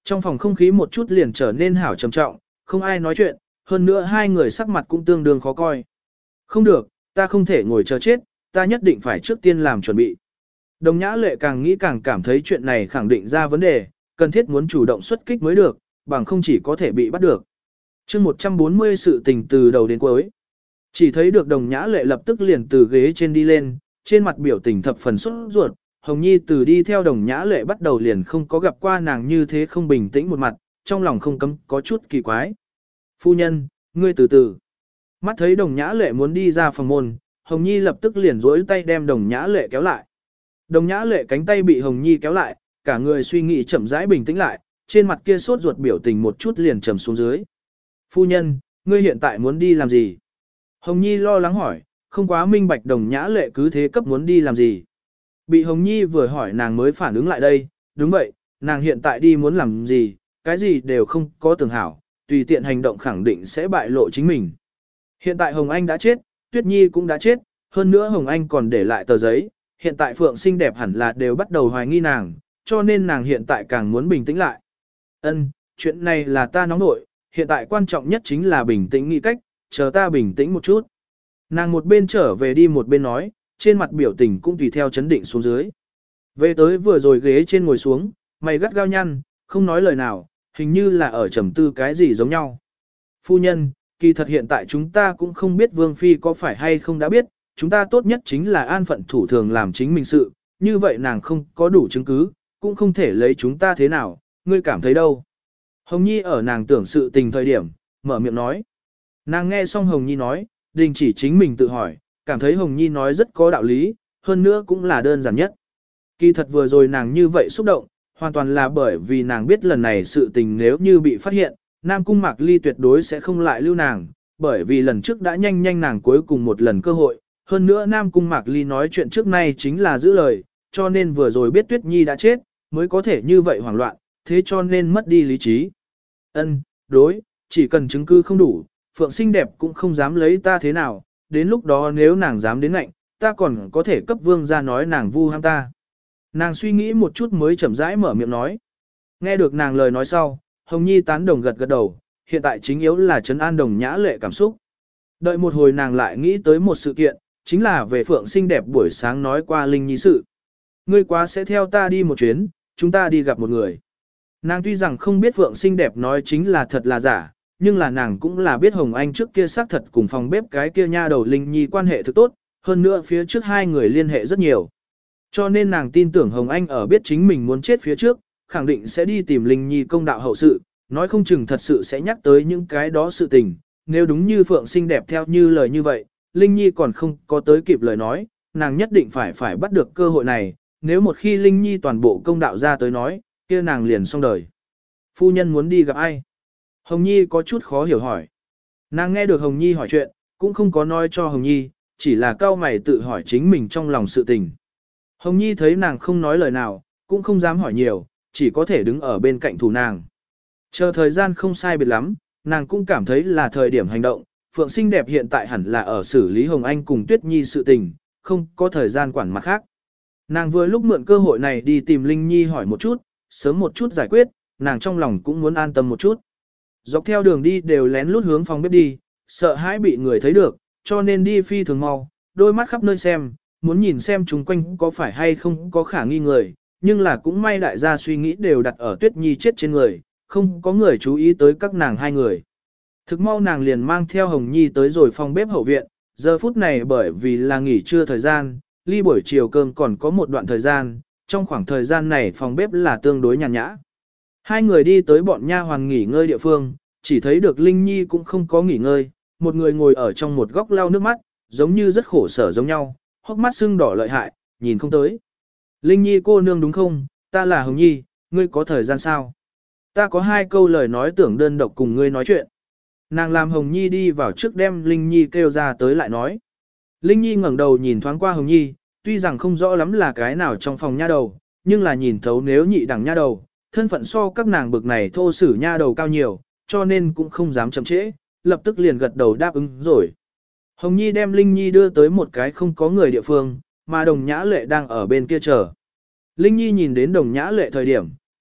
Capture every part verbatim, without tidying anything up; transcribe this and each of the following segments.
Trong phòng không khí một chút liền trở nên hảo trầm trọng, không ai nói chuyện, hơn nữa hai người sắc mặt cũng tương đương khó coi. Không được, ta không thể ngồi chờ chết, ta nhất định phải trước tiên làm chuẩn bị. Đồng Nhã Lệ càng nghĩ càng cảm thấy chuyện này khẳng định ra vấn đề, cần thiết muốn chủ động xuất kích mới được, bằng không chỉ có thể bị bắt được. chương một trăm bốn mươi sự tình từ đầu đến cuối. Chỉ thấy được Đồng Nhã Lệ lập tức liền từ ghế trên đi lên, trên mặt biểu tình thập phần sốt ruột. Hồng Nhi từ đi theo Đồng Nhã Lệ bắt đầu liền không có gặp qua nàng như thế không bình tĩnh một mặt, trong lòng không cấm có chút kỳ quái. Phu nhân, ngươi từ từ. Mắt thấy Đồng Nhã Lệ muốn đi ra phòng môn, Hồng Nhi lập tức liền duỗi tay đem Đồng Nhã Lệ kéo lại. Đồng Nhã Lệ cánh tay bị Hồng Nhi kéo lại, cả người suy nghĩ chậm rãi bình tĩnh lại, trên mặt kia sốt ruột biểu tình một chút liền trầm xuống dưới. Phu nhân, ngươi hiện tại muốn đi làm gì? Hồng Nhi lo lắng hỏi, không quá minh bạch Đồng Nhã Lệ cứ thế cấp muốn đi làm gì. Bị Hồng Nhi vừa hỏi nàng mới phản ứng lại đây, đúng vậy, nàng hiện tại đi muốn làm gì, cái gì đều không có tưởng hảo, tùy tiện hành động khẳng định sẽ bại lộ chính mình. Hiện tại Hồng Anh đã chết, Tuyết Nhi cũng đã chết, hơn nữa Hồng Anh còn để lại tờ giấy, hiện tại Phượng xinh đẹp hẳn là đều bắt đầu hoài nghi nàng, cho nên nàng hiện tại càng muốn bình tĩnh lại. Ân, chuyện này là ta nóng nội, hiện tại quan trọng nhất chính là bình tĩnh nghĩ cách, chờ ta bình tĩnh một chút. Nàng một bên trở về đi một bên nói, trên mặt biểu tình cũng tùy theo chấn định xuống dưới. Về tới vừa rồi ghế trên ngồi xuống, mày gắt gao nhăn, không nói lời nào, hình như là ở trầm tư cái gì giống nhau. Phu nhân, kỳ thật hiện tại chúng ta cũng không biết Vương Phi có phải hay không đã biết, chúng ta tốt nhất chính là an phận thủ thường làm chính mình sự, như vậy nàng không có đủ chứng cứ, cũng không thể lấy chúng ta thế nào, ngươi cảm thấy đâu. Hồng Nhi ở nàng tưởng sự tình thời điểm, mở miệng nói. Nàng nghe xong Hồng Nhi nói, đình chỉ chính mình tự hỏi, cảm thấy Hồng Nhi nói rất có đạo lý, hơn nữa cũng là đơn giản nhất. Kỳ thật vừa rồi nàng như vậy xúc động, hoàn toàn là bởi vì nàng biết lần này sự tình nếu như bị phát hiện, Nam Cung Mạc Ly tuyệt đối sẽ không lại lưu nàng, bởi vì lần trước đã nhanh nhanh nàng cuối cùng một lần cơ hội, hơn nữa Nam Cung Mạc Ly nói chuyện trước nay chính là giữ lời, cho nên vừa rồi biết Tuyết Nhi đã chết, mới có thể như vậy hoảng loạn, thế cho nên mất đi lý trí. Ân, đối, chỉ cần chứng cứ không đủ, Phượng xinh đẹp cũng không dám lấy ta thế nào, đến lúc đó nếu nàng dám đến ngạnh, ta còn có thể cấp vương ra nói nàng vu ham ta. Nàng suy nghĩ một chút mới chậm rãi mở miệng nói. Nghe được nàng lời nói sau, Hồng Nhi tán đồng gật gật đầu, hiện tại chính yếu là trấn an Đồng Nhã Lệ cảm xúc. Đợi một hồi nàng lại nghĩ tới một sự kiện, chính là về Phượng xinh đẹp buổi sáng nói qua Linh Nhi sự. Ngươi quá sẽ theo ta đi một chuyến, chúng ta đi gặp một người. Nàng tuy rằng không biết Phượng xinh đẹp nói chính là thật là giả, nhưng là nàng cũng là biết Hồng Anh trước kia xác thật cùng phòng bếp cái kia nha đầu Linh Nhi quan hệ thực tốt, hơn nữa phía trước hai người liên hệ rất nhiều. Cho nên nàng tin tưởng Hồng Anh ở biết chính mình muốn chết phía trước, khẳng định sẽ đi tìm Linh Nhi công đạo hậu sự, nói không chừng thật sự sẽ nhắc tới những cái đó sự tình. Nếu đúng như Phượng xinh đẹp theo như lời như vậy, Linh Nhi còn không có tới kịp lời nói, nàng nhất định phải phải bắt được cơ hội này, nếu một khi Linh Nhi toàn bộ công đạo ra tới nói, kia nàng liền xong đời. Phu nhân muốn đi gặp ai? Hồng Nhi có chút khó hiểu hỏi. Nàng nghe được Hồng Nhi hỏi chuyện, cũng không có nói cho Hồng Nhi, chỉ là cao mày tự hỏi chính mình trong lòng sự tình. Hồng Nhi thấy nàng không nói lời nào, cũng không dám hỏi nhiều, chỉ có thể đứng ở bên cạnh thủ nàng. Chờ thời gian không sai biệt lắm, nàng cũng cảm thấy là thời điểm hành động, Phượng xinh đẹp hiện tại hẳn là ở xử lý Hồng Anh cùng Tuyết Nhi sự tình, không có thời gian quản mặt khác. Nàng vừa lúc mượn cơ hội này đi tìm Linh Nhi hỏi một chút, sớm một chút giải quyết, nàng trong lòng cũng muốn an tâm một chút. Dọc theo đường đi đều lén lút hướng phòng bếp đi, sợ hãi bị người thấy được, cho nên đi phi thường mau, đôi mắt khắp nơi xem, muốn nhìn xem chúng quanh có phải hay không có khả nghi người, nhưng là cũng may đại gia suy nghĩ đều đặt ở Tuyết Nhi chết trên người, không có người chú ý tới các nàng hai người. Thực mau nàng liền mang theo Hồng Nhi tới rồi phòng bếp hậu viện, giờ phút này bởi vì là nghỉ trưa thời gian, ly buổi chiều cơm còn có một đoạn thời gian, trong khoảng thời gian này phòng bếp là tương đối nhàn nhã. Hai người đi tới bọn nha hoàn nghỉ ngơi địa phương, chỉ thấy được Linh Nhi cũng không có nghỉ ngơi, một người ngồi ở trong một góc lau nước mắt, giống như rất khổ sở giống nhau, hốc mắt sưng đỏ lợi hại, nhìn không tới. Linh Nhi cô nương đúng không, ta là Hồng Nhi, ngươi có thời gian sao? Ta có hai câu lời nói tưởng đơn độc cùng ngươi nói chuyện. Nàng làm Hồng Nhi đi vào trước đem Linh Nhi kêu ra tới lại nói. Linh Nhi ngẩng đầu nhìn thoáng qua Hồng Nhi, tuy rằng không rõ lắm là cái nào trong phòng nha đầu, nhưng là nhìn thấu nếu nhị đẳng nha đầu, thân phận so các nàng bực này thô sử nha đầu cao nhiều, cho nên cũng không dám chậm trễ, lập tức liền gật đầu đáp ứng rồi. Hồng Nhi đem Linh Nhi đưa tới một cái không có người địa phương, mà Đồng Nhã Lệ đang ở bên kia chờ. Linh Nhi nhìn đến Đồng Nhã Lệ thời điểm,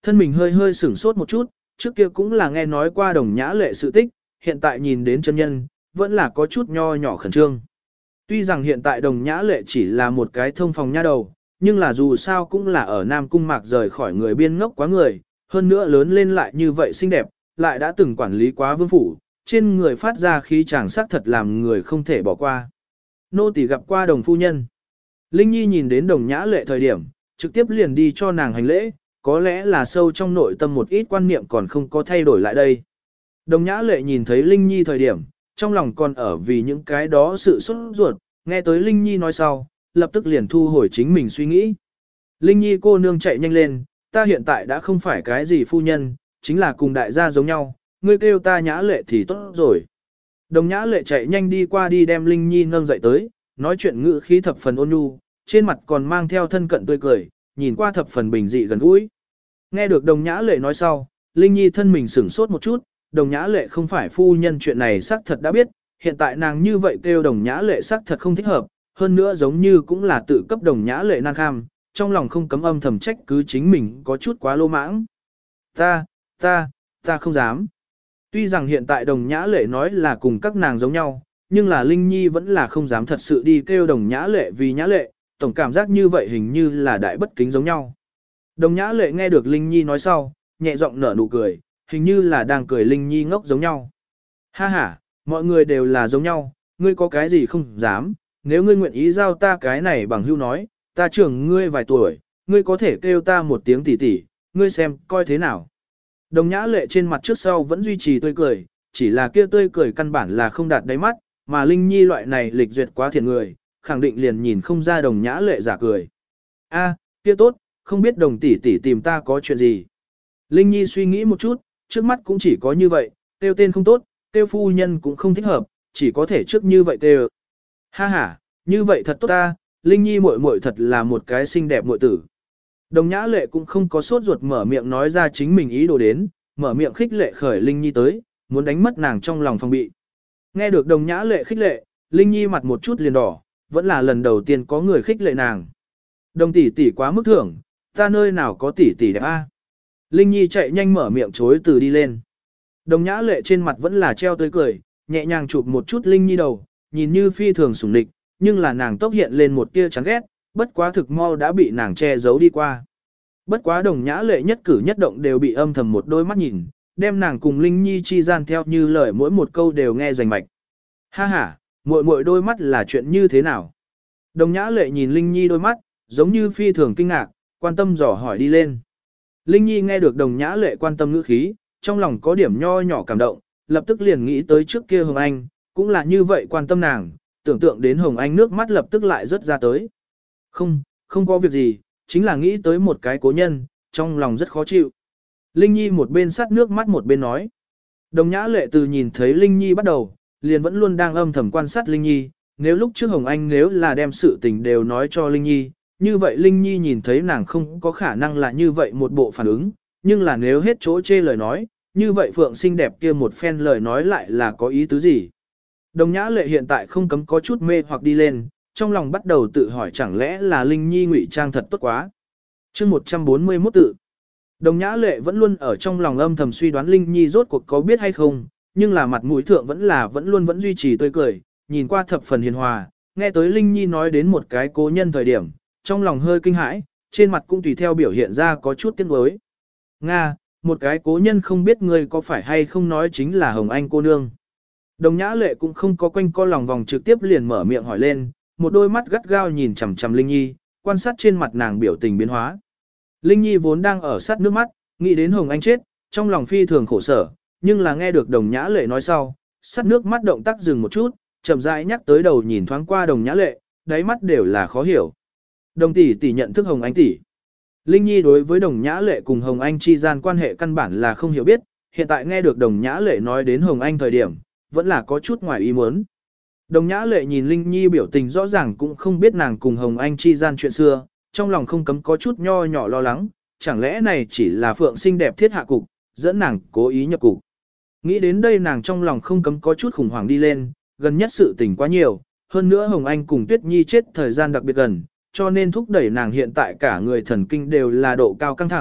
thân mình hơi hơi sửng sốt một chút, trước kia cũng là nghe nói qua đồng nhã lệ sự tích, hiện tại nhìn đến chân nhân, vẫn là có chút nho nhỏ khẩn trương. Tuy rằng hiện tại đồng nhã lệ chỉ là một cái thông phòng nha đầu, nhưng là dù sao cũng là ở Nam Cung Mạc rời khỏi người biên ngốc quá người, hơn nữa lớn lên lại như vậy xinh đẹp, lại đã từng quản lý quá vương phủ, trên người phát ra khí chàng sắc thật làm người không thể bỏ qua. Nô tỳ gặp qua đồng phu nhân. Linh Nhi nhìn đến đồng nhã lệ thời điểm, trực tiếp liền đi cho nàng hành lễ, có lẽ là sâu trong nội tâm một ít quan niệm còn không có thay đổi lại đây. Đồng nhã lệ nhìn thấy Linh Nhi thời điểm, trong lòng còn ở vì những cái đó sự sốt ruột, nghe tới Linh Nhi nói sau, lập tức liền thu hồi chính mình suy nghĩ. Linh Nhi cô nương chạy nhanh lên, ta hiện tại đã không phải cái gì phu nhân, chính là cùng đại gia giống nhau, ngươi kêu ta nhã lệ thì tốt rồi. Đồng nhã lệ chạy nhanh đi qua đi đem Linh Nhi nâng dậy tới, nói chuyện ngữ khí thập phần ôn nhu, trên mặt còn mang theo thân cận tươi cười, nhìn qua thập phần bình dị gần gũi. Nghe được đồng nhã lệ nói sau, Linh Nhi thân mình sửng sốt một chút, đồng nhã lệ không phải phu nhân chuyện này xác thật đã biết, hiện tại nàng như vậy kêu đồng nhã lệ xác thật không thích hợp, hơn nữa giống như cũng là tự cấp đồng nhã lệ nan kham, trong lòng không cấm âm thầm trách cứ chính mình có chút quá lô mãng. Ta, ta, ta không dám. Tuy rằng hiện tại đồng nhã lệ nói là cùng các nàng giống nhau, nhưng là Linh Nhi vẫn là không dám thật sự đi kêu đồng nhã lệ vì nhã lệ, tổng cảm giác như vậy hình như là đại bất kính giống nhau. Đồng nhã lệ nghe được Linh Nhi nói sau, nhẹ giọng nở nụ cười, hình như là đang cười Linh Nhi ngốc giống nhau. Ha ha, mọi người đều là giống nhau, ngươi có cái gì không dám, nếu ngươi nguyện ý giao ta cái này bằng hưu nói, ta trưởng ngươi vài tuổi, ngươi có thể kêu ta một tiếng tỷ tỷ, ngươi xem coi thế nào. Đồng nhã lệ trên mặt trước sau vẫn duy trì tươi cười, chỉ là kia tươi cười căn bản là không đạt đáy mắt, mà Linh Nhi loại này lịch duyệt quá thiện người, khẳng định liền nhìn không ra đồng nhã lệ giả cười. A, kia tốt, không biết đồng tỷ tỷ tìm ta có chuyện gì. Linh Nhi suy nghĩ một chút, trước mắt cũng chỉ có như vậy, tiêu tên không tốt, tiêu phu nhân cũng không thích hợp, chỉ có thể trước như vậy tiêu. Ha ha, như vậy thật tốt ta, Linh Nhi muội muội thật là một cái xinh đẹp muội tử. Đồng nhã lệ cũng không có sốt ruột mở miệng nói ra chính mình ý đồ đến, mở miệng khích lệ khởi Linh Nhi tới, muốn đánh mất nàng trong lòng phòng bị. Nghe được đồng nhã lệ khích lệ, Linh Nhi mặt một chút liền đỏ, vẫn là lần đầu tiên có người khích lệ nàng. Đồng tỷ tỷ quá mức thưởng, ta nơi nào có tỷ tỷ đẹp a? Linh Nhi chạy nhanh mở miệng chối từ đi lên. Đồng nhã lệ trên mặt vẫn là treo tươi cười, nhẹ nhàng chụp một chút Linh Nhi đầu, nhìn như phi thường sủng địch, nhưng là nàng tốc hiện lên một tia chán ghét, bất quá thực mau đã bị nàng che giấu đi qua. Bất quá đồng nhã lệ nhất cử nhất động đều bị âm thầm một đôi mắt nhìn, đem nàng cùng Linh Nhi chi gian theo như lời mỗi một câu đều nghe rành mạch. Ha ha, muội muội đôi mắt là chuyện như thế nào? Đồng nhã lệ nhìn Linh Nhi đôi mắt, giống như phi thường kinh ngạc, quan tâm dò hỏi đi lên. Linh Nhi nghe được đồng nhã lệ quan tâm ngữ khí, trong lòng có điểm nho nhỏ cảm động, lập tức liền nghĩ tới trước kia Hồng Anh, cũng là như vậy quan tâm nàng, tưởng tượng đến Hồng Anh nước mắt lập tức lại rớt ra tới. Không, không có việc gì, chính là nghĩ tới một cái cố nhân, trong lòng rất khó chịu. Linh Nhi một bên sắt nước mắt một bên nói. Đồng nhã lệ từ nhìn thấy Linh Nhi bắt đầu, liền vẫn luôn đang âm thầm quan sát Linh Nhi, nếu lúc trước Hồng Anh nếu là đem sự tình đều nói cho Linh Nhi, như vậy Linh Nhi nhìn thấy nàng không có khả năng là như vậy một bộ phản ứng, nhưng là nếu hết chỗ chê lời nói, như vậy Phượng xinh đẹp kia một phen lời nói lại là có ý tứ gì. Đồng nhã lệ hiện tại không cấm có chút mê hoặc đi lên, trong lòng bắt đầu tự hỏi chẳng lẽ là Linh Nhi ngụy trang thật tốt quá. chương một trăm bốn mươi mốt tự. Đồng nhã lệ vẫn luôn ở trong lòng âm thầm suy đoán Linh Nhi rốt cuộc có biết hay không, nhưng là mặt mũi thượng vẫn là vẫn luôn vẫn duy trì tươi cười, nhìn qua thập phần hiền hòa, nghe tới Linh Nhi nói đến một cái cố nhân thời điểm, trong lòng hơi kinh hãi, trên mặt cũng tùy theo biểu hiện ra có chút tiếc nuối. Nga, một cái cố nhân không biết người có phải hay không nói chính là Hồng Anh cô nương. Đồng nhã lệ cũng không có quanh co lòng vòng trực tiếp liền mở miệng hỏi lên, một đôi mắt gắt gao nhìn chằm chằm Linh Nhi, quan sát trên mặt nàng biểu tình biến hóa. Linh Nhi vốn đang ở sát nước mắt, nghĩ đến Hồng Anh chết, trong lòng phi thường khổ sở, nhưng là nghe được đồng nhã lệ nói sau, sát nước mắt động tác dừng một chút, chậm rãi nhắc tới đầu nhìn thoáng qua đồng nhã lệ, đáy mắt đều là khó hiểu. Đồng tỷ tỷ nhận thức Hồng Anh tỷ. Linh Nhi đối với đồng nhã lệ cùng Hồng Anh chi gian quan hệ căn bản là không hiểu biết, hiện tại nghe được đồng nhã lệ nói đến Hồng Anh thời điểm, vẫn là có chút ngoài ý muốn. Đồng nhã lệ nhìn Linh Nhi biểu tình rõ ràng cũng không biết nàng cùng Hồng Anh chi gian chuyện xưa, trong lòng không cấm có chút nho nhỏ lo lắng, chẳng lẽ này chỉ là Phượng xinh đẹp thiết hạ cục, dẫn nàng cố ý nhập cục. Nghĩ đến đây nàng trong lòng không cấm có chút khủng hoảng đi lên, gần nhất sự tình quá nhiều, hơn nữa Hồng Anh cùng Tuyết Nhi chết thời gian đặc biệt gần, cho nên thúc đẩy nàng hiện tại cả người thần kinh đều là độ cao căng thẳng,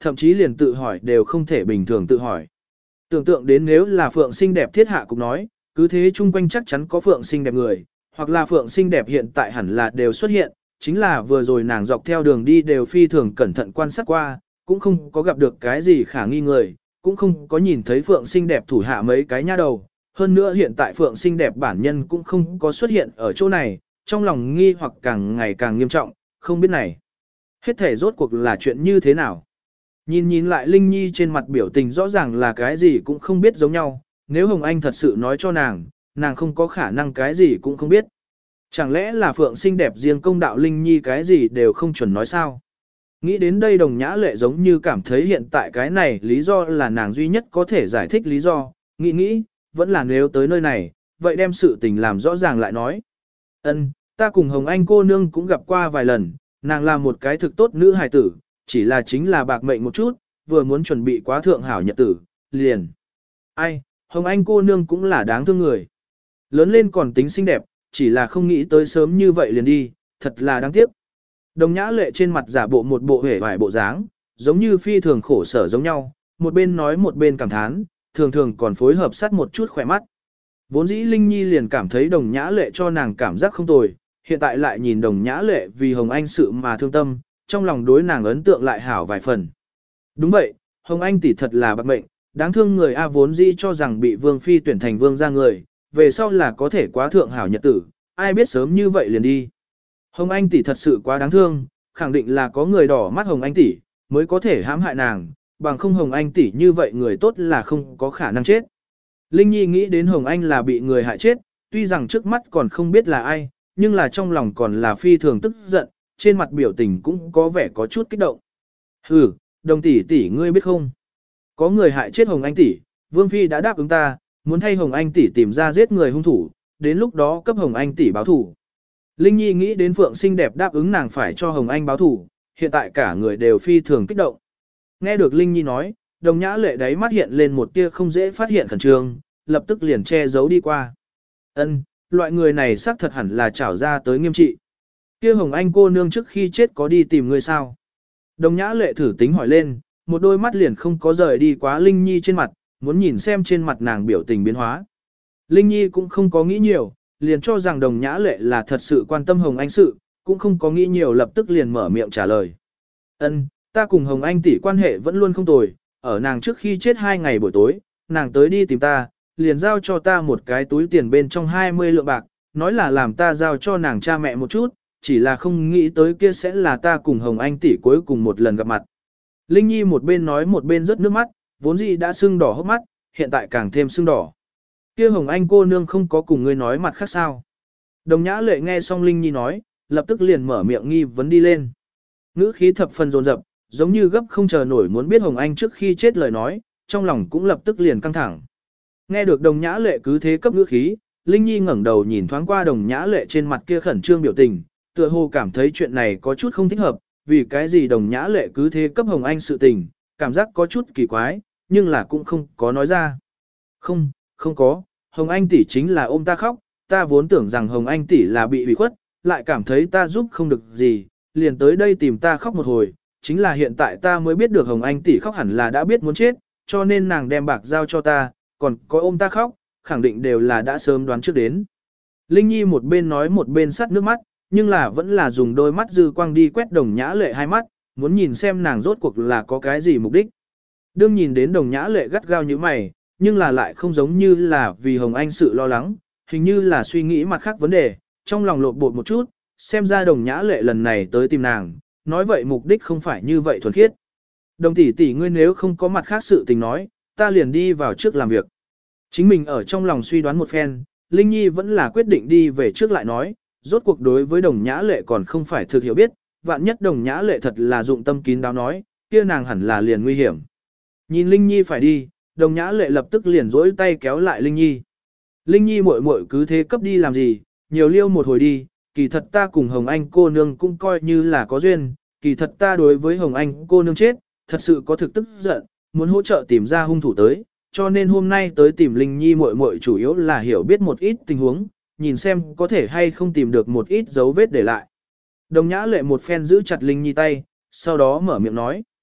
thậm chí liền tự hỏi đều không thể bình thường tự hỏi. Tưởng tượng đến nếu là Phượng xinh đẹp thiết hạ cục nói, cứ thế chung quanh chắc chắn có Phượng xinh đẹp người, hoặc là Phượng xinh đẹp hiện tại hẳn là đều xuất hiện, chính là vừa rồi nàng dọc theo đường đi đều phi thường cẩn thận quan sát qua, cũng không có gặp được cái gì khả nghi người, cũng không có nhìn thấy Phượng xinh đẹp thủ hạ mấy cái nha đầu. Hơn nữa hiện tại Phượng xinh đẹp bản nhân cũng không có xuất hiện ở chỗ này, trong lòng nghi hoặc càng ngày càng nghiêm trọng, không biết này. Hết thể rốt cuộc là chuyện như thế nào? Nhìn nhìn lại Linh Nhi trên mặt biểu tình rõ ràng là cái gì cũng không biết giống nhau, nếu Hồng Anh thật sự nói cho nàng, nàng không có khả năng cái gì cũng không biết. Chẳng lẽ là Phượng xinh đẹp riêng công đạo Linh Nhi cái gì đều không chuẩn nói sao? Nghĩ đến đây Đồng Nhã Lệ giống như cảm thấy hiện tại cái này lý do là nàng duy nhất có thể giải thích lý do, nghĩ nghĩ, vẫn là nếu tới nơi này, vậy đem sự tình làm rõ ràng lại nói. Ân, ta cùng Hồng Anh cô nương cũng gặp qua vài lần, nàng là một cái thực tốt nữ hài tử, chỉ là chính là bạc mệnh một chút, vừa muốn chuẩn bị quá thượng hảo nhật tử, liền. Ai, Hồng Anh cô nương cũng là đáng thương người. Lớn lên còn tính xinh đẹp, chỉ là không nghĩ tới sớm như vậy liền đi, thật là đáng tiếc. Đồng Nhã Lệ trên mặt giả bộ một bộ hể vải bộ dáng, giống như phi thường khổ sở giống nhau, một bên nói một bên cảm thán, thường thường còn phối hợp sát một chút khỏe mắt. Vốn dĩ Linh Nhi liền cảm thấy Đồng Nhã Lệ cho nàng cảm giác không tồi, hiện tại lại nhìn Đồng Nhã Lệ vì Hồng Anh sự mà thương tâm, trong lòng đối nàng ấn tượng lại hảo vài phần. Đúng vậy, Hồng Anh tỷ thật là bạc mệnh, đáng thương người A vốn dĩ cho rằng bị Vương Phi tuyển thành Vương ra người, về sau là có thể quá thượng hảo nhật tử, ai biết sớm như vậy liền đi. Hồng Anh tỷ thật sự quá đáng thương, khẳng định là có người đỏ mắt Hồng Anh tỷ mới có thể hãm hại nàng, bằng không Hồng Anh tỷ như vậy người tốt là không có khả năng chết. Linh Nhi nghĩ đến Hồng Anh là bị người hại chết, tuy rằng trước mắt còn không biết là ai, nhưng là trong lòng còn là phi thường tức giận, trên mặt biểu tình cũng có vẻ có chút kích động. Hừ, Đồng tỷ tỷ ngươi biết không? Có người hại chết Hồng Anh tỷ, Vương Phi đã đáp ứng ta, muốn thay Hồng Anh tỷ tìm ra giết người hung thủ, đến lúc đó cấp Hồng Anh tỷ báo thủ. Linh Nhi nghĩ đến Phượng xinh đẹp đáp ứng nàng phải cho Hồng Anh báo thủ, hiện tại cả người đều phi thường kích động. Nghe được Linh Nhi nói, Đồng Nhã Lệ đáy mắt hiện lên một tia không dễ phát hiện khẩn trương, lập tức liền che giấu đi qua. Ân, loại người này xác thật hẳn là trảo ra tới nghiêm trị. Kia Hồng Anh cô nương trước khi chết có đi tìm người sao? Đồng Nhã Lệ thử tính hỏi lên, một đôi mắt liền không có rời đi quá Linh Nhi trên mặt, muốn nhìn xem trên mặt nàng biểu tình biến hóa. Linh Nhi cũng không có nghĩ nhiều, liền cho rằng Đồng Nhã Lệ là thật sự quan tâm Hồng Anh sự, cũng không có nghĩ nhiều lập tức liền mở miệng trả lời. Ân, ta cùng Hồng Anh tỷ quan hệ vẫn luôn không tồi, ở nàng trước khi chết hai ngày buổi tối, nàng tới đi tìm ta, liền giao cho ta một cái túi tiền bên trong hai mươi lượng bạc, nói là làm ta giao cho nàng cha mẹ một chút, chỉ là không nghĩ tới kia sẽ là ta cùng Hồng Anh tỷ cuối cùng một lần gặp mặt. Linh Nhi một bên nói một bên rớt nước mắt, vốn dĩ đã sưng đỏ hốc mắt, hiện tại càng thêm sưng đỏ. Kia Hồng Anh cô nương không có cùng ngươi nói mặt khác sao? Đồng Nhã Lệ nghe xong Linh Nhi nói, lập tức liền mở miệng nghi vấn đi lên. Ngữ khí thập phần dồn dập, giống như gấp không chờ nổi muốn biết Hồng Anh trước khi chết lời nói, trong lòng cũng lập tức liền căng thẳng. Nghe được Đồng Nhã Lệ cứ thế cấp ngữ khí, Linh Nhi ngẩng đầu nhìn thoáng qua Đồng Nhã Lệ trên mặt kia khẩn trương biểu tình, tựa hồ cảm thấy chuyện này có chút không thích hợp, vì cái gì Đồng Nhã Lệ cứ thế cấp Hồng Anh sự tình, cảm giác có chút kỳ quái, nhưng là cũng không có nói ra. Không, không có, Hồng Anh tỷ chính là ôm ta khóc, ta vốn tưởng rằng Hồng Anh tỷ là bị ủy khuất, lại cảm thấy ta giúp không được gì, liền tới đây tìm ta khóc một hồi, chính là hiện tại ta mới biết được Hồng Anh tỷ khóc hẳn là đã biết muốn chết, cho nên nàng đem bạc giao cho ta, còn có ôm ta khóc, khẳng định đều là đã sớm đoán trước đến. Linh Nhi một bên nói một bên sắt nước mắt, nhưng là vẫn là dùng đôi mắt dư quang đi quét Đồng Nhã Lệ hai mắt, muốn nhìn xem nàng rốt cuộc là có cái gì mục đích. Đương nhìn đến Đồng Nhã Lệ gắt gao như mày, nhưng là lại không giống như là vì Hồng Anh sự lo lắng, hình như là suy nghĩ mặt khác vấn đề, trong lòng lộn bột một chút, xem ra Đồng Nhã Lệ lần này tới tìm nàng, nói vậy mục đích không phải như vậy thuần khiết. Đồng tỷ tỷ ngươi nếu không có mặt khác sự tình nói, ta liền đi vào trước làm việc. Chính mình ở trong lòng suy đoán một phen, Linh Nhi vẫn là quyết định đi về trước lại nói, rốt cuộc đối với Đồng Nhã Lệ còn không phải thực hiểu biết, vạn nhất Đồng Nhã Lệ thật là dụng tâm kín đáo nói, kia nàng hẳn là liền nguy hiểm. Nhìn Linh Nhi phải đi, Đồng Nhã Lệ lập tức liền dỗi tay kéo lại Linh Nhi. Linh Nhi muội muội cứ thế cấp đi làm gì, nhiều liêu một hồi đi, kỳ thật ta cùng Hồng Anh cô nương cũng coi như là có duyên, kỳ thật ta đối với Hồng Anh cô nương chết, thật sự có thực tức giận, muốn hỗ trợ tìm ra hung thủ tới, cho nên hôm nay tới tìm Linh Nhi muội muội chủ yếu là hiểu biết một ít tình huống, nhìn xem có thể hay không tìm được một ít dấu vết để lại. Đồng Nhã Lệ một phen giữ chặt Linh Nhi tay, sau đó mở miệng nói.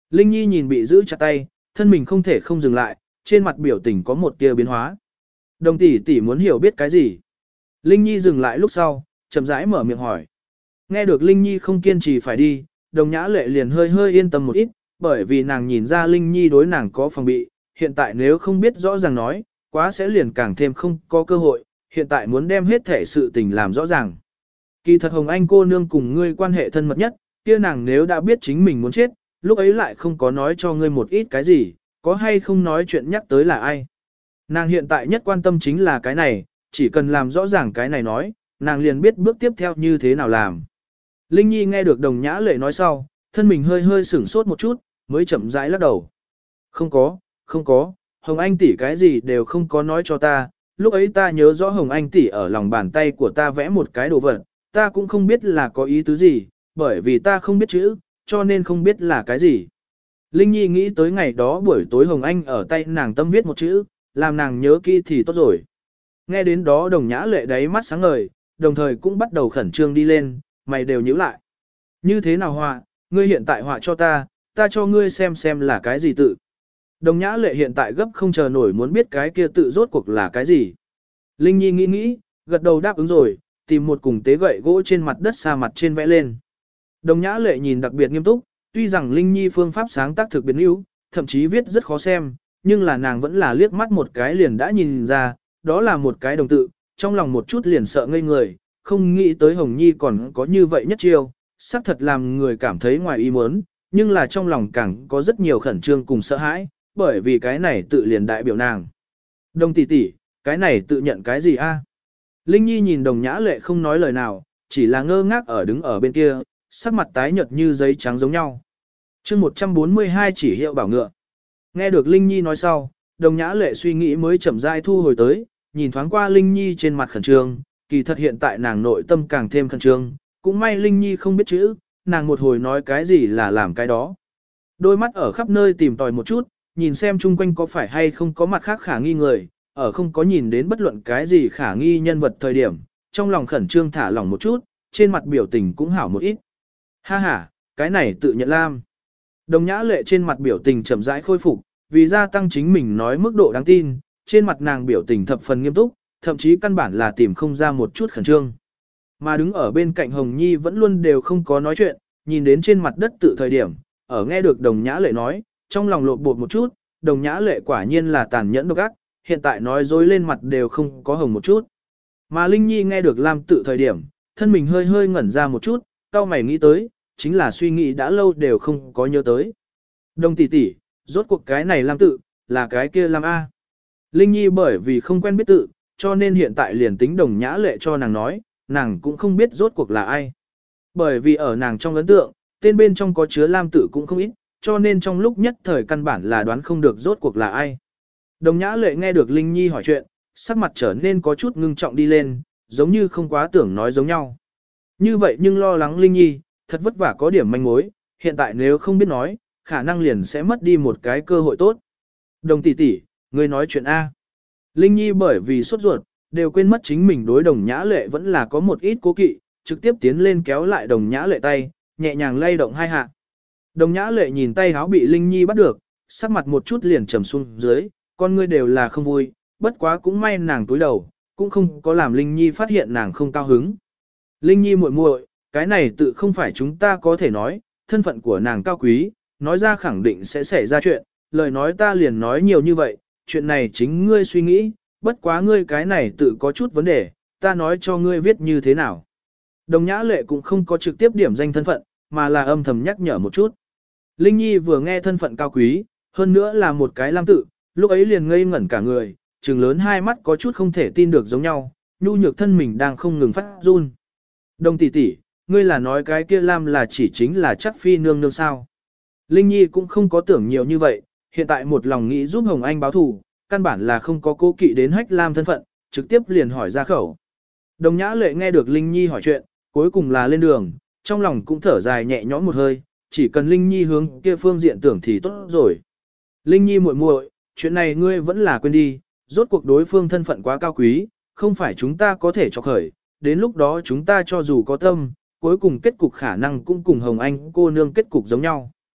Linh Nhi nhìn bị giữ chặt tay, thân mình không thể không dừng lại, trên mặt biểu tình có một tia biến hóa. Đồng tỷ tỷ muốn hiểu biết cái gì? Linh Nhi dừng lại lúc sau, chậm rãi mở miệng hỏi. Nghe được Linh Nhi không kiên trì phải đi, đồng nhã lệ liền hơi hơi yên tâm một ít, bởi vì nàng nhìn ra Linh Nhi đối nàng có phòng bị, hiện tại nếu không biết rõ ràng nói, quá sẽ liền càng thêm không có cơ hội, hiện tại muốn đem hết thể sự tình làm rõ ràng. Kỳ thật Hồng Anh cô nương cùng ngươi quan hệ thân mật nhất, kia nàng nếu đã biết chính mình muốn chết, lúc ấy lại không có nói cho ngươi một ít cái gì, có hay không nói chuyện nhắc tới là ai. Nàng hiện tại nhất quan tâm chính là cái này, chỉ cần làm rõ ràng cái này nói, nàng liền biết bước tiếp theo như thế nào làm. Linh Nhi nghe được đồng nhã lệ nói sau, thân mình hơi hơi sửng sốt một chút, mới chậm rãi lắc đầu. Không có, không có, Hồng Anh tỷ cái gì đều không có nói cho ta, lúc ấy ta nhớ rõ Hồng Anh tỷ ở lòng bàn tay của ta vẽ một cái đồ vật, ta cũng không biết là có ý tứ gì, bởi vì ta không biết chữ, cho nên không biết là cái gì. Linh Nhi nghĩ tới ngày đó buổi tối Hồng Anh ở tay nàng tâm viết một chữ, làm nàng nhớ kỹ thì tốt rồi. Nghe đến đó đồng nhã lệ đáy mắt sáng ngời, đồng thời cũng bắt đầu khẩn trương đi lên, mày đều nhíu lại. Như thế nào họa, ngươi hiện tại họa cho ta, ta cho ngươi xem xem là cái gì tự. Đồng nhã lệ hiện tại gấp không chờ nổi muốn biết cái kia tự rốt cuộc là cái gì. Linh Nhi nghĩ nghĩ, gật đầu đáp ứng rồi, tìm một cùng tế gậy gỗ trên mặt đất xa mặt trên vẽ lên. Đồng nhã lệ nhìn đặc biệt nghiêm túc, tuy rằng Linh Nhi phương pháp sáng tác thực biến yếu, thậm chí viết rất khó xem, nhưng là nàng vẫn là liếc mắt một cái liền đã nhìn ra, đó là một cái đồng tự, trong lòng một chút liền sợ ngây người, không nghĩ tới Hồng Nhi còn có như vậy nhất chiêu, xác thật làm người cảm thấy ngoài ý muốn, nhưng là trong lòng càng có rất nhiều khẩn trương cùng sợ hãi, bởi vì cái này tự liền đại biểu nàng. Đồng tỷ tỷ, cái này tự nhận cái gì a? Linh Nhi nhìn đồng nhã lệ không nói lời nào, chỉ là ngơ ngác ở đứng ở bên kia, sắc mặt tái nhợt như giấy trắng giống nhau. chương một trăm bốn mươi hai chỉ hiệu bảo ngựa. Nghe được Linh Nhi nói sau, đồng nhã lệ suy nghĩ mới chậm rãi thu hồi tới, nhìn thoáng qua Linh Nhi trên mặt khẩn trương, kỳ thật hiện tại nàng nội tâm càng thêm khẩn trương, cũng may Linh Nhi không biết chữ, nàng một hồi nói cái gì là làm cái đó. Đôi mắt ở khắp nơi tìm tòi một chút, nhìn xem chung quanh có phải hay không có mặt khác khả nghi người, ở không có nhìn đến bất luận cái gì khả nghi nhân vật thời điểm, trong lòng khẩn trương thả lỏng một chút, trên mặt biểu tình cũng hảo một ít. Ha ha, cái này tự nhận lam. Đồng nhã lệ trên mặt biểu tình chậm rãi khôi phục, vì gia tăng chính mình nói mức độ đáng tin, trên mặt nàng biểu tình thập phần nghiêm túc, thậm chí căn bản là tìm không ra một chút khẩn trương. Mà đứng ở bên cạnh Hồng Nhi vẫn luôn đều không có nói chuyện, nhìn đến trên mặt đất tự thời điểm, ở nghe được đồng nhã lệ nói, trong lòng lộn bột một chút, đồng nhã lệ quả nhiên là tàn nhẫn độc ác, hiện tại nói dối lên mặt đều không có hồng một chút. Mà Linh Nhi nghe được Lam tự thời điểm, thân mình hơi hơi ngẩn ra một chút, cao mày nghĩ tới, chính là suy nghĩ đã lâu đều không có nhớ tới. Đồng tỷ tỷ, rốt cuộc cái này Lam tự, là cái kia Lam A. Linh Nhi bởi vì không quen biết tự, cho nên hiện tại liền tính đồng nhã lệ cho nàng nói, nàng cũng không biết rốt cuộc là ai. Bởi vì ở nàng trong ấn tượng, tên bên trong có chứa Lam tự cũng không ít, cho nên trong lúc nhất thời căn bản là đoán không được rốt cuộc là ai. Đồng nhã lệ nghe được Linh Nhi hỏi chuyện, sắc mặt trở nên có chút ngưng trọng đi lên, giống như không quá tưởng nói giống nhau. Như vậy nhưng lo lắng Linh Nhi, thật vất vả có điểm manh mối, hiện tại nếu không biết nói, khả năng liền sẽ mất đi một cái cơ hội tốt. Đồng tỷ tỷ, ngươi nói chuyện A. Linh Nhi bởi vì sốt ruột, đều quên mất chính mình đối đồng nhã lệ vẫn là có một ít cố kỵ, trực tiếp tiến lên kéo lại đồng nhã lệ tay, nhẹ nhàng lay động hai hạ. Đồng nhã lệ nhìn tay háo bị Linh Nhi bắt được, sắc mặt một chút liền trầm xuống dưới, con ngươi đều là không vui, bất quá cũng may nàng túi đầu, cũng không có làm Linh Nhi phát hiện nàng không cao hứng. Linh Nhi muội muội, cái này tự không phải chúng ta có thể nói, thân phận của nàng cao quý, nói ra khẳng định sẽ xảy ra chuyện, lời nói ta liền nói nhiều như vậy, chuyện này chính ngươi suy nghĩ, bất quá ngươi cái này tự có chút vấn đề, ta nói cho ngươi viết như thế nào. Đồng nhã lệ cũng không có trực tiếp điểm danh thân phận, mà là âm thầm nhắc nhở một chút. Linh Nhi vừa nghe thân phận cao quý, hơn nữa là một cái Lam tự, lúc ấy liền ngây ngẩn cả người, trừng lớn hai mắt có chút không thể tin được giống nhau, nhu nhược thân mình đang không ngừng phát run. Đồng tỷ tỷ, ngươi là nói cái kia Lam là chỉ chính là chắc phi nương nương sao. Linh Nhi cũng không có tưởng nhiều như vậy, hiện tại một lòng nghĩ giúp Hồng Anh báo thù, căn bản là không có cố kỵ đến hách Lam thân phận, trực tiếp liền hỏi ra khẩu. Đồng nhã lệ nghe được Linh Nhi hỏi chuyện, cuối cùng là lên đường, trong lòng cũng thở dài nhẹ nhõm một hơi, chỉ cần Linh Nhi hướng kia phương diện tưởng thì tốt rồi. Linh Nhi muội muội, chuyện này ngươi vẫn là quên đi, rốt cuộc đối phương thân phận quá cao quý, không phải chúng ta có thể cho khởi, đến lúc đó chúng ta cho dù có tâm, cuối cùng kết cục khả năng cũng cùng Hồng Anh cô nương kết cục giống nhau.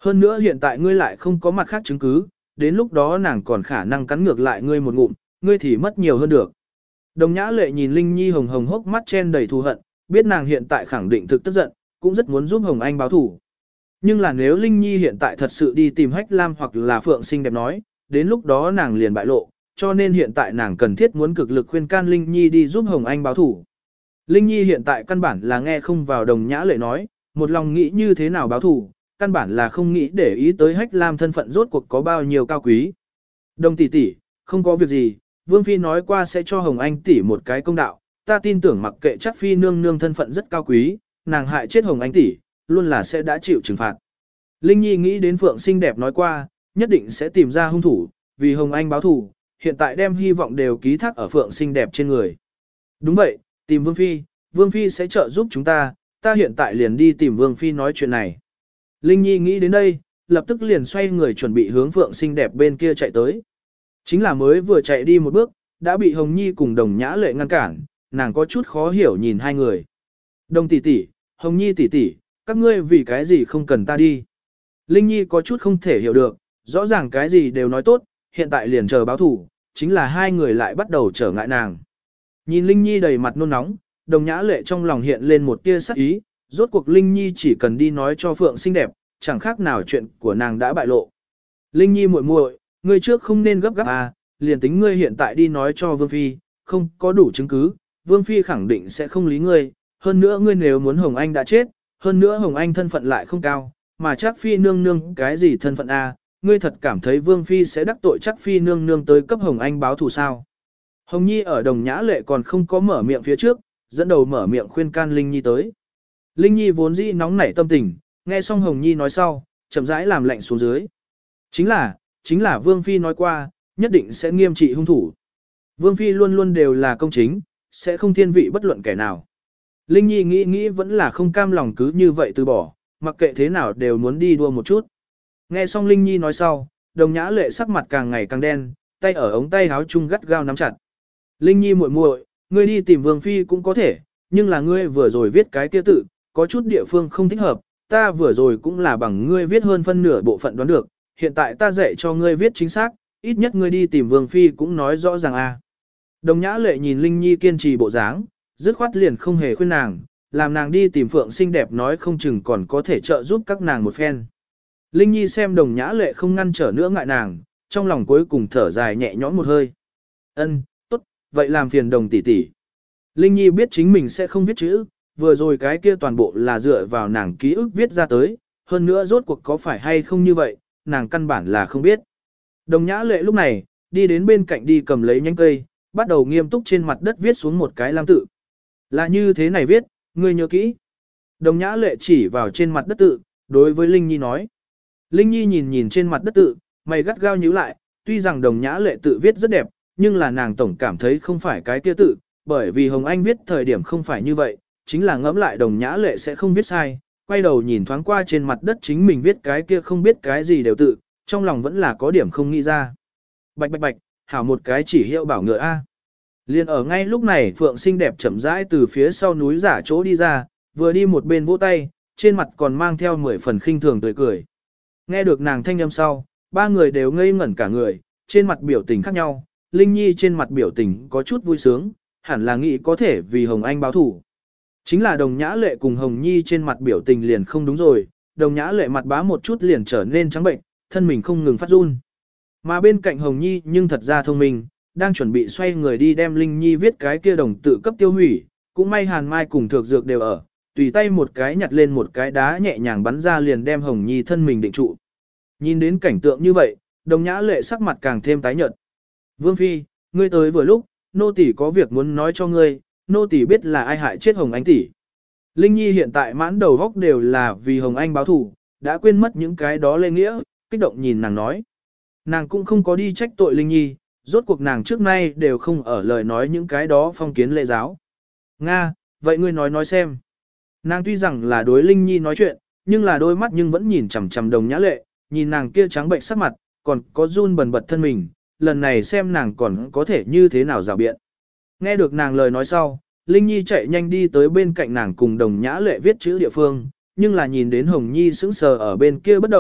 Hơn nữa hiện tại ngươi lại không có mặt khác chứng cứ, đến lúc đó nàng còn khả năng cắn ngược lại ngươi một ngụm, ngươi thì mất nhiều hơn được. Đồng Nhã Lệ nhìn Linh Nhi hồng hồng hốc mắt chen đầy thù hận, biết nàng hiện tại khẳng định thực tức giận, cũng rất muốn giúp Hồng Anh báo thù. Nhưng là nếu Linh Nhi hiện tại thật sự đi tìm Hách Lam hoặc là Phượng Xinh Đẹp nói, đến lúc đó nàng liền bại lộ, cho nên hiện tại nàng cần thiết muốn cực lực khuyên can Linh Nhi đi giúp Hồng Anh báo thù. Linh Nhi hiện tại căn bản là nghe không vào Đồng Nhã Lệ nói, một lòng nghĩ như thế nào báo thù, căn bản là không nghĩ để ý tới Hách Lam thân phận rốt cuộc có bao nhiêu cao quý. Đồng tỷ tỷ, không có việc gì, Vương Phi nói qua sẽ cho Hồng Anh tỷ một cái công đạo, ta tin tưởng mặc kệ chắc Phi nương nương thân phận rất cao quý, nàng hại chết Hồng Anh tỷ, luôn là sẽ đã chịu trừng phạt. Linh Nhi nghĩ đến Phượng Xinh Đẹp nói qua, nhất định sẽ tìm ra hung thủ, vì Hồng Anh báo thù, hiện tại đem hy vọng đều ký thác ở Phượng Xinh Đẹp trên người. Đúng vậy, tìm Vương Phi, Vương Phi sẽ trợ giúp chúng ta, ta hiện tại liền đi tìm Vương Phi nói chuyện này. Linh Nhi nghĩ đến đây, lập tức liền xoay người chuẩn bị hướng Phượng Xinh Đẹp bên kia chạy tới. Chính là mới vừa chạy đi một bước, đã bị Hồng Nhi cùng Đồng Nhã Lệ ngăn cản, nàng có chút khó hiểu nhìn hai người. Đồng tỷ tỷ, Hồng Nhi tỷ tỷ, các ngươi vì cái gì không cần ta đi. Linh Nhi có chút không thể hiểu được, rõ ràng cái gì đều nói tốt, hiện tại liền chờ báo thủ, chính là hai người lại bắt đầu trở ngại nàng. Nhìn Linh Nhi đầy mặt nôn nóng, Đồng Nhã Lệ trong lòng hiện lên một tia sắc ý, rốt cuộc Linh Nhi chỉ cần đi nói cho Phượng Xinh Đẹp, chẳng khác nào chuyện của nàng đã bại lộ. Linh Nhi muội muội, ngươi trước không nên gấp gáp à, liền tính ngươi hiện tại đi nói cho Vương Phi, không có đủ chứng cứ, Vương Phi khẳng định sẽ không lý ngươi, hơn nữa ngươi nếu muốn Hồng Anh đã chết, hơn nữa Hồng Anh thân phận lại không cao, mà chắc Phi nương nương cái gì thân phận a, à, ngươi thật cảm thấy Vương Phi sẽ đắc tội chắc Phi nương nương tới cấp Hồng Anh báo thù sao. Hồng Nhi ở Đồng Nhã Lệ còn không có mở miệng phía trước, dẫn đầu mở miệng khuyên can Linh Nhi tới. Linh Nhi vốn dĩ nóng nảy tâm tình, nghe xong Hồng Nhi nói sau, chậm rãi làm lạnh xuống dưới. Chính là, chính là Vương Phi nói qua, nhất định sẽ nghiêm trị hung thủ. Vương Phi luôn luôn đều là công chính, sẽ không thiên vị bất luận kẻ nào. Linh Nhi nghĩ nghĩ vẫn là không cam lòng cứ như vậy từ bỏ, mặc kệ thế nào đều muốn đi đua một chút. Nghe xong Linh Nhi nói sau, Đồng Nhã Lệ sắc mặt càng ngày càng đen, tay ở ống tay áo chung gắt gao nắm chặt. Linh Nhi muội muội, ngươi đi tìm Vương Phi cũng có thể, nhưng là ngươi vừa rồi viết cái kia tự, có chút địa phương không thích hợp, ta vừa rồi cũng là bằng ngươi viết hơn phân nửa bộ phận đoán được, hiện tại ta dạy cho ngươi viết chính xác, ít nhất ngươi đi tìm Vương Phi cũng nói rõ ràng a. Đồng Nhã Lệ nhìn Linh Nhi kiên trì bộ dáng, dứt khoát liền không hề khuyên nàng, làm nàng đi tìm Phượng Xinh Đẹp nói không chừng còn có thể trợ giúp các nàng một phen. Linh Nhi xem Đồng Nhã Lệ không ngăn trở nữa ngại nàng, trong lòng cuối cùng thở dài nhẹ nhõm một hơi. Ân, tốt, vậy làm phiền Đồng tỷ tỷ. Linh Nhi biết chính mình sẽ không viết chữ, vừa rồi cái kia toàn bộ là dựa vào nàng ký ức viết ra tới, hơn nữa rốt cuộc có phải hay không như vậy, nàng căn bản là không biết. Đồng Nhã Lệ lúc này, đi đến bên cạnh đi cầm lấy nhánh cây, bắt đầu nghiêm túc trên mặt đất viết xuống một cái lam tự. Là như thế này viết, ngươi nhớ kỹ. Đồng Nhã Lệ chỉ vào trên mặt đất tự, đối với Linh Nhi nói. Linh Nhi nhìn nhìn trên mặt đất tự, mày gắt gao nhíu lại, tuy rằng Đồng Nhã Lệ tự viết rất đẹp, nhưng là nàng tổng cảm thấy không phải cái kia tự, bởi vì Hồng Anh viết thời điểm không phải như vậy, chính là ngẫm lại Đồng Nhã Lệ sẽ không viết sai, quay đầu nhìn thoáng qua trên mặt đất chính mình viết cái kia không biết cái gì đều tự, trong lòng vẫn là có điểm không nghĩ ra. Bạch bạch bạch, hảo một cái chỉ hiệu bảo ngựa A. Liên ở ngay lúc này Phượng Xinh Đẹp chậm rãi từ phía sau núi giả chỗ đi ra, vừa đi một bên vỗ tay, trên mặt còn mang theo mười phần khinh thường tươi cười. Nghe được nàng thanh âm sau, ba người đều ngây ngẩn cả người, trên mặt biểu tình khác nhau, Linh Nhi trên mặt biểu tình có chút vui sướng, hẳn là nghĩ có thể vì Hồng Anh báo thủ. Chính là Đồng Nhã Lệ cùng Hồng Nhi trên mặt biểu tình liền không đúng rồi, Đồng Nhã Lệ mặt bá một chút liền trở nên trắng bệnh, thân mình không ngừng phát run. Mà bên cạnh Hồng Nhi nhưng thật ra thông minh, đang chuẩn bị xoay người đi đem Linh Nhi viết cái kia đồng tự cấp tiêu hủy, cũng may Hàn Mai cùng Thược Dược đều ở, tùy tay một cái nhặt lên một cái đá nhẹ nhàng bắn ra liền đem Hồng Nhi thân mình định trụ. Nhìn đến cảnh tượng như vậy, Đồng Nhã Lệ sắc mặt càng thêm tái nhợt. Vương Phi, ngươi tới vừa lúc, nô tỳ có việc muốn nói cho ngươi, nô tỳ biết là ai hại chết Hồng Anh tỷ. Linh Nhi hiện tại mãn đầu góc đều là vì Hồng Anh báo thù, đã quên mất những cái đó lê nghĩa, kích động nhìn nàng nói. Nàng cũng không có đi trách tội Linh Nhi, rốt cuộc nàng trước nay đều không ở lời nói những cái đó phong kiến lễ giáo. Nga, vậy ngươi nói nói xem. Nàng tuy rằng là đối Linh Nhi nói chuyện, nhưng là đôi mắt nhưng vẫn nhìn chằm chằm Đồng Nhã Lệ, nhìn nàng kia trắng bệnh sắc mặt, còn có run bần bật thân mình, lần này xem nàng còn có thể như thế nào rào biện. Nghe được nàng lời nói sau, Linh Nhi chạy nhanh đi tới bên cạnh nàng cùng Đồng Nhã Lệ viết chữ địa phương, nhưng là nhìn đến Hồng Nhi sững sờ ở bên kia bất động,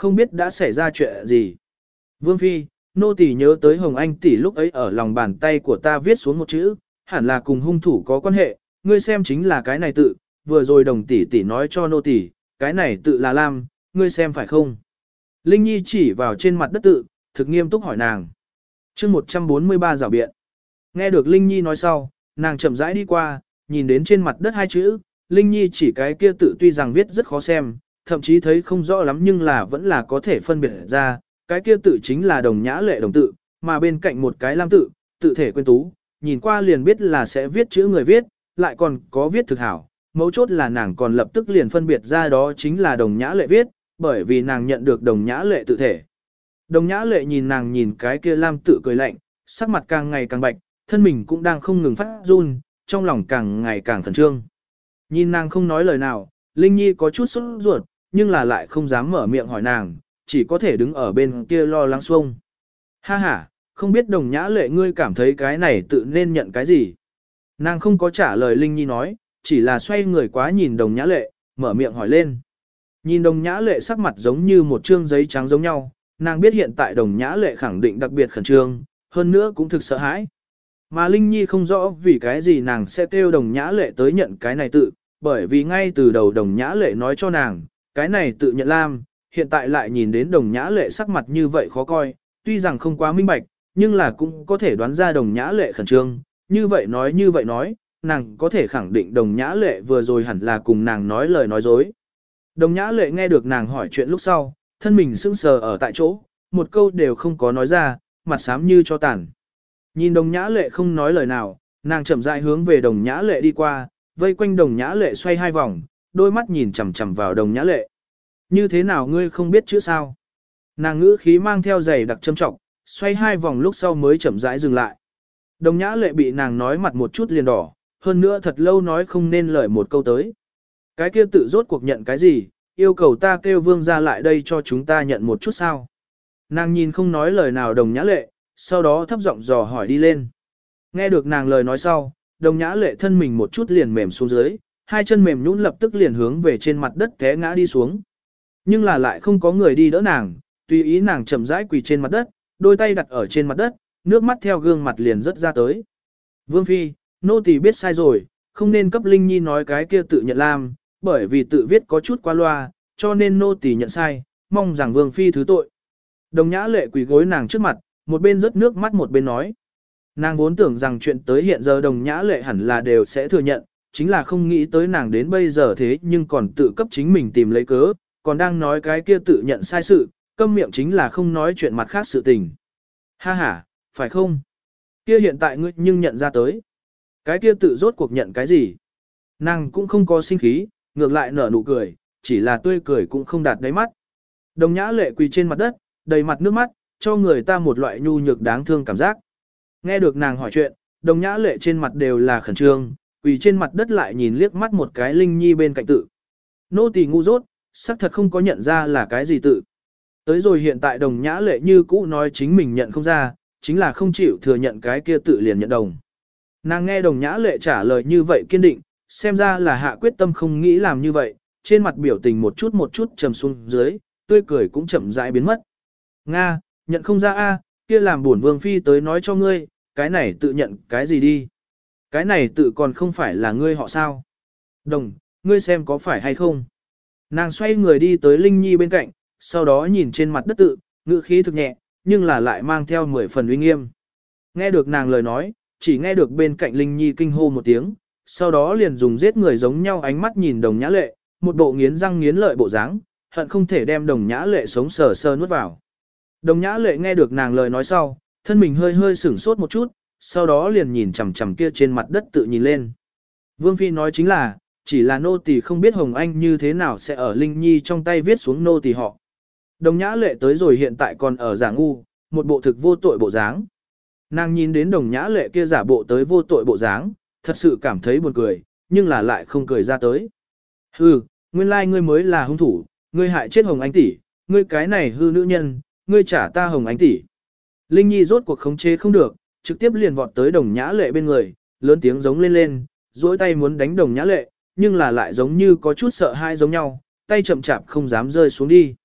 không biết đã xảy ra chuyện gì. Vương Phi, nô tỳ nhớ tới Hồng Anh tỷ lúc ấy ở lòng bàn tay của ta viết xuống một chữ, hẳn là cùng hung thủ có quan hệ, ngươi xem chính là cái này tự, vừa rồi đồng tỷ tỷ nói cho nô tỳ, cái này tự là Lam, ngươi xem phải không? Linh Nhi chỉ vào trên mặt đất tự, thực nghiêm túc hỏi nàng. chương một trăm bốn mươi ba rào biện. Nghe được Linh Nhi nói sau, nàng chậm rãi đi qua, nhìn đến trên mặt đất hai chữ, Linh Nhi chỉ cái kia tự tuy rằng viết rất khó xem, thậm chí thấy không rõ lắm nhưng là vẫn là có thể phân biệt ra, cái kia tự chính là đồng nhã lệ đồng tự, mà bên cạnh một cái lam tự, tự thể quên tú, nhìn qua liền biết là sẽ viết chữ người viết, lại còn có viết thực hảo, mấu chốt là nàng còn lập tức liền phân biệt ra đó chính là đồng nhã lệ viết, bởi vì nàng nhận được đồng nhã lệ tự thể. Đồng nhã lệ nhìn nàng nhìn cái kia lam tự cười lạnh, sắc mặt càng ngày càng bạch, thân mình cũng đang không ngừng phát run, trong lòng càng ngày càng khẩn trương. Nhìn nàng không nói lời nào, Linh Nhi có chút sốt ruột, nhưng là lại không dám mở miệng hỏi nàng, chỉ có thể đứng ở bên kia lo lắng xuông. Ha ha, không biết đồng nhã lệ ngươi cảm thấy cái này tự nên nhận cái gì? Nàng không có trả lời Linh Nhi nói, chỉ là xoay người quá nhìn đồng nhã lệ, mở miệng hỏi lên. Nhìn đồng nhã lệ sắc mặt giống như một trương giấy trắng giống nhau, nàng biết hiện tại đồng nhã lệ khẳng định đặc biệt khẩn trương, hơn nữa cũng thực sợ hãi. Mà Linh Nhi không rõ vì cái gì nàng sẽ kêu đồng nhã lệ tới nhận cái này tự, bởi vì ngay từ đầu đồng nhã lệ nói cho nàng, cái này tự nhận Lam, hiện tại lại nhìn đến đồng nhã lệ sắc mặt như vậy khó coi, tuy rằng không quá minh bạch, nhưng là cũng có thể đoán ra đồng nhã lệ khẩn trương, như vậy nói như vậy nói, nàng có thể khẳng định đồng nhã lệ vừa rồi hẳn là cùng nàng nói lời nói dối. Đồng nhã lệ nghe được nàng hỏi chuyện lúc sau, thân mình sững sờ ở tại chỗ, một câu đều không có nói ra, mặt xám như cho tàn. Nhìn đồng nhã lệ không nói lời nào, nàng chậm rãi hướng về đồng nhã lệ đi qua, vây quanh đồng nhã lệ xoay hai vòng, đôi mắt nhìn chằm chằm vào đồng nhã lệ. Như thế nào ngươi không biết chữ sao? Nàng ngữ khí mang theo giày đặc châm trọng, xoay hai vòng lúc sau mới chậm rãi dừng lại. Đồng nhã lệ bị nàng nói mặt một chút liền đỏ, hơn nữa thật lâu nói không nên lời một câu tới. Cái kia tự rốt cuộc nhận cái gì, yêu cầu ta kêu vương ra lại đây cho chúng ta nhận một chút sao? Nàng nhìn không nói lời nào đồng nhã lệ, sau đó thấp giọng dò hỏi đi lên. Nghe được nàng lời nói sau, đồng nhã lệ thân mình một chút liền mềm xuống dưới, hai chân mềm nhũn lập tức liền hướng về trên mặt đất té ngã đi xuống. Nhưng là lại không có người đi đỡ nàng, tùy ý nàng chậm rãi quỳ trên mặt đất, đôi tay đặt ở trên mặt đất, nước mắt theo gương mặt liền rớt ra tới. Vương Phi, nô tỳ biết sai rồi, không nên cấp Linh Nhi nói cái kia tự nhận làm, bởi vì tự viết có chút qua loa, cho nên nô tỳ nhận sai, mong rằng Vương Phi thứ tội. Đồng nhã lệ quỳ gối nàng trước mặt, một bên rớt nước mắt một bên nói. Nàng vốn tưởng rằng chuyện tới hiện giờ đồng nhã lệ hẳn là đều sẽ thừa nhận, chính là không nghĩ tới nàng đến bây giờ thế nhưng còn tự cấp chính mình tìm lấy cớ, còn đang nói cái kia tự nhận sai sự, câm miệng chính là không nói chuyện mặt khác sự tình. Ha ha, phải không? Kia hiện tại ngươi nhưng nhận ra tới. Cái kia tự rốt cuộc nhận cái gì? Nàng cũng không có sinh khí, ngược lại nở nụ cười, chỉ là tươi cười cũng không đạt đáy mắt. Đồng nhã lệ quỳ trên mặt đất, đầy mặt nước mắt, cho người ta một loại nhu nhược đáng thương cảm giác. Nghe được nàng hỏi chuyện, đồng nhã lệ trên mặt đều là khẩn trương, quỳ trên mặt đất lại nhìn liếc mắt một cái Linh Nhi bên cạnh tự. Nô tỳ ngu dốt, xác thật không có nhận ra là cái gì tự. Tới rồi hiện tại đồng nhã lệ như cũ nói chính mình nhận không ra, chính là không chịu thừa nhận cái kia tự liền nhận đồng. Nàng nghe đồng nhã lệ trả lời như vậy kiên định, xem ra là hạ quyết tâm không nghĩ làm như vậy, trên mặt biểu tình một chút một chút trầm xuống dưới, tươi cười cũng chậm rãi biến mất. Nga, nhận không ra a, kia làm buồn vương phi tới nói cho ngươi, cái này tự nhận cái gì đi. Cái này tự còn không phải là ngươi họ sao. Đồng, ngươi xem có phải hay không. Nàng xoay người đi tới Linh Nhi bên cạnh, sau đó nhìn trên mặt đất tự, ngữ khí thực nhẹ, nhưng là lại mang theo mười phần uy nghiêm. Nghe được nàng lời nói, chỉ nghe được bên cạnh Linh Nhi kinh hô một tiếng, sau đó liền dùng giết người giống nhau ánh mắt nhìn đồng nhã lệ, một bộ nghiến răng nghiến lợi bộ dáng, hận không thể đem đồng nhã lệ sống sờ sờ nuốt vào. Đồng nhã lệ nghe được nàng lời nói sau, thân mình hơi hơi sửng sốt một chút, sau đó liền nhìn chằm chằm kia trên mặt đất tự nhìn lên. Vương Phi nói chính là, chỉ là nô tỳ không biết Hồng Anh như thế nào sẽ ở Linh Nhi trong tay viết xuống nô tỳ họ. Đồng nhã lệ tới rồi hiện tại còn ở giả ngu, một bộ thực vô tội bộ dáng. Nàng nhìn đến đồng nhã lệ kia giả bộ tới vô tội bộ dáng, thật sự cảm thấy buồn cười, nhưng là lại không cười ra tới. Hừ, nguyên lai ngươi mới là hung thủ, ngươi hại chết Hồng Anh tỷ, ngươi cái này hư nữ nhân, ngươi trả ta Hồng Anh tỷ. Linh Nhi rốt cuộc khống chế không được, trực tiếp liền vọt tới đồng nhã lệ bên người, lớn tiếng giống lên lên, duỗi tay muốn đánh đồng nhã lệ, nhưng là lại giống như có chút sợ hãi giống nhau, tay chậm chạp không dám rơi xuống đi.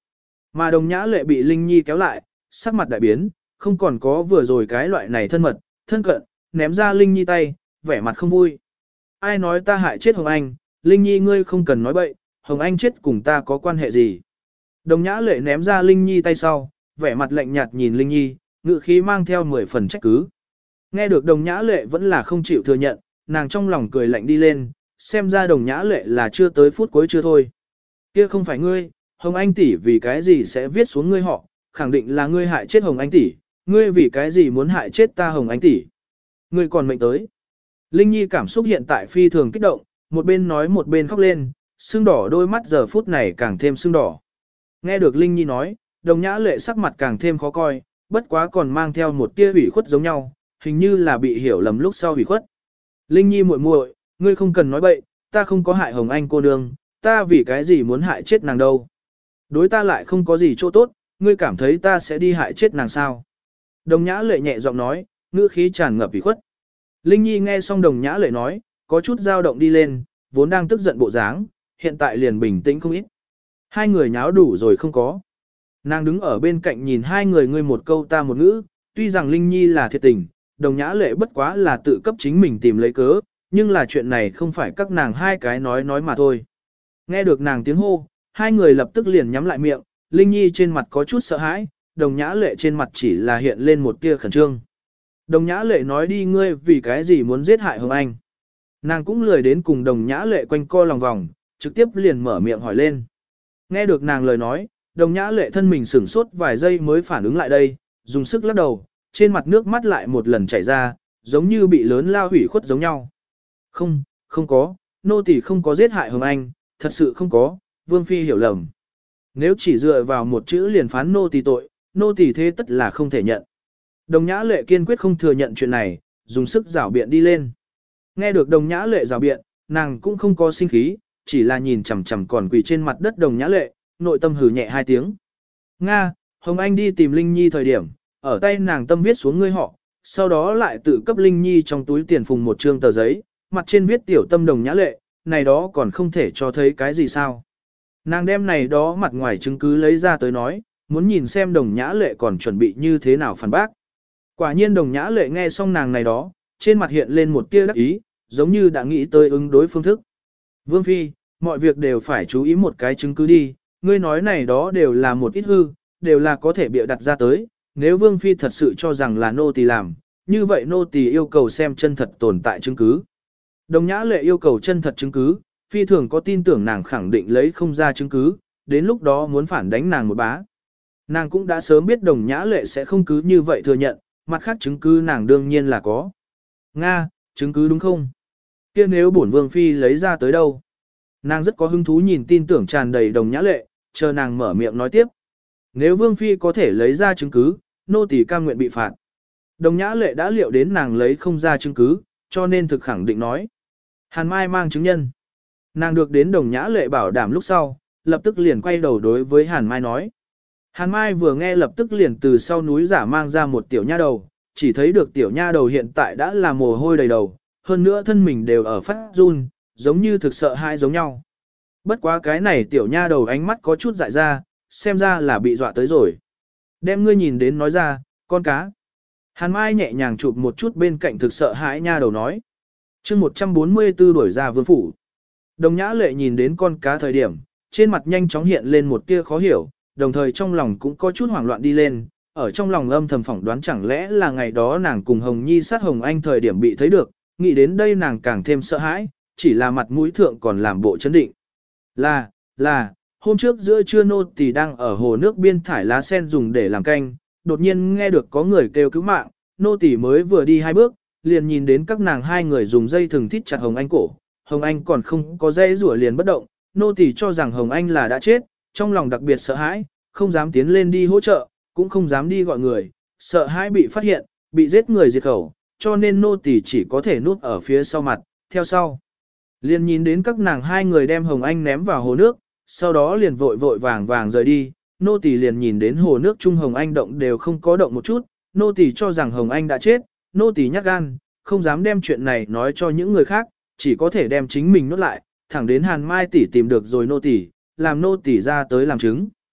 Mà Đồng Nhã Lệ bị Linh Nhi kéo lại, sắc mặt đại biến, không còn có vừa rồi cái loại này thân mật, thân cận, ném ra Linh Nhi tay, vẻ mặt không vui. Ai nói ta hại chết Hồng Anh, Linh Nhi ngươi không cần nói bậy, Hồng Anh chết cùng ta có quan hệ gì. Đồng Nhã Lệ ném ra Linh Nhi tay sau, vẻ mặt lạnh nhạt nhìn Linh Nhi, ngữ khí mang theo mười phần trách cứ. Nghe được Đồng Nhã Lệ vẫn là không chịu thừa nhận, nàng trong lòng cười lạnh đi lên, xem ra Đồng Nhã Lệ là chưa tới phút cuối chưa thôi. Kia không phải ngươi, Hồng Anh tỷ vì cái gì sẽ viết xuống ngươi họ, khẳng định là ngươi hại chết Hồng Anh tỷ, ngươi vì cái gì muốn hại chết ta Hồng Anh tỷ. Ngươi còn mệnh tới. Linh Nhi cảm xúc hiện tại phi thường kích động, một bên nói một bên khóc lên, sưng đỏ đôi mắt giờ phút này càng thêm sưng đỏ. Nghe được Linh Nhi nói, Đồng Nhã Lệ sắc mặt càng thêm khó coi, bất quá còn mang theo một tia ủy khuất giống nhau, hình như là bị hiểu lầm lúc sau ủy khuất. Linh Nhi muội muội, ngươi không cần nói bậy, ta không có hại Hồng Anh cô nương, ta vì cái gì muốn hại chết nàng đâu. Đối ta lại không có gì chỗ tốt, ngươi cảm thấy ta sẽ đi hại chết nàng sao. Đồng Nhã Lệ nhẹ giọng nói, ngữ khí tràn ngập ủy khuất. Linh Nhi nghe xong Đồng Nhã Lệ nói, có chút dao động đi lên, vốn đang tức giận bộ dáng, hiện tại liền bình tĩnh không ít. Hai người nháo đủ rồi không có. Nàng đứng ở bên cạnh nhìn hai người ngươi một câu ta một ngữ, tuy rằng Linh Nhi là thiệt tình, Đồng Nhã Lệ bất quá là tự cấp chính mình tìm lấy cớ, nhưng là chuyện này không phải các nàng hai cái nói nói mà thôi. Nghe được nàng tiếng hô, hai người lập tức liền nhắm lại miệng, Linh Nhi trên mặt có chút sợ hãi, Đồng Nhã Lệ trên mặt chỉ là hiện lên một tia khẩn trương. Đồng Nhã Lệ nói đi ngươi vì cái gì muốn giết hại Hồng Anh. Nàng cũng lười đến cùng Đồng Nhã Lệ quanh co lòng vòng, trực tiếp liền mở miệng hỏi lên. Nghe được nàng lời nói, Đồng Nhã Lệ thân mình sửng sốt vài giây mới phản ứng lại đây, dùng sức lắc đầu, trên mặt nước mắt lại một lần chảy ra, giống như bị lớn lao hủy khuất giống nhau. Không, không có, nô tỳ không có giết hại Hồng Anh, thật sự không có, Vương Phi hiểu lầm. Nếu chỉ dựa vào một chữ liền phán nô tỳ tội, nô tỳ thế tất là không thể nhận. Đồng Nhã Lệ kiên quyết không thừa nhận chuyện này, dùng sức rảo biện đi lên. Nghe được Đồng Nhã Lệ rảo biện, nàng cũng không có sinh khí, chỉ là nhìn chằm chằm còn quỳ trên mặt đất Đồng Nhã Lệ, nội tâm hừ nhẹ hai tiếng. Nga, Hồng Anh đi tìm Linh Nhi thời điểm, ở tay nàng tâm viết xuống ngươi họ, sau đó lại tự cấp Linh Nhi trong túi tiền phùng một trương tờ giấy, mặt trên viết tiểu tâm Đồng Nhã Lệ, này đó còn không thể cho thấy cái gì sao. Nàng đem này đó mặt ngoài chứng cứ lấy ra tới nói, muốn nhìn xem Đồng Nhã Lệ còn chuẩn bị như thế nào phản bác. Quả nhiên Đồng Nhã Lệ nghe xong nàng này đó, trên mặt hiện lên một tia đắc ý, giống như đã nghĩ tới ứng đối phương thức. Vương Phi, mọi việc đều phải chú ý một cái chứng cứ đi, ngươi nói này đó đều là một ít hư, đều là có thể bịa đặt ra tới, nếu Vương Phi thật sự cho rằng là nô tỳ làm, như vậy nô tỳ yêu cầu xem chân thật tồn tại chứng cứ. Đồng Nhã Lệ yêu cầu chân thật chứng cứ, Phi thường có tin tưởng nàng khẳng định lấy không ra chứng cứ, đến lúc đó muốn phản đánh nàng một bá. Nàng cũng đã sớm biết Đồng Nhã Lệ sẽ không cứ như vậy thừa nhận, mặt khác chứng cứ nàng đương nhiên là có. Nga, chứng cứ đúng không? Kia nếu bổn Vương Phi lấy ra tới đâu? Nàng rất có hứng thú nhìn tin tưởng tràn đầy Đồng Nhã Lệ, chờ nàng mở miệng nói tiếp. Nếu Vương Phi có thể lấy ra chứng cứ, nô tỳ cam nguyện bị phạt. Đồng Nhã Lệ đã liệu đến nàng lấy không ra chứng cứ, cho nên thực khẳng định nói. Hàn Mai mang chứng nhân. Nàng được đến Đồng Nhã Lệ bảo đảm lúc sau, lập tức liền quay đầu đối với Hàn Mai nói. Hàn Mai vừa nghe lập tức liền từ sau núi giả mang ra một tiểu nha đầu, chỉ thấy được tiểu nha đầu hiện tại đã là mồ hôi đầy đầu, hơn nữa thân mình đều ở phát run, giống như thực sợ hãi giống nhau. Bất quá cái này tiểu nha đầu ánh mắt có chút dại ra, xem ra là bị dọa tới rồi. Đem ngươi nhìn đến nói ra, con cá. Hàn Mai nhẹ nhàng chụp một chút bên cạnh thực sợ hãi nha đầu nói. chương một trăm bốn mươi tư đuổi ra vương phủ. Đồng Nhã Lệ nhìn đến con cá thời điểm, trên mặt nhanh chóng hiện lên một tia khó hiểu, đồng thời trong lòng cũng có chút hoảng loạn đi lên, ở trong lòng âm thầm phỏng đoán chẳng lẽ là ngày đó nàng cùng Hồng Nhi sát Hồng Anh thời điểm bị thấy được, nghĩ đến đây nàng càng thêm sợ hãi, chỉ là mặt mũi thượng còn làm bộ chấn định. Là, là, hôm trước giữa trưa nô tỳ đang ở hồ nước biên thải lá sen dùng để làm canh, đột nhiên nghe được có người kêu cứu mạng, nô tỳ mới vừa đi hai bước, liền nhìn đến các nàng hai người dùng dây thừng thít chặt Hồng Anh cổ, Hồng Anh còn không có dây rủa liền bất động, nô tỳ cho rằng Hồng Anh là đã chết, trong lòng đặc biệt sợ hãi, không dám tiến lên đi hỗ trợ, cũng không dám đi gọi người, sợ hãi bị phát hiện, bị giết người diệt khẩu, cho nên nô tỳ chỉ có thể núp ở phía sau mặt, theo sau. Liền nhìn đến các nàng hai người đem Hồng Anh ném vào hồ nước, sau đó liền vội vội vàng vàng rời đi, nô tỳ liền nhìn đến hồ nước chung Hồng Anh động đều không có động một chút, nô tỳ cho rằng Hồng Anh đã chết, nô tỳ nhát gan, không dám đem chuyện này nói cho những người khác, chỉ có thể đem chính mình nuốt lại, thẳng đến Hàn Mai tỷ tìm được rồi nô tỳ, làm nô tỳ ra tới làm chứng.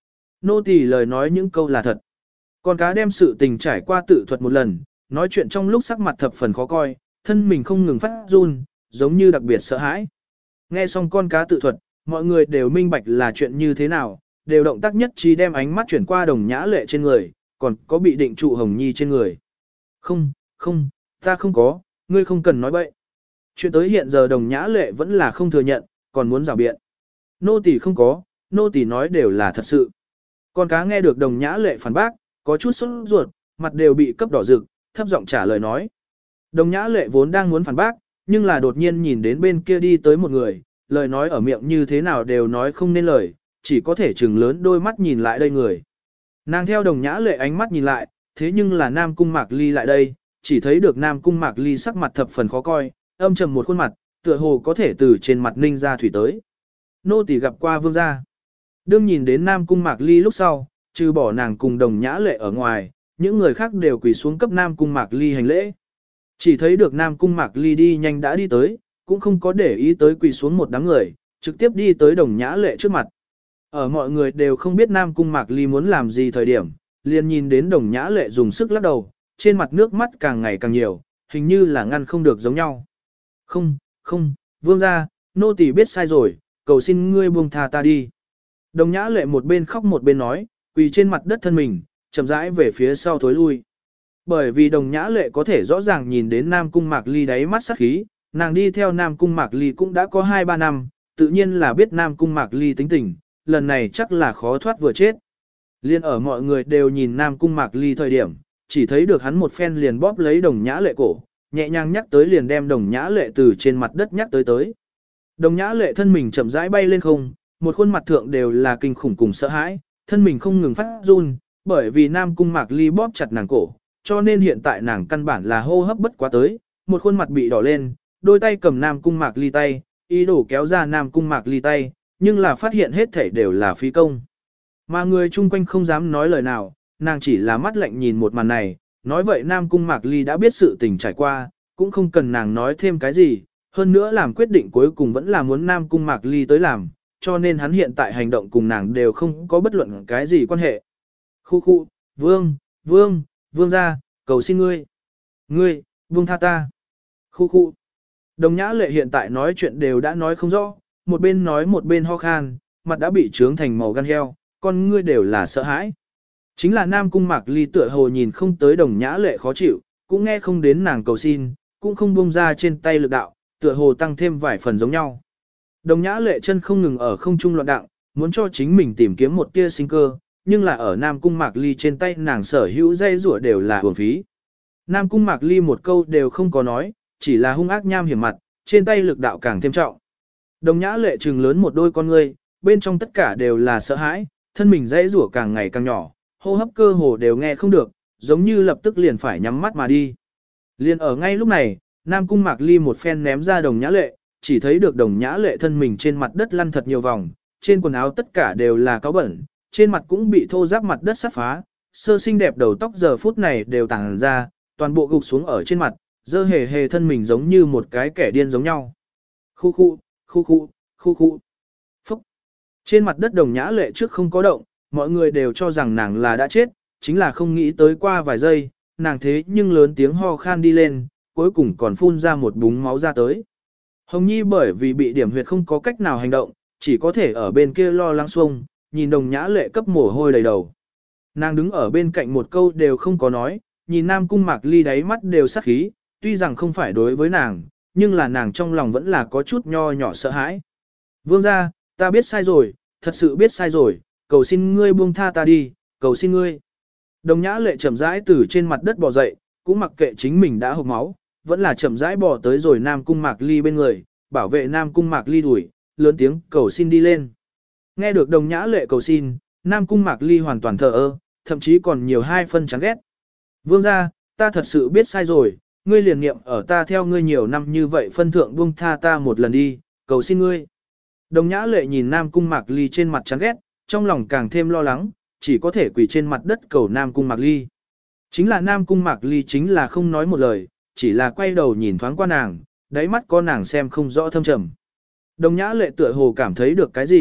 nô tỳ lời nói những câu là thật. Con cá đem sự tình trải qua tự thuật một lần, nói chuyện trong lúc sắc mặt thập phần khó coi, thân mình không ngừng phát run, giống như đặc biệt sợ hãi. Nghe xong con cá tự thuật, mọi người đều minh bạch là chuyện như thế nào, đều động tác nhất trí đem ánh mắt chuyển qua Đồng Nhã Lệ trên người, còn có bị định trụ Hồng Nhi trên người. Không, không, ta không có, ngươi không cần nói bậy. Chuyện tới hiện giờ Đồng Nhã Lệ vẫn là không thừa nhận, còn muốn rào biện. Nô tỳ không có, nô tỳ nói đều là thật sự. Con cá nghe được Đồng Nhã Lệ phản bác, có chút sốt ruột, mặt đều bị cấp đỏ rực, thấp giọng trả lời nói. Đồng Nhã Lệ vốn đang muốn phản bác, nhưng là đột nhiên nhìn đến bên kia đi tới một người, lời nói ở miệng như thế nào đều nói không nên lời, chỉ có thể trừng lớn đôi mắt nhìn lại đây người. Nàng theo Đồng Nhã Lệ ánh mắt nhìn lại, thế nhưng là Nam Cung Mạc Ly lại đây, chỉ thấy được Nam Cung Mạc Ly sắc mặt thập phần khó coi, âm trầm một khuôn mặt, tựa hồ có thể từ trên mặt ninh ra thủy tới. Nô tỳ gặp qua vương gia. Đương nhìn đến Nam Cung Mạc Ly lúc sau, trừ bỏ nàng cùng Đồng Nhã Lệ ở ngoài, những người khác đều quỳ xuống cấp Nam Cung Mạc Ly hành lễ. Chỉ thấy được Nam Cung Mạc Ly đi nhanh đã đi tới, cũng không có để ý tới quỳ xuống một đám người, trực tiếp đi tới Đồng Nhã Lệ trước mặt. Ở mọi người đều không biết Nam Cung Mạc Ly muốn làm gì thời điểm, liền nhìn đến Đồng Nhã Lệ dùng sức lắc đầu, trên mặt nước mắt càng ngày càng nhiều, hình như là ngăn không được giống nhau. Không, không, vương gia, nô tỳ biết sai rồi, cầu xin ngươi buông tha ta đi. Đồng Nhã Lệ một bên khóc một bên nói, quỳ trên mặt đất thân mình, chậm rãi về phía sau thối lui. Bởi vì Đồng Nhã Lệ có thể rõ ràng nhìn đến Nam Cung Mạc Ly đáy mắt sắc khí, nàng đi theo Nam Cung Mạc Ly cũng đã có hai ba năm, tự nhiên là biết Nam Cung Mạc Ly tính tình, lần này chắc là khó thoát vừa chết. Liên ở mọi người đều nhìn Nam Cung Mạc Ly thời điểm, chỉ thấy được hắn một phen liền bóp lấy Đồng Nhã Lệ cổ, nhẹ nhàng nhắc tới liền đem Đồng Nhã Lệ từ trên mặt đất nhắc tới tới. Đồng Nhã Lệ thân mình chậm rãi bay lên không, một khuôn mặt thượng đều là kinh khủng cùng sợ hãi, thân mình không ngừng phát run, bởi vì Nam Cung Mạc Ly bóp chặt nàng cổ, cho nên hiện tại nàng căn bản là hô hấp bất quá tới, một khuôn mặt bị đỏ lên, đôi tay cầm Nam Cung Mạc Ly tay, ý đồ kéo ra Nam Cung Mạc Ly tay, nhưng là phát hiện hết thảy đều là phí công. Mà người chung quanh không dám nói lời nào, nàng chỉ là mắt lạnh nhìn một màn này, nói vậy Nam Cung Mạc Ly đã biết sự tình trải qua, cũng không cần nàng nói thêm cái gì, hơn nữa làm quyết định cuối cùng vẫn là muốn Nam Cung Mạc Ly tới làm, cho nên hắn hiện tại hành động cùng nàng đều không có bất luận cái gì quan hệ. Khu khu, vương, vương, vương gia, cầu xin ngươi. Ngươi, vương tha ta. Khu khu. Đồng Nhã Lệ hiện tại nói chuyện đều đã nói không rõ, một bên nói một bên ho khan, mặt đã bị trướng thành màu gan heo, con ngươi đều là sợ hãi. Chính là Nam Cung Mạc Ly tựa hồ nhìn không tới Đồng Nhã Lệ khó chịu, cũng nghe không đến nàng cầu xin, cũng không buông ra trên tay lực đạo, tựa hồ tăng thêm vài phần giống nhau. Đồng Nhã Lệ chân không ngừng ở không trung loạn đặng, muốn cho chính mình tìm kiếm một tia sinh cơ, nhưng là ở Nam Cung Mạc Ly trên tay nàng sở hữu dây rủa đều là uổng phí. Nam Cung Mạc Ly một câu đều không có nói, chỉ là hung ác nham hiểm mặt, trên tay lực đạo càng thêm trọng. Đồng Nhã Lệ trừng lớn một đôi con ngươi, bên trong tất cả đều là sợ hãi, thân mình dây rủa càng ngày càng nhỏ, hô hấp cơ hồ đều nghe không được, giống như lập tức liền phải nhắm mắt mà đi. Liền ở ngay lúc này, Nam Cung Mạc Ly một phen ném ra Đồng Nhã Lệ, chỉ thấy được Đồng Nhã Lệ thân mình trên mặt đất lăn thật nhiều vòng, trên quần áo tất cả đều là cáo bẩn, trên mặt cũng bị thô ráp mặt đất sắt phá, sơ xinh đẹp đầu tóc giờ phút này đều tàng ra, toàn bộ gục xuống ở trên mặt, dơ hề hề thân mình giống như một cái kẻ điên giống nhau. Khu khu, khu khu, khu khu. Phúc. Trên mặt đất Đồng Nhã Lệ trước không có động, mọi người đều cho rằng nàng là đã chết, chính là không nghĩ tới qua vài giây, nàng thế nhưng lớn tiếng ho khan đi lên, cuối cùng còn phun ra một búng máu ra tới. Hồng Nhi bởi vì bị điểm huyệt không có cách nào hành động, chỉ có thể ở bên kia lo lắng xuông, nhìn Đồng Nhã Lệ cấp mồ hôi đầy đầu. Nàng đứng ở bên cạnh một câu đều không có nói, nhìn Nam Cung Mạc Ly đáy mắt đều sắc khí, tuy rằng không phải đối với nàng, nhưng là nàng trong lòng vẫn là có chút nho nhỏ sợ hãi. Vương gia, ta biết sai rồi, thật sự biết sai rồi, cầu xin ngươi buông tha ta đi, cầu xin ngươi. Đồng Nhã Lệ chậm rãi từ trên mặt đất bò dậy, cũng mặc kệ chính mình đã hộc máu, vẫn là chậm rãi bò tới rồi Nam Cung Mạc Ly bên người, bảo vệ Nam Cung Mạc Ly đuổi, lớn tiếng cầu xin đi lên. Nghe được Đồng Nhã Lệ cầu xin, Nam Cung Mạc Ly hoàn toàn thờ ơ, thậm chí còn nhiều hai phân chán ghét. Vương gia, ta thật sự biết sai rồi, ngươi liền niệm ở ta theo ngươi nhiều năm như vậy phân thượng buông tha ta một lần đi, cầu xin ngươi. Đồng Nhã Lệ nhìn Nam Cung Mạc Ly trên mặt chán ghét, trong lòng càng thêm lo lắng, chỉ có thể quỳ trên mặt đất cầu Nam Cung Mạc Ly. Chính là Nam Cung Mạc Ly chính là không nói một lời, chỉ là quay đầu nhìn thoáng qua nàng, đáy mắt có nàng xem không rõ thâm trầm. Đồng Nhã Lệ tựa hồ cảm thấy được cái gì,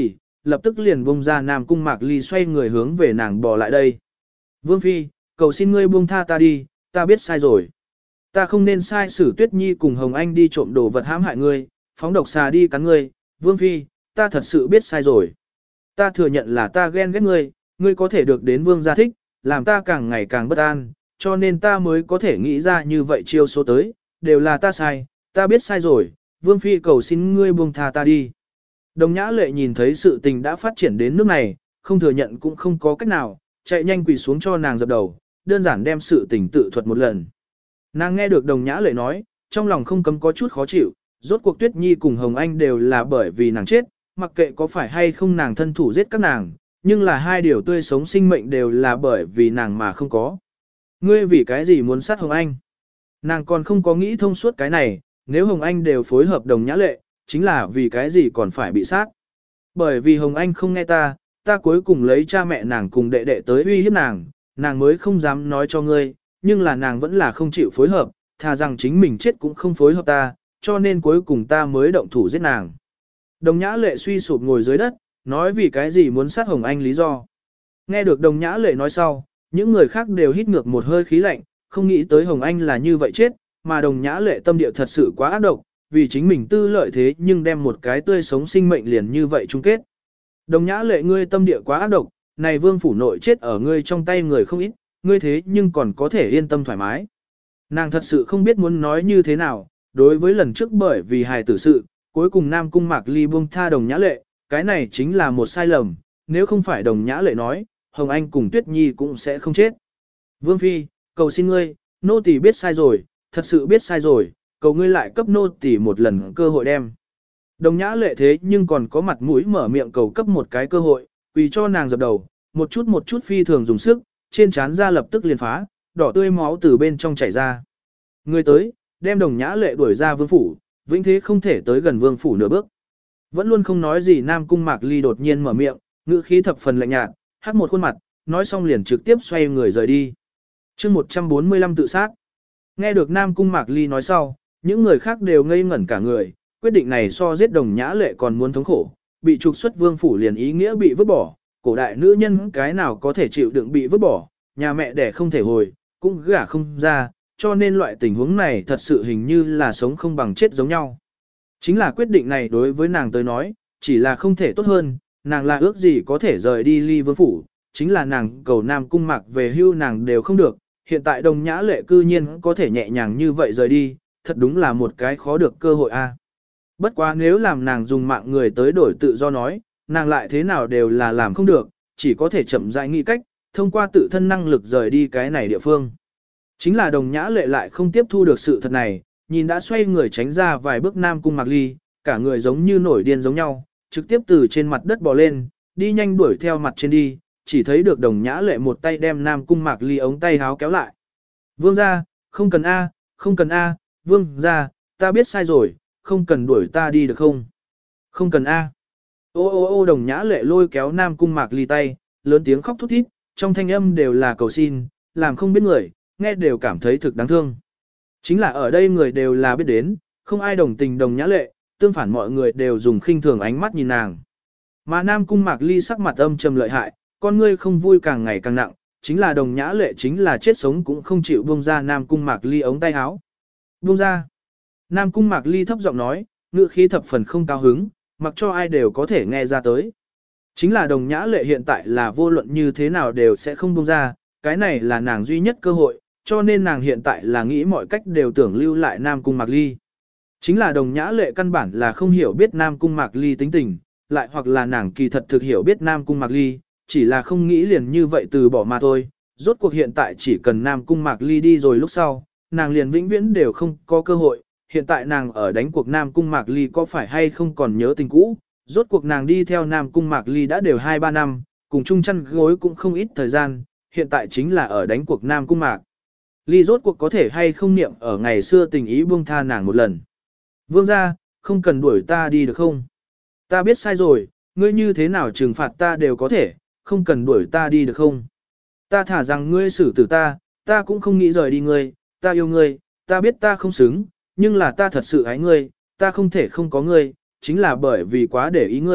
lập tức liền buông ra Nam Cung Mạc Ly xoay người hướng về nàng bò lại đây. Vương Phi, cầu xin ngươi buông tha ta đi, ta biết sai rồi. Ta không nên sai xử Tuyết Nhi cùng Hồng Anh đi trộm đồ vật hãm hại ngươi, phóng độc xà đi cắn ngươi, Vương Phi, ta thật sự biết sai rồi. Ta thừa nhận là ta ghen ghét ngươi, ngươi có thể được đến Vương gia thích, làm ta càng ngày càng bất an, cho nên ta mới có thể nghĩ ra như vậy chiêu số tới, đều là ta sai, ta biết sai rồi, Vương Phi cầu xin ngươi buông tha ta đi. Đồng Nhã Lệ nhìn thấy sự tình đã phát triển đến nước này, không thừa nhận cũng không có cách nào, chạy nhanh quỳ xuống cho nàng dập đầu, đơn giản đem sự tình tự thuật một lần. Nàng nghe được Đồng Nhã Lệ nói, trong lòng không cấm có chút khó chịu, rốt cuộc Tuyết Nhi cùng Hồng Anh đều là bởi vì nàng chết, mặc kệ có phải hay không nàng thân thủ giết các nàng, nhưng là hai điều tươi sống sinh mệnh đều là bởi vì nàng mà không có. Ngươi vì cái gì muốn sát Hồng Anh? Nàng còn không có nghĩ thông suốt cái này, nếu Hồng Anh đều phối hợp Đồng Nhã Lệ, chính là vì cái gì còn phải bị sát. Bởi vì Hồng Anh không nghe ta, ta cuối cùng lấy cha mẹ nàng cùng đệ đệ tới uy hiếp nàng, nàng mới không dám nói cho ngươi, nhưng là nàng vẫn là không chịu phối hợp, thà rằng chính mình chết cũng không phối hợp ta, cho nên cuối cùng ta mới động thủ giết nàng. Đồng Nhã Lệ suy sụp ngồi dưới đất, nói vì cái gì muốn sát Hồng Anh lý do. Nghe được Đồng Nhã Lệ nói sau, những người khác đều hít ngược một hơi khí lạnh, không nghĩ tới Hồng Anh là như vậy chết, mà Đồng Nhã Lệ tâm địa thật sự quá ác độc, vì chính mình tư lợi thế nhưng đem một cái tươi sống sinh mệnh liền như vậy chung kết. Đồng Nhã Lệ ngươi tâm địa quá ác độc, này vương phủ nội chết ở ngươi trong tay người không ít, ngươi thế nhưng còn có thể yên tâm thoải mái. Nàng thật sự không biết muốn nói như thế nào, đối với lần trước bởi vì hài tử sự, cuối cùng Nam Cung Mạc Ly buông tha Đồng Nhã Lệ, cái này chính là một sai lầm, nếu không phải Đồng Nhã Lệ nói, Hồng Anh cùng Tuyết Nhi cũng sẽ không chết. Vương Phi, cầu xin ngươi, nô tỳ biết sai rồi, thật sự biết sai rồi, cầu ngươi lại cấp nô tỳ một lần cơ hội đem. Đồng Nhã Lệ thế nhưng còn có mặt mũi mở miệng cầu cấp một cái cơ hội, quỳ cho nàng dập đầu, một chút một chút phi thường dùng sức, trên trán da lập tức liền phá, đỏ tươi máu từ bên trong chảy ra. Người tới, đem Đồng Nhã Lệ đuổi ra vương phủ, vĩnh thế không thể tới gần vương phủ nửa bước. Vẫn luôn không nói gì Nam Cung Mạc Ly đột nhiên mở miệng, ngữ khí thập phần lạnh nhạt, hắc một khuôn mặt, nói xong liền trực tiếp xoay người rời đi. Chương một trăm bốn mươi lăm tự sát. Nghe được Nam Cung Mạc Ly nói sau, những người khác đều ngây ngẩn cả người, quyết định này so giết Đồng Nhã Lệ còn muốn thống khổ, bị trục xuất vương phủ liền ý nghĩa bị vứt bỏ, cổ đại nữ nhân cái nào có thể chịu đựng bị vứt bỏ, nhà mẹ đẻ không thể hồi, cũng gả không ra, cho nên loại tình huống này thật sự hình như là sống không bằng chết giống nhau. Chính là quyết định này đối với nàng tới nói, chỉ là không thể tốt hơn, nàng là ước gì có thể rời đi ly vương phủ, chính là nàng cầu Nam Cung Mạc về hưu nàng đều không được, hiện tại Đồng Nhã Lệ cư nhiên có thể nhẹ nhàng như vậy rời đi, thật đúng là một cái khó được cơ hội a. Bất quá nếu làm nàng dùng mạng người tới đổi tự do nói, nàng lại thế nào đều là làm không được, chỉ có thể chậm rãi nghĩ cách, thông qua tự thân năng lực rời đi cái này địa phương. Chính là Đồng Nhã Lệ lại không tiếp thu được sự thật này, nhìn đã xoay người tránh ra vài bước Nam Cung Mạc Ly, cả người giống như nổi điên giống nhau, trực tiếp từ trên mặt đất bò lên, đi nhanh đuổi theo mặt trên đi, chỉ thấy được Đồng Nhã Lệ một tay đem Nam Cung Mạc Ly ống tay háo kéo lại. Vương gia, không cần A, không cần A, vương gia, ta biết sai rồi, không cần đuổi ta đi được không? Không cần A. Ô ô ô Đồng Nhã Lệ lôi kéo Nam Cung Mạc Ly tay, lớn tiếng khóc thút thít, trong thanh âm đều là cầu xin, làm không biết người, nghe đều cảm thấy thực đáng thương. Chính là ở đây người đều là biết đến, không ai đồng tình Đồng Nhã Lệ, tương phản mọi người đều dùng khinh thường ánh mắt nhìn nàng. Mà Nam Cung Mạc Ly sắc mặt âm trầm lợi hại, con ngươi không vui càng ngày càng nặng, chính là Đồng Nhã Lệ chính là chết sống cũng không chịu buông ra Nam Cung Mạc Ly ống tay áo. Buông ra. Nam Cung Mạc Ly thấp giọng nói, ngữ khí thập phần không cao hứng, mặc cho ai đều có thể nghe ra tới. Chính là Đồng Nhã Lệ hiện tại là vô luận như thế nào đều sẽ không buông ra, cái này là nàng duy nhất cơ hội, cho nên nàng hiện tại là nghĩ mọi cách đều tưởng lưu lại Nam Cung Mạc Ly. Chính là Đồng Nhã Lệ căn bản là không hiểu biết Nam Cung Mạc Ly tính tình, lại hoặc là nàng kỳ thật thực hiểu biết Nam Cung Mạc Ly, chỉ là không nghĩ liền như vậy từ bỏ mà thôi. Rốt cuộc hiện tại chỉ cần Nam Cung Mạc Ly đi rồi lúc sau, nàng liền vĩnh viễn đều không có cơ hội. Hiện tại nàng ở đánh cuộc Nam Cung Mạc Ly có phải hay không còn nhớ tình cũ, rốt cuộc nàng đi theo Nam Cung Mạc Ly đã đều hai ba năm, cùng chung chăn gối cũng không ít thời gian, hiện tại chính là ở đánh cuộc Nam Cung Mạc Ly rốt cuộc có thể hay không niệm ở ngày xưa tình ý buông tha nàng một lần. Vương gia, không cần đuổi ta đi được không? Ta biết sai rồi, ngươi như thế nào trừng phạt ta đều có thể, không cần đuổi ta đi được không? Ta thả rằng ngươi xử tử ta, ta cũng không nghĩ rời đi ngươi, ta yêu ngươi, ta biết ta không xứng, nhưng là ta thật sự ái ngươi, ta không thể không có ngươi, chính là bởi vì quá để ý ngươi,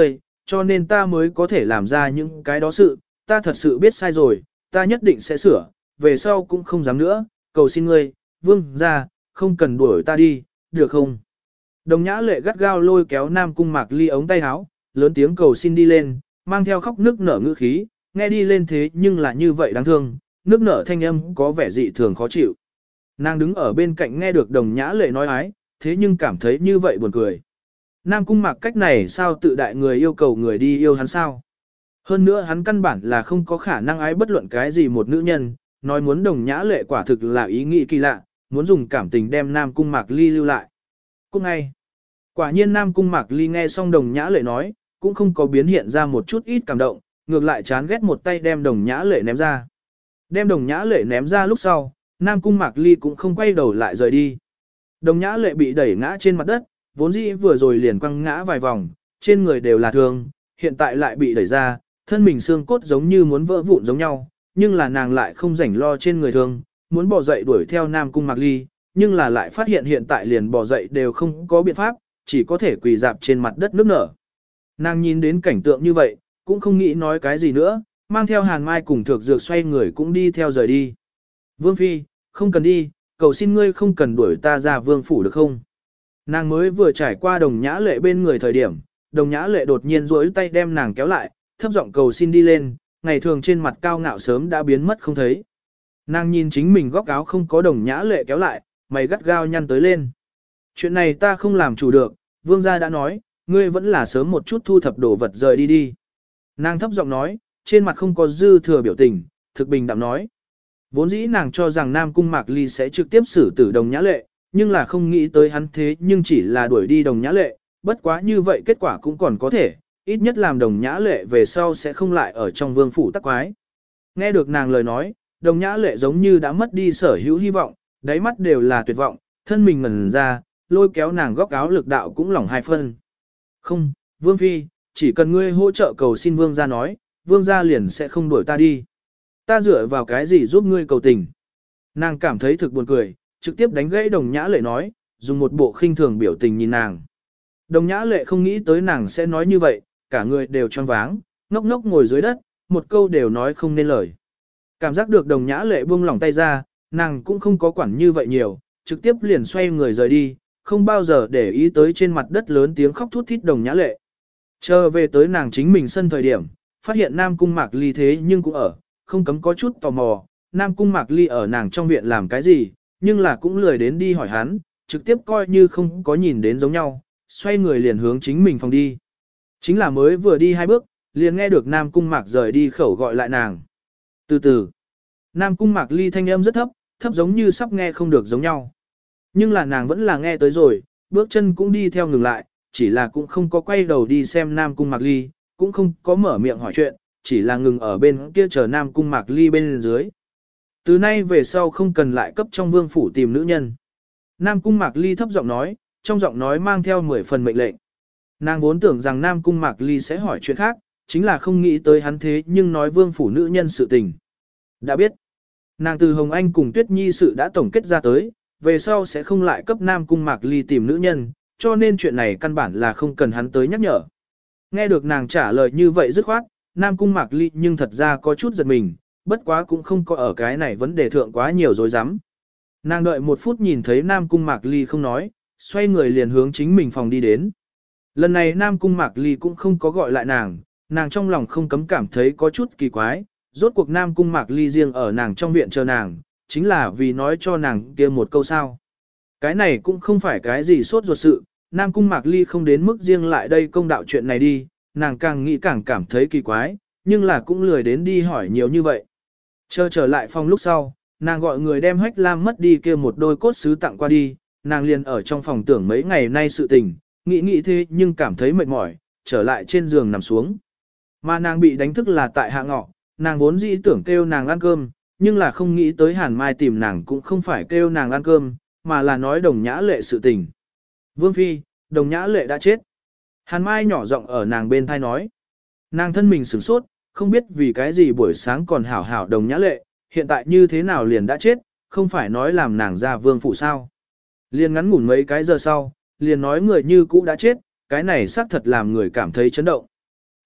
cho nên ta mới có thể làm ra những cái đó sự, ta thật sự biết sai rồi, ta nhất định sẽ sửa, về sau cũng không dám nữa, cầu xin ngươi, vương ra, không cần đuổi ta đi, được không? Đồng Nhã Lệ gắt gao lôi kéo Nam Cung Mạc Ly ống tay áo, lớn tiếng cầu xin đi lên, mang theo khóc nước nở ngữ khí, nghe đi lên thế nhưng là như vậy đáng thương, nước nở thanh âm có vẻ dị thường khó chịu. Nàng đứng ở bên cạnh nghe được Đồng Nhã Lệ nói ái, thế nhưng cảm thấy như vậy buồn cười. Nam Cung Mạc cách này sao tự đại người yêu cầu người đi yêu hắn sao? Hơn nữa hắn căn bản là không có khả năng ái bất luận cái gì một nữ nhân, nói muốn Đồng Nhã Lệ quả thực là ý nghĩ kỳ lạ, muốn dùng cảm tình đem Nam Cung Mạc Ly lưu lại. Cũng ngay, quả nhiên Nam Cung Mạc Ly nghe xong Đồng Nhã Lệ nói, cũng không có biến hiện ra một chút ít cảm động, ngược lại chán ghét một tay đem Đồng Nhã Lệ ném ra. Đem Đồng Nhã Lệ ném ra lúc sau, Nam Cung Mạc Ly cũng không quay đầu lại rời đi. Đồng Nhã Lệ bị đẩy ngã trên mặt đất, vốn dĩ vừa rồi liền quăng ngã vài vòng, trên người đều là thương, hiện tại lại bị đẩy ra, thân mình xương cốt giống như muốn vỡ vụn giống nhau, nhưng là nàng lại không rảnh lo trên người thương, muốn bỏ dậy đuổi theo Nam Cung Mạc Ly, nhưng là lại phát hiện hiện tại liền bỏ dậy đều không có biện pháp, chỉ có thể quỳ dạp trên mặt đất nước nở. Nàng nhìn đến cảnh tượng như vậy, cũng không nghĩ nói cái gì nữa, mang theo Hàn Mai cùng Thược Dược xoay người cũng đi theo rời đi. Vương Phi, không cần đi, cầu xin ngươi không cần đuổi ta ra vương phủ được không? Nàng mới vừa trải qua Đồng Nhã Lệ bên người thời điểm, Đồng Nhã Lệ đột nhiên duỗi tay đem nàng kéo lại, thấp giọng cầu xin đi lên, ngày thường trên mặt cao ngạo sớm đã biến mất không thấy. Nàng nhìn chính mình góc áo không có Đồng Nhã Lệ kéo lại, mày gắt gao nhăn tới lên. Chuyện này ta không làm chủ được, vương gia đã nói, ngươi vẫn là sớm một chút thu thập đồ vật rời đi đi. Nàng thấp giọng nói, trên mặt không có dư thừa biểu tình, thực bình đạm nói. Vốn dĩ nàng cho rằng Nam Cung Mạc Ly sẽ trực tiếp xử tử Đồng Nhã Lệ, nhưng là không nghĩ tới hắn thế nhưng chỉ là đuổi đi Đồng Nhã Lệ, bất quá như vậy kết quả cũng còn có thể, ít nhất làm Đồng Nhã Lệ về sau sẽ không lại ở trong vương phủ tắc quái. Nghe được nàng lời nói, Đồng Nhã Lệ giống như đã mất đi sở hữu hy vọng, đáy mắt đều là tuyệt vọng, thân mình ngẩn ra, lôi kéo nàng góc áo lực đạo cũng lỏng hai phân. Không, Vương Phi, chỉ cần ngươi hỗ trợ cầu xin Vương gia nói, Vương gia liền sẽ không đuổi ta đi. Ta dựa vào cái gì giúp ngươi cầu tình? Nàng cảm thấy thực buồn cười, trực tiếp đánh gãy Đồng Nhã Lệ nói, dùng một bộ khinh thường biểu tình nhìn nàng. Đồng Nhã Lệ không nghĩ tới nàng sẽ nói như vậy, cả người đều choáng váng, ngốc ngốc ngồi dưới đất, một câu đều nói không nên lời. Cảm giác được Đồng Nhã Lệ buông lỏng tay ra, nàng cũng không có quản như vậy nhiều, trực tiếp liền xoay người rời đi, không bao giờ để ý tới trên mặt đất lớn tiếng khóc thút thít Đồng Nhã Lệ. Chờ về tới nàng chính mình sân thời điểm, phát hiện Nam Cung Mạc Ly thế nhưng cũng ở, không cấm có chút tò mò, Nam Cung Mạc Ly ở nàng trong viện làm cái gì, nhưng là cũng lười đến đi hỏi hắn, trực tiếp coi như không có nhìn đến giống nhau, xoay người liền hướng chính mình phòng đi. Chính là mới vừa đi hai bước, liền nghe được Nam Cung Mạc rời đi khẩu gọi lại nàng. Từ từ, Nam Cung Mạc Ly thanh âm rất thấp, thấp giống như sắp nghe không được giống nhau. Nhưng là nàng vẫn là nghe tới rồi, bước chân cũng đi theo ngừng lại, chỉ là cũng không có quay đầu đi xem Nam Cung Mạc Ly, cũng không có mở miệng hỏi chuyện, chỉ là ngừng ở bên kia chờ Nam Cung Mạc Ly bên dưới. Từ nay về sau không cần lại cấp trong vương phủ tìm nữ nhân. Nam Cung Mạc Ly thấp giọng nói, trong giọng nói mang theo mười phần mệnh lệnh. Nàng vốn tưởng rằng Nam Cung Mạc Ly sẽ hỏi chuyện khác, chính là không nghĩ tới hắn thế nhưng nói vương phủ nữ nhân sự tình. Đã biết, nàng từ Hồng Anh cùng Tuyết Nhi sự đã tổng kết ra tới, về sau sẽ không lại cấp Nam Cung Mạc Ly tìm nữ nhân, cho nên chuyện này căn bản là không cần hắn tới nhắc nhở. Nghe được nàng trả lời như vậy dứt khoát, Nam Cung Mạc Ly nhưng thật ra có chút giật mình, bất quá cũng không có ở cái này vấn đề thượng quá nhiều dối rắm. Nàng đợi một phút nhìn thấy Nam Cung Mạc Ly không nói, xoay người liền hướng chính mình phòng đi đến. Lần này Nam Cung Mạc Ly cũng không có gọi lại nàng, nàng trong lòng không cấm cảm thấy có chút kỳ quái, rốt cuộc Nam Cung Mạc Ly riêng ở nàng trong viện chờ nàng, chính là vì nói cho nàng kia một câu sao. Cái này cũng không phải cái gì sốt ruột sự, Nam Cung Mạc Ly không đến mức riêng lại đây công đạo chuyện này đi, nàng càng nghĩ càng cảm thấy kỳ quái, nhưng là cũng lười đến đi hỏi nhiều như vậy. Chờ trở lại phòng lúc sau, nàng gọi người đem Hách Lam mất đi kia một đôi cốt sứ tặng qua đi, nàng liền ở trong phòng tưởng mấy ngày nay sự tình, nghĩ nghĩ thế nhưng cảm thấy mệt mỏi, trở lại trên giường nằm xuống. Mà nàng bị đánh thức là tại hạ ngọ, nàng vốn dĩ tưởng kêu nàng ăn cơm, nhưng là không nghĩ tới Hàn Mai tìm nàng cũng không phải kêu nàng ăn cơm, mà là nói Đồng Nhã Lệ sự tình. Vương Phi, Đồng Nhã Lệ đã chết. Hàn Mai nhỏ giọng ở nàng bên thai nói. Nàng thân mình sửng sốt, không biết vì cái gì buổi sáng còn hảo hảo Đồng Nhã Lệ, hiện tại như thế nào liền đã chết, không phải nói làm nàng ra vương phủ sao. Liền ngắn ngủn mấy cái giờ sau, liền nói người như cũ đã chết, cái này xác thật làm người cảm thấy chấn động.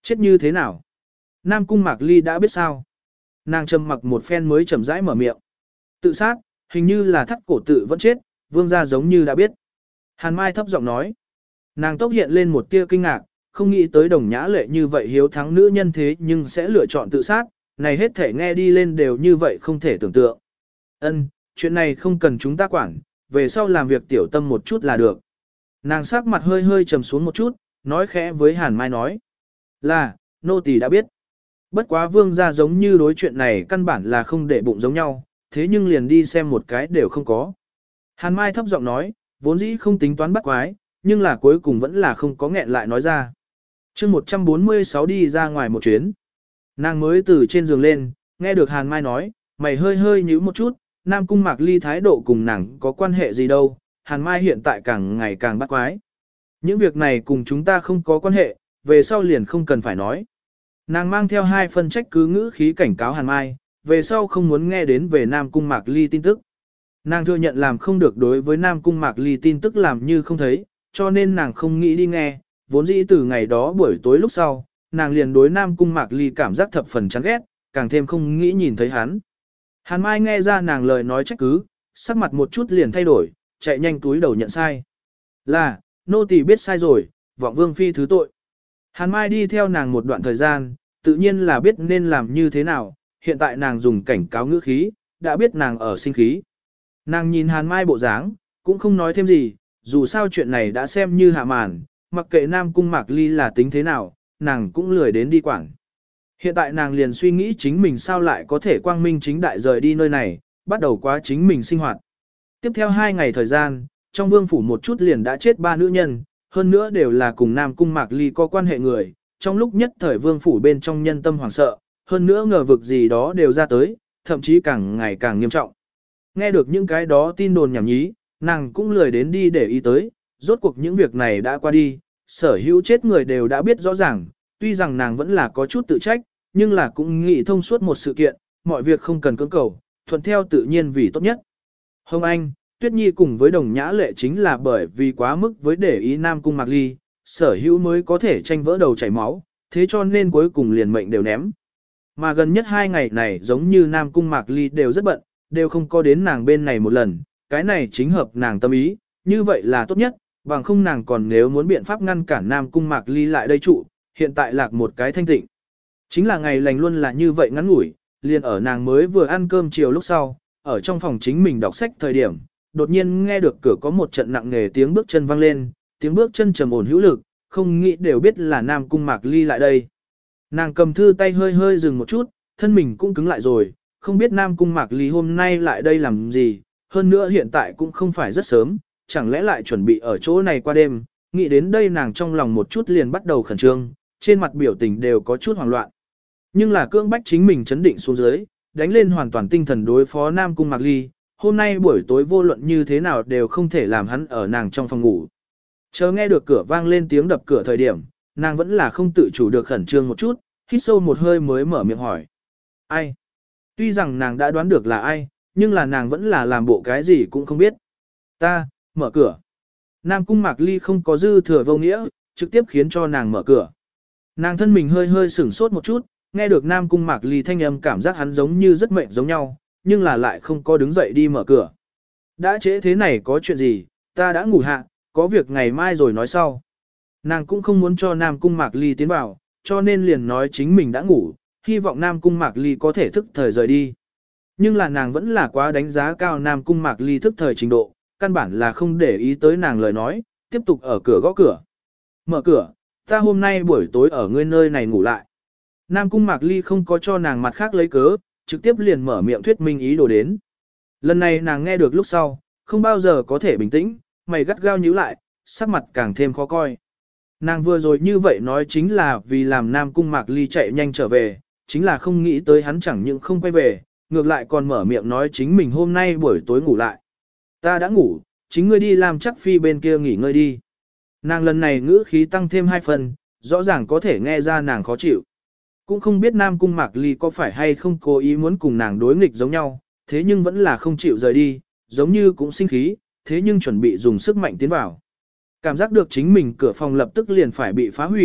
Chết như thế nào? Nam Cung Mạc Ly đã biết sao? Nàng trầm mặc một phen mới chậm rãi mở miệng. Tự sát, hình như là thắt cổ tự vẫn chết, vương gia giống như đã biết. Hàn Mai thấp giọng nói. Nàng tốc hiện lên một tia kinh ngạc, không nghĩ tới Đồng Nhã Lệ như vậy hiếu thắng nữ nhân thế nhưng sẽ lựa chọn tự sát, này hết thể nghe đi lên đều như vậy không thể tưởng tượng. Ân, chuyện này không cần chúng ta quản, về sau làm việc tiểu tâm một chút là được. Nàng sắc mặt hơi hơi trầm xuống một chút, nói khẽ với Hàn Mai nói. Là, nô tỳ đã biết. Bất quá vương gia giống như đối chuyện này căn bản là không để bụng giống nhau, thế nhưng liền đi xem một cái đều không có. Hàn Mai thấp giọng nói, vốn dĩ không tính toán bắt quái, nhưng là cuối cùng vẫn là không có nghẹn lại nói ra. chương một trăm bốn mươi sáu đi ra ngoài một chuyến. Nàng mới từ trên giường lên, nghe được Hàn Mai nói, mày hơi hơi nhíu một chút, Nam Cung Mạc Ly thái độ cùng nàng có quan hệ gì đâu, Hàn Mai hiện tại càng ngày càng bắt quái. Những việc này cùng chúng ta không có quan hệ, về sau liền không cần phải nói. Nàng mang theo hai phân trách cứ ngữ khí cảnh cáo Hàn Mai, về sau không muốn nghe đến về Nam Cung Mạc Ly tin tức. Nàng thừa nhận làm không được đối với Nam Cung Mạc Ly tin tức làm như không thấy, cho nên nàng không nghĩ đi nghe, vốn dĩ từ ngày đó buổi tối lúc sau, nàng liền đối Nam Cung Mạc Ly cảm giác thập phần chán ghét, càng thêm không nghĩ nhìn thấy hắn. Hàn Mai nghe ra nàng lời nói trách cứ, sắc mặt một chút liền thay đổi, chạy nhanh túi đầu nhận sai. Là, nô tỳ biết sai rồi, vọng vương phi thứ tội. Hàn Mai đi theo nàng một đoạn thời gian, tự nhiên là biết nên làm như thế nào, hiện tại nàng dùng cảnh cáo ngữ khí, đã biết nàng ở sinh khí. Nàng nhìn Hàn Mai bộ dáng, cũng không nói thêm gì, dù sao chuyện này đã xem như hạ màn, mặc kệ Nam Cung Mạc Ly là tính thế nào, nàng cũng lười đến đi quảng. Hiện tại nàng liền suy nghĩ chính mình sao lại có thể quang minh chính đại rời đi nơi này, bắt đầu quá chính mình sinh hoạt. Tiếp theo hai ngày thời gian, trong vương phủ một chút liền đã chết ba nữ nhân, hơn nữa đều là cùng Nam Cung Mạc Ly có quan hệ người, trong lúc nhất thời vương phủ bên trong nhân tâm hoảng sợ, hơn nữa ngờ vực gì đó đều ra tới, thậm chí càng ngày càng nghiêm trọng. Nghe được những cái đó tin đồn nhảm nhí, nàng cũng lười đến đi để ý tới, rốt cuộc những việc này đã qua đi, sở hữu chết người đều đã biết rõ ràng, tuy rằng nàng vẫn là có chút tự trách, nhưng là cũng nghĩ thông suốt một sự kiện, mọi việc không cần cưỡng cầu, thuận theo tự nhiên vì tốt nhất. Hồng Anh, Tuyết Nhi cùng với Đồng Nhã Lệ chính là bởi vì quá mức với để ý Nam Cung Mạc Ly, sở hữu mới có thể tranh vỡ đầu chảy máu, thế cho nên cuối cùng liền mệnh đều ném. Mà gần nhất hai ngày này giống như Nam Cung Mạc Ly đều rất bận, đều không có đến nàng bên này một lần, cái này chính hợp nàng tâm ý, như vậy là tốt nhất, bằng không nàng còn nếu muốn biện pháp ngăn cản Nam Cung Mạc Ly lại đây trụ, hiện tại lạc một cái thanh tịnh. Chính là ngày lành luôn là như vậy ngắn ngủi, liền ở nàng mới vừa ăn cơm chiều lúc sau, ở trong phòng chính mình đọc sách thời điểm, đột nhiên nghe được cửa có một trận nặng nề tiếng bước chân vang lên, tiếng bước chân trầm ổn hữu lực, không nghĩ đều biết là Nam Cung Mạc Ly lại đây. Nàng cầm thư tay hơi hơi dừng một chút, thân mình cũng cứng lại rồi, không biết Nam Cung Mạc Ly hôm nay lại đây làm gì, hơn nữa hiện tại cũng không phải rất sớm, chẳng lẽ lại chuẩn bị ở chỗ này qua đêm, nghĩ đến đây nàng trong lòng một chút liền bắt đầu khẩn trương, trên mặt biểu tình đều có chút hoảng loạn. Nhưng là cưỡng bách chính mình chấn định xuống dưới, đánh lên hoàn toàn tinh thần đối phó Nam Cung Mạc Ly, hôm nay buổi tối vô luận như thế nào đều không thể làm hắn ở nàng trong phòng ngủ. Chờ nghe được cửa vang lên tiếng đập cửa thời điểm, nàng vẫn là không tự chủ được khẩn trương một chút, hít sâu một hơi mới mở miệng hỏi. Ai? Tuy rằng nàng đã đoán được là ai, nhưng là nàng vẫn là làm bộ cái gì cũng không biết. Ta, mở cửa. Nam Cung Mạc Ly không có dư thừa vô nghĩa, trực tiếp khiến cho nàng mở cửa. Nàng thân mình hơi hơi sửng sốt một chút, nghe được Nam Cung Mạc Ly thanh âm cảm giác hắn giống như rất mệt giống nhau, nhưng là lại không có đứng dậy đi mở cửa. Đã trễ thế này có chuyện gì, ta đã ngủ hạ, có việc ngày mai rồi nói sau. Nàng cũng không muốn cho Nam Cung Mạc Ly tiến vào, cho nên liền nói chính mình đã ngủ, hy vọng Nam Cung Mạc Ly có thể thức thời rời đi. Nhưng là nàng vẫn là quá đánh giá cao Nam Cung Mạc Ly thức thời trình độ, căn bản là không để ý tới nàng lời nói, tiếp tục ở cửa gõ cửa. Mở cửa, ta hôm nay buổi tối ở ngươi nơi này ngủ lại. Nam Cung Mạc Ly không có cho nàng mặt khác lấy cớ, trực tiếp liền mở miệng thuyết minh ý đồ đến. Lần này nàng nghe được lúc sau, không bao giờ có thể bình tĩnh, mày gắt gao nhíu lại, sắc mặt càng thêm khó coi. Nàng vừa rồi như vậy nói chính là vì làm Nam Cung Mạc Ly chạy nhanh trở về, chính là không nghĩ tới hắn chẳng những không quay về, ngược lại còn mở miệng nói chính mình hôm nay buổi tối ngủ lại. Ta đã ngủ, chính ngươi đi làm chắc phi bên kia nghỉ ngơi đi. Nàng lần này ngữ khí tăng thêm hai phần, rõ ràng có thể nghe ra nàng khó chịu. Cũng không biết Nam Cung Mạc Ly có phải hay không cố ý muốn cùng nàng đối nghịch giống nhau, thế nhưng vẫn là không chịu rời đi, giống như cũng sinh khí, thế nhưng chuẩn bị dùng sức mạnh tiến vào. Cảm giác được chính mình cửa phòng lập tức liền phải bị phá hủy,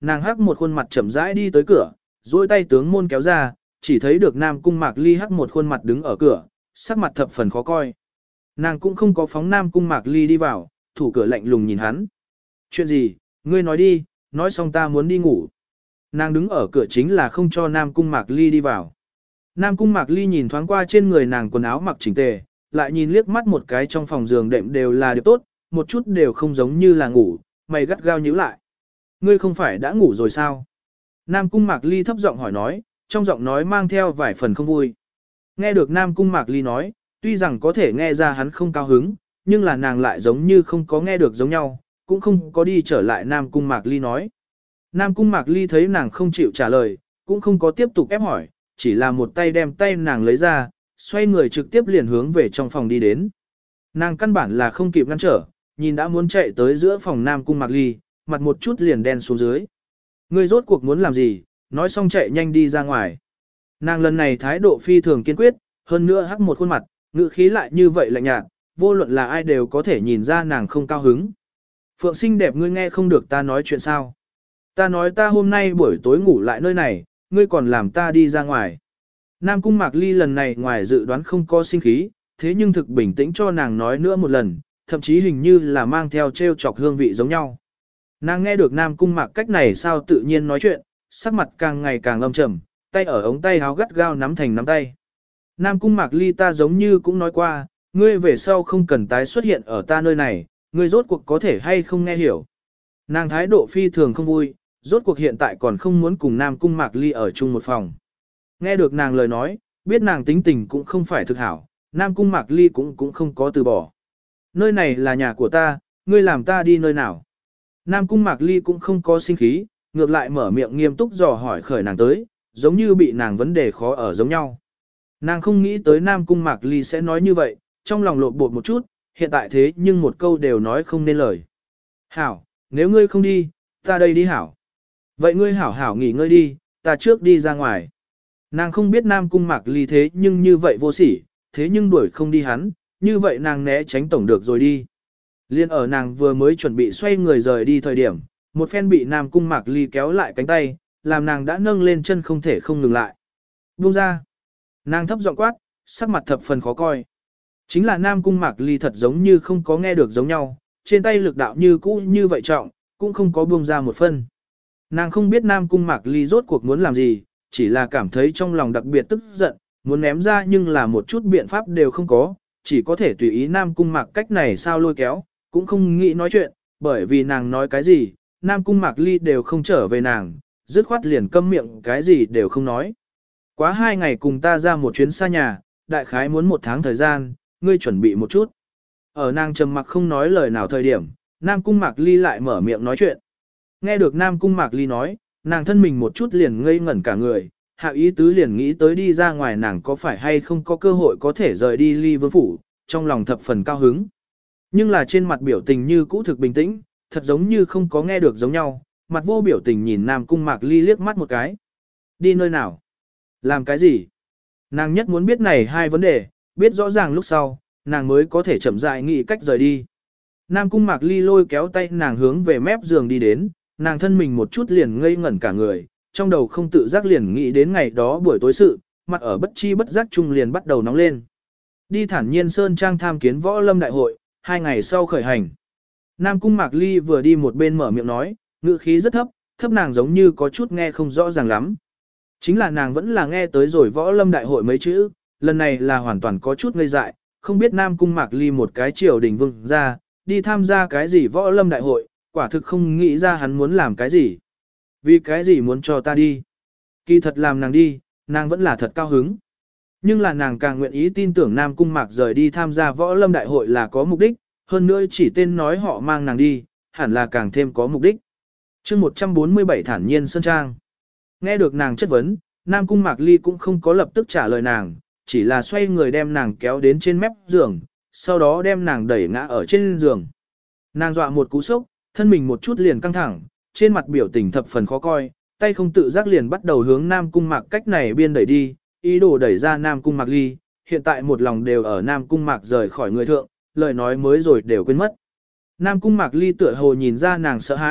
Nàng hắc một khuôn mặt chậm rãi đi tới cửa, duỗi tay tướng môn kéo ra, chỉ thấy được Nam Cung Mạc Ly hắc một khuôn mặt đứng ở cửa, sắc mặt thập phần khó coi. Nàng cũng không có phóng Nam Cung Mạc Ly đi vào, thủ cửa lạnh lùng nhìn hắn. Chuyện gì, ngươi nói đi, nói xong ta muốn đi ngủ. Nàng đứng ở cửa chính là không cho Nam Cung Mạc Ly đi vào. Nam Cung Mạc Ly nhìn thoáng qua trên người nàng quần áo mặc chỉnh tề, lại nhìn liếc mắt một cái trong phòng giường đệm đều là điều tốt, một chút đều không giống như là ngủ, mày gắt gao nhíu lại. Ngươi không phải đã ngủ rồi sao? Nam Cung Mạc Ly thấp giọng hỏi nói, trong giọng nói mang theo vài phần không vui. Nghe được Nam Cung Mạc Ly nói, tuy rằng có thể nghe ra hắn không cao hứng, nhưng là nàng lại giống như không có nghe được giống nhau, cũng không có đi trở lại Nam Cung Mạc Ly nói. Nam Cung Mạc Ly thấy nàng không chịu trả lời, cũng không có tiếp tục ép hỏi, chỉ là một tay đem tay nàng lấy ra, xoay người trực tiếp liền hướng về trong phòng đi đến. Nàng căn bản là không kịp ngăn trở, nhìn đã muốn chạy tới giữa phòng Nam Cung Mạc Ly, mặt một chút liền đen xuống dưới. Ngươi rốt cuộc muốn làm gì, nói xong chạy nhanh đi ra ngoài. Nàng lần này thái độ phi thường kiên quyết, hơn nữa hắc một khuôn mặt, ngữ khí lại như vậy lạnh nhạt, vô luận là ai đều có thể nhìn ra nàng không cao hứng. Phượng xinh đẹp, ngươi nghe không được ta nói chuyện sao? Ta nói ta hôm nay buổi tối ngủ lại nơi này, ngươi còn làm ta đi ra ngoài. Nam Cung Mạc Ly lần này ngoài dự đoán không có sinh khí, thế nhưng thực bình tĩnh cho nàng nói nữa một lần, thậm chí hình như là mang theo treo chọc hương vị giống nhau. Nàng nghe được Nam Cung Mạc cách này sao tự nhiên nói chuyện, sắc mặt càng ngày càng âm trầm, tay ở ống tay háo gắt gao nắm thành nắm tay. Nam Cung Mạc Ly, ta giống như cũng nói qua, ngươi về sau không cần tái xuất hiện ở ta nơi này, ngươi rốt cuộc có thể hay không nghe hiểu. Nàng thái độ phi thường không vui, rốt cuộc hiện tại còn không muốn cùng Nam Cung Mạc Ly ở chung một phòng. Nghe được nàng lời nói, biết nàng tính tình cũng không phải thực hảo, Nam Cung Mạc Ly cũng cũng không có từ bỏ. Nơi này là nhà của ta, ngươi làm ta đi nơi nào. Nam Cung Mạc Ly cũng không có sinh khí, ngược lại mở miệng nghiêm túc dò hỏi khởi nàng tới, giống như bị nàng vấn đề khó ở giống nhau. Nàng không nghĩ tới Nam Cung Mạc Ly sẽ nói như vậy, trong lòng lộn bột một chút, hiện tại thế nhưng một câu đều nói không nên lời. Hảo, nếu ngươi không đi, ta đây đi hảo. Vậy ngươi hảo hảo nghỉ ngơi đi, ta trước đi ra ngoài. Nàng không biết Nam Cung Mạc Ly thế nhưng như vậy vô sỉ, thế nhưng đuổi không đi hắn, như vậy nàng né tránh tổng được rồi đi. Liên ở nàng vừa mới chuẩn bị xoay người rời đi thời điểm, một phen bị Nam Cung Mạc Ly kéo lại cánh tay, làm nàng đã nâng lên chân không thể không ngừng lại. Buông ra. Nàng thấp giọng quát, sắc mặt thập phần khó coi. Chính là Nam Cung Mạc Ly thật giống như không có nghe được giống nhau, trên tay lực đạo như cũ như vậy trọng, cũng không có buông ra một phân. Nàng không biết Nam Cung Mạc Ly rốt cuộc muốn làm gì, chỉ là cảm thấy trong lòng đặc biệt tức giận, muốn ném ra nhưng là một chút biện pháp đều không có, chỉ có thể tùy ý Nam Cung Mạc cách này sao lôi kéo, cũng không nghĩ nói chuyện, bởi vì nàng nói cái gì, Nam Cung Mạc Ly đều không trở về nàng, dứt khoát liền câm miệng cái gì đều không nói. Quá hai ngày cùng ta ra một chuyến xa nhà, đại khái muốn một tháng thời gian, ngươi chuẩn bị một chút. Ở nàng trầm mặc không nói lời nào thời điểm, Nam Cung Mạc Ly lại mở miệng nói chuyện. Nghe được Nam Cung Mạc Ly nói, nàng thân mình một chút liền ngây ngẩn cả người, hạ ý tứ liền nghĩ tới đi ra ngoài nàng có phải hay không có cơ hội có thể rời đi Ly Vương Phủ, trong lòng thập phần cao hứng. Nhưng là trên mặt biểu tình như cũ thực bình tĩnh, thật giống như không có nghe được giống nhau, mặt vô biểu tình nhìn Nam Cung Mạc Ly liếc mắt một cái. Đi nơi nào? Làm cái gì? Nàng nhất muốn biết này hai vấn đề, biết rõ ràng lúc sau, nàng mới có thể chậm rãi nghĩ cách rời đi. Nam Cung Mạc Ly lôi kéo tay nàng hướng về mép giường đi đến, nàng thân mình một chút liền ngây ngẩn cả người, trong đầu không tự giác liền nghĩ đến ngày đó buổi tối sự, mặt ở bất chi bất giác chung liền bắt đầu nóng lên. Đi Thản Nhiên Sơn Trang tham kiến võ lâm đại hội, hai ngày sau khởi hành. Nam Cung Mạc Ly vừa đi một bên mở miệng nói, ngữ khí rất thấp, thấp nàng giống như có chút nghe không rõ ràng lắm. Chính là nàng vẫn là nghe tới rồi võ lâm đại hội mấy chữ, lần này là hoàn toàn có chút ngây dại, không biết Nam Cung Mạc Ly một cái triều đình vương ra, đi tham gia cái gì võ lâm đại hội, quả thực không nghĩ ra hắn muốn làm cái gì. Vì cái gì muốn cho ta đi? Kỳ thật làm nàng đi, nàng vẫn là thật cao hứng. Nhưng là nàng càng nguyện ý tin tưởng Nam Cung Mạc rời đi tham gia võ lâm đại hội là có mục đích, hơn nữa chỉ tên nói họ mang nàng đi, hẳn là càng thêm có mục đích. chương một trăm bốn mươi bảy Thản Nhiên Sơn Trang. Nghe được nàng chất vấn, Nam Cung Mạc Ly cũng không có lập tức trả lời nàng, chỉ là xoay người đem nàng kéo đến trên mép giường, sau đó đem nàng đẩy ngã ở trên giường. Nàng dọa một cú sốc, thân mình một chút liền căng thẳng, trên mặt biểu tình thập phần khó coi, tay không tự giác liền bắt đầu hướng Nam Cung Mạc cách này biên đẩy đi, ý đồ đẩy ra Nam Cung Mạc Ly, hiện tại một lòng đều ở Nam Cung Mạc rời khỏi người thượng, lời nói mới rồi đều quên mất. Nam Cung Mạc Ly tựa hồ nhìn ra nàng sợ hãi,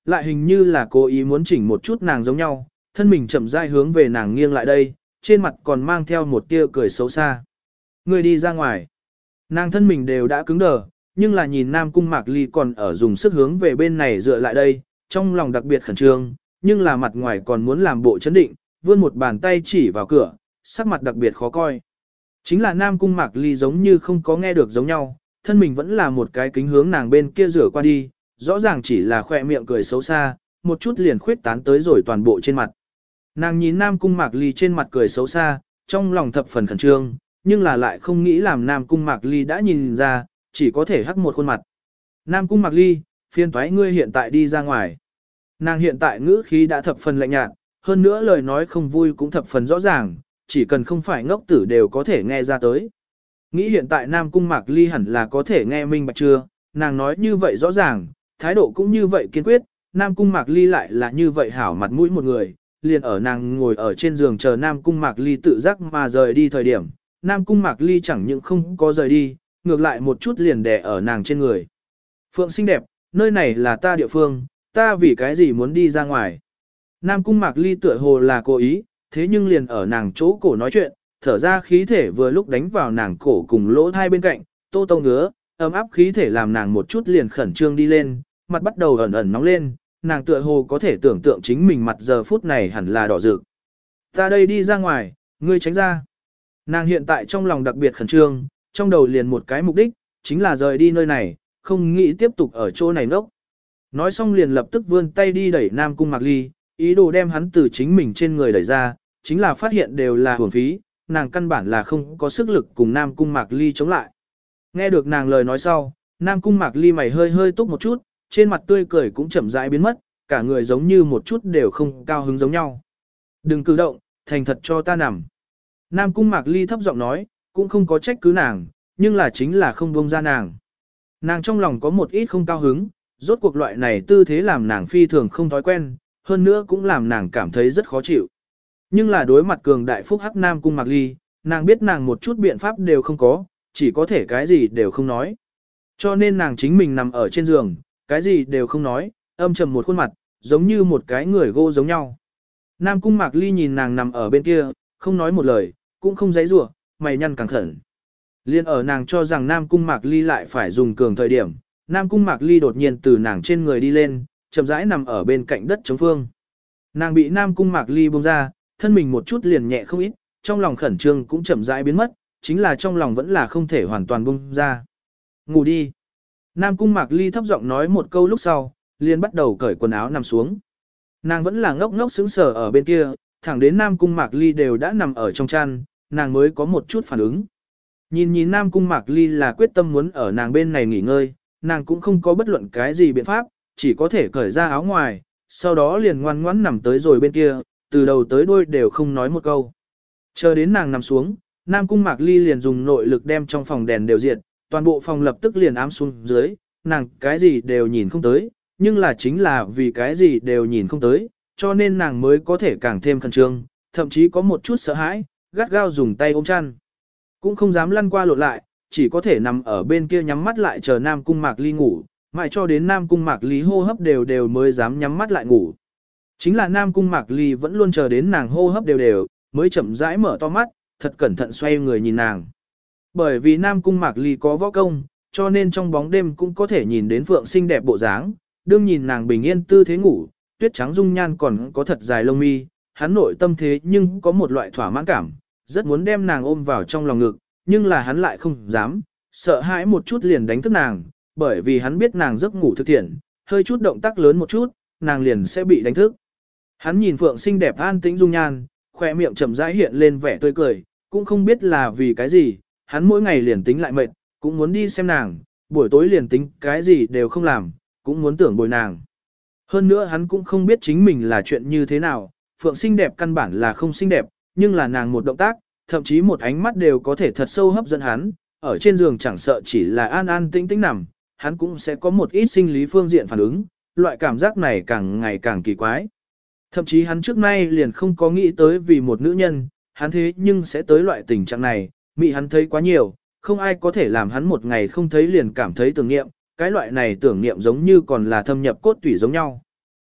lại hình như là cố ý muốn chỉnh một chút nàng giống nhau, thân mình chậm rãi hướng về nàng nghiêng lại đây, trên mặt còn mang theo một tia cười xấu xa. Người đi ra ngoài. Nàng thân mình đều đã cứng đờ, nhưng là nhìn Nam Cung Mạc Ly còn ở dùng sức hướng về bên này dựa lại đây, trong lòng đặc biệt khẩn trương, nhưng là mặt ngoài còn muốn làm bộ chấn định, vươn một bàn tay chỉ vào cửa, sắc mặt đặc biệt khó coi. Chính là Nam Cung Mạc Ly giống như không có nghe được giống nhau, thân mình vẫn là một cái kính hướng nàng bên kia rửa qua đi, rõ ràng chỉ là khoe miệng cười xấu xa, một chút liền khuyết tán tới rồi toàn bộ trên mặt. Nàng nhìn Nam Cung Mạc Ly trên mặt cười xấu xa, trong lòng thập phần khẩn trương, nhưng là lại không nghĩ làm Nam Cung Mạc Ly đã nhìn ra, chỉ có thể hắc một khuôn mặt. Nam Cung Mạc Ly, phiên toái ngươi hiện tại đi ra ngoài. Nàng hiện tại ngữ khí đã thập phần lạnh nhạt, hơn nữa lời nói không vui cũng thập phần rõ ràng, chỉ cần không phải ngốc tử đều có thể nghe ra tới. Nghĩ hiện tại Nam Cung Mạc Ly hẳn là có thể nghe minh bạch chưa, nàng nói như vậy rõ ràng, thái độ cũng như vậy kiên quyết, Nam Cung Mạc Ly lại là như vậy hảo mặt mũi một người, liền ở nàng ngồi ở trên giường chờ Nam Cung Mạc Ly tự giác mà rời đi thời điểm, Nam Cung Mạc Ly chẳng những không có rời đi, ngược lại một chút liền đè ở nàng trên người. Phượng xinh đẹp, nơi này là ta địa phương, ta vì cái gì muốn đi ra ngoài. Nam Cung Mạc Ly tựa hồ là cố ý, thế nhưng liền ở nàng chỗ cổ nói chuyện, thở ra khí thể vừa lúc đánh vào nàng cổ cùng lỗ thai bên cạnh, tô tô ngứa, ấm áp khí thể làm nàng một chút liền khẩn trương đi lên, mặt bắt đầu ẩn ẩn nóng lên, nàng tựa hồ có thể tưởng tượng chính mình mặt giờ phút này hẳn là đỏ rực. Ta đây đi ra ngoài, ngươi tránh ra. Nàng hiện tại trong lòng đặc biệt khẩn trương, trong đầu liền một cái mục đích, chính là rời đi nơi này, không nghĩ tiếp tục ở chỗ này nốc. Nói xong liền lập tức vươn tay đi đẩy Nam Cung Mạc Ly, ý đồ đem hắn từ chính mình trên người đẩy ra, chính là phát hiện đều là hưởng phí, nàng căn bản là không có sức lực cùng Nam Cung Mạc Ly chống lại. Nghe được nàng lời nói sau, Nam Cung Mạc Ly mày hơi hơi túc một chút, trên mặt tươi cười cũng chậm rãi biến mất, cả người giống như một chút đều không cao hứng giống nhau. Đừng cử động, thành thật cho ta nằm. Nam Cung Mạc Ly thấp giọng nói, cũng không có trách cứ nàng, nhưng là chính là không buông ra nàng. Nàng trong lòng có một ít không cao hứng, rốt cuộc loại này tư thế làm nàng phi thường không thói quen, hơn nữa cũng làm nàng cảm thấy rất khó chịu. Nhưng là đối mặt cường đại phúc hắc Nam Cung Mạc Ly, nàng biết nàng một chút biện pháp đều không có, chỉ có thể cái gì đều không nói. Cho nên nàng chính mình nằm ở trên giường, cái gì đều không nói, âm trầm một khuôn mặt, giống như một cái người gỗ giống nhau. Nam Cung Mạc Ly nhìn nàng nằm ở bên kia, không nói một lời, cũng không giãy giụa, mày nhăn càng khẩn. Liên ở nàng cho rằng Nam Cung Mạc Ly lại phải dùng cường thời điểm, Nam Cung Mạc Ly đột nhiên từ nàng trên người đi lên, chậm rãi nằm ở bên cạnh đất chống phương. Nàng bị Nam Cung Mạc Ly buông ra, thân mình một chút liền nhẹ không ít, trong lòng khẩn trương cũng chậm rãi biến mất, chính là trong lòng vẫn là không thể hoàn toàn buông ra. Ngủ đi. Nam Cung Mạc Ly thấp giọng nói một câu lúc sau, liền bắt đầu cởi quần áo nằm xuống. Nàng vẫn là ngốc ngốc sững sờ ở bên kia, thẳng đến Nam Cung Mạc Ly đều đã nằm ở trong chăn, nàng mới có một chút phản ứng. Nhìn nhìn Nam Cung Mạc Ly là quyết tâm muốn ở nàng bên này nghỉ ngơi, nàng cũng không có bất luận cái gì biện pháp, chỉ có thể cởi ra áo ngoài, sau đó liền ngoan ngoãn nằm tới rồi bên kia, từ đầu tới đuôi đều không nói một câu. Chờ đến nàng nằm xuống, Nam Cung Mạc Ly liền dùng nội lực đem trong phòng đèn đều diệt, toàn bộ phòng lập tức liền ám xuống dưới, nàng cái gì đều nhìn không tới, nhưng là chính là vì cái gì đều nhìn không tới, cho nên nàng mới có thể càng thêm khẩn trương, thậm chí có một chút sợ hãi, gắt gao dùng tay ôm chăn. Cũng không dám lăn qua lộn lại, chỉ có thể nằm ở bên kia nhắm mắt lại chờ Nam Cung Mạc Ly ngủ, mãi cho đến Nam Cung Mạc Ly hô hấp đều đều mới dám nhắm mắt lại ngủ. Chính là Nam Cung Mạc Ly vẫn luôn chờ đến nàng hô hấp đều đều, mới chậm rãi mở to mắt, thật cẩn thận xoay người nhìn nàng. Bởi vì Nam Cung Mạc Ly có võ công, cho nên trong bóng đêm cũng có thể nhìn đến Phượng xinh đẹp bộ dáng, đương nhìn nàng bình yên tư thế ngủ, tuyết trắng dung nhan còn có thật dài lông mi, hắn nội tâm thế nhưng có một loại thỏa mãn cảm, rất muốn đem nàng ôm vào trong lòng ngực, nhưng là hắn lại không dám, sợ hãi một chút liền đánh thức nàng, bởi vì hắn biết nàng giấc ngủ thực thiện, hơi chút động tác lớn một chút, nàng liền sẽ bị đánh thức. Hắn nhìn Phượng xinh đẹp an tĩnh dung nhan, khoe miệng chậm rãi hiện lên vẻ tươi cười, cũng không biết là vì cái gì, hắn mỗi ngày liền tính lại mệt, cũng muốn đi xem nàng, buổi tối liền tính cái gì đều không làm, cũng muốn tưởng bồi nàng. Hơn nữa hắn cũng không biết chính mình là chuyện như thế nào, Phượng xinh đẹp căn bản là không xinh đẹp, nhưng là nàng một động tác, thậm chí một ánh mắt đều có thể thật sâu hấp dẫn hắn, ở trên giường chẳng sợ chỉ là an an tĩnh tĩnh nằm, hắn cũng sẽ có một ít sinh lý phương diện phản ứng, loại cảm giác này càng ngày càng kỳ quái. Thậm chí hắn trước nay liền không có nghĩ tới vì một nữ nhân, hắn thế nhưng sẽ tới loại tình trạng này, mị hắn thấy quá nhiều, không ai có thể làm hắn một ngày không thấy liền cảm thấy tưởng niệm, cái loại này tưởng niệm giống như còn là thâm nhập cốt tủy giống nhau.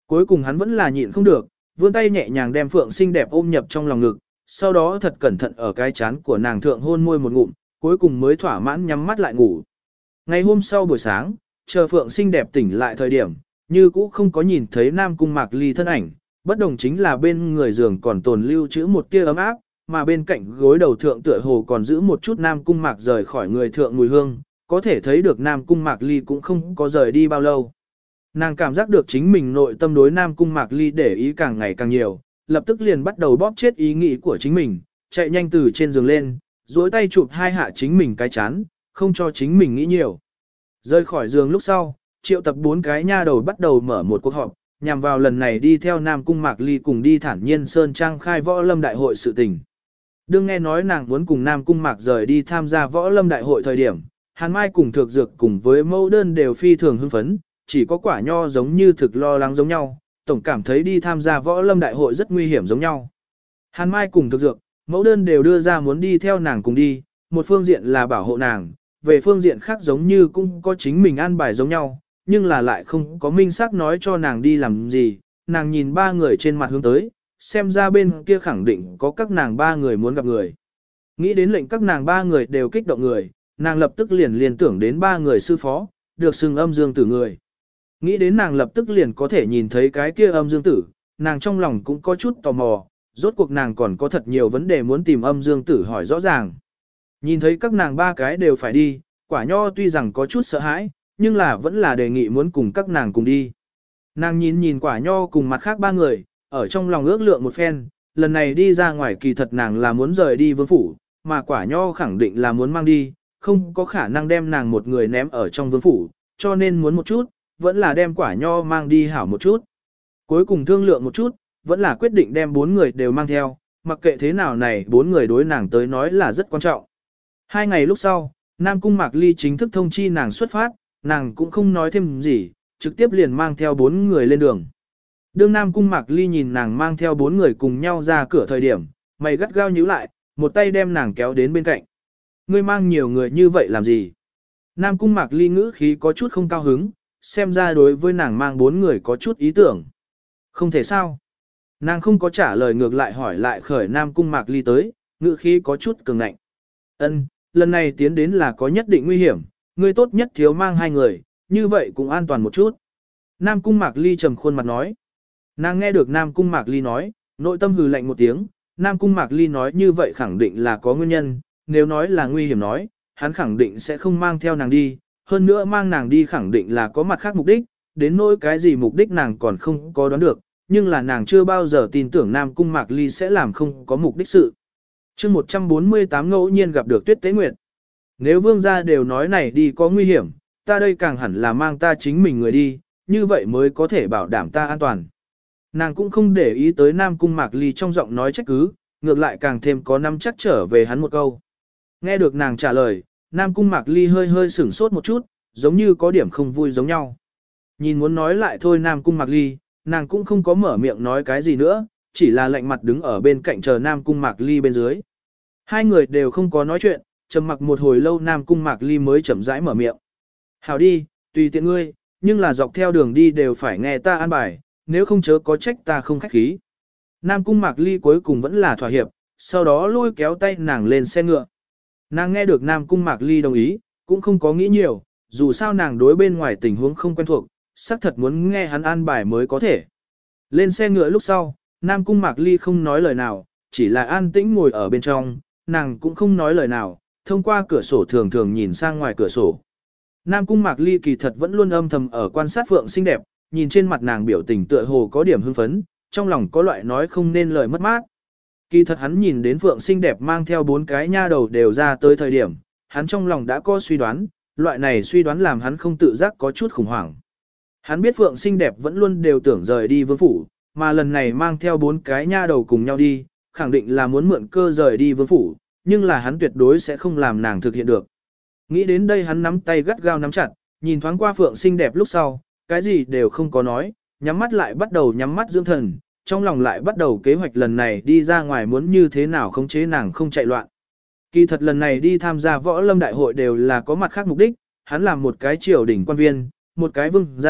Cuối cùng hắn vẫn là nhịn không được, vươn tay nhẹ nhàng đem Phượng xinh đẹp ôm nhập trong lòng ngực, sau đó thật cẩn thận ở cái chán của nàng thượng hôn môi một ngụm, cuối cùng mới thỏa mãn nhắm mắt lại ngủ. Ngày hôm sau buổi sáng, chờ Phượng xinh đẹp tỉnh lại thời điểm, như cũ không có nhìn thấy Nam Cung Mạc Ly thân ảnh, bất đồng chính là bên người giường còn tồn lưu trữ một tia ấm áp, mà bên cạnh gối đầu thượng tựa hồ còn giữ một chút Nam Cung Mạc rời khỏi người thượng mùi hương, có thể thấy được Nam Cung Mạc Ly cũng không có rời đi bao lâu. Nàng cảm giác được chính mình nội tâm đối Nam Cung Mạc Ly để ý càng ngày càng nhiều, lập tức liền bắt đầu bóp chết ý nghĩ của chính mình, chạy nhanh từ trên giường lên, duỗi tay chụp hai hạ chính mình cái chán, không cho chính mình nghĩ nhiều. Rơi khỏi giường lúc sau, triệu tập bốn cái nha đầu bắt đầu mở một cuộc họp, nhằm vào lần này đi theo Nam Cung Mạc Ly cùng đi Thản Nhiên Sơn Trang khai võ lâm đại hội sự tình. Đương nghe nói nàng muốn cùng Nam Cung Mạc rời đi tham gia võ lâm đại hội thời điểm, Hàn Mai cùng Thược Dược cùng với mẫu đơn đều phi thường hưng phấn, chỉ có Quả Nho giống như thực lo lắng giống nhau, tổng cảm thấy đi tham gia võ lâm đại hội rất nguy hiểm giống nhau. Hàn Mai cùng Thược Dược, mẫu đơn đều đưa ra muốn đi theo nàng cùng đi, một phương diện là bảo hộ nàng, về phương diện khác giống như cũng có chính mình an bài giống nhau, nhưng là lại không có minh xác nói cho nàng đi làm gì, nàng nhìn ba người trên mặt hướng tới, xem ra bên kia khẳng định có các nàng ba người muốn gặp người. Nghĩ đến lệnh các nàng ba người đều kích động người, nàng lập tức liền liền tưởng đến ba người sư phó, được xưng âm dương tử người. Nghĩ đến nàng lập tức liền có thể nhìn thấy cái kia âm dương tử, nàng trong lòng cũng có chút tò mò, rốt cuộc nàng còn có thật nhiều vấn đề muốn tìm âm dương tử hỏi rõ ràng. Nhìn thấy các nàng ba cái đều phải đi, Quả Nho tuy rằng có chút sợ hãi, nhưng là vẫn là đề nghị muốn cùng các nàng cùng đi. Nàng nhìn nhìn Quả Nho cùng mặt khác ba người, ở trong lòng ước lượng một phen, lần này đi ra ngoài kỳ thật nàng là muốn rời đi vương phủ, mà Quả Nho khẳng định là muốn mang đi, không có khả năng đem nàng một người ném ở trong vương phủ, cho nên muốn một chút, vẫn là đem Quả Nho mang đi hảo một chút. Cuối cùng thương lượng một chút, vẫn là quyết định đem bốn người đều mang theo, mặc kệ thế nào này bốn người đối nàng tới nói là rất quan trọng. Hai ngày lúc sau, Nam Cung Mạc Ly chính thức thông chi nàng xuất phát, nàng cũng không nói thêm gì, trực tiếp liền mang theo bốn người lên đường. Đương Nam Cung Mạc Ly nhìn nàng mang theo bốn người cùng nhau ra cửa thời điểm, mày gắt gao nhíu lại, một tay đem nàng kéo đến bên cạnh. Ngươi mang nhiều người như vậy làm gì? Nam Cung Mạc Ly ngữ khí có chút không cao hứng, xem ra đối với nàng mang bốn người có chút ý tưởng. Không thể sao? Nàng không có trả lời ngược lại hỏi lại khởi Nam Cung Mạc Ly tới, ngữ khí có chút cường ngạnh. Ân, lần này tiến đến là có nhất định nguy hiểm, ngươi tốt nhất thiếu mang hai người, như vậy cũng an toàn một chút. Nam Cung Mạc Ly trầm khuôn mặt nói. Nàng nghe được Nam Cung Mạc Ly nói, nội tâm hừ lạnh một tiếng, Nam Cung Mạc Ly nói như vậy khẳng định là có nguyên nhân, nếu nói là nguy hiểm nói, hắn khẳng định sẽ không mang theo nàng đi, hơn nữa mang nàng đi khẳng định là có mặt khác mục đích, đến nỗi cái gì mục đích nàng còn không có đoán được, nhưng là nàng chưa bao giờ tin tưởng Nam Cung Mạc Ly sẽ làm không có mục đích sự. chương một trăm bốn mươi tám ngẫu nhiên gặp được Tuyết Tế Nguyệt. Nếu vương gia đều nói này đi có nguy hiểm, ta đây càng hẳn là mang ta chính mình người đi, như vậy mới có thể bảo đảm ta an toàn. Nàng cũng không để ý tới Nam Cung Mạc Ly trong giọng nói trách cứ, ngược lại càng thêm có năm chắc trở về hắn một câu. Nghe được nàng trả lời, Nam Cung Mạc Ly hơi hơi sửng sốt một chút, giống như có điểm không vui giống nhau. Nhìn muốn nói lại thôi Nam Cung Mạc Ly, nàng cũng không có mở miệng nói cái gì nữa, chỉ là lạnh mặt đứng ở bên cạnh chờ Nam Cung Mạc Ly bên dưới. Hai người đều không có nói chuyện, trầm mặc một hồi lâu Nam Cung Mạc Ly mới chậm rãi mở miệng. Hảo đi, tùy tiện ngươi, nhưng là dọc theo đường đi đều phải nghe ta an bài, nếu không chớ có trách ta không khách khí. Nam Cung Mạc Ly cuối cùng vẫn là thỏa hiệp, sau đó lôi kéo tay nàng lên xe ngựa. Nàng nghe được Nam Cung Mạc Ly đồng ý, cũng không có nghĩ nhiều, dù sao nàng đối bên ngoài tình huống không quen thuộc, xác thật muốn nghe hắn an bài mới có thể. Lên xe ngựa lúc sau, Nam Cung Mạc Ly không nói lời nào, chỉ là an tĩnh ngồi ở bên trong, nàng cũng không nói lời nào, thông qua cửa sổ thường thường nhìn sang ngoài cửa sổ. Nam Cung Mạc Ly kỳ thật vẫn luôn âm thầm ở quan sát Phượng xinh đẹp, nhìn trên mặt nàng biểu tình tựa hồ có điểm hưng phấn, trong lòng có loại nói không nên lời mất mát. Kỳ thật hắn nhìn đến Phượng xinh đẹp mang theo bốn cái nha đầu đều ra tới thời điểm, hắn trong lòng đã có suy đoán, loại này suy đoán làm hắn không tự giác có chút khủng hoảng. Hắn biết Phượng xinh đẹp vẫn luôn đều tưởng rời đi vương phủ, mà lần này mang theo bốn cái nha đầu cùng nhau đi, khẳng định là muốn mượn cơ rời đi vương phủ, nhưng là hắn tuyệt đối sẽ không làm nàng thực hiện được. Nghĩ đến đây hắn nắm tay gắt gao nắm chặt, nhìn thoáng qua Phượng xinh đẹp lúc sau, cái gì đều không có nói, nhắm mắt lại bắt đầu nhắm mắt dưỡng thần, trong lòng lại bắt đầu kế hoạch lần này đi ra ngoài muốn như thế nào khống chế nàng không chạy loạn. Kỳ thật lần này đi tham gia võ lâm đại hội đều là có mặt khác mục đích, hắn làm một cái triều đình quan viên, một cái vương gia,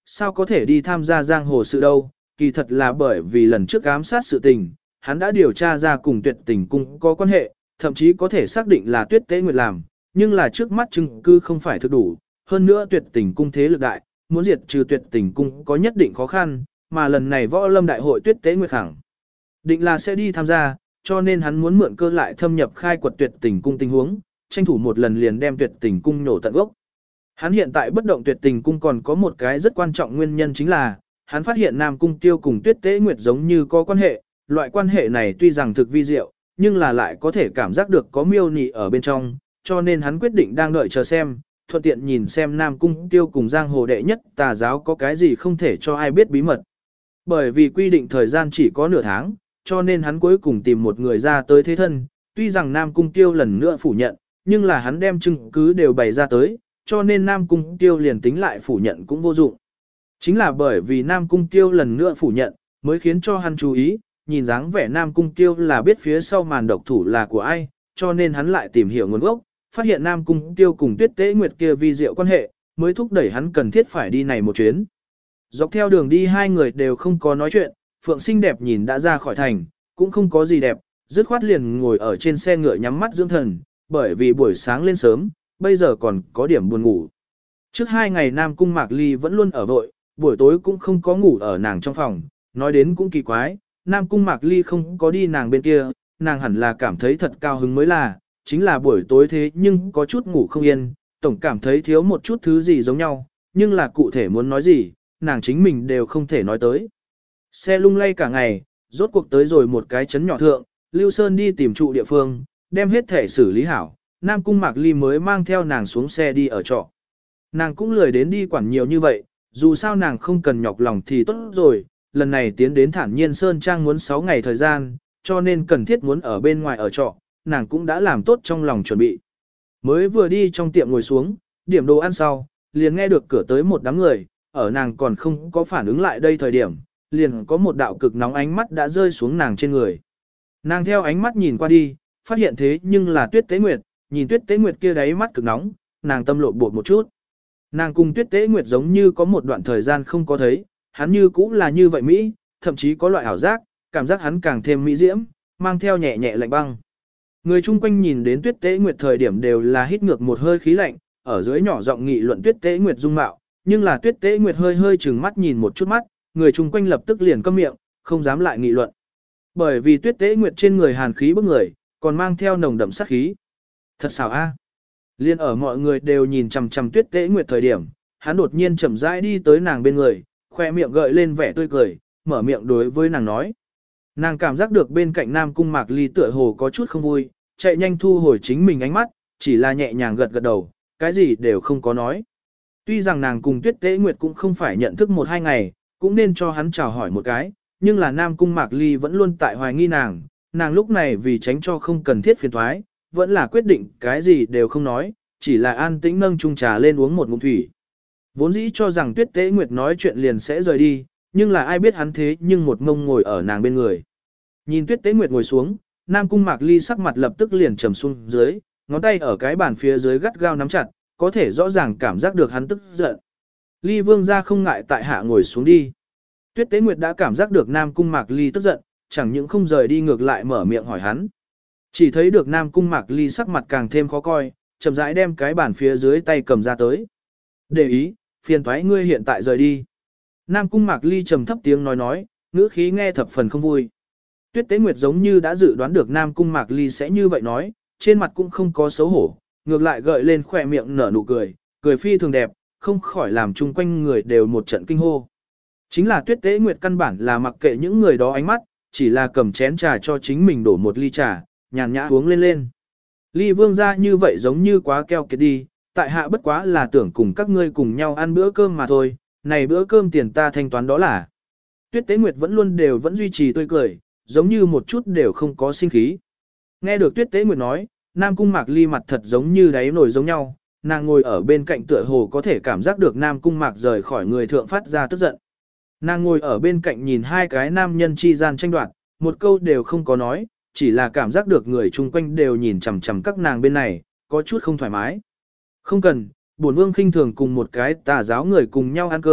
sao có thể đi tham gia giang hồ sự đâu, kỳ thật là bởi vì lần trước ám sát sự tình, hắn đã điều tra ra cùng Tuyệt Tình cung có quan hệ, thậm chí có thể xác định là Tuyết Tế Nguyệt làm, nhưng là trước mắt chứng cứ không phải thực đủ, hơn nữa Tuyệt Tình cung thế lực đại, muốn diệt trừ Tuyệt Tình cung có nhất định khó khăn, mà lần này võ lâm đại hội Tuyết Tế Nguyệt khẳng định là sẽ đi tham gia, cho nên hắn muốn mượn cơ lại thâm nhập khai quật Tuyệt Tình cung tình huống, tranh thủ một lần liền đem Tuyệt Tình cung nổ tận gốc. Hắn hiện tại bất động Tuyệt Tình cung còn có một cái rất quan trọng nguyên nhân chính là, hắn phát hiện Nam Cung Tiêu cùng Tuyết Tế Nguyệt giống như có quan hệ, loại quan hệ này tuy rằng thực vi diệu, nhưng là lại có thể cảm giác được có miêu nị ở bên trong, cho nên hắn quyết định đang đợi chờ xem, thuận tiện nhìn xem Nam Cung Tiêu cùng giang hồ đệ nhất tà giáo có cái gì không thể cho ai biết bí mật. Bởi vì quy định thời gian chỉ có nửa tháng, cho nên hắn cuối cùng tìm một người ra tới thế thân, tuy rằng Nam Cung Tiêu lần nữa phủ nhận, nhưng là hắn đem chứng cứ đều bày ra tới, cho nên Nam Cung Tiêu liền tính lại phủ nhận cũng vô dụng. Chính là bởi vì Nam Cung Tiêu lần nữa phủ nhận, mới khiến cho hắn chú ý, nhìn dáng vẻ Nam Cung Tiêu là biết phía sau màn độc thủ là của ai, cho nên hắn lại tìm hiểu nguồn gốc, phát hiện Nam Cung Tiêu cùng Tuyết Tế Nguyệt kia vi diệu quan hệ, mới thúc đẩy hắn cần thiết phải đi này một chuyến. Dọc theo đường đi hai người đều không có nói chuyện, Phượng xinh đẹp nhìn đã ra khỏi thành, cũng không có gì đẹp, dứt khoát liền ngồi ở trên xe ngựa nhắm mắt dưỡng thần, bởi vì buổi sáng lên sớm, bây giờ còn có điểm buồn ngủ. Trước hai ngày Nam Cung Mạc Ly vẫn luôn ở vội, buổi tối cũng không có ngủ ở nàng trong phòng, nói đến cũng kỳ quái, Nam Cung Mạc Ly không có đi nàng bên kia, nàng hẳn là cảm thấy thật cao hứng mới là, chính là buổi tối thế nhưng có chút ngủ không yên, tổng cảm thấy thiếu một chút thứ gì giống nhau, nhưng là cụ thể muốn nói gì, nàng chính mình đều không thể nói tới. Xe lung lay cả ngày, rốt cuộc tới rồi một cái chấn nhỏ thượng, Lưu Sơn đi tìm trụ địa phương, đem hết thể xử lý hảo, Nam Cung Mạc Ly mới mang theo nàng xuống xe đi ở trọ. Nàng cũng lười đến đi quản nhiều như vậy, dù sao nàng không cần nhọc lòng thì tốt rồi, lần này tiến đến Thản Nhiên Sơn Trang muốn sáu ngày thời gian, cho nên cần thiết muốn ở bên ngoài ở trọ, nàng cũng đã làm tốt trong lòng chuẩn bị. Mới vừa đi trong tiệm ngồi xuống, điểm đồ ăn sau, liền nghe được cửa tới một đám người, ở nàng còn không có phản ứng lại đây thời điểm, liền có một đạo cực nóng ánh mắt đã rơi xuống nàng trên người. Nàng theo ánh mắt nhìn qua đi, phát hiện thế nhưng là Tuyết Tế Nguyệt, nhìn Tuyết Tế Nguyệt kia đáy mắt cực nóng, nàng tâm lộn bột một chút. Nàng cùng Tuyết Tế Nguyệt giống như có một đoạn thời gian không có thấy, hắn như cũng là như vậy Mỹ, thậm chí có loại ảo giác, cảm giác hắn càng thêm mỹ diễm, mang theo nhẹ nhẹ lạnh băng. Người chung quanh nhìn đến Tuyết Tế Nguyệt thời điểm đều là hít ngược một hơi khí lạnh, ở dưới nhỏ giọng nghị luận Tuyết Tế Nguyệt dung mạo, nhưng là Tuyết Tế Nguyệt hơi hơi trừng mắt nhìn một chút mắt, người chung quanh lập tức liền câm miệng, không dám lại nghị luận. Bởi vì Tuyết Tế Nguyệt trên người hàn khí bức người, còn mang theo nồng đậm sát khí. Thật xảo a. Liên ở mọi người đều nhìn chằm chằm Tuyết Tế Nguyệt thời điểm, hắn đột nhiên chậm rãi đi tới nàng bên người, khoe miệng gợi lên vẻ tươi cười, mở miệng đối với nàng nói. Nàng cảm giác được bên cạnh Nam Cung Mạc Ly tựa hồ có chút không vui, chạy nhanh thu hồi chính mình ánh mắt, chỉ là nhẹ nhàng gật gật đầu, cái gì đều không có nói. Tuy rằng nàng cùng Tuyết Tế Nguyệt cũng không phải nhận thức một hai ngày, cũng nên cho hắn chào hỏi một cái, nhưng là Nam Cung Mạc Ly vẫn luôn tại hoài nghi nàng, nàng lúc này vì tránh cho không cần thiết phiền thoái, vẫn là quyết định cái gì đều không nói, chỉ là an tĩnh nâng chung trà lên uống một ngụm thủy. Vốn dĩ cho rằng Tuyết Tế Nguyệt nói chuyện liền sẽ rời đi, nhưng là ai biết hắn thế nhưng một ngông ngồi ở nàng bên người. Nhìn Tuyết Tế Nguyệt ngồi xuống, Nam Cung Mạc Ly sắc mặt lập tức liền trầm xuống dưới, ngón tay ở cái bàn phía dưới gắt gao nắm chặt, có thể rõ ràng cảm giác được hắn tức giận. Ly Vương gia không ngại tại hạ ngồi xuống đi. Tuyết Tế Nguyệt đã cảm giác được Nam Cung Mạc Ly tức giận, chẳng những không rời đi ngược lại mở miệng hỏi hắn. Chỉ thấy được Nam Cung Mạc Ly sắc mặt càng thêm khó coi, chậm rãi đem cái bàn phía dưới tay cầm ra tới. Để ý, phiền toái ngươi hiện tại rời đi. Nam Cung Mạc Ly trầm thấp tiếng nói nói, ngữ khí nghe thập phần không vui. Tuyết Tế Nguyệt giống như đã dự đoán được Nam Cung Mạc Ly sẽ như vậy nói, trên mặt cũng không có xấu hổ, ngược lại gợi lên khỏe miệng nở nụ cười, cười phi thường đẹp, không khỏi làm chung quanh người đều một trận kinh hô. Chính là Tuyết Tế Nguyệt căn bản là mặc kệ những người đó ánh mắt, chỉ là cầm chén trà cho chính mình đổ một ly trà, nhàn nhã uống lên lên. Ly Vương gia như vậy giống như quá keo kiệt đi, tại hạ bất quá là tưởng cùng các ngươi cùng nhau ăn bữa cơm mà thôi, này bữa cơm tiền ta thanh toán đó là. Tuyết Tế Nguyệt vẫn luôn đều vẫn duy trì tươi cười, giống như một chút đều không có sinh khí. Nghe được Tuyết Tế Nguyệt nói, Nam Cung Mạc Ly mặt thật giống như đáy nổi giống nhau, nàng ngồi ở bên cạnh tựa hồ có thể cảm giác được Nam Cung Mạc rời khỏi người thượng phát ra tức giận. Nàng ngồi ở bên cạnh nhìn hai cái nam nhân chi gian tranh đoạt, một câu đều không có nói, chỉ là cảm giác được người chung quanh đều nhìn chằm chằm các nàng bên này, có chút không thoải mái. Không cần, bổn vương khinh thường cùng một cái tà giáo người cùng nhau ăn cơm,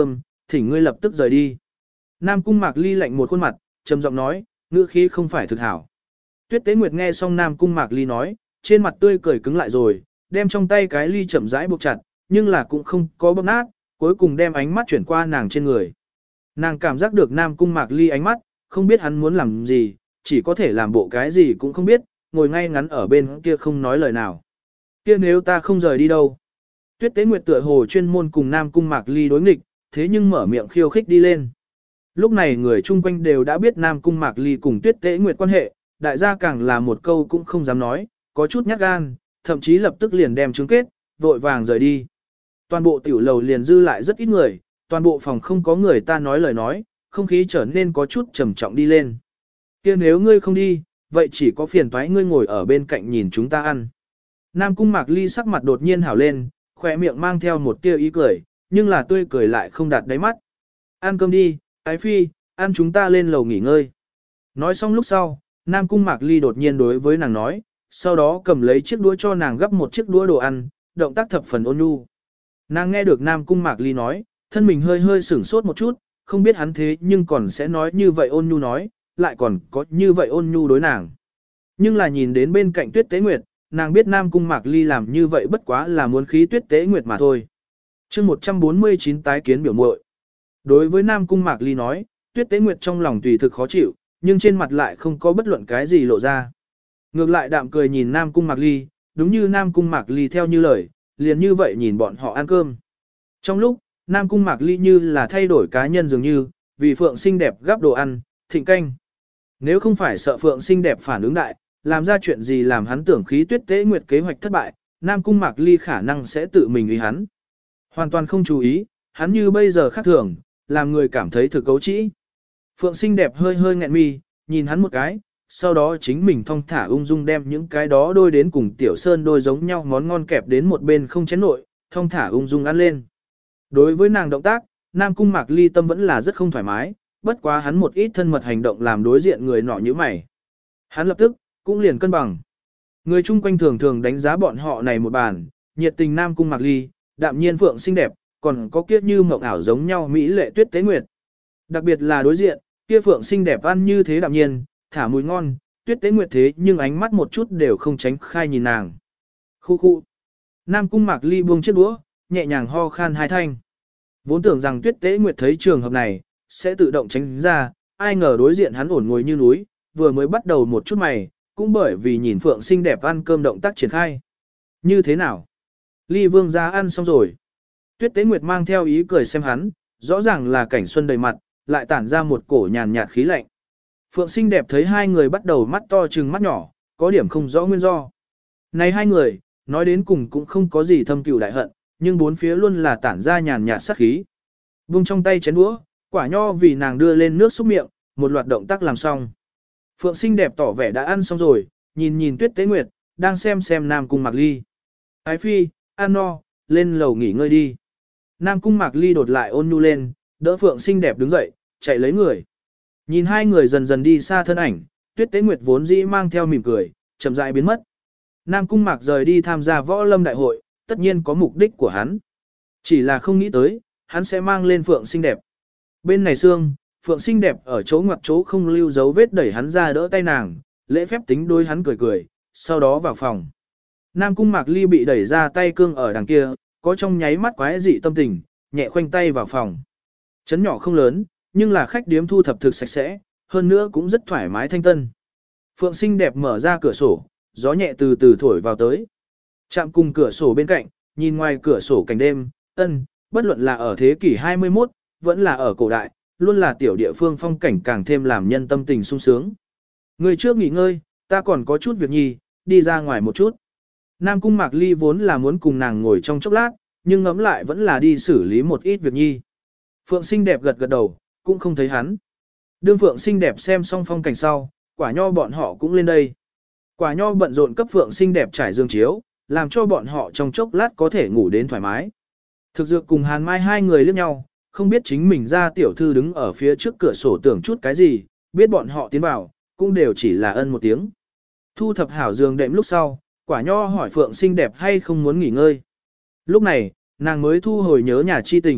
thỉnh ngươi lập tức rời đi. Nam Cung Mạc Ly lạnh một khuôn mặt, trầm giọng nói, ngữ khí không phải thực hảo. Tuyết Tế Nguyệt nghe xong Nam Cung Mạc Ly nói, trên mặt tươi cười cứng lại rồi, đem trong tay cái ly chậm rãi buộc chặt, nhưng là cũng không có bóp nát, cuối cùng đem ánh mắt chuyển qua nàng trên người. Nàng cảm giác được Nam Cung Mạc Ly ánh mắt, không biết hắn muốn làm gì, chỉ có thể làm bộ cái gì cũng không biết, ngồi ngay ngắn ở bên kia không nói lời nào. Kia nếu ta không rời đi đâu? Tuyết Tế Nguyệt tựa hồ chuyên môn cùng Nam Cung Mạc Ly đối nghịch, thế nhưng mở miệng khiêu khích đi lên. Lúc này người chung quanh đều đã biết Nam Cung Mạc Ly cùng Tuyết Tế Nguyệt quan hệ, đại gia càng là một câu cũng không dám nói, có chút nhát gan, thậm chí lập tức liền đem chứng kết, vội vàng rời đi. Toàn bộ tiểu lầu liền dư lại rất ít người, toàn bộ phòng không có người ta nói lời nói, không khí trở nên có chút trầm trọng đi lên. Kia nếu ngươi không đi, vậy chỉ có phiền toái ngươi ngồi ở bên cạnh nhìn chúng ta ăn. Nam Cung Mạc Ly sắc mặt đột nhiên hảo lên, khỏe miệng mang theo một tia ý cười, nhưng là tươi cười lại không đạt đáy mắt. Ăn cơm đi, Ái Phi, ăn chúng ta lên lầu nghỉ ngơi. Nói xong lúc sau, Nam Cung Mạc Ly đột nhiên đối với nàng nói, sau đó cầm lấy chiếc đũa cho nàng gấp một chiếc đũa đồ ăn, động tác thập phần ôn nhu. Nàng nghe được Nam Cung Mạc Ly nói, thân mình hơi hơi sửng sốt một chút, không biết hắn thế nhưng còn sẽ nói như vậy ôn nhu nói, lại còn có như vậy ôn nhu đối nàng. Nhưng là nhìn đến bên cạnh Tuyết Tế Nguyệt, nàng biết Nam Cung Mạc Ly làm như vậy bất quá là muốn khí Tuyết Tế Nguyệt mà thôi. chương một trăm bốn mươi chín tái kiến biểu muội. Đối với Nam Cung Mạc Ly nói, Tuyết Tế Nguyệt trong lòng tùy thực khó chịu, nhưng trên mặt lại không có bất luận cái gì lộ ra. Ngược lại đạm cười nhìn Nam Cung Mạc Ly, đúng như Nam Cung Mạc Ly theo như lời, liền như vậy nhìn bọn họ ăn cơm. Trong lúc, Nam Cung Mạc Ly như là thay đổi cá nhân dường như, vì Phượng xinh đẹp gắp đồ ăn, thịnh canh. Nếu không phải sợ Phượng xinh đẹp phản ứng đại, làm ra chuyện gì làm hắn tưởng khí Tuyết Tế Nguyệt kế hoạch thất bại, Nam Cung Mạc Ly khả năng sẽ tự mình ý hắn. Hoàn toàn không chú ý, hắn như bây giờ khác thường, làm người cảm thấy thực cấu trĩ. Phượng xinh đẹp hơi hơi nghẹn mi, nhìn hắn một cái, sau đó chính mình thong thả ung dung đem những cái đó đôi đến cùng Tiểu Sơn đôi giống nhau món ngon kẹp đến một bên không chén nội, thong thả ung dung ăn lên. Đối với nàng động tác, Nam Cung Mạc Ly tâm vẫn là rất không thoải mái, bất quá hắn một ít thân mật hành động làm đối diện người nọ như mày. Hắn lập tức, cũng liền cân bằng. Người chung quanh thường thường đánh giá bọn họ này một bàn, nhiệt tình Nam Cung Mạc Ly, đạm nhiên Phượng xinh đẹp, còn có kiếp như mộng ảo giống nhau Mỹ lệ Tuyết Tế Nguyệt. Đặc biệt là đối diện, kia Phượng xinh đẹp ăn như thế đạm nhiên, thả mùi ngon, Tuyết Tế Nguyệt thế nhưng ánh mắt một chút đều không tránh khai nhìn nàng. Khu khu. Nam Cung Mạc Ly buông chiếc đũa, nhẹ nhàng ho khan hai thanh. Vốn tưởng rằng Tuyết Tế Nguyệt thấy trường hợp này, sẽ tự động tránh ra, ai ngờ đối diện hắn ổn ngồi như núi, vừa mới bắt đầu một chút mày, cũng bởi vì nhìn Phượng xinh đẹp ăn cơm động tác triển khai. Như thế nào? Ly Vương gia ăn xong rồi. Tuyết Tế Nguyệt mang theo ý cười xem hắn, rõ ràng là cảnh xuân đầy mặt, lại tản ra một cổ nhàn nhạt khí lạnh. Phượng xinh đẹp thấy hai người bắt đầu mắt to trừng mắt nhỏ, có điểm không rõ nguyên do. Này hai người, nói đến cùng cũng không có gì thâm cừu đại hận, nhưng bốn phía luôn là tản ra nhàn nhạt sát khí. Vung trong tay chén đũa, quả nho vì nàng đưa lên nước xúc miệng, một loạt động tác làm xong. Phượng xinh đẹp tỏ vẻ đã ăn xong rồi, nhìn nhìn Tuyết Tế Nguyệt, đang xem xem Nam Cung Mạc Ly. Ái Phi, ăn no, lên lầu nghỉ ngơi đi. Nam Cung Mạc Ly đột lại ôn nhu lên, đỡ Phượng xinh đẹp đứng dậy, chạy lấy người. Nhìn hai người dần dần đi xa thân ảnh, Tuyết Tế Nguyệt vốn dĩ mang theo mỉm cười, chậm rãi biến mất. Nam Cung Mạc rời đi tham gia võ lâm đại hội, tất nhiên có mục đích của hắn. Chỉ là không nghĩ tới, hắn sẽ mang lên Phượng xinh đẹp. Bên này xương, Phượng xinh đẹp ở chỗ ngoặc chỗ không lưu dấu vết đẩy hắn ra đỡ tay nàng, lễ phép tính đôi hắn cười cười, sau đó vào phòng. Nam Cung Mạc Ly bị đẩy ra tay cương ở đằng kia, có trong nháy mắt quái dị tâm tình, nhẹ khoanh tay vào phòng. Chấn nhỏ không lớn, nhưng là khách điếm thu thập thực sạch sẽ, hơn nữa cũng rất thoải mái thanh tân. Phượng xinh đẹp mở ra cửa sổ, gió nhẹ từ từ thổi vào tới. Chạm cùng cửa sổ bên cạnh, nhìn ngoài cửa sổ cảnh đêm, ân, bất luận là ở thế kỷ hai mươi mốt, vẫn là ở cổ đại, luôn là tiểu địa phương phong cảnh càng thêm làm nhân tâm tình sung sướng. Người trước nghỉ ngơi, ta còn có chút việc nhi, đi ra ngoài một chút. Nam Cung Mạc Ly vốn là muốn cùng nàng ngồi trong chốc lát, nhưng ngẫm lại vẫn là đi xử lý một ít việc nhi. Phượng xinh đẹp gật gật đầu, cũng không thấy hắn. Đương Phượng xinh đẹp xem xong phong cảnh sau, quả nho bọn họ cũng lên đây. Quả nho bận rộn cấp Phượng xinh đẹp trải giường chiếu, làm cho bọn họ trong chốc lát có thể ngủ đến thoải mái. Thực dược cùng Hàn Mai hai người liếc nhau, không biết chính mình ra tiểu thư đứng ở phía trước cửa sổ tưởng chút cái gì, biết bọn họ tiến vào, cũng đều chỉ là ân một tiếng. Thu thập hảo giường đệm lúc sau, quả nho hỏi Phượng xinh đẹp hay không muốn nghỉ ngơi. Lúc này, nàng mới thu hồi nhớ nhà chi tình,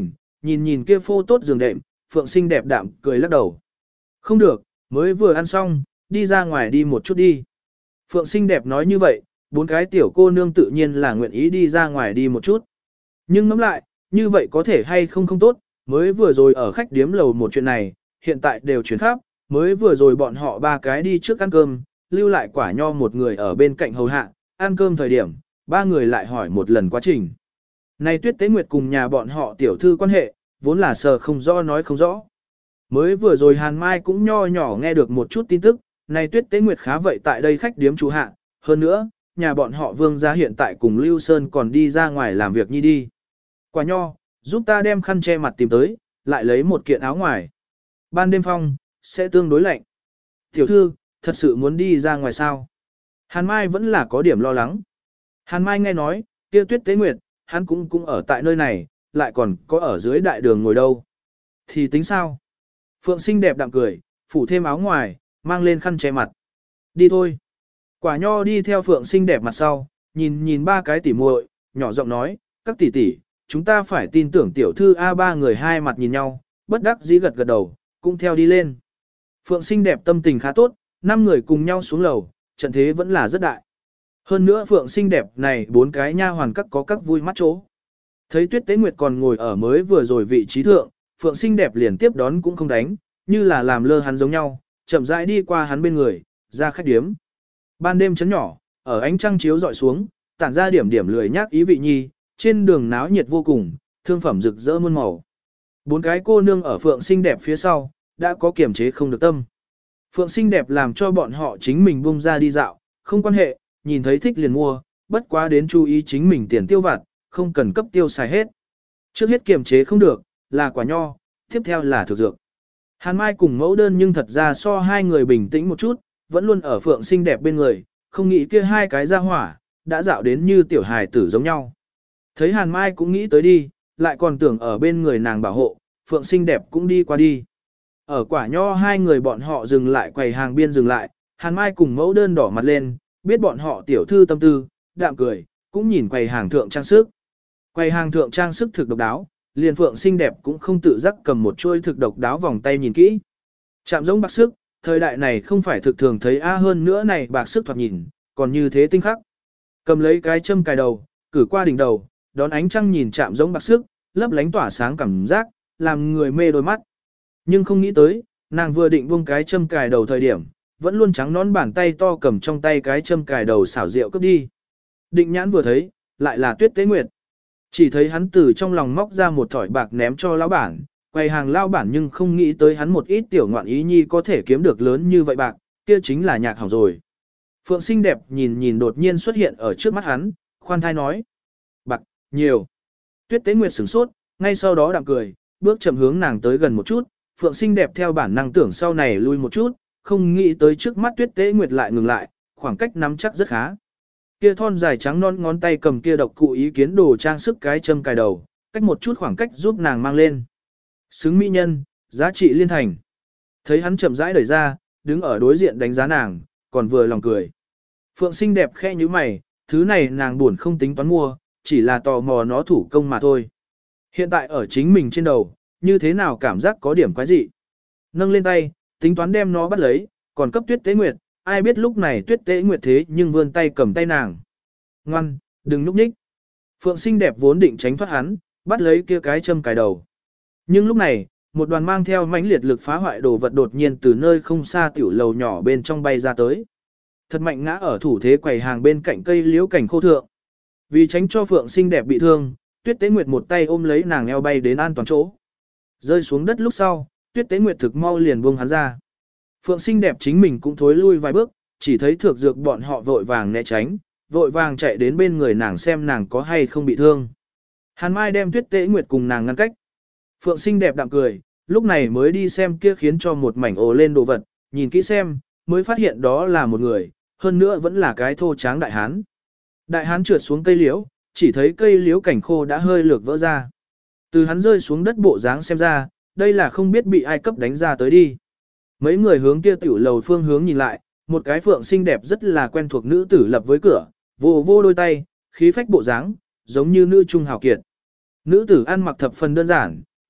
nhìn nhìn kia phô tốt giường đệm, Phượng xinh đẹp đạm cười lắc đầu. Không được, mới vừa ăn xong, đi ra ngoài đi một chút đi. Phượng xinh đẹp nói như vậy, bốn cái tiểu cô nương tự nhiên là nguyện ý đi ra ngoài đi một chút. Nhưng ngẫm lại, như vậy có thể hay không không tốt, mới vừa rồi ở khách điếm lầu một chuyện này, hiện tại đều chuyển khắp, mới vừa rồi bọn họ ba cái đi trước ăn cơm, lưu lại quả nho một người ở bên cạnh hầu hạ, ăn cơm thời điểm, ba người lại hỏi một lần quá trình. Này Tuyết Tế Nguyệt cùng nhà bọn họ tiểu thư quan hệ, vốn là sờ không rõ nói không rõ. Mới vừa rồi Hàn Mai cũng nho nhỏ nghe được một chút tin tức, này Tuyết Tế Nguyệt khá vậy tại đây khách điếm chủ hạ, hơn nữa, nhà bọn họ Vương gia hiện tại cùng Lưu Sơn còn đi ra ngoài làm việc nhi đi. Quả nho, giúp ta đem khăn che mặt tìm tới, lại lấy một kiện áo ngoài. Ban đêm phong, sẽ tương đối lạnh. Tiểu thư, thật sự muốn đi ra ngoài sao? Hàn Mai vẫn là có điểm lo lắng. Hàn Mai nghe nói, kia Tuyết Tế Nguyệt, hắn cũng cũng ở tại nơi này, lại còn có ở dưới đại đường ngồi đâu. Thì tính sao? Phượng xinh đẹp đạm cười, phủ thêm áo ngoài, mang lên khăn che mặt. Đi thôi. Quả nho đi theo Phượng xinh đẹp mặt sau, nhìn nhìn ba cái tỉ muội, nhỏ giọng nói, các tỷ tỷ, chúng ta phải tin tưởng tiểu thư A ba người hai mặt nhìn nhau, bất đắc dĩ gật gật đầu, cũng theo đi lên. Phượng xinh đẹp tâm tình khá tốt, năm người cùng nhau xuống lầu, trận thế vẫn là rất đại. Hơn nữa Phượng xinh đẹp này bốn cái nha hoàn các có các vui mắt chỗ. Thấy Tuyết Tế Nguyệt còn ngồi ở mới vừa rồi vị trí thượng, Phượng xinh đẹp liền tiếp đón cũng không đánh, như là làm lơ hắn giống nhau, chậm rãi đi qua hắn bên người, ra khách điếm. Ban đêm chấn nhỏ, ở ánh trăng chiếu dọi xuống, tản ra điểm điểm lười nhác ý vị nhi, trên đường náo nhiệt vô cùng, thương phẩm rực rỡ muôn màu. Bốn cái cô nương ở Phượng xinh đẹp phía sau, đã có kiềm chế không được tâm. Phượng xinh đẹp làm cho bọn họ chính mình bung ra đi dạo, không quan hệ, nhìn thấy thích liền mua, bất quá đến chú ý chính mình tiền tiêu vặt, không cần cấp tiêu xài hết. Trước hết kiềm chế không được, là quả nho, tiếp theo là thực dược. Hàn Mai cùng mẫu đơn nhưng thật ra so hai người bình tĩnh một chút, vẫn luôn ở Phượng xinh đẹp bên người, không nghĩ kia hai cái ra hỏa, đã dạo đến như tiểu hài tử giống nhau. Thấy Hàn Mai cũng nghĩ tới đi, lại còn tưởng ở bên người nàng bảo hộ, Phượng xinh đẹp cũng đi qua đi. Ở quả nho hai người bọn họ dừng lại quầy hàng biên dừng lại, Hàn Mai cùng mẫu đơn đỏ mặt lên, biết bọn họ tiểu thư tâm tư, đạm cười, cũng nhìn quầy hàng thượng trang sức. Quầy hàng thượng trang sức thực độc đáo, liền Phượng xinh đẹp cũng không tự giác cầm một chuôi thực độc đáo vòng tay nhìn kỹ. Chạm giống bạc sức, thời đại này không phải thực thường thấy a hơn nữa này bạc sức thoạt nhìn, còn như thế tinh khắc. Cầm lấy cái châm cài đầu, cử qua đỉnh đầu, đón ánh trăng nhìn chạm giống bạc sức, lấp lánh tỏa sáng cảm giác, làm người mê đôi mắt. Nhưng không nghĩ tới, nàng vừa định buông cái châm cài đầu thời điểm, vẫn luôn trắng nón bàn tay to cầm trong tay cái châm cài đầu xảo rượu cướp đi. Định nhãn vừa thấy, lại là Tuyết Tế Nguyệt. Chỉ thấy hắn từ trong lòng móc ra một thỏi bạc ném cho lão bản, quầy hàng lão bản nhưng không nghĩ tới hắn một ít tiểu ngoạn ý nhi có thể kiếm được lớn như vậy bạc, kia chính là nhạc hỏng rồi. Phượng xinh đẹp nhìn nhìn đột nhiên xuất hiện ở trước mắt hắn, khoan thai nói. Bạc, nhiều. Tuyết Tế Nguyệt sửng sốt, ngay sau đó đạm cười, bước chậm hướng nàng tới gần một chút, Phượng xinh đẹp theo bản năng tưởng sau này lui một chút, không nghĩ tới trước mắt Tuyết Tế Nguyệt lại ngừng lại, khoảng cách nắm chắc rất khá. Kia thon dài trắng non ngón tay cầm kia độc cụ ý kiến đồ trang sức cái châm cài đầu, cách một chút khoảng cách giúp nàng mang lên. Xứng mỹ nhân, giá trị liên thành. Thấy hắn chậm rãi đẩy ra, đứng ở đối diện đánh giá nàng, còn vừa lòng cười. Phượng xinh đẹp khẽ như mày, thứ này nàng buồn không tính toán mua, chỉ là tò mò nó thủ công mà thôi. Hiện tại ở chính mình trên đầu, như thế nào cảm giác có điểm quái dị. Nâng lên tay, tính toán đem nó bắt lấy, còn cấp Tuyết Tế Nguyệt, ai biết lúc này Tuyết Tế Nguyệt thế nhưng vươn tay cầm tay nàng. Ngoan, đừng núp nhích. Phượng xinh đẹp vốn định tránh thoát hắn, bắt lấy kia cái châm cài đầu. Nhưng lúc này, một đoàn mang theo mãnh liệt lực phá hoại đồ vật đột nhiên từ nơi không xa tiểu lầu nhỏ bên trong bay ra tới. Thật mạnh ngã ở thủ thế quầy hàng bên cạnh cây liễu cảnh khô thượng. Vì tránh cho Phượng xinh đẹp bị thương, Tuyết Tế Nguyệt một tay ôm lấy nàng eo bay đến an toàn chỗ. Rơi xuống đất lúc sau, Tuyết Tế Nguyệt thực mau liền buông hắn ra. Phượng xinh đẹp chính mình cũng thối lui vài bước, chỉ thấy thược dược bọn họ vội vàng né tránh, vội vàng chạy đến bên người nàng xem nàng có hay không bị thương. Hàn Mai đem Tuyết Tế Nguyệt cùng nàng ngăn cách. Phượng xinh đẹp đạm cười, lúc này mới đi xem kia khiến cho một mảnh ồ lên đồ vật, nhìn kỹ xem, mới phát hiện đó là một người, hơn nữa vẫn là cái thô tráng đại hán. Đại hán trượt xuống cây liễu, chỉ thấy cây liễu cảnh khô đã hơi lược vỡ ra. Từ hắn rơi xuống đất bộ dáng xem ra, đây là không biết bị ai cấp đánh ra tới đi. Mấy người hướng kia tiểu lầu phương hướng nhìn lại, một cái Phượng xinh đẹp rất là quen thuộc nữ tử lập với cửa, vô vô đôi tay, khí phách bộ dáng, giống như nữ trung hào kiệt. Nữ tử ăn mặc thập phần đơn giản,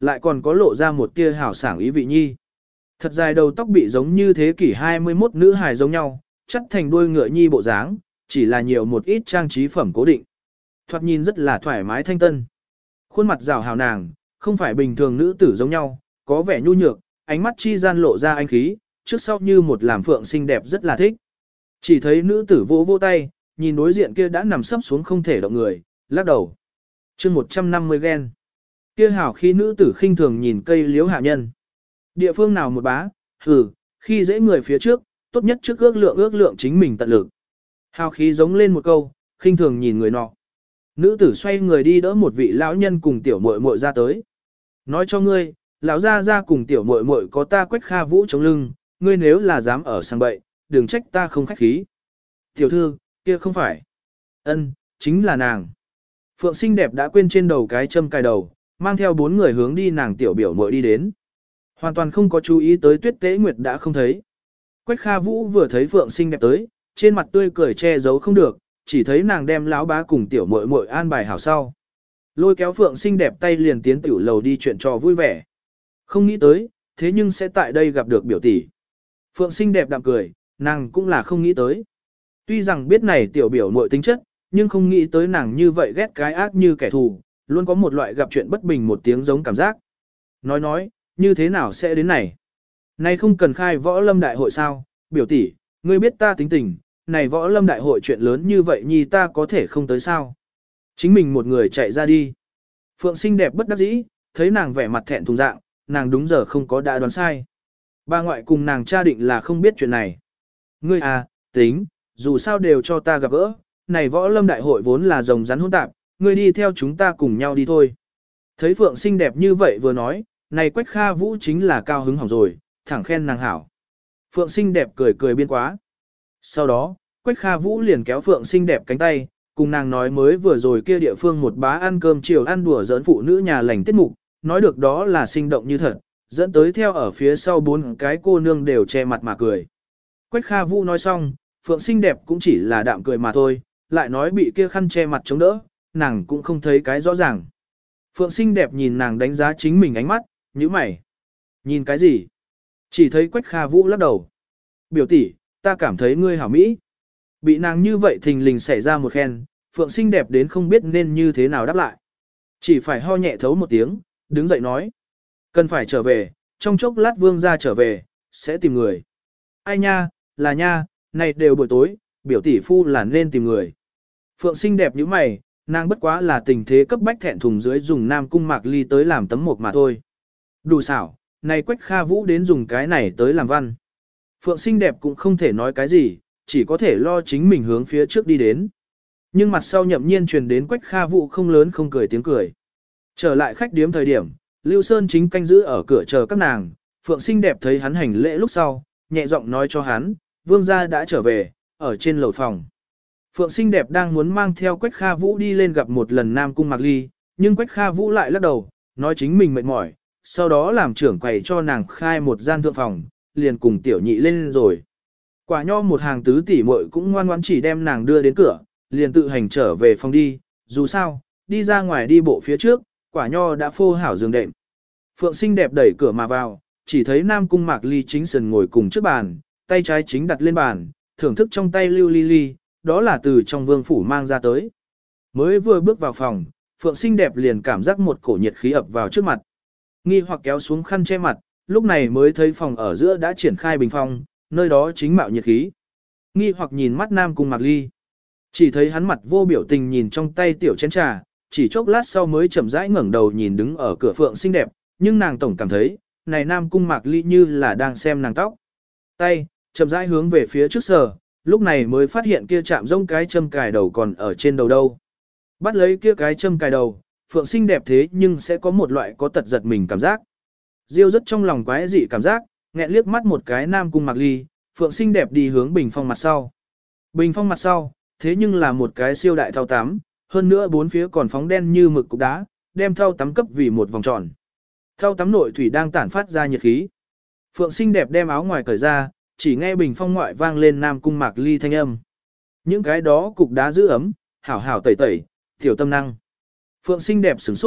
lại còn có lộ ra một tia hảo sảng ý vị nhi. Thật dài đầu tóc bị giống như thế kỷ hai mươi mốt nữ hài giống nhau, chắt thành đuôi ngựa nhi bộ dáng, chỉ là nhiều một ít trang trí phẩm cố định. Thoạt nhìn rất là thoải mái thanh tân. Khuôn mặt rào hào nàng, không phải bình thường nữ tử giống nhau, có vẻ nhu nhược, ánh mắt chi gian lộ ra anh khí, trước sau như một làm phượng xinh đẹp rất là thích. Chỉ thấy nữ tử vỗ vỗ tay, nhìn đối diện kia đã nằm sấp xuống không thể động người, lắc đầu. chương một trăm năm mươi ghen. Kia hảo khi nữ tử khinh thường nhìn cây liếu hạ nhân. Địa phương nào một bá, hừ, khi dễ người phía trước, tốt nhất trước ước lượng ước lượng chính mình tận lực. Hào khí giống lên một câu, khinh thường nhìn người nọ. Nữ tử xoay người đi đỡ một vị lão nhân cùng tiểu muội muội ra tới. Nói cho ngươi, lão gia gia cùng tiểu muội muội có ta Quách Kha Vũ chống lưng, ngươi nếu là dám ở sang bậy, đừng trách ta không khách khí. Tiểu thư, kia không phải. Ân, chính là nàng. Phượng xinh đẹp đã quên trên đầu cái châm cài đầu, mang theo bốn người hướng đi nàng tiểu biểu muội đi đến. Hoàn toàn không có chú ý tới Tuyết Tế Nguyệt đã không thấy. Quách Kha Vũ vừa thấy Phượng xinh đẹp tới, trên mặt tươi cười che giấu không được, chỉ thấy nàng đem lão bá cùng tiểu muội muội an bài hảo sau. Lôi kéo Phượng xinh đẹp tay liền tiến tiểu lầu đi chuyện trò vui vẻ. Không nghĩ tới, thế nhưng sẽ tại đây gặp được biểu tỷ. Phượng xinh đẹp đạm cười, nàng cũng là không nghĩ tới. Tuy rằng biết này tiểu biểu muội tính chất, nhưng không nghĩ tới nàng như vậy ghét cái ác như kẻ thù, luôn có một loại gặp chuyện bất bình một tiếng giống cảm giác. Nói nói, như thế nào sẽ đến này? Này không cần khai võ lâm đại hội sao, biểu tỷ, ngươi biết ta tính tình, này võ lâm đại hội chuyện lớn như vậy nhi ta có thể không tới sao? Chính mình một người chạy ra đi. Phượng xinh đẹp bất đắc dĩ, thấy nàng vẻ mặt thẹn thùng dạng, nàng đúng giờ không có đã đoán sai. Bà ngoại cùng nàng cha định là không biết chuyện này. Ngươi à, tính, dù sao đều cho ta gặp gỡ, này võ lâm đại hội vốn là rồng rắn hỗn tạp, ngươi đi theo chúng ta cùng nhau đi thôi. Thấy Phượng xinh đẹp như vậy vừa nói, này Quách Kha Vũ chính là cao hứng hỏng rồi, thẳng khen nàng hảo. Phượng xinh đẹp cười cười biên quá. Sau đó, Quách Kha Vũ liền kéo Phượng xinh đẹp cánh tay, cùng nàng nói mới vừa rồi kia địa phương một bá ăn cơm chiều ăn đùa giỡn phụ nữ nhà lành tiết mục, nói được đó là sinh động như thật, dẫn tới theo ở phía sau bốn cái cô nương đều che mặt mà cười. Quách Kha Vũ nói xong, Phượng xinh đẹp cũng chỉ là đạm cười mà thôi, lại nói bị kia khăn che mặt chống đỡ, nàng cũng không thấy cái rõ ràng. Phượng xinh đẹp nhìn nàng đánh giá chính mình ánh mắt, nhíu mày. Nhìn cái gì? Chỉ thấy Quách Kha Vũ lắc đầu. Biểu tỷ, ta cảm thấy ngươi hảo mỹ. Bị nàng như vậy thình lình xảy ra một khen, Phượng xinh đẹp đến không biết nên như thế nào đáp lại. Chỉ phải ho nhẹ thấu một tiếng, đứng dậy nói. Cần phải trở về, trong chốc lát vương ra trở về, sẽ tìm người. Ai nha, là nha, này đều buổi tối, biểu tỷ phu là nên tìm người. Phượng xinh đẹp như mày, nàng bất quá là tình thế cấp bách thẹn thùng dưới dùng nam cung mạc ly tới làm tấm mộc mà thôi. Đủ xảo, này Quách Kha Vũ đến dùng cái này tới làm văn. Phượng xinh đẹp cũng không thể nói cái gì, chỉ có thể lo chính mình hướng phía trước đi đến. Nhưng mặt sau nhậm nhiên truyền đến Quách Kha Vũ không lớn không cười tiếng cười. Trở lại khách điếm thời điểm, Lưu Sơn chính canh giữ ở cửa chờ các nàng, Phượng xinh đẹp thấy hắn hành lễ lúc sau, nhẹ giọng nói cho hắn, vương gia đã trở về, ở trên lầu phòng. Phượng xinh đẹp đang muốn mang theo Quách Kha Vũ đi lên gặp một lần Nam Cung Mạc Ly, nhưng Quách Kha Vũ lại lắc đầu, nói chính mình mệt mỏi, sau đó làm trưởng quầy cho nàng khai một gian thượng phòng, liền cùng tiểu nhị lên rồi. Quả nho một hàng tứ tỷ muội cũng ngoan ngoãn chỉ đem nàng đưa đến cửa, liền tự hành trở về phòng đi, dù sao, đi ra ngoài đi bộ phía trước, quả nho đã phô hảo giường đệm. Phượng xinh đẹp đẩy cửa mà vào, chỉ thấy Nam Cung Mạc Ly chính sần ngồi cùng trước bàn, tay trái chính đặt lên bàn, thưởng thức trong tay lưu ly ly, đó là từ trong vương phủ mang ra tới. Mới vừa bước vào phòng, Phượng xinh đẹp liền cảm giác một cổ nhiệt khí ập vào trước mặt. Nghi hoặc kéo xuống khăn che mặt, lúc này mới thấy phòng ở giữa đã triển khai bình phong, nơi đó chính mạo nhiệt khí. Nghi hoặc nhìn mắt Nam Cung Mạc Ly. Chỉ thấy hắn mặt vô biểu tình nhìn trong tay tiểu chén trà, chỉ chốc lát sau mới chậm rãi ngẩng đầu nhìn đứng ở cửa Phượng xinh đẹp, nhưng nàng tổng cảm thấy, này Nam Cung Mạc Ly như là đang xem nàng tóc. Tay, chậm rãi hướng về phía trước sờ, lúc này mới phát hiện kia chạm rông cái châm cài đầu còn ở trên đầu đâu. Bắt lấy kia cái châm cài đầu, Phượng xinh đẹp thế nhưng sẽ có một loại có tật giật mình cảm giác. Diêu rất trong lòng quái dị cảm giác, nghẹn liếc mắt một cái Nam Cung Mạc Ly, Phượng xinh đẹp đi hướng bình phong mặt sau. Bình phong mặt sau, thế nhưng là một cái siêu đại thau tắm, hơn nữa bốn phía còn phóng đen như mực cục đá, đem thau tắm cấp vì một vòng tròn. Thau tắm nội thủy đang tản phát ra nhiệt khí. Phượng xinh đẹp đem áo ngoài cởi ra, chỉ nghe bình phong ngoại vang lên Nam Cung Mạc Ly thanh âm. Những cái đó cục đá giữ ấm, hảo hảo tẩy tẩy, tiểu tâm năng. Phượng xinh đẹp sửng sốt,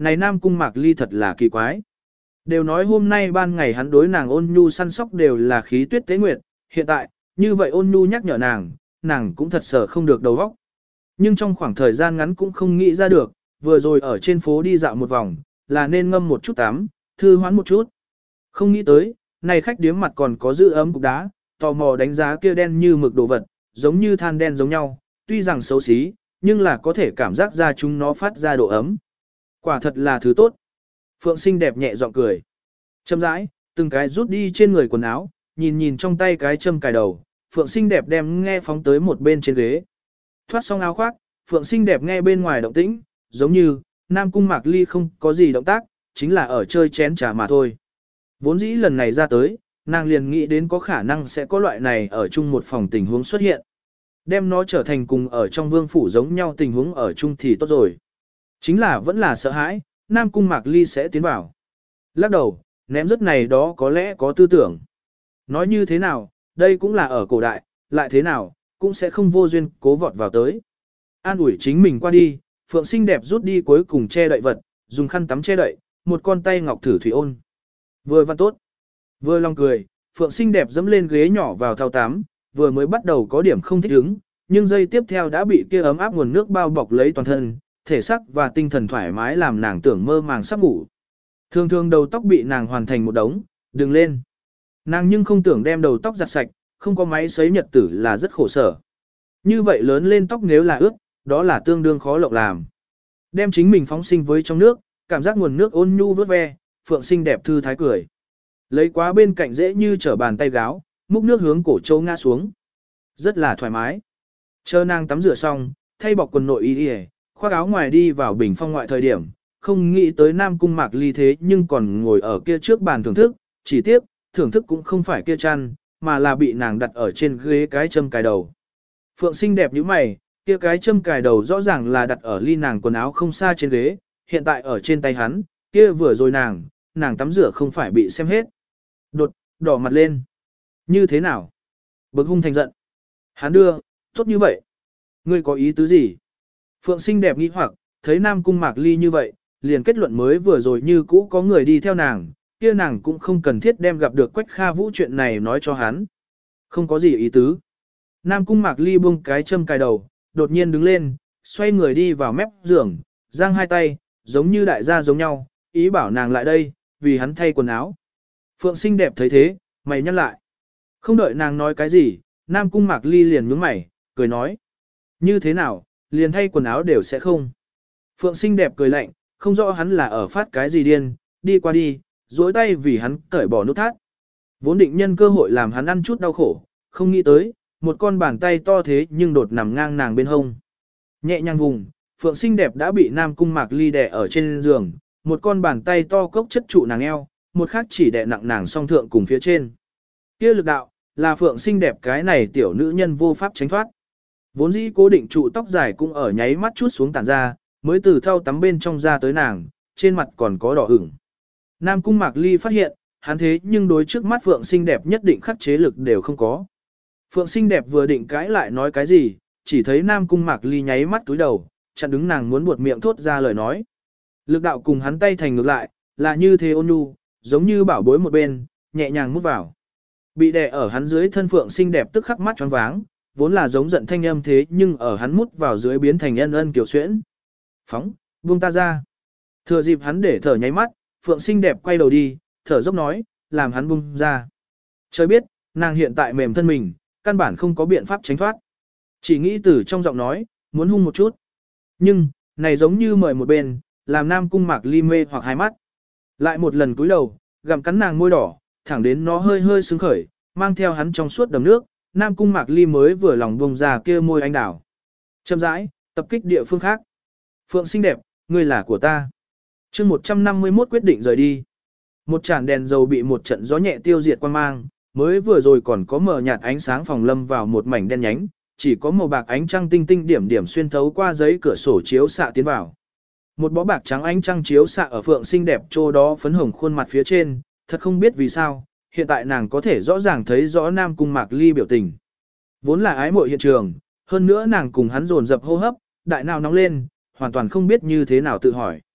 này Nam Cung Mạc Ly thật là kỳ quái. Đều nói hôm nay ban ngày hắn đối nàng ôn nhu săn sóc đều là khí tuyết tế nguyệt, hiện tại, như vậy ôn nhu nhắc nhở nàng, nàng cũng thật sợ không được đầu óc. Nhưng trong khoảng thời gian ngắn cũng không nghĩ ra được, vừa rồi ở trên phố đi dạo một vòng, là nên ngâm một chút tắm, thư hoán một chút. Không nghĩ tới, này khách điếm mặt còn có giữ ấm cục đá, tò mò đánh giá kia đen như mực đồ vật, giống như than đen giống nhau, tuy rằng xấu xí, nhưng là có thể cảm giác ra chúng nó phát ra độ ấm. Quả thật là thứ tốt. Phượng xinh đẹp nhẹ giọng cười. Châm rãi, từng cái rút đi trên người quần áo, nhìn nhìn trong tay cái châm cài đầu, Phượng xinh đẹp đem nghe phóng tới một bên trên ghế. Thoát xong áo khoác, Phượng xinh đẹp nghe bên ngoài động tĩnh, giống như, Nam Cung Mạc Ly không có gì động tác, chính là ở chơi chén trà mà thôi. Vốn dĩ lần này ra tới, nàng liền nghĩ đến có khả năng sẽ có loại này ở chung một phòng tình huống xuất hiện. Đem nó trở thành cùng ở trong vương phủ giống nhau tình huống ở chung thì tốt rồi. Chính là vẫn là sợ hãi, Nam Cung Mạc Ly sẽ tiến vào. Lắc đầu, ném rất này đó có lẽ có tư tưởng. Nói như thế nào, đây cũng là ở cổ đại, lại thế nào, cũng sẽ không vô duyên cố vọt vào tới. An ủi chính mình qua đi, Phượng xinh đẹp rút đi cuối cùng che đậy vật, dùng khăn tắm che đậy, một con tay ngọc thử thủy ôn. Vừa văn tốt, vừa lòng cười, Phượng xinh đẹp dẫm lên ghế nhỏ vào thao tắm, vừa mới bắt đầu có điểm không thích ứng, nhưng giây tiếp theo đã bị kia ấm áp nguồn nước bao bọc lấy toàn thân, thể xác và tinh thần thoải mái làm nàng tưởng mơ màng sắp ngủ. Thường thường đầu tóc bị nàng hoàn thành một đống, đừng lên. Nàng nhưng không tưởng đem đầu tóc giặt sạch, không có máy sấy nhật tử là rất khổ sở. Như vậy lớn lên tóc nếu là ướt, đó là tương đương khó lộng làm. Đem chính mình phóng sinh với trong nước, cảm giác nguồn nước ôn nhu vớt ve, Phượng xinh đẹp thư thái cười. Lấy quá bên cạnh dễ như trở bàn tay gáo, múc nước hướng cổ châu ngã xuống. Rất là thoải mái. Chờ nàng tắm rửa xong, thay bọc quần nội y y, khoác áo ngoài đi vào bình phong ngoại thời điểm, không nghĩ tới Nam Cung Mạc Ly thế nhưng còn ngồi ở kia trước bàn thưởng thức, chỉ tiếc, thưởng thức cũng không phải kia chăn, mà là bị nàng đặt ở trên ghế cái châm cài đầu. Phượng xinh đẹp như mày, kia cái châm cài đầu rõ ràng là đặt ở ly nàng quần áo không xa trên ghế, hiện tại ở trên tay hắn, kia vừa rồi nàng, nàng tắm rửa không phải bị xem hết. Đột, đỏ mặt lên. Như thế nào? Bực hung thành giận. Hắn đưa, tốt như vậy. Ngươi có ý tứ gì? Phượng xinh đẹp nghĩ hoặc, thấy Nam Cung Mạc Ly như vậy, liền kết luận mới vừa rồi như cũ có người đi theo nàng, kia nàng cũng không cần thiết đem gặp được Quách Kha Vũ chuyện này nói cho hắn. Không có gì ý tứ. Nam Cung Mạc Ly buông cái châm cài đầu, đột nhiên đứng lên, xoay người đi vào mép giường, giang hai tay, giống như đại gia giống nhau, ý bảo nàng lại đây, vì hắn thay quần áo. Phượng xinh đẹp thấy thế, mày nhăn lại. Không đợi nàng nói cái gì, Nam Cung Mạc Ly liền nhướng mày, cười nói. Như thế nào, liền thay quần áo đều sẽ không. Phượng xinh đẹp cười lạnh, không rõ hắn là ở phát cái gì điên, đi qua đi, duỗi tay vì hắn cởi bỏ nút thắt. Vốn định nhân cơ hội làm hắn ăn chút đau khổ, không nghĩ tới, một con bàn tay to thế nhưng đột nằm ngang nàng bên hông. Nhẹ nhàng vùng, Phượng xinh đẹp đã bị Nam Cung Mạc Ly đè ở trên giường, một con bàn tay to cốc chất trụ nàng eo, một khác chỉ đè nặng nàng song thượng cùng phía trên. Kia lực đạo, là Phượng xinh đẹp cái này tiểu nữ nhân vô pháp tránh thoát. Vốn dĩ cố định trụ tóc dài cũng ở nháy mắt chút xuống tản ra, mới từ thau tắm bên trong ra tới nàng, trên mặt còn có đỏ ửng. Nam Cung Mạc Ly phát hiện, hắn thế nhưng đối trước mắt Phượng xinh đẹp nhất định khắc chế lực đều không có. Phượng xinh đẹp vừa định cãi lại nói cái gì, chỉ thấy Nam Cung Mạc Ly nháy mắt túi đầu, chặn đứng nàng muốn buột miệng thốt ra lời nói. Lực đạo cùng hắn tay thành ngược lại, là như thế ôn nhu, giống như bảo bối một bên, nhẹ nhàng mút vào. Bị đè ở hắn dưới thân Phượng xinh đẹp tức khắc mắt choáng váng, vốn là giống giận thanh âm thế nhưng ở hắn mút vào dưới biến thành ân ân kiều xuyễn. Phóng, buông ta ra. Thừa dịp hắn để thở nháy mắt, Phượng xinh đẹp quay đầu đi, thở dốc nói, làm hắn buông ra. Trời biết, nàng hiện tại mềm thân mình, căn bản không có biện pháp tránh thoát. Chỉ nghĩ từ trong giọng nói, muốn hung một chút. Nhưng, này giống như mời một bên, làm Nam Cung Mạc Ly mê hoặc hai mắt. Lại một lần cúi đầu, gặm cắn nàng môi đỏ, thẳng đến nó hơi hơi sướng khởi, mang theo hắn trong suốt đầm nước, Nam Cung Mạc Ly mới vừa lòng bông ra kia môi anh đào. Chậm rãi, tập kích địa phương khác. Phượng xinh đẹp, ngươi là của ta. chương một trăm năm mươi mốt quyết định rời đi. Một tràn đèn dầu bị một trận gió nhẹ tiêu diệt quang mang, mới vừa rồi còn có mờ nhạt ánh sáng phòng lâm vào một mảnh đen nhánh, chỉ có màu bạc ánh trăng tinh tinh điểm điểm xuyên thấu qua giấy cửa sổ chiếu xạ tiến vào. Một bó bạc trắng ánh trăng chiếu xạ ở Phượng xinh đẹp chỗ đó phấn hồng khuôn mặt phía trên, thật không biết vì sao, hiện tại nàng có thể rõ ràng thấy rõ Nam Cung Mạc Ly biểu tình. Vốn là ái mộ hiện trường, hơn nữa nàng cùng hắn dồn dập hô hấp, đại nào nóng lên, hoàn toàn không biết như thế nào tự hỏi.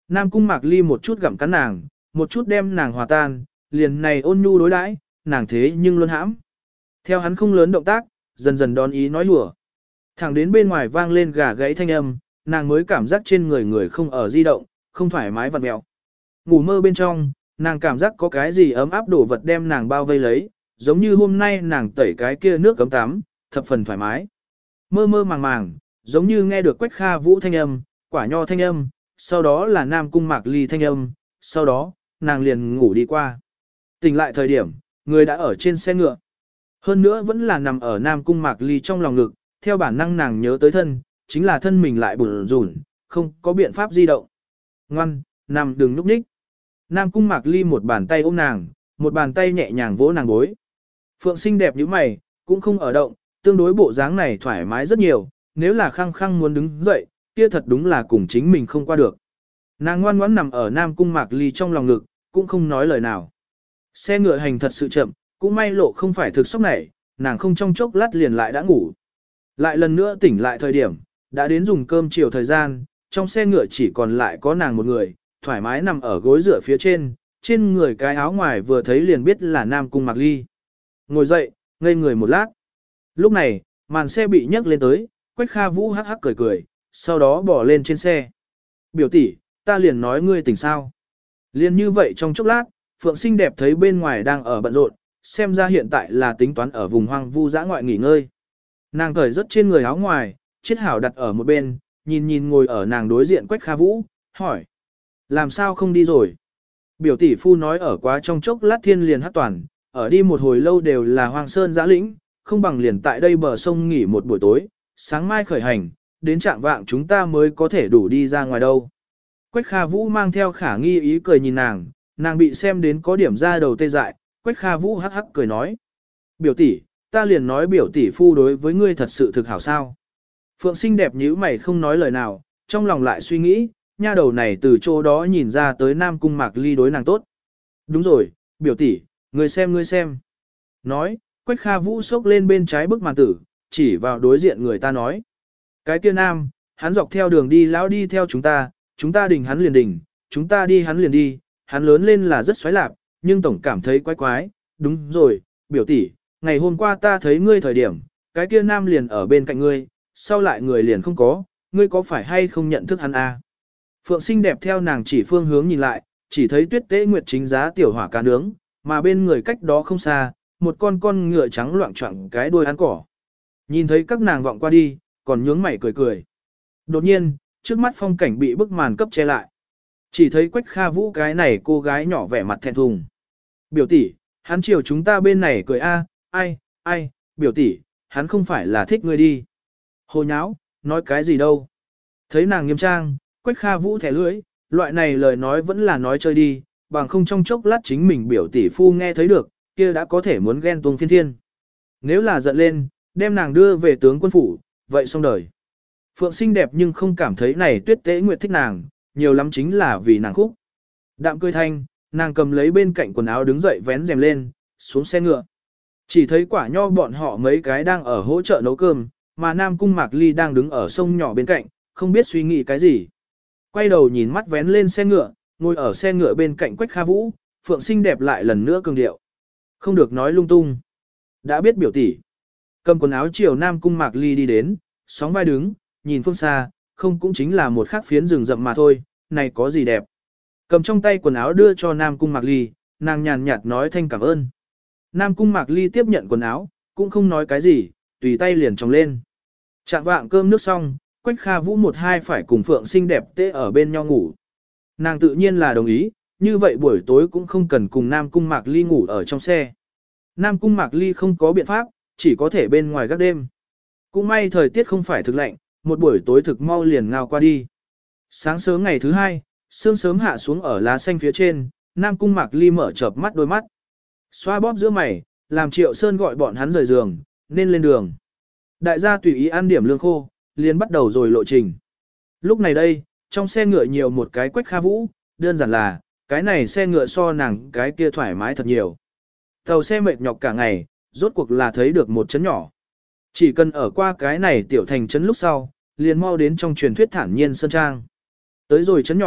Nam Cung Mạc Ly một chút gặm cắn nàng, một chút đem nàng hòa tan, liền này ôn nhu đối đãi, nàng thế nhưng luôn hãm. Theo hắn không lớn động tác, dần dần đón ý nói lùa. Thẳng đến bên ngoài vang lên gà gãy thanh âm, nàng mới cảm giác trên người người không ở di động, không thoải mái vặn mẹo. Ngủ mơ bên trong, nàng cảm giác có cái gì ấm áp đổ vật đem nàng bao vây lấy, giống như hôm nay nàng tẩy cái kia nước cấm tắm, thập phần thoải mái. Mơ mơ màng màng, giống như nghe được Quách Kha Vũ thanh âm, Quả Nho thanh âm, sau đó là Nam Cung Mạc Ly thanh âm, sau đó, nàng liền ngủ đi qua. Tỉnh lại thời điểm, người đã ở trên xe ngựa. Hơn nữa vẫn là nằm ở Nam Cung Mạc Ly trong lòng ngực, theo bản năng nàng nhớ tới thân, chính là thân mình lại bủn rủn, không có biện pháp di động. Ngoan, nằm đừng núp ních. Nam Cung Mạc Ly một bàn tay ôm nàng, một bàn tay nhẹ nhàng vỗ nàng gối. Phượng xinh đẹp như mày, cũng không ở động, tương đối bộ dáng này thoải mái rất nhiều, nếu là khăng khăng muốn đứng dậy, kia thật đúng là cùng chính mình không qua được. Nàng ngoan ngoãn nằm ở Nam Cung Mạc Ly trong lòng ngực, cũng không nói lời nào. Xe ngựa hành thật sự chậm, cũng may lộ không phải thực sốc này, nàng không trong chốc lát liền lại đã ngủ. Lại lần nữa tỉnh lại thời điểm, đã đến dùng cơm chiều thời gian, trong xe ngựa chỉ còn lại có nàng một người, thoải mái nằm ở gối rửa phía trên, trên người cái áo ngoài vừa thấy liền biết là Nam Cung Mạc Ly. Ngồi dậy, ngây người một lát. Lúc này, màn xe bị nhấc lên tới, Quách Kha Vũ hắc hắc cười cười, sau đó bỏ lên trên xe. Biểu tỷ, ta liền nói ngươi tỉnh sao. Liền như vậy trong chốc lát, Phượng xinh đẹp thấy bên ngoài đang ở bận rộn, xem ra hiện tại là tính toán ở vùng hoang vu dã ngoại nghỉ ngơi. Nàng cởi rất trên người áo ngoài, chiếc hảo đặt ở một bên, nhìn nhìn ngồi ở nàng đối diện Quách Kha Vũ, hỏi. Làm sao không đi rồi? Biểu tỷ phu nói ở quá trong chốc lát thiên liền hát toàn, ở đi một hồi lâu đều là hoang sơn giã lĩnh, không bằng liền tại đây bờ sông nghỉ một buổi tối, sáng mai khởi hành, đến trạng vạng chúng ta mới có thể đủ đi ra ngoài đâu. Quách Kha Vũ mang theo khả nghi ý cười nhìn nàng, nàng bị xem đến có điểm ra đầu tê dại, Quách Kha Vũ hắc hắc cười nói. Biểu tỷ, ta liền nói biểu tỷ phu đối với ngươi thật sự thực hảo sao. Phượng xinh đẹp nhíu mày không nói lời nào, trong lòng lại suy nghĩ, nha đầu này từ chỗ đó nhìn ra tới Nam Cung Mạc Ly đối nàng tốt. Đúng rồi, biểu tỷ, ngươi xem ngươi xem. Nói, Quách Kha Vũ xốc lên bên trái bức màn tử, chỉ vào đối diện người ta nói. Cái kia nam, hắn dọc theo đường đi lão đi theo chúng ta, chúng ta đình hắn liền đình, chúng ta đi hắn liền đi, hắn lớn lên là rất xoáy lạc, nhưng tổng cảm thấy quái quái. Đúng rồi, biểu tỷ, ngày hôm qua ta thấy ngươi thời điểm, cái kia nam liền ở bên cạnh ngươi, sau lại người liền không có, ngươi có phải hay không nhận thức hắn à? Phượng xinh đẹp theo nàng chỉ phương hướng nhìn lại, chỉ thấy Tuyết Tế Nguyệt chính giá tiểu hỏa cá nướng, mà bên người cách đó không xa, một con con ngựa trắng loạng choạng cái đuôi ăn cỏ. Nhìn thấy các nàng vọng qua đi, còn nhướng mày cười cười. Đột nhiên, trước mắt phong cảnh bị bức màn cấp che lại. Chỉ thấy Quách Kha Vũ cái này cô gái nhỏ vẻ mặt thẹn thùng. Biểu tỷ, hắn chiều chúng ta bên này cười a, ai, ai, biểu tỷ, hắn không phải là thích ngươi đi. Hồ nháo, nói cái gì đâu. Thấy nàng nghiêm trang, Quách Kha Vũ thẻ lưỡi, loại này lời nói vẫn là nói chơi đi, bằng không trong chốc lát chính mình biểu tỷ phu nghe thấy được, kia đã có thể muốn ghen tuông phiên thiên. Nếu là giận lên, đem nàng đưa về tướng quân phủ, vậy xong đời. Phượng xinh đẹp nhưng không cảm thấy này Tuyết Tế Nguyệt thích nàng, nhiều lắm chính là vì nàng khúc. Đạm cười thanh, nàng cầm lấy bên cạnh quần áo đứng dậy vén rèm lên, xuống xe ngựa. Chỉ thấy Quả Nho bọn họ mấy cái đang ở hỗ trợ nấu cơm, mà Nam Cung Mạc Ly đang đứng ở sông nhỏ bên cạnh, không biết suy nghĩ cái gì. Quay đầu nhìn mắt vén lên xe ngựa, ngồi ở xe ngựa bên cạnh Quách Kha Vũ, Phượng xinh đẹp lại lần nữa cường điệu. Không được nói lung tung. Đã biết biểu tỷ. Cầm quần áo chiều Nam Cung Mạc Ly đi đến, sóng vai đứng, nhìn phương xa, không cũng chính là một khắc phiến rừng rậm mà thôi, này có gì đẹp. Cầm trong tay quần áo đưa cho Nam Cung Mạc Ly, nàng nhàn nhạt nói thanh cảm ơn. Nam Cung Mạc Ly tiếp nhận quần áo, cũng không nói cái gì, tùy tay liền trồng lên. Chạm vạng cơm nước xong, Quách Kha Vũ một hai phải cùng Phượng xinh đẹp tê ở bên nhau ngủ. Nàng tự nhiên là đồng ý, như vậy buổi tối cũng không cần cùng Nam Cung Mạc Ly ngủ ở trong xe. Nam Cung Mạc Ly không có biện pháp, chỉ có thể bên ngoài gác đêm. Cũng may thời tiết không phải thực lạnh, một buổi tối thực mau liền ngao qua đi. Sáng sớm ngày thứ hai, sương sớm hạ xuống ở lá xanh phía trên, Nam Cung Mạc Ly mở chợp mắt đôi mắt. Xoa bóp giữa mày, làm Triệu Sơn gọi bọn hắn rời giường, nên lên đường. Đại gia tùy ý ăn điểm lương khô, liền bắt đầu rồi lộ trình. Lúc này đây, trong xe ngựa nhiều một cái Quách Kha Vũ, đơn giản là, cái này xe ngựa so nàng cái kia thoải mái thật nhiều. Tàu xe mệt nhọc cả ngày, rốt cuộc là thấy được một chấn nhỏ. Chỉ cần ở qua cái này tiểu thành trấn lúc sau, liền mau đến trong truyền thuyết thản nhiên sơn trang. Tới rồi chấn nhỏ,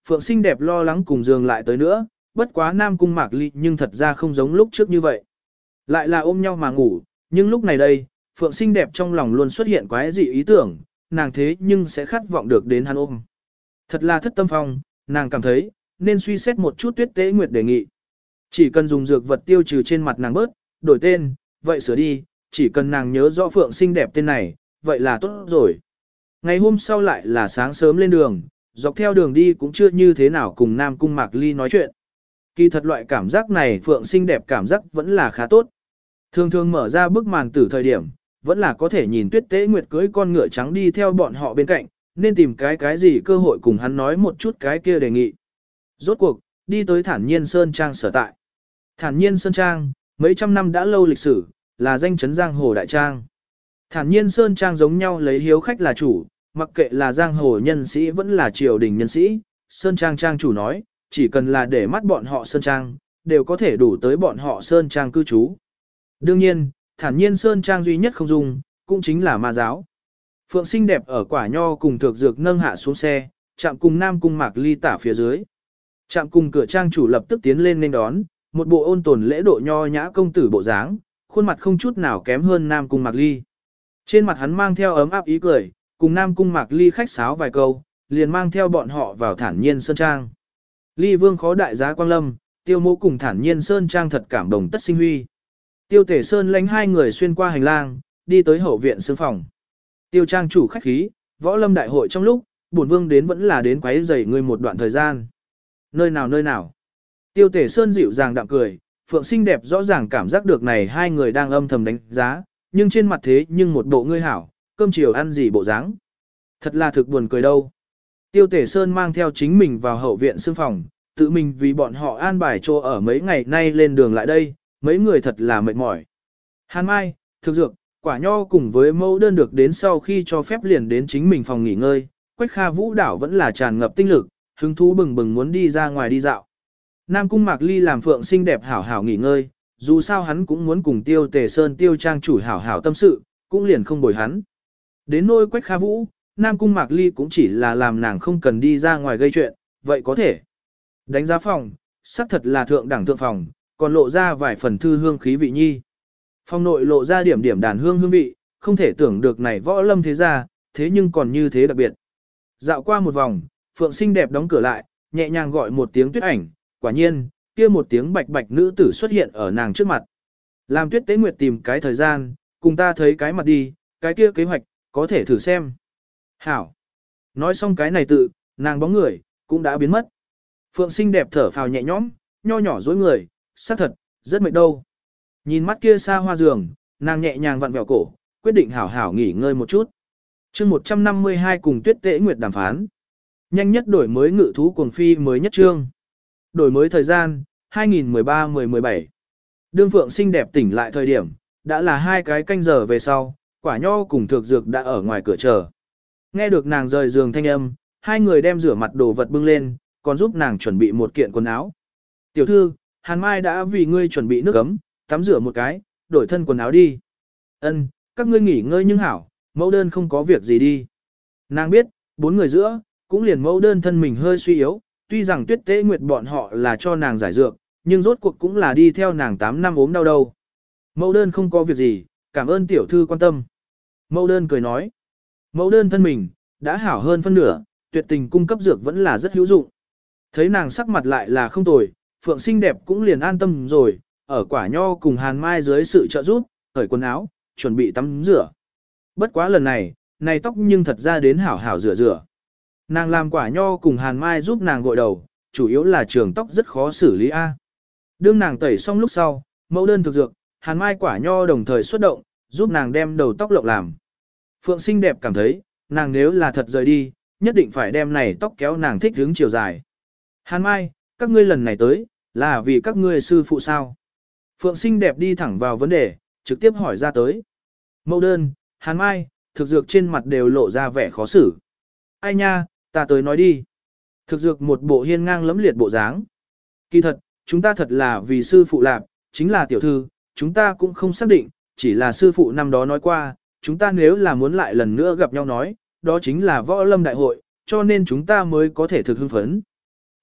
Phượng xinh đẹp lo lắng cùng giường lại tới nữa, bất quá Nam Cung Mạc Ly nhưng thật ra không giống lúc trước như vậy. Lại là ôm nhau mà ngủ, nhưng lúc này đây, Phượng xinh đẹp trong lòng luôn xuất hiện quái dị ý tưởng, nàng thế nhưng sẽ khát vọng được đến hắn ôm. Thật là thất tâm phong, nàng cảm thấy, nên suy xét một chút Tuyết Tế Nguyệt đề nghị. Chỉ cần dùng dược vật tiêu trừ trên mặt nàng bớt, đổi tên, vậy sửa đi, chỉ cần nàng nhớ rõ Phượng xinh đẹp tên này, vậy là tốt rồi. Ngày hôm sau lại là sáng sớm lên đường, dọc theo đường đi cũng chưa như thế nào cùng Nam Cung Mạc Ly nói chuyện. Kỳ thật loại cảm giác này Phượng xinh đẹp cảm giác vẫn là khá tốt. Thường thường mở ra bức màn tử thời điểm, vẫn là có thể nhìn Tuyết Tế Nguyệt cưỡi con ngựa trắng đi theo bọn họ bên cạnh, nên tìm cái cái gì cơ hội cùng hắn nói một chút cái kia đề nghị. Rốt cuộc, đi tới Thản Nhiên Sơn Trang sở tại. Thản Nhiên Sơn Trang, mấy trăm năm đã lâu lịch sử, là danh chấn giang hồ đại trang. Thản Nhiên Sơn Trang giống nhau lấy hiếu khách là chủ, mặc kệ là giang hồ nhân sĩ vẫn là triều đình nhân sĩ, Sơn Trang Trang chủ nói, chỉ cần là để mắt bọn họ Sơn Trang, đều có thể đủ tới bọn họ Sơn Trang cư trú. Đương nhiên, Thản Nhiên Sơn Trang duy nhất không dùng, cũng chính là ma giáo. Phượng xinh đẹp ở quả nho cùng thược dược nâng hạ xuống xe, chạm cùng Nam Cung Mạc Ly tả phía dưới. Chạm cùng cửa trang chủ lập tức tiến lên nên đón, một bộ ôn tồn lễ độ nho nhã công tử bộ dáng, khuôn mặt không chút nào kém hơn Nam Cung Mạc Ly. Trên mặt hắn mang theo ấm áp ý cười, cùng Nam Cung Mạc Ly khách sáo vài câu, liền mang theo bọn họ vào Thản Nhiên Sơn Trang. Ly Vương khó đại giá quang lâm, Tiêu Mộ cùng Thản Nhiên Sơn Trang thật cảm động tất sinh huy. Tiêu Tể Sơn lãnh hai người xuyên qua hành lang, đi tới hậu viện sương phòng. Tiêu trang chủ khách khí, võ lâm đại hội trong lúc, bổn vương đến vẫn là đến quấy rầy ngươi một đoạn thời gian. Nơi nào nơi nào. Tiêu Tể Sơn dịu dàng đạm cười, Phượng xinh đẹp rõ ràng cảm giác được này hai người đang âm thầm đánh giá, nhưng trên mặt thế nhưng một bộ ngươi hảo, cơm chiều ăn gì bộ dáng. Thật là thực buồn cười đâu. Tiêu Tể Sơn mang theo chính mình vào hậu viện sương phòng, tự mình vì bọn họ an bài chỗ ở mấy ngày nay lên đường lại đây, mấy người thật là mệt mỏi. Hàn Mai, thực dược, quả nho cùng với mẫu đơn được đến sau khi cho phép liền đến chính mình phòng nghỉ ngơi, Quách Kha Vũ đảo vẫn là tràn ngập tinh lực, hứng thú bừng bừng muốn đi ra ngoài đi dạo. Nam Cung Mạc Ly làm Phượng xinh đẹp hảo hảo nghỉ ngơi, dù sao hắn cũng muốn cùng Tiêu Tề Sơn Tiêu trang chủ hảo hảo tâm sự, cũng liền không bồi hắn. Đến nôi Quách Kha Vũ, Nam Cung Mạc Ly cũng chỉ là làm nàng không cần đi ra ngoài gây chuyện, vậy có thể. Đánh giá phòng, xác thật là thượng đẳng thượng phòng, còn lộ ra vài phần thư hương khí vị nhi. Phòng nội lộ ra điểm điểm đàn hương hương vị, không thể tưởng được này võ lâm thế gia, thế nhưng còn như thế đặc biệt. Dạo qua một vòng, Phượng xinh đẹp đóng cửa lại, nhẹ nhàng gọi một tiếng Tuyết ảnh, quả nhiên, kia một tiếng bạch bạch nữ tử xuất hiện ở nàng trước mặt. Làm Tuyết Tế Nguyệt tìm cái thời gian, cùng ta thấy cái mặt đi, cái kia kế hoạch, có thể thử xem. Hảo. Nói xong cái này tự, nàng bóng người, cũng đã biến mất. Phượng xinh đẹp thở phào nhẹ nhõm, nho nhỏ dối người, xác thật, rất mệt đâu. Nhìn mắt kia xa hoa giường, nàng nhẹ nhàng vặn vẹo cổ, quyết định hảo hảo nghỉ ngơi một chút. chương một trăm năm mươi hai cùng Tuyết Tế Nguyệt đàm phán. Nhanh nhất đổi mới ngự thú cuồng phi mới nhất trương. Đổi mới thời gian, hai nghìn mười ba mười mười bảy. Đương Phượng xinh đẹp tỉnh lại thời điểm, đã là hai cái canh giờ về sau, quả nho cùng thược dược đã ở ngoài cửa chờ. Nghe được nàng rời giường thanh âm, hai người đem rửa mặt đồ vật bưng lên, còn giúp nàng chuẩn bị một kiện quần áo. Tiểu thư, Hàn Mai đã vì ngươi chuẩn bị nước ấm, tắm rửa một cái, đổi thân quần áo đi. Ân, các ngươi nghỉ ngơi nhưng hảo, mẫu đơn không có việc gì đi. Nàng biết, bốn người giữa, cũng liền mẫu đơn thân mình hơi suy yếu, tuy rằng Tuyết Tế Nguyệt bọn họ là cho nàng giải dược, nhưng rốt cuộc cũng là đi theo nàng tám năm ốm đau đâu. Mẫu đơn không có việc gì, cảm ơn tiểu thư quan tâm. Mẫu đơn cười nói, mẫu đơn thân mình, đã hảo hơn phân nửa, tuyệt tình cung cấp dược vẫn là rất hữu dụng. Thấy nàng sắc mặt lại là không tồi, Phượng xinh đẹp cũng liền an tâm rồi, ở quả nho cùng Hàn Mai dưới sự trợ giúp, cởi quần áo, chuẩn bị tắm rửa. Bất quá lần này, này tóc nhưng thật ra đến hảo hảo rửa rửa. Nàng làm quả nho cùng Hàn Mai giúp nàng gội đầu, chủ yếu là trường tóc rất khó xử lý A. Đương nàng tẩy xong lúc sau, mẫu đơn thực dược, Hàn Mai quả nho đồng thời xuất động, giúp nàng đem đầu tóc lộng làm. Phượng xinh đẹp cảm thấy, nàng nếu là thật rời đi, nhất định phải đem này tóc kéo nàng thích hướng chiều dài. Hàn Mai, các ngươi lần này tới, là vì các ngươi sư phụ sao? Phượng xinh đẹp đi thẳng vào vấn đề, trực tiếp hỏi ra tới. Mẫu đơn, Hàn Mai, thực dược trên mặt đều lộ ra vẻ khó xử. Ai nha, ta tới nói đi. Thực dược một bộ hiên ngang lẫm liệt bộ dáng. Kỳ thật, chúng ta thật là vì sư phụ lạp, chính là tiểu thư, chúng ta cũng không xác định, chỉ là sư phụ năm đó nói qua, chúng ta nếu là muốn lại lần nữa gặp nhau nói, đó chính là võ lâm đại hội, cho nên chúng ta mới có thể thực hưng phấn.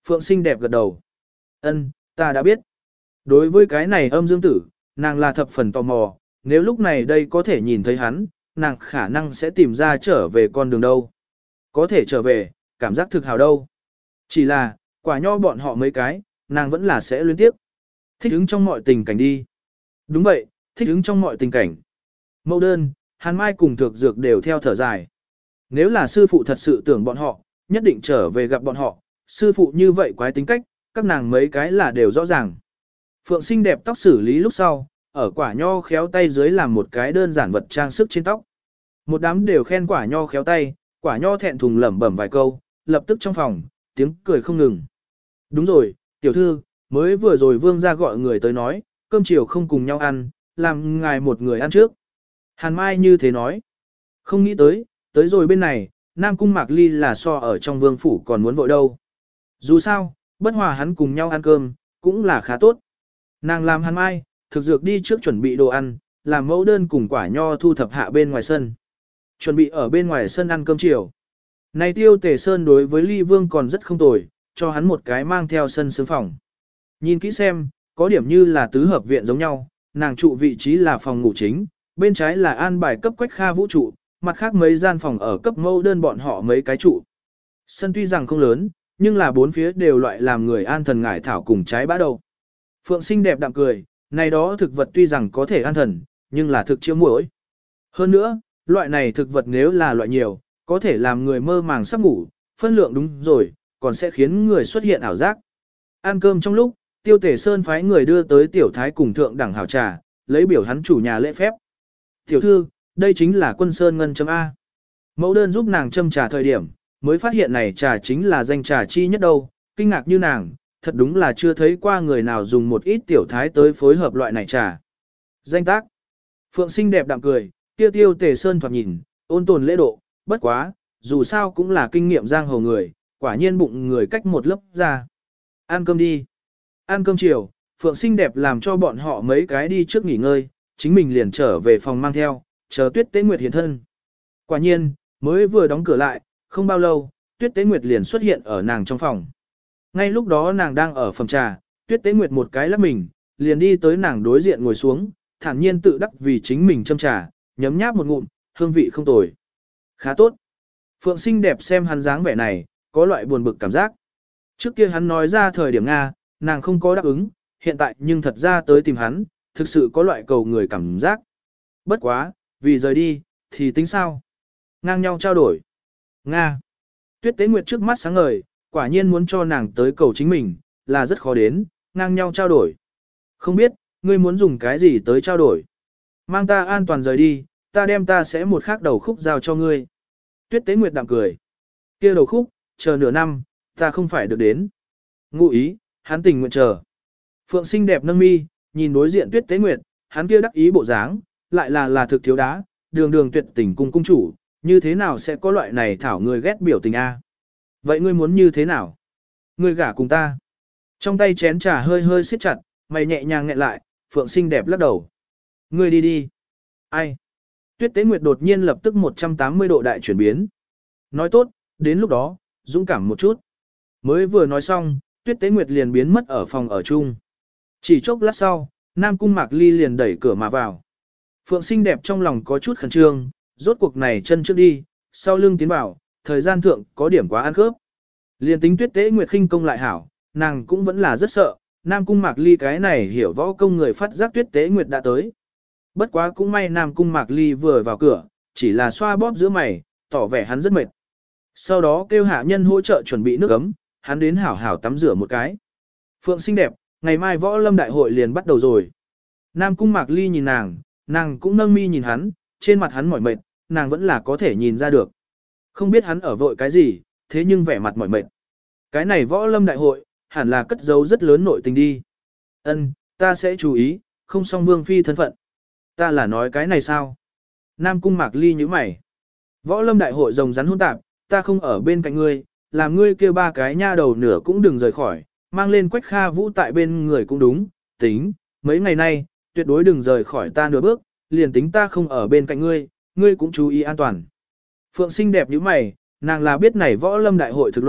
Phượng xinh đẹp gật đầu. Ân, ta đã biết. Đối với cái này âm dương tử, nàng là thập phần tò mò, nếu lúc này đây có thể nhìn thấy hắn, nàng khả năng sẽ tìm ra trở về con đường đâu. Có thể trở về, cảm giác thực hào đâu. Chỉ là, quả nho bọn họ mấy cái, nàng vẫn là sẽ liên tiếp. Thích ứng trong mọi tình cảnh đi. Đúng vậy, thích ứng trong mọi tình cảnh. Mẫu đơn, Hàn Mai cùng Thược Dược đều theo thở dài. Nếu là sư phụ thật sự tưởng bọn họ, nhất định trở về gặp bọn họ, sư phụ như vậy quái tính cách, các nàng mấy cái là đều rõ ràng. Phượng xinh đẹp tóc xử lý lúc sau, ở quả nho khéo tay dưới làm một cái đơn giản vật trang sức trên tóc. Một đám đều khen quả nho khéo tay, quả nho thẹn thùng lẩm bẩm vài câu, lập tức trong phòng, tiếng cười không ngừng. Đúng rồi, tiểu thư, mới vừa rồi vương ra gọi người tới nói, cơm chiều không cùng nhau ăn, làm ngài một người ăn trước. Hàn Mai như thế nói. Không nghĩ tới, tới rồi bên này, Nam Cung Mạc Ly là so ở trong vương phủ còn muốn vội đâu. Dù sao, bất hòa hắn cùng nhau ăn cơm, cũng là khá tốt. Nàng làm Hàn Mai, thực dược đi trước chuẩn bị đồ ăn, làm mẫu đơn cùng quả nho thu thập hạ bên ngoài sân. Chuẩn bị ở bên ngoài sân ăn cơm chiều. Này Tiêu Tề Sơn đối với Ly Vương còn rất không tồi, cho hắn một cái mang theo sân sướng phòng. Nhìn kỹ xem, có điểm như là tứ hợp viện giống nhau, nàng trụ vị trí là phòng ngủ chính, bên trái là an bài cấp Quách Kha vũ trụ, mặt khác mấy gian phòng ở cấp mẫu đơn bọn họ mấy cái trụ. Sân tuy rằng không lớn, nhưng là bốn phía đều loại làm người an thần ngải thảo cùng trái bã đầu. Phượng xinh đẹp đạm cười, này đó thực vật tuy rằng có thể an thần, nhưng là thực chiêu muỗi. Hơn nữa, loại này thực vật nếu là loại nhiều, có thể làm người mơ màng sắp ngủ, phân lượng đúng rồi, còn sẽ khiến người xuất hiện ảo giác. Ăn cơm trong lúc, Tiêu Tể Sơn phái người đưa tới tiểu thái cùng thượng đẳng hảo trà, lấy biểu hắn chủ nhà lễ phép. Tiểu thư, đây chính là quân sơn ngân chấm A. Mẫu đơn giúp nàng châm trà thời điểm, mới phát hiện này trà chính là danh trà chi nhất đâu, kinh ngạc như nàng, thật đúng là chưa thấy qua người nào dùng một ít tiểu thái tới phối hợp loại này trà. Danh tác. Phượng xinh đẹp đạm cười, kia Tiêu Tề Sơn thoạt nhìn, ôn tồn lễ độ, bất quá, dù sao cũng là kinh nghiệm giang hồ người, quả nhiên bụng người cách một lớp ra. Ăn cơm đi. Ăn cơm chiều, Phượng xinh đẹp làm cho bọn họ mấy cái đi trước nghỉ ngơi, chính mình liền trở về phòng mang theo, chờ Tuyết Tế Nguyệt hiện thân. Quả nhiên, mới vừa đóng cửa lại, không bao lâu, Tuyết Tế Nguyệt liền xuất hiện ở nàng trong phòng. Ngay lúc đó nàng đang ở phòng trà, Tuyết Tế Nguyệt một cái lắc mình, liền đi tới nàng đối diện ngồi xuống, thản nhiên tự đắc vì chính mình châm trà, nhấm nháp một ngụm, hương vị không tồi. Khá tốt. Phượng xinh đẹp xem hắn dáng vẻ này, có loại buồn bực cảm giác. Trước kia hắn nói ra thời điểm Nga, nàng không có đáp ứng, hiện tại nhưng thật ra tới tìm hắn, thực sự có loại cầu người cảm giác. Bất quá, vì rời đi, thì tính sao? Ngang nhau trao đổi. Nga. Tuyết Tế Nguyệt trước mắt sáng ngời, quả nhiên muốn cho nàng tới cầu chính mình, là rất khó đến, ngang nhau trao đổi. Không biết, ngươi muốn dùng cái gì tới trao đổi? Mang ta an toàn rời đi, ta đem ta sẽ một khác đầu khúc giao cho ngươi. Tuyết Tế Nguyệt đạm cười. Kia đầu khúc, chờ nửa năm, ta không phải được đến. Ngụ ý, hắn tình nguyện chờ. Phượng xinh đẹp nâng mi, nhìn đối diện Tuyết Tế Nguyệt, hắn kia đắc ý bộ dáng, lại là là thực thiếu đá, đường đường tuyệt tình cung cung chủ, như thế nào sẽ có loại này thảo người ghét biểu tình a? Vậy ngươi muốn như thế nào? Ngươi gả cùng ta. Trong tay chén trà hơi hơi siết chặt, mày nhẹ nhàng nghẹn lại, Phượng xinh đẹp lắc đầu. Ngươi đi đi. Ai? Tuyết Tế Nguyệt đột nhiên lập tức một trăm tám mươi độ đại chuyển biến. Nói tốt, đến lúc đó, dũng cảm một chút. Mới vừa nói xong, Tuyết Tế Nguyệt liền biến mất ở phòng ở chung. Chỉ chốc lát sau, Nam Cung Mạc Ly liền đẩy cửa mà vào. Phượng xinh đẹp trong lòng có chút khẩn trương, rốt cuộc này chân trước đi, sau lưng tiến vào, thời gian thượng có điểm quá ăn khớp. Liền tính Tuyết Tế Nguyệt khinh công lại hảo, nàng cũng vẫn là rất sợ, Nam Cung Mạc Ly cái này hiểu võ công người phát giác Tuyết Tế Nguyệt đã tới. Bất quá cũng may Nam Cung Mạc Ly vừa vào cửa, chỉ là xoa bóp giữa mày, tỏ vẻ hắn rất mệt. Sau đó kêu hạ nhân hỗ trợ chuẩn bị nước ấm, hắn đến hảo hảo tắm rửa một cái. Phượng xinh đẹp, ngày mai võ lâm đại hội liền bắt đầu rồi. Nam Cung Mạc Ly nhìn nàng, nàng cũng nâng mi nhìn hắn, trên mặt hắn mỏi mệt, nàng vẫn là có thể nhìn ra được. Không biết hắn ở vội cái gì, thế nhưng vẻ mặt mỏi mệt. Cái này võ lâm đại hội, hẳn là cất giấu rất lớn nội tình đi. Ân, ta sẽ chú ý, không song vương phi thân phận. Ta là nói cái này sao? Nam Cung Mạc Ly nhíu mày. Võ lâm đại hội rồng rắn hỗn tạp, ta không ở bên cạnh ngươi, làm ngươi kêu ba cái nha đầu nửa cũng đừng rời khỏi, mang lên Quách Kha Vũ tại bên người cũng đúng, tính, mấy ngày nay, tuyệt đối đừng rời khỏi ta nửa bước, liền tính ta không ở bên cạnh ngươi, ngươi cũng chú ý an toàn. Phượng xinh đẹp như mày, nàng là biết này võ lâm đại hội thực loạn,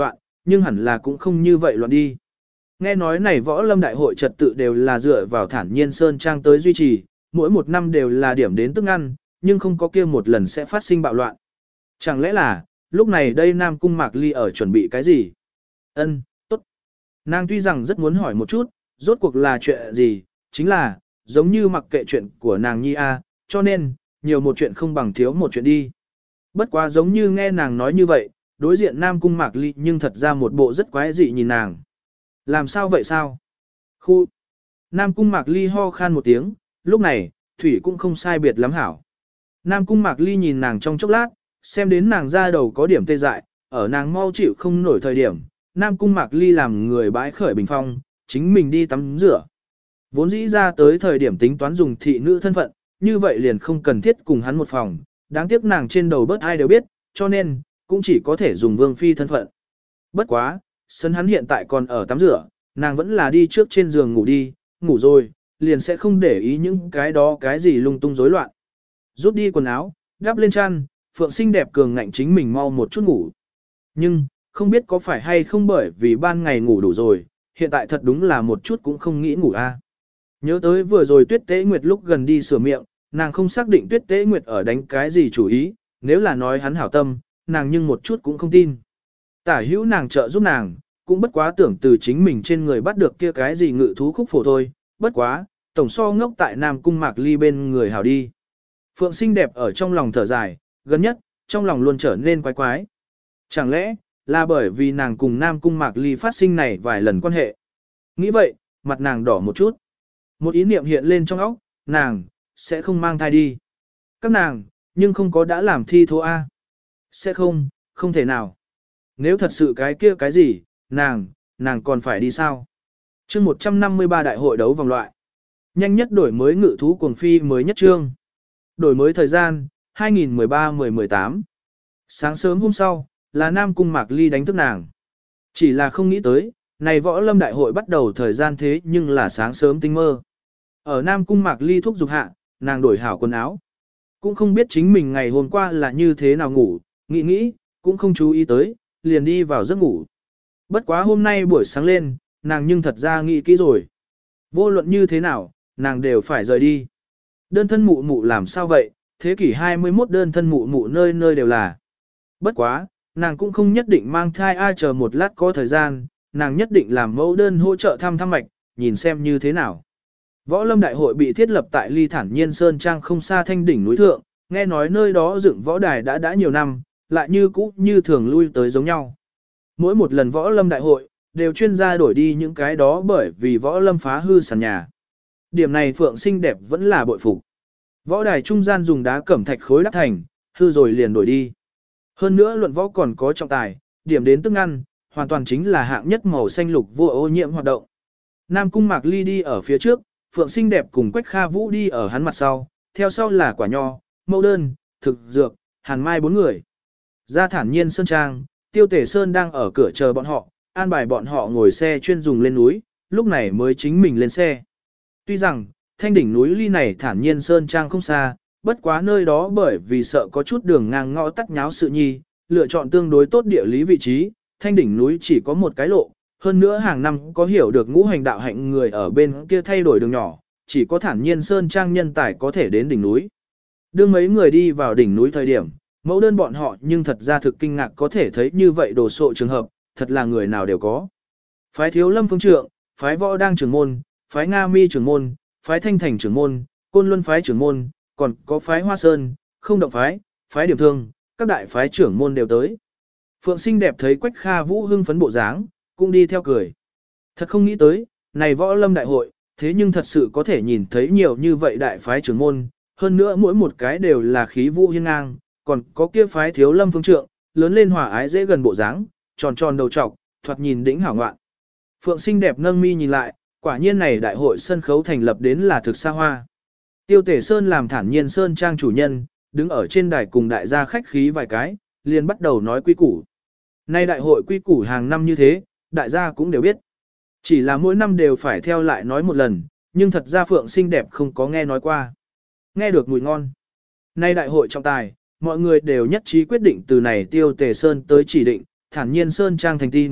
nhưng hẳn là cũng không như vậy loạn đi. Nghe nói này võ lâm đại hội trật tự đều là dựa vào thản nhiên sơn trang tới duy trì, mỗi một năm đều là điểm đến tức ăn, nhưng không có kia một lần sẽ phát sinh bạo loạn. Chẳng lẽ là, lúc này đây Nam Cung Mạc Ly ở chuẩn bị cái gì? Ân, tốt. Nàng tuy rằng rất muốn hỏi một chút, rốt cuộc là chuyện gì, chính là, giống như mặc kệ chuyện của nàng nhi a, cho nên, nhiều một chuyện không bằng thiếu một chuyện đi. Bất quá giống như nghe nàng nói như vậy, đối diện Nam Cung Mạc Ly nhưng thật ra một bộ rất quái dị nhìn nàng. Làm sao vậy sao? Khu. Nam Cung Mạc Ly ho khan một tiếng, lúc này, Thủy cũng không sai biệt lắm hảo. Nam Cung Mạc Ly nhìn nàng trong chốc lát, xem đến nàng ra đầu có điểm tê dại, ở nàng mau chịu không nổi thời điểm, Nam Cung Mạc Ly làm người bãi khởi bình phong, chính mình đi tắm rửa. Vốn dĩ ra tới thời điểm tính toán dùng thị nữ thân phận, như vậy liền không cần thiết cùng hắn một phòng, đáng tiếc nàng trên đầu bớt ai đều biết, cho nên, cũng chỉ có thể dùng vương phi thân phận. Bất quá, sân hắn hiện tại còn ở tắm rửa, nàng vẫn là đi trước trên giường ngủ đi, ngủ rồi, liền sẽ không để ý những cái đó cái gì lung tung rối loạn. Rút đi quần áo, đắp lên chăn, Phượng xinh đẹp cường ngạnh chính mình mau một chút ngủ. Nhưng, không biết có phải hay không bởi vì ban ngày ngủ đủ rồi, hiện tại thật đúng là một chút cũng không nghĩ ngủ a. Nhớ tới vừa rồi Tuyết Tế Nguyệt lúc gần đi sửa miệng, nàng không xác định Tuyết Tế Nguyệt ở đánh cái gì chủ ý, nếu là nói hắn hảo tâm, nàng nhưng một chút cũng không tin. Tả hữu nàng trợ giúp nàng, cũng bất quá tưởng từ chính mình trên người bắt được kia cái gì ngự thú khúc phổ thôi, bất quá, tổng so ngốc tại Nam Cung Mạc Ly bên người hảo đi. Phượng xinh đẹp ở trong lòng thở dài, gần nhất, trong lòng luôn trở nên quái quái. Chẳng lẽ, là bởi vì nàng cùng Nam Cung Mạc Ly phát sinh này vài lần quan hệ. Nghĩ vậy, mặt nàng đỏ một chút. Một ý niệm hiện lên trong óc, nàng, sẽ không mang thai đi. Các nàng, nhưng không có đã làm thi thố A. Sẽ không, không thể nào. Nếu thật sự cái kia cái gì, nàng, nàng còn phải đi sao? Chương một trăm năm mươi ba đại hội đấu vòng loại. Nhanh nhất đổi mới ngự thú cuồng phi mới nhất chương. Đổi mới thời gian, hai nghìn mười ba mười mười tám. Sáng sớm hôm sau, là Nam Cung Mạc Ly đánh thức nàng. Chỉ là không nghĩ tới, này võ lâm đại hội bắt đầu thời gian thế nhưng là sáng sớm tinh mơ. Ở Nam Cung Mạc Ly thúc giục hạ, nàng đổi hảo quần áo. Cũng không biết chính mình ngày hôm qua là như thế nào ngủ, nghĩ nghĩ, cũng không chú ý tới, liền đi vào giấc ngủ. Bất quá hôm nay buổi sáng lên, nàng nhưng thật ra nghĩ kỹ rồi. Vô luận như thế nào, nàng đều phải rời đi. Đơn thân mụ mụ làm sao vậy, thế kỷ hai mươi mốt đơn thân mụ mụ nơi nơi đều là. Bất quá, nàng cũng không nhất định mang thai ai chờ một lát có thời gian, nàng nhất định làm mẫu đơn hỗ trợ thăm thăm mạch, nhìn xem như thế nào. Võ lâm đại hội bị thiết lập tại Ly Thản Nhiên Sơn Trang không xa thanh đỉnh núi thượng, nghe nói nơi đó dựng võ đài đã đã nhiều năm, lại như cũ như thường lui tới giống nhau. Mỗi một lần võ lâm đại hội, đều chuyên gia đổi đi những cái đó bởi vì võ lâm phá hư sàn nhà. Điểm này Phượng xinh đẹp vẫn là bội phục. Võ đài trung gian dùng đá cẩm thạch khối đắp thành, hư rồi liền đổi đi. Hơn nữa luận võ còn có trọng tài, điểm đến tức ăn, hoàn toàn chính là hạng nhất màu xanh lục vô ô nhiễm hoạt động. Nam Cung Mạc Ly đi ở phía trước, Phượng xinh đẹp cùng Quách Kha Vũ đi ở hắn mặt sau, theo sau là Quả Nho, Mẫu Đơn, Thực Dược, Hàn Mai bốn người. Ra Thản Nhiên Sơn Trang, Tiêu Tể Sơn đang ở cửa chờ bọn họ, an bài bọn họ ngồi xe chuyên dùng lên núi, lúc này mới chính mình lên xe. Tuy rằng, thanh đỉnh núi ly này Thản Nhiên Sơn Trang không xa, bất quá nơi đó bởi vì sợ có chút đường ngang ngõ tắt nháo sự nhi, lựa chọn tương đối tốt địa lý vị trí, thanh đỉnh núi chỉ có một cái lộ, hơn nữa hàng năm có hiểu được ngũ hành đạo hạnh người ở bên kia thay đổi đường nhỏ, chỉ có Thản Nhiên Sơn Trang nhân tài có thể đến đỉnh núi. Đương mấy người đi vào đỉnh núi thời điểm, mẫu đơn bọn họ nhưng thật ra thực kinh ngạc có thể thấy như vậy đồ sộ trường hợp, thật là người nào đều có. Phái Thiếu Lâm phương trượng, phái Võ Đang trưởng môn, phái Nga Mi trưởng môn, phái Thanh Thành trưởng môn, Côn Luân phái trưởng môn, còn có phái Hoa Sơn, Không Động phái, phái Điểm Thương, các đại phái trưởng môn đều tới. Phượng xinh đẹp thấy Quách Kha Vũ hưng phấn bộ dáng, cũng đi theo cười. Thật không nghĩ tới, này võ lâm đại hội, thế nhưng thật sự có thể nhìn thấy nhiều như vậy đại phái trưởng môn, hơn nữa mỗi một cái đều là khí vũ hiên ngang, còn có kia phái Thiếu Lâm phương trượng, lớn lên hòa ái dễ gần bộ dáng, tròn tròn đầu trọc, thoạt nhìn đỉnh hảo ngoạn. Phượng xinh đẹp nâng mi nhìn lại, quả nhiên này đại hội sân khấu thành lập đến là thực xa hoa. Tiêu Tể Sơn làm Thản Nhiên Sơn Trang chủ nhân, đứng ở trên đài cùng đại gia khách khí vài cái, liền bắt đầu nói quy củ. Nay đại hội quy củ hàng năm như thế, đại gia cũng đều biết. Chỉ là mỗi năm đều phải theo lại nói một lần, nhưng thật ra Phượng xinh đẹp không có nghe nói qua. Nghe được mùi ngon. Nay đại hội trọng tài, mọi người đều nhất trí quyết định từ này Tiêu Tể Sơn tới chỉ định, Thản Nhiên Sơn Trang thành tin,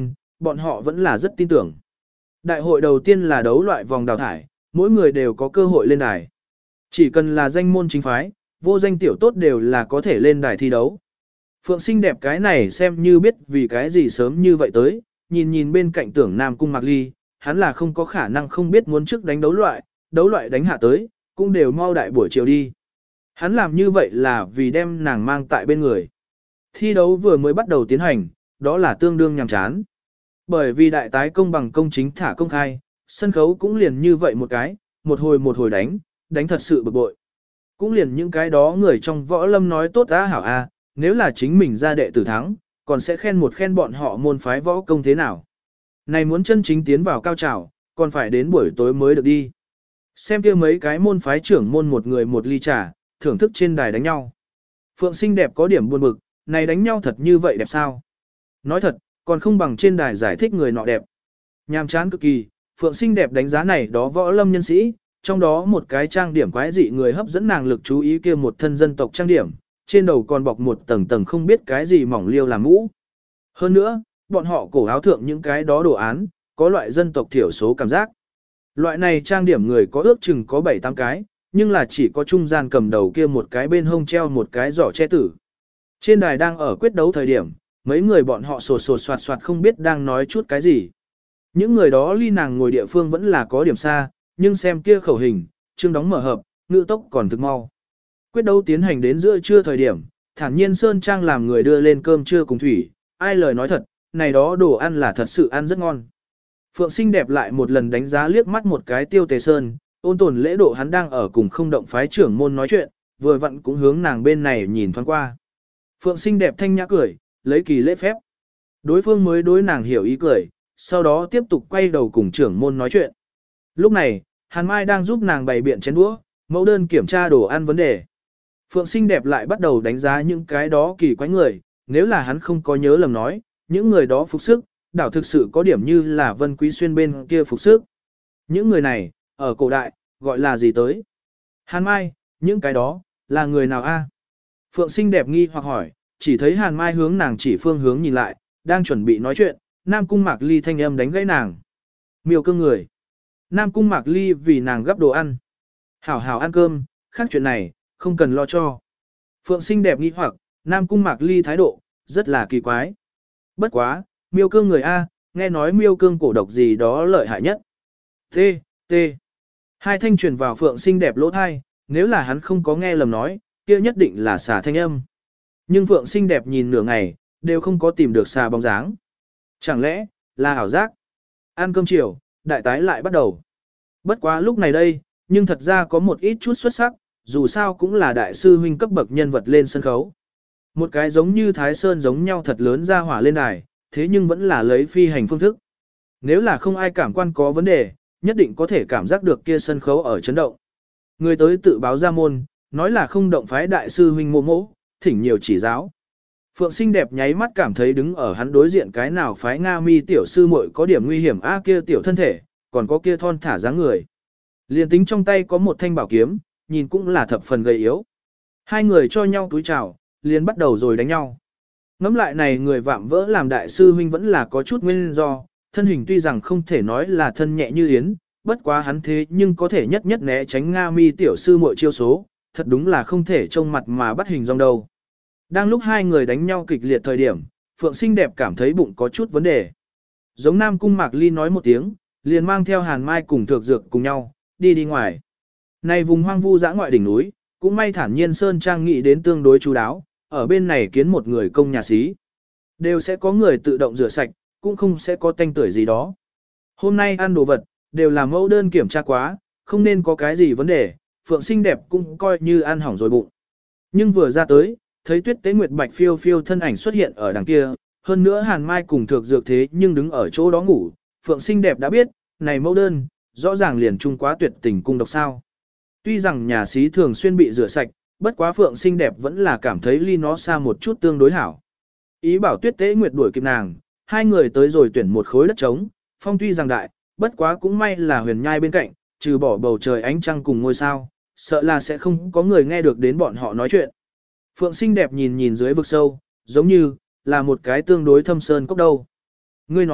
bọn họ vẫn là rất tin tưởng. Đại hội đầu tiên là đấu loại vòng đào thải, mỗi người đều có cơ hội lên đài. Chỉ cần là danh môn chính phái, vô danh tiểu tốt đều là có thể lên đài thi đấu. Phượng xinh đẹp cái này xem như biết vì cái gì sớm như vậy tới, nhìn nhìn bên cạnh tưởng Nam Cung Mạc Ly, hắn là không có khả năng không biết muốn trước đánh đấu loại, đấu loại đánh hạ tới, cũng đều mau đại buổi chiều đi. Hắn làm như vậy là vì đem nàng mang tại bên người. Thi đấu vừa mới bắt đầu tiến hành, đó là tương đương nhàm chán. Bởi vì đại tái công bằng công chính thả công khai, sân khấu cũng liền như vậy một cái, một hồi một hồi đánh, đánh thật sự bực bội. Cũng liền những cái đó người trong võ lâm nói tốt á hảo a, nếu là chính mình ra đệ tử thắng, còn sẽ khen một khen bọn họ môn phái võ công thế nào. Này muốn chân chính tiến vào cao trào, còn phải đến buổi tối mới được đi. Xem kia mấy cái môn phái trưởng môn một người một ly trà, thưởng thức trên đài đánh nhau. Phượng xinh đẹp có điểm buồn bực, này đánh nhau thật như vậy đẹp sao? Nói thật, còn không bằng trên đài giải thích người nọ đẹp. Nhàm chán cực kỳ, Phượng xinh đẹp đánh giá này đó võ lâm nhân sĩ, trong đó một cái trang điểm quái dị người hấp dẫn nàng lực chú ý kia một thân dân tộc trang điểm, trên đầu còn bọc một tầng tầng không biết cái gì mỏng liêu làm mũ. Hơn nữa, bọn họ cổ áo thượng những cái đó đồ án, có loại dân tộc thiểu số cảm giác. Loại này trang điểm người có ước chừng có bảy tám cái, nhưng là chỉ có trung gian cầm đầu kia một cái bên hông treo một cái giỏ che tử. Trên đài đang ở quyết đấu thời điểm, mấy người bọn họ sột sột soạt soạt không biết đang nói chút cái gì. Những người đó ly nàng ngồi địa phương vẫn là có điểm xa, nhưng xem kia khẩu hình, chương đóng mở hợp, ngữ tốc còn thực mau. Quyết đấu tiến hành đến giữa trưa thời điểm, thản nhiên Sơn Trang làm người đưa lên cơm trưa cùng thủy, ai lời nói thật, này đó đồ ăn là thật sự ăn rất ngon. Phượng xinh đẹp lại một lần đánh giá liếc mắt một cái Tiêu Tề Sơn, ôn tồn lễ độ hắn đang ở cùng không động phái trưởng môn nói chuyện, vừa vặn cũng hướng nàng bên này nhìn thoáng qua. Phượng xinh đẹp thanh nhã cười, lấy kỳ lễ phép. Đối phương mới đối nàng hiểu ý cười, sau đó tiếp tục quay đầu cùng trưởng môn nói chuyện. Lúc này, Hàn Mai đang giúp nàng bày biện chén đũa, mẫu đơn kiểm tra đồ ăn vấn đề. Phượng xinh đẹp lại bắt đầu đánh giá những cái đó kỳ quái người, nếu là hắn không có nhớ lầm nói, những người đó phục sức, đảo thực sự có điểm như là Vân Quý Xuyên bên kia phục sức. Những người này, ở cổ đại, gọi là gì tới? Hàn Mai, những cái đó, là người nào a? Phượng xinh đẹp nghi hoặc hỏi, chỉ thấy Hàn Mai hướng nàng chỉ phương hướng nhìn lại, đang chuẩn bị nói chuyện, Nam Cung Mạc Ly thanh âm đánh gãy nàng. Miêu cương người. Nam Cung Mạc Ly vì nàng gấp đồ ăn. Hảo hảo ăn cơm, khác chuyện này, không cần lo cho. Phượng xinh đẹp nghi hoặc, Nam Cung Mạc Ly thái độ, rất là kỳ quái. Bất quá, miêu cương người A, nghe nói miêu cương cổ độc gì đó lợi hại nhất. T, T. Hai thanh truyền vào Phượng xinh đẹp lỗ thai, nếu là hắn không có nghe lầm nói, kia nhất định là xà thanh âm. Nhưng Phượng xinh đẹp nhìn nửa ngày, đều không có tìm được xà bóng dáng. Chẳng lẽ, là ảo giác? Ăn cơm chiều, đại tái lại bắt đầu. Bất quá lúc này đây, nhưng thật ra có một ít chút xuất sắc, dù sao cũng là đại sư huynh cấp bậc nhân vật lên sân khấu. Một cái giống như Thái Sơn giống nhau thật lớn ra hỏa lên đài, thế nhưng vẫn là lấy phi hành phương thức. Nếu là không ai cảm quan có vấn đề, nhất định có thể cảm giác được kia sân khấu ở chấn động. Người tới tự báo ra môn, nói là không động phái đại sư huynh mô mỗ, thỉnh nhiều chỉ giáo. Phượng xinh đẹp nháy mắt cảm thấy đứng ở hắn đối diện cái nào phái Nga mi tiểu sư muội có điểm nguy hiểm a kia tiểu thân thể, còn có kia thon thả dáng người. Liên tính trong tay có một thanh bảo kiếm, nhìn cũng là thập phần gầy yếu. Hai người cho nhau túi chào, liền bắt đầu rồi đánh nhau. Ngắm lại này người vạm vỡ làm đại sư huynh vẫn là có chút nguyên do, thân hình tuy rằng không thể nói là thân nhẹ như yến, bất quá hắn thế nhưng có thể nhất nhất né tránh Nga mi tiểu sư muội chiêu số, thật đúng là không thể trông mặt mà bắt hình dong đâu. Đang lúc hai người đánh nhau kịch liệt thời điểm, Phượng xinh đẹp cảm thấy bụng có chút vấn đề. Giống Nam Cung Mạc Ly nói một tiếng, liền mang theo Hàn Mai cùng Thược Dược cùng nhau, đi đi ngoài. Này vùng hoang vu dã ngoại đỉnh núi, cũng may thản nhiên Sơn Trang nghĩ đến tương đối chú đáo, ở bên này kiến một người công nhà xí. Đều sẽ có người tự động rửa sạch, cũng không sẽ có tanh tưởi gì đó. Hôm nay ăn đồ vật, đều là mẫu đơn kiểm tra quá, không nên có cái gì vấn đề, Phượng xinh đẹp cũng coi như ăn hỏng rồi bụng. Nhưng vừa ra tới, thấy Tuyết Tế Nguyệt Bạch phiêu phiêu thân ảnh xuất hiện ở đằng kia, hơn nữa Hàn Mai cùng Thược Dược thế nhưng đứng ở chỗ đó ngủ, Phượng xinh đẹp đã biết, này mẫu đơn, rõ ràng liền chung quá tuyệt tình cung độc sao. Tuy rằng nhà xí thường xuyên bị rửa sạch, bất quá Phượng xinh đẹp vẫn là cảm thấy ly nó xa một chút tương đối hảo. Ý bảo Tuyết Tế Nguyệt đuổi kịp nàng, hai người tới rồi tuyển một khối đất trống, phong tuy rằng đại, bất quá cũng may là huyền nhai bên cạnh, trừ bỏ bầu trời ánh trăng cùng ngôi sao, sợ là sẽ không có người nghe được đến bọn họ nói chuyện. Phượng xinh đẹp nhìn nhìn dưới vực sâu, giống như là một cái tương đối thâm sơn cốc đâu. Ngươi nói,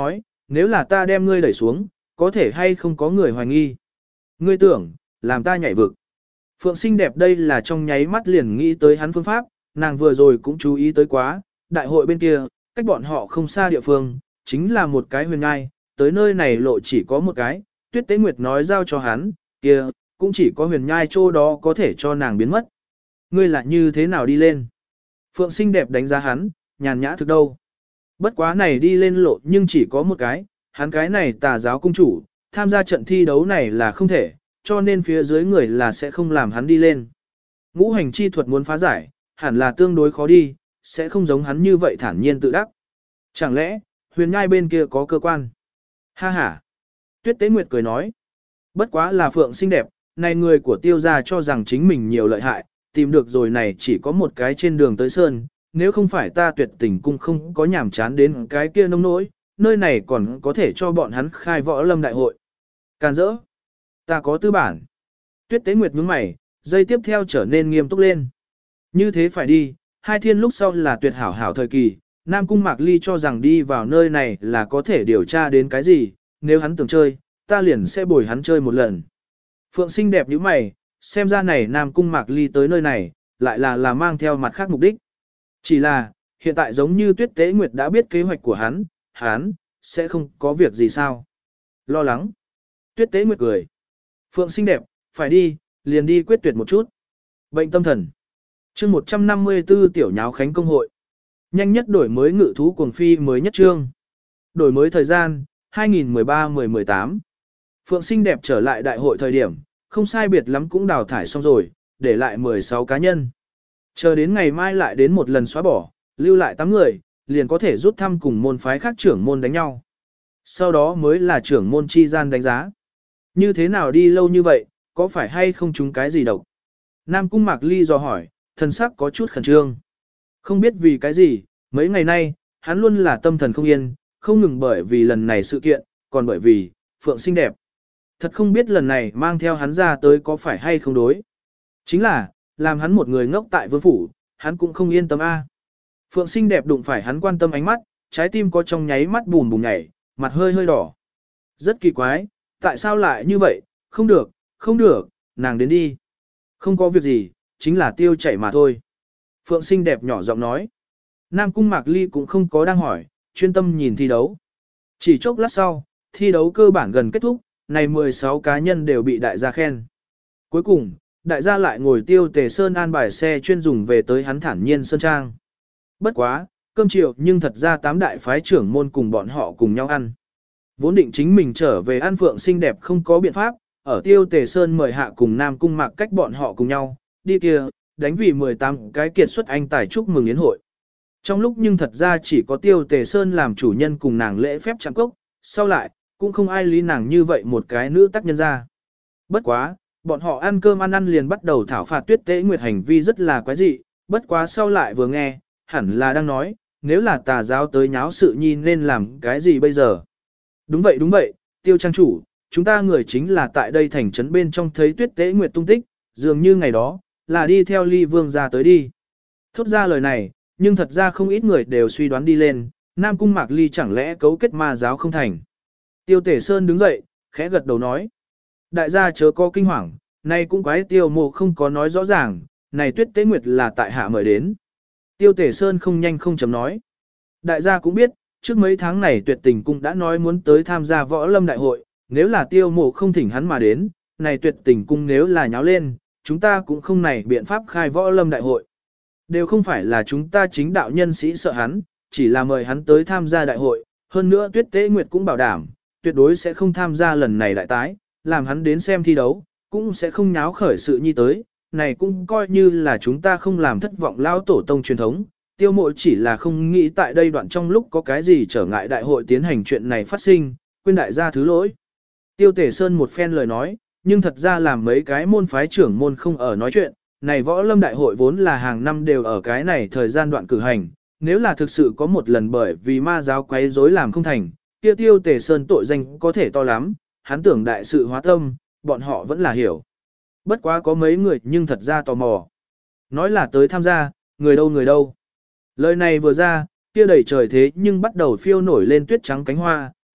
nếu là ta đem ngươi đẩy xuống, có thể hay không có người hoài nghi. Ngươi tưởng, làm ta nhảy vực. Phượng xinh đẹp đây là trong nháy mắt liền nghĩ tới hắn phương pháp, nàng vừa rồi cũng chú ý tới quá, đại hội bên kia, cách bọn họ không xa địa phương, chính là một cái huyền ngai, tới nơi này lộ chỉ có một cái, Tuyết Tế Nguyệt nói giao cho hắn, kia, cũng chỉ có huyền nhai chỗ đó có thể cho nàng biến mất. Ngươi là như thế nào đi lên? Phượng xinh đẹp đánh giá hắn, nhàn nhã thực đâu. Bất quá này đi lên lộ nhưng chỉ có một cái, hắn cái này tà giáo cung chủ, tham gia trận thi đấu này là không thể, cho nên phía dưới người là sẽ không làm hắn đi lên. Ngũ hành chi thuật muốn phá giải, hẳn là tương đối khó đi, sẽ không giống hắn như vậy thản nhiên tự đắc. Chẳng lẽ, huyền nhai bên kia có cơ quan? Ha ha! Tuyết Tế Nguyệt cười nói. Bất quá là Phượng xinh đẹp, này người của tiêu gia cho rằng chính mình nhiều lợi hại, tìm được rồi này chỉ có một cái trên đường tới sơn, nếu không phải ta Tuyệt Tình cung không có nhảm chán đến cái kia nông nỗi, nơi này còn có thể cho bọn hắn khai võ lâm đại hội. Càn rỡ! Ta có tư bản. Tuyết Tế Nguyệt nhướng mày, dây tiếp theo trở nên nghiêm túc lên. Như thế phải đi, hai thiên lúc sau là tuyệt hảo hảo thời kỳ, Nam Cung Mạc Ly cho rằng đi vào nơi này là có thể điều tra đến cái gì, nếu hắn tưởng chơi, ta liền sẽ bồi hắn chơi một lần. Phượng xinh đẹp như mày, xem ra này Nam Cung Mạc Ly tới nơi này, lại là là mang theo mặt khác mục đích. Chỉ là, hiện tại giống như Tuyết Tế Nguyệt đã biết kế hoạch của hắn, hắn, sẽ không có việc gì sao. Lo lắng. Tuyết Tế Nguyệt cười. Phượng xinh đẹp, phải đi, liền đi quyết tuyệt một chút. Bệnh tâm thần. Chương một trăm năm mươi tư tiểu nháo khánh công hội. Nhanh nhất đổi mới ngự thú cuồng phi mới nhất chương. Đổi mới thời gian, hai nghìn mười ba mười mười tám. Phượng xinh đẹp trở lại đại hội thời điểm, không sai biệt lắm cũng đào thải xong rồi, để lại mười sáu cá nhân. Chờ đến ngày mai lại đến một lần xóa bỏ, lưu lại tám người, liền có thể rút thăm cùng môn phái khác trưởng môn đánh nhau. Sau đó mới là trưởng môn chi gian đánh giá. Như thế nào đi lâu như vậy, có phải hay không trúng cái gì độc? Nam Cung Mạc Ly dò hỏi, thần sắc có chút khẩn trương. Không biết vì cái gì, mấy ngày nay, hắn luôn là tâm thần không yên, không ngừng bởi vì lần này sự kiện, còn bởi vì, Phượng xinh đẹp. Thật không biết lần này mang theo hắn ra tới có phải hay không đối. Chính là, làm hắn một người ngốc tại vương phủ, hắn cũng không yên tâm a. Phượng xinh đẹp đụng phải hắn quan tâm ánh mắt, trái tim có trong nháy mắt bùn bùn nhảy, mặt hơi hơi đỏ. Rất kỳ quái, tại sao lại như vậy, không được, không được, nàng đến đi. Không có việc gì, chính là tiêu chảy mà thôi. Phượng xinh đẹp nhỏ giọng nói. Nam Cung Mạc Ly cũng không có đang hỏi, chuyên tâm nhìn thi đấu. Chỉ chốc lát sau, thi đấu cơ bản gần kết thúc, này mười sáu cá nhân đều bị đại gia khen. Cuối cùng, đại gia lại ngồi tiêu tề sơn an bài xe chuyên dùng về tới hắn thản nhiên sơn trang. Bất quá, cơm chiều nhưng thật ra tám đại phái trưởng môn cùng bọn họ cùng nhau ăn. Vốn định chính mình trở về ăn Phượng xinh đẹp không có biện pháp, ở tiêu tề sơn mời hạ cùng Nam Cung Mạc cách bọn họ cùng nhau, đi kia, đánh vì mười tám cái kiệt xuất anh tài chúc mừng yến hội. Trong lúc nhưng thật ra chỉ có tiêu tề sơn làm chủ nhân cùng nàng lễ phép chạm cốc, sau lại, cũng không ai lý nàng như vậy một cái nữ tác nhân ra. Bất quá, bọn họ ăn cơm ăn ăn liền bắt đầu thảo phạt Tuyết Tế Nguyệt hành vi rất là quái dị, bất quá sau lại vừa nghe, hẳn là đang nói, nếu là tà giáo tới nháo sự nhi nên làm cái gì bây giờ. Đúng vậy đúng vậy, tiêu trang chủ, chúng ta người chính là tại đây thành trấn bên trong thấy Tuyết Tế Nguyệt tung tích, dường như ngày đó, là đi theo Ly Vương ra tới đi. Thốt ra lời này, nhưng thật ra không ít người đều suy đoán đi lên, Nam Cung Mạc Ly chẳng lẽ cấu kết ma giáo không thành. Tiêu Tể Sơn đứng dậy, khẽ gật đầu nói. Đại gia chớ có kinh hoàng, nay cũng quái tiêu mộ không có nói rõ ràng, này Tuyết Tế Nguyệt là tại hạ mời đến. Tiêu Tể Sơn không nhanh không chấm nói. Đại gia cũng biết, trước mấy tháng này Tuyệt Tình Cung đã nói muốn tới tham gia võ lâm đại hội, nếu là tiêu mộ không thỉnh hắn mà đến, này Tuyệt Tình Cung nếu là nháo lên, chúng ta cũng không này biện pháp khai võ lâm đại hội. Đều không phải là chúng ta chính đạo nhân sĩ sợ hắn, chỉ là mời hắn tới tham gia đại hội, hơn nữa Tuyết Tế Nguyệt cũng bảo đảm, tuyệt đối sẽ không tham gia lần này đại tái, làm hắn đến xem thi đấu, cũng sẽ không nháo khởi sự nhi tới, này cũng coi như là chúng ta không làm thất vọng lao tổ tông truyền thống, tiêu mộ chỉ là không nghĩ tại đây đoạn trong lúc có cái gì trở ngại đại hội tiến hành chuyện này phát sinh, quên đại gia thứ lỗi. Tiêu Tể Sơn một phen lời nói, nhưng thật ra làm mấy cái môn phái trưởng môn không ở nói chuyện, này võ lâm đại hội vốn là hàng năm đều ở cái này thời gian đoạn cử hành, nếu là thực sự có một lần bởi vì ma giáo quấy rối làm không thành, kia Tiêu Tề Sơn tội danh có thể to lắm, hắn tưởng đại sự hóa tâm, bọn họ vẫn là hiểu. Bất quá có mấy người nhưng thật ra tò mò. Nói là tới tham gia, người đâu người đâu. Lời này vừa ra, kia đầy trời thế nhưng bắt đầu phiêu nổi lên tuyết trắng cánh hoa,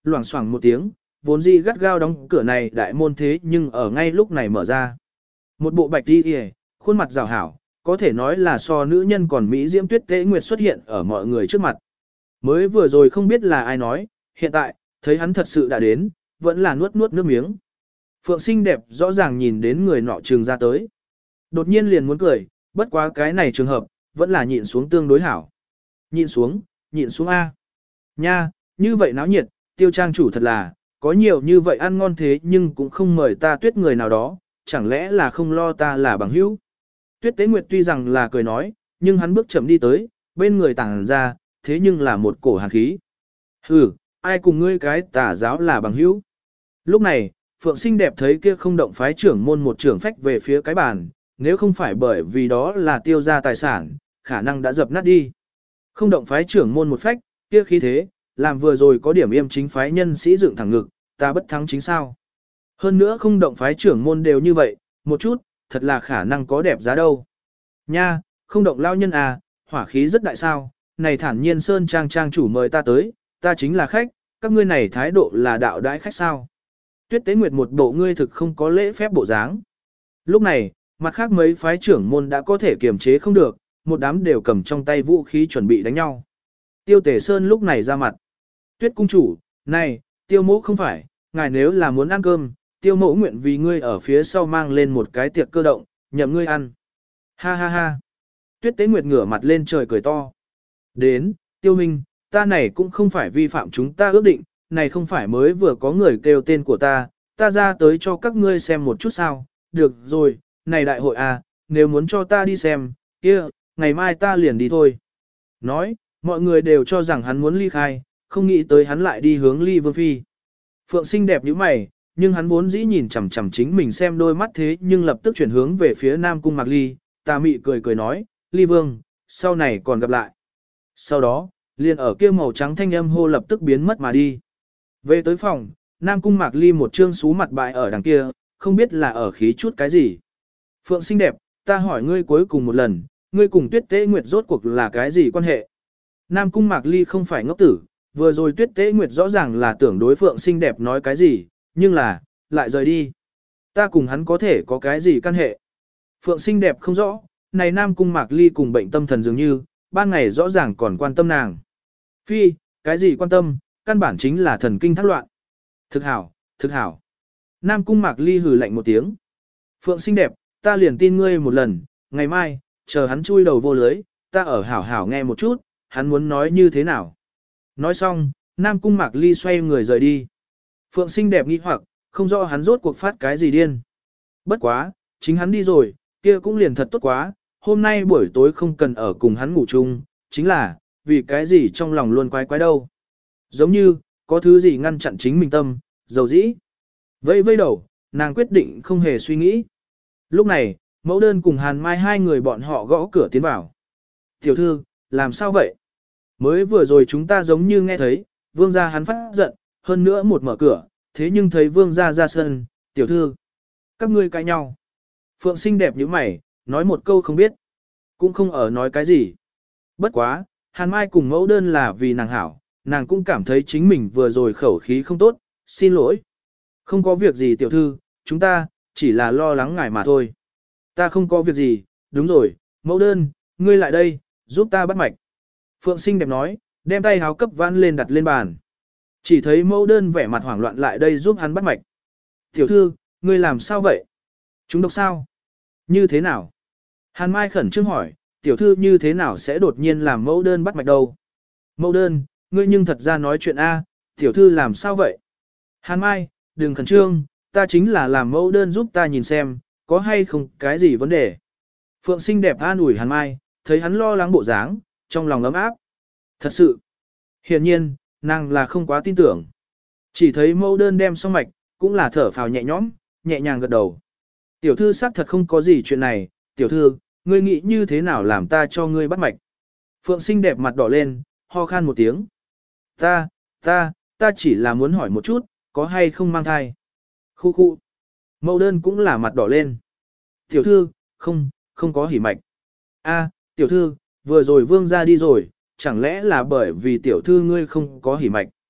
loảng xoảng một tiếng, vốn dĩ gắt gao đóng cửa này đại môn thế nhưng ở ngay lúc này mở ra. Một bộ bạch đi kìa, khuôn mặt rào hảo, có thể nói là so nữ nhân còn Mỹ Diễm Tuyết Tế Nguyệt xuất hiện ở mọi người trước mặt. Mới vừa rồi không biết là ai nói, hiện tại, thấy hắn thật sự đã đến, vẫn là nuốt nuốt nước miếng. Phượng xinh đẹp rõ ràng nhìn đến người nọ trường ra tới. Đột nhiên liền muốn cười, bất quá cái này trường hợp, vẫn là nhịn xuống tương đối hảo. Nhịn xuống, nhịn xuống A. Nha, như vậy náo nhiệt, tiêu trang chủ thật là, có nhiều như vậy ăn ngon thế nhưng cũng không mời ta tuyết người nào đó, chẳng lẽ là không lo ta là bằng hữu. Tuyết Tế Nguyệt tuy rằng là cười nói, nhưng hắn bước chậm đi tới, bên người tàng ra, thế nhưng là một cổ hàn khí. Hừ, ai cùng ngươi cái tà giáo là bằng hữu. Lúc này, Phượng xinh đẹp thấy kia không động phái trưởng môn một trưởng phách về phía cái bàn, nếu không phải bởi vì đó là tiêu gia tài sản, khả năng đã dập nát đi. Không động phái trưởng môn một phách, kia khí thế, làm vừa rồi có điểm im chính phái nhân sĩ dựng thẳng ngực, ta bất thắng chính sao. Hơn nữa không động phái trưởng môn đều như vậy, một chút, thật là khả năng có đẹp giá đâu. Nha, không động lao nhân à, hỏa khí rất đại sao, này thản nhiên sơn trang trang chủ mời ta tới, ta chính là khách, các ngươi này thái độ là đạo đãi khách sao. Tuyết Tế Nguyệt một bộ ngươi thực không có lễ phép bộ dáng. Lúc này, mặt khác mấy phái trưởng môn đã có thể kiềm chế không được, một đám đều cầm trong tay vũ khí chuẩn bị đánh nhau. Tiêu Tể Sơn lúc này ra mặt. Tuyết cung chủ, này, tiêu mẫu không phải, ngài nếu là muốn ăn cơm, tiêu mẫu nguyện vì ngươi ở phía sau mang lên một cái tiệc cơ động, nhậm ngươi ăn. Ha ha ha. Tuyết Tế Nguyệt ngửa mặt lên trời cười to. Đến, tiêu minh, ta này cũng không phải vi phạm chúng ta ước định, này không phải mới vừa có người kêu tên của ta, ta ra tới cho các ngươi xem một chút sao. Được rồi, này đại hội à, nếu muốn cho ta đi xem, kia, ngày mai ta liền đi thôi. Nói, mọi người đều cho rằng hắn muốn ly khai, không nghĩ tới hắn lại đi hướng ly vương phi. Phượng xinh đẹp như mày, nhưng hắn vốn dĩ nhìn chằm chằm chính mình xem đôi mắt thế nhưng lập tức chuyển hướng về phía Nam Cung Mạc Ly, ta mị cười cười nói, Ly Vương, sau này còn gặp lại. Sau đó, liền ở kia màu trắng thanh âm hô lập tức biến mất mà đi. Về tới phòng, Nam Cung Mạc Ly một trương xú mặt bại ở đằng kia, không biết là ở khí chút cái gì. Phượng xinh đẹp, ta hỏi ngươi cuối cùng một lần, ngươi cùng Tuyết Tế Nguyệt rốt cuộc là cái gì quan hệ? Nam Cung Mạc Ly không phải ngốc tử, vừa rồi Tuyết Tế Nguyệt rõ ràng là tưởng đối Phượng xinh đẹp nói cái gì, nhưng là, lại rời đi. Ta cùng hắn có thể có cái gì căn hệ? Phượng xinh đẹp không rõ, này Nam Cung Mạc Ly cùng bệnh tâm thần dường như, ban ngày rõ ràng còn quan tâm nàng. Phi, cái gì quan tâm, căn bản chính là thần kinh thác loạn. Thực hảo, thực hảo. Nam Cung Mạc Ly hừ lạnh một tiếng. Phượng xinh đẹp, ta liền tin ngươi một lần, ngày mai, chờ hắn chui đầu vô lưới, ta ở hảo hảo nghe một chút, hắn muốn nói như thế nào. Nói xong, Nam Cung Mạc Ly xoay người rời đi. Phượng xinh đẹp nghi hoặc, không rõ hắn rốt cuộc phát cái gì điên. Bất quá, chính hắn đi rồi, kia cũng liền thật tốt quá, hôm nay buổi tối không cần ở cùng hắn ngủ chung, chính là, vì cái gì trong lòng luôn quái quái đâu. Giống như, có thứ gì ngăn chặn chính mình tâm, dầu dĩ. Vây vây đầu, nàng quyết định không hề suy nghĩ. Lúc này, mẫu đơn cùng Hàn Mai hai người bọn họ gõ cửa tiến vào. Tiểu thư, làm sao vậy? Mới vừa rồi chúng ta giống như nghe thấy, vương gia hắn phát giận, hơn nữa một mở cửa, thế nhưng thấy vương gia ra sân, tiểu thư. Các ngươi cãi nhau. Phượng xinh đẹp như mày, nói một câu không biết. Cũng không ở nói cái gì. Bất quá, Hàn Mai cùng mẫu đơn là vì nàng hảo, nàng cũng cảm thấy chính mình vừa rồi khẩu khí không tốt, xin lỗi. Không có việc gì tiểu thư, chúng ta, chỉ là lo lắng ngài mà thôi. Ta không có việc gì, đúng rồi, mẫu đơn, ngươi lại đây, giúp ta bắt mạch. Phượng xinh đẹp nói, đem tay háo cấp vãn lên đặt lên bàn. Chỉ thấy mẫu đơn vẻ mặt hoảng loạn lại đây giúp hắn bắt mạch. Tiểu thư, ngươi làm sao vậy? Chúng độc sao? Như thế nào? Hàn Mai khẩn trương hỏi, tiểu thư như thế nào sẽ đột nhiên làm mẫu đơn bắt mạch đâu? Mẫu đơn, ngươi nhưng thật ra nói chuyện A, tiểu thư làm sao vậy? Hàn Mai, đừng khẩn trương, ta chính là làm mẫu đơn giúp ta nhìn xem, có hay không cái gì vấn đề. Phượng xinh đẹp an ủi Hàn Mai, thấy hắn lo lắng bộ dáng, trong lòng ấm áp. Thật sự, hiển nhiên, nàng là không quá tin tưởng. Chỉ thấy mẫu đơn đem xong mạch, cũng là thở phào nhẹ nhõm, nhẹ nhàng gật đầu. Tiểu thư xác thật không có gì chuyện này, tiểu thư, ngươi nghĩ như thế nào làm ta cho ngươi bắt mạch. Phượng xinh đẹp mặt đỏ lên, ho khan một tiếng. Ta, ta, ta chỉ là muốn hỏi một chút, có hay không mang thai. Khu khu. Mẫu đơn cũng là mặt đỏ lên. Tiểu thư, không, không có hỉ mạch. A, tiểu thư, vừa rồi vương ra đi rồi, chẳng lẽ là bởi vì tiểu thư ngươi không có hỉ mạch.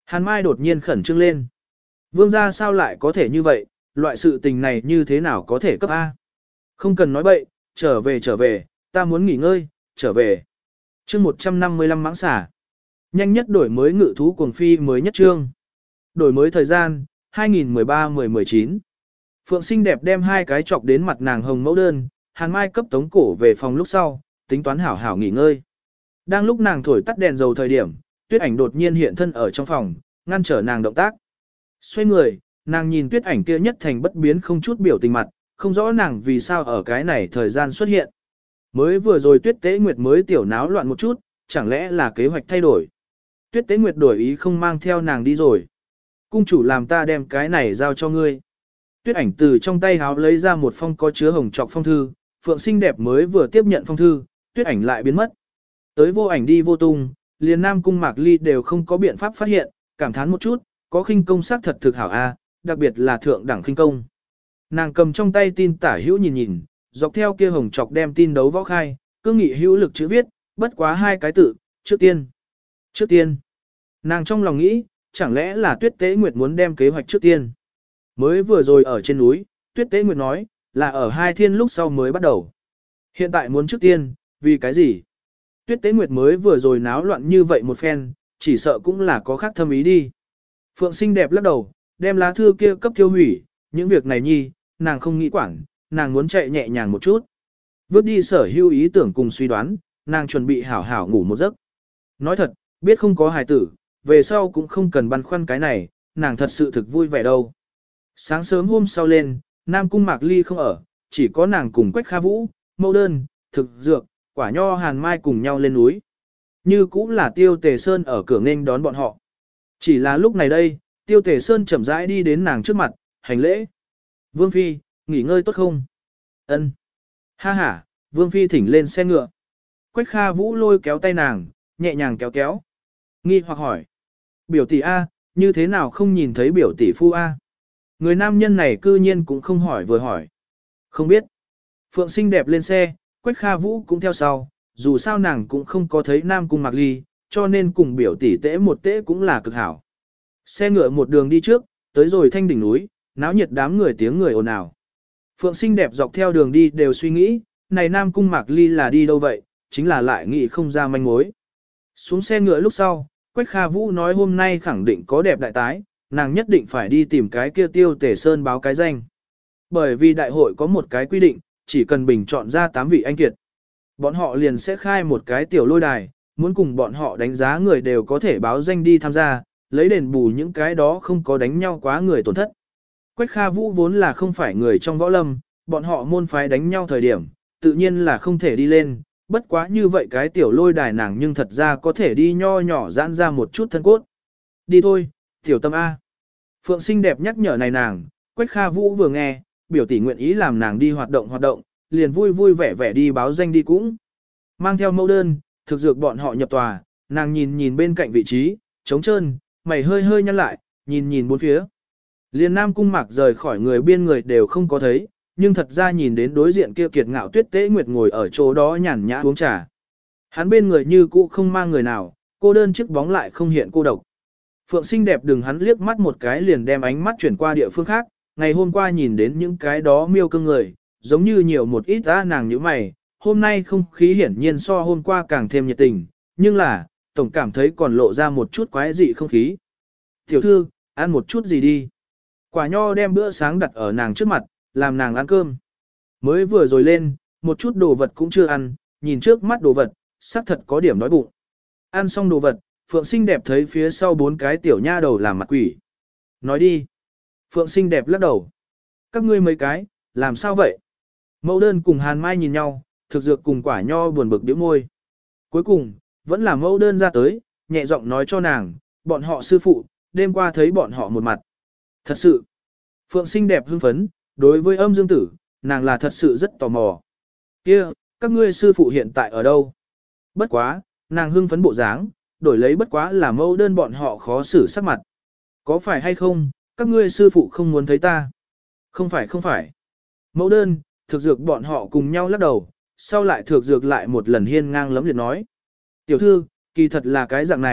Hàn Mai đột nhiên khẩn trương lên. Vương gia sao lại có thể như vậy, loại sự tình này như thế nào có thể cấp A. Không cần nói bậy, trở về trở về, ta muốn nghỉ ngơi, trở về. Chương một trăm năm mươi lăm mãng xả. Nhanh nhất đổi mới ngự thú cuồng phi mới nhất chương. Đổi mới thời gian, hai nghìn mười ba mười mười chín. Phượng xinh đẹp đem hai cái chọc đến mặt nàng hồng mẫu đơn, Hàn Mai cấp tống cổ về phòng lúc sau, tính toán hảo hảo nghỉ ngơi. Đang lúc nàng thổi tắt đèn dầu thời điểm, Tuyết Ảnh đột nhiên hiện thân ở trong phòng, ngăn trở nàng động tác. Xoay người, nàng nhìn Tuyết Ảnh kia nhất thành bất biến không chút biểu tình mặt, không rõ nàng vì sao ở cái này thời gian xuất hiện. Mới vừa rồi Tuyết Tế Nguyệt mới tiểu náo loạn một chút, chẳng lẽ là kế hoạch thay đổi. Tuyết Tế Nguyệt đổi ý không mang theo nàng đi rồi. Cung chủ làm ta đem cái này giao cho ngươi. Tuyết Ảnh từ trong tay háo lấy ra một phong có chứa hồng trọc phong thư, Phượng xinh đẹp mới vừa tiếp nhận phong thư, Tuyết Ảnh lại biến mất. Tới vô ảnh đi vô tung, liền Nam Cung Mạc Ly đều không có biện pháp phát hiện, cảm thán một chút, có khinh công sắc thật thực hảo a, đặc biệt là thượng đẳng khinh công. Nàng cầm trong tay tin tả hữu nhìn nhìn, dọc theo kia hồng trọc đem tin đấu võ khai, cương nghị hữu lực chữ viết, bất quá hai cái tự, trước tiên. Trước tiên. Nàng trong lòng nghĩ, chẳng lẽ là Tuyết Tế Nguyệt muốn đem kế hoạch trước tiên. Mới vừa rồi ở trên núi, Tuyết Tế Nguyệt nói, là ở hai thiên lúc sau mới bắt đầu. Hiện tại muốn trước tiên, vì cái gì? Tuyết Tế Nguyệt mới vừa rồi náo loạn như vậy một phen, chỉ sợ cũng là có khác thâm ý đi. Phượng xinh đẹp lắc đầu, đem lá thư kia cấp thiêu hủy, những việc này nhi, nàng không nghĩ quản, nàng muốn chạy nhẹ nhàng một chút. Vứt đi sở hữu ý tưởng cùng suy đoán, nàng chuẩn bị hảo hảo ngủ một giấc. Nói thật, biết không có hài tử, về sau cũng không cần băn khoăn cái này, nàng thật sự thực vui vẻ đâu. Sáng sớm hôm sau lên, Nam Cung Mạc Ly không ở, chỉ có nàng cùng Quách Kha Vũ, Mẫu Đơn, Thực Dược, Quả Nho Hàn Mai cùng nhau lên núi. Như cũng là Tiêu Tề Sơn ở cửa nghênh đón bọn họ. Chỉ là lúc này đây, Tiêu Tề Sơn chậm rãi đi đến nàng trước mặt, hành lễ. Vương Phi, nghỉ ngơi tốt không? Ân. Ha ha, Vương Phi thỉnh lên xe ngựa. Quách Kha Vũ lôi kéo tay nàng, nhẹ nhàng kéo kéo. Nghi hoặc hỏi. Biểu tỷ A, như thế nào không nhìn thấy biểu tỷ phu A? Người nam nhân này cư nhiên cũng không hỏi vừa hỏi. Không biết. Phượng xinh đẹp lên xe, Quách Kha Vũ cũng theo sau, dù sao nàng cũng không có thấy Nam Cung Mạc Ly, cho nên cùng biểu tỷ tễ một tễ cũng là cực hảo. Xe ngựa một đường đi trước, tới rồi thanh đỉnh núi, náo nhiệt đám người tiếng người ồn ào. Phượng xinh đẹp dọc theo đường đi đều suy nghĩ, này Nam Cung Mạc Ly là đi đâu vậy, chính là lại nghĩ không ra manh mối. Xuống xe ngựa lúc sau, Quách Kha Vũ nói hôm nay khẳng định có đẹp đại tái, nàng nhất định phải đi tìm cái kia Tiêu Tề Sơn báo cái danh. Bởi vì đại hội có một cái quy định, chỉ cần bình chọn ra tám vị anh kiệt. Bọn họ liền sẽ khai một cái tiểu lôi đài, muốn cùng bọn họ đánh giá người đều có thể báo danh đi tham gia, lấy đền bù những cái đó không có đánh nhau quá người tổn thất. Quách Kha Vũ vốn là không phải người trong võ lâm, bọn họ môn phái đánh nhau thời điểm, tự nhiên là không thể đi lên, bất quá như vậy cái tiểu lôi đài nàng nhưng thật ra có thể đi nho nhỏ giãn ra một chút thân cốt. Đi thôi, tiểu tâm A. Phượng xinh đẹp nhắc nhở này nàng, Quách Kha Vũ vừa nghe, biểu tỷ nguyện ý làm nàng đi hoạt động hoạt động, liền vui vui vẻ vẻ đi báo danh đi cũng. Mang theo mẫu đơn, thực dược bọn họ nhập tòa, nàng nhìn nhìn bên cạnh vị trí, trống trơn, mày hơi hơi nhăn lại, nhìn nhìn bốn phía. Liên Nam Cung Mạc rời khỏi người biên người đều không có thấy, nhưng thật ra nhìn đến đối diện kia kiệt ngạo Tuyết Tế Nguyệt ngồi ở chỗ đó nhàn nhã uống trà. Hắn bên người như cũ không mang người nào, cô đơn chiếc bóng lại không hiện cô độc. Phượng xinh đẹp đừng hắn liếc mắt một cái liền đem ánh mắt chuyển qua địa phương khác, ngày hôm qua nhìn đến những cái đó miêu cương người, giống như nhiều một ít ra nàng như mày, hôm nay không khí hiển nhiên so hôm qua càng thêm nhiệt tình, nhưng là, tổng cảm thấy còn lộ ra một chút quái dị không khí. Tiểu thư, ăn một chút gì đi. Quả Nho đem bữa sáng đặt ở nàng trước mặt, làm nàng ăn cơm. Mới vừa rồi lên, một chút đồ vật cũng chưa ăn, nhìn trước mắt đồ vật, xác thật có điểm đói bụng. Ăn xong đồ vật, Phượng xinh đẹp thấy phía sau bốn cái tiểu nha đầu làm mặt quỷ. Nói đi. Phượng xinh đẹp lắc đầu. Các ngươi mấy cái, làm sao vậy? Mẫu đơn cùng Hàn Mai nhìn nhau, thực dược cùng Quả Nho buồn bực biểu môi. Cuối cùng, vẫn là mẫu đơn ra tới, nhẹ giọng nói cho nàng, bọn họ sư phụ, đêm qua thấy bọn họ một mặt. Thật sự, Phượng xinh đẹp hưng phấn, đối với âm dương tử, nàng là thật sự rất tò mò. Kia, các ngươi sư phụ hiện tại ở đâu? Bất quá, nàng hưng phấn bộ dáng, đổi lấy bất quá là mẫu đơn bọn họ khó xử sắc mặt. Có phải hay không, các ngươi sư phụ không muốn thấy ta? Không phải không phải. Mẫu đơn, thực dược bọn họ cùng nhau lắc đầu, sau lại thực dược lại một lần hiên ngang lấm liệt nói. Tiểu thư, kỳ thật là cái dạng này,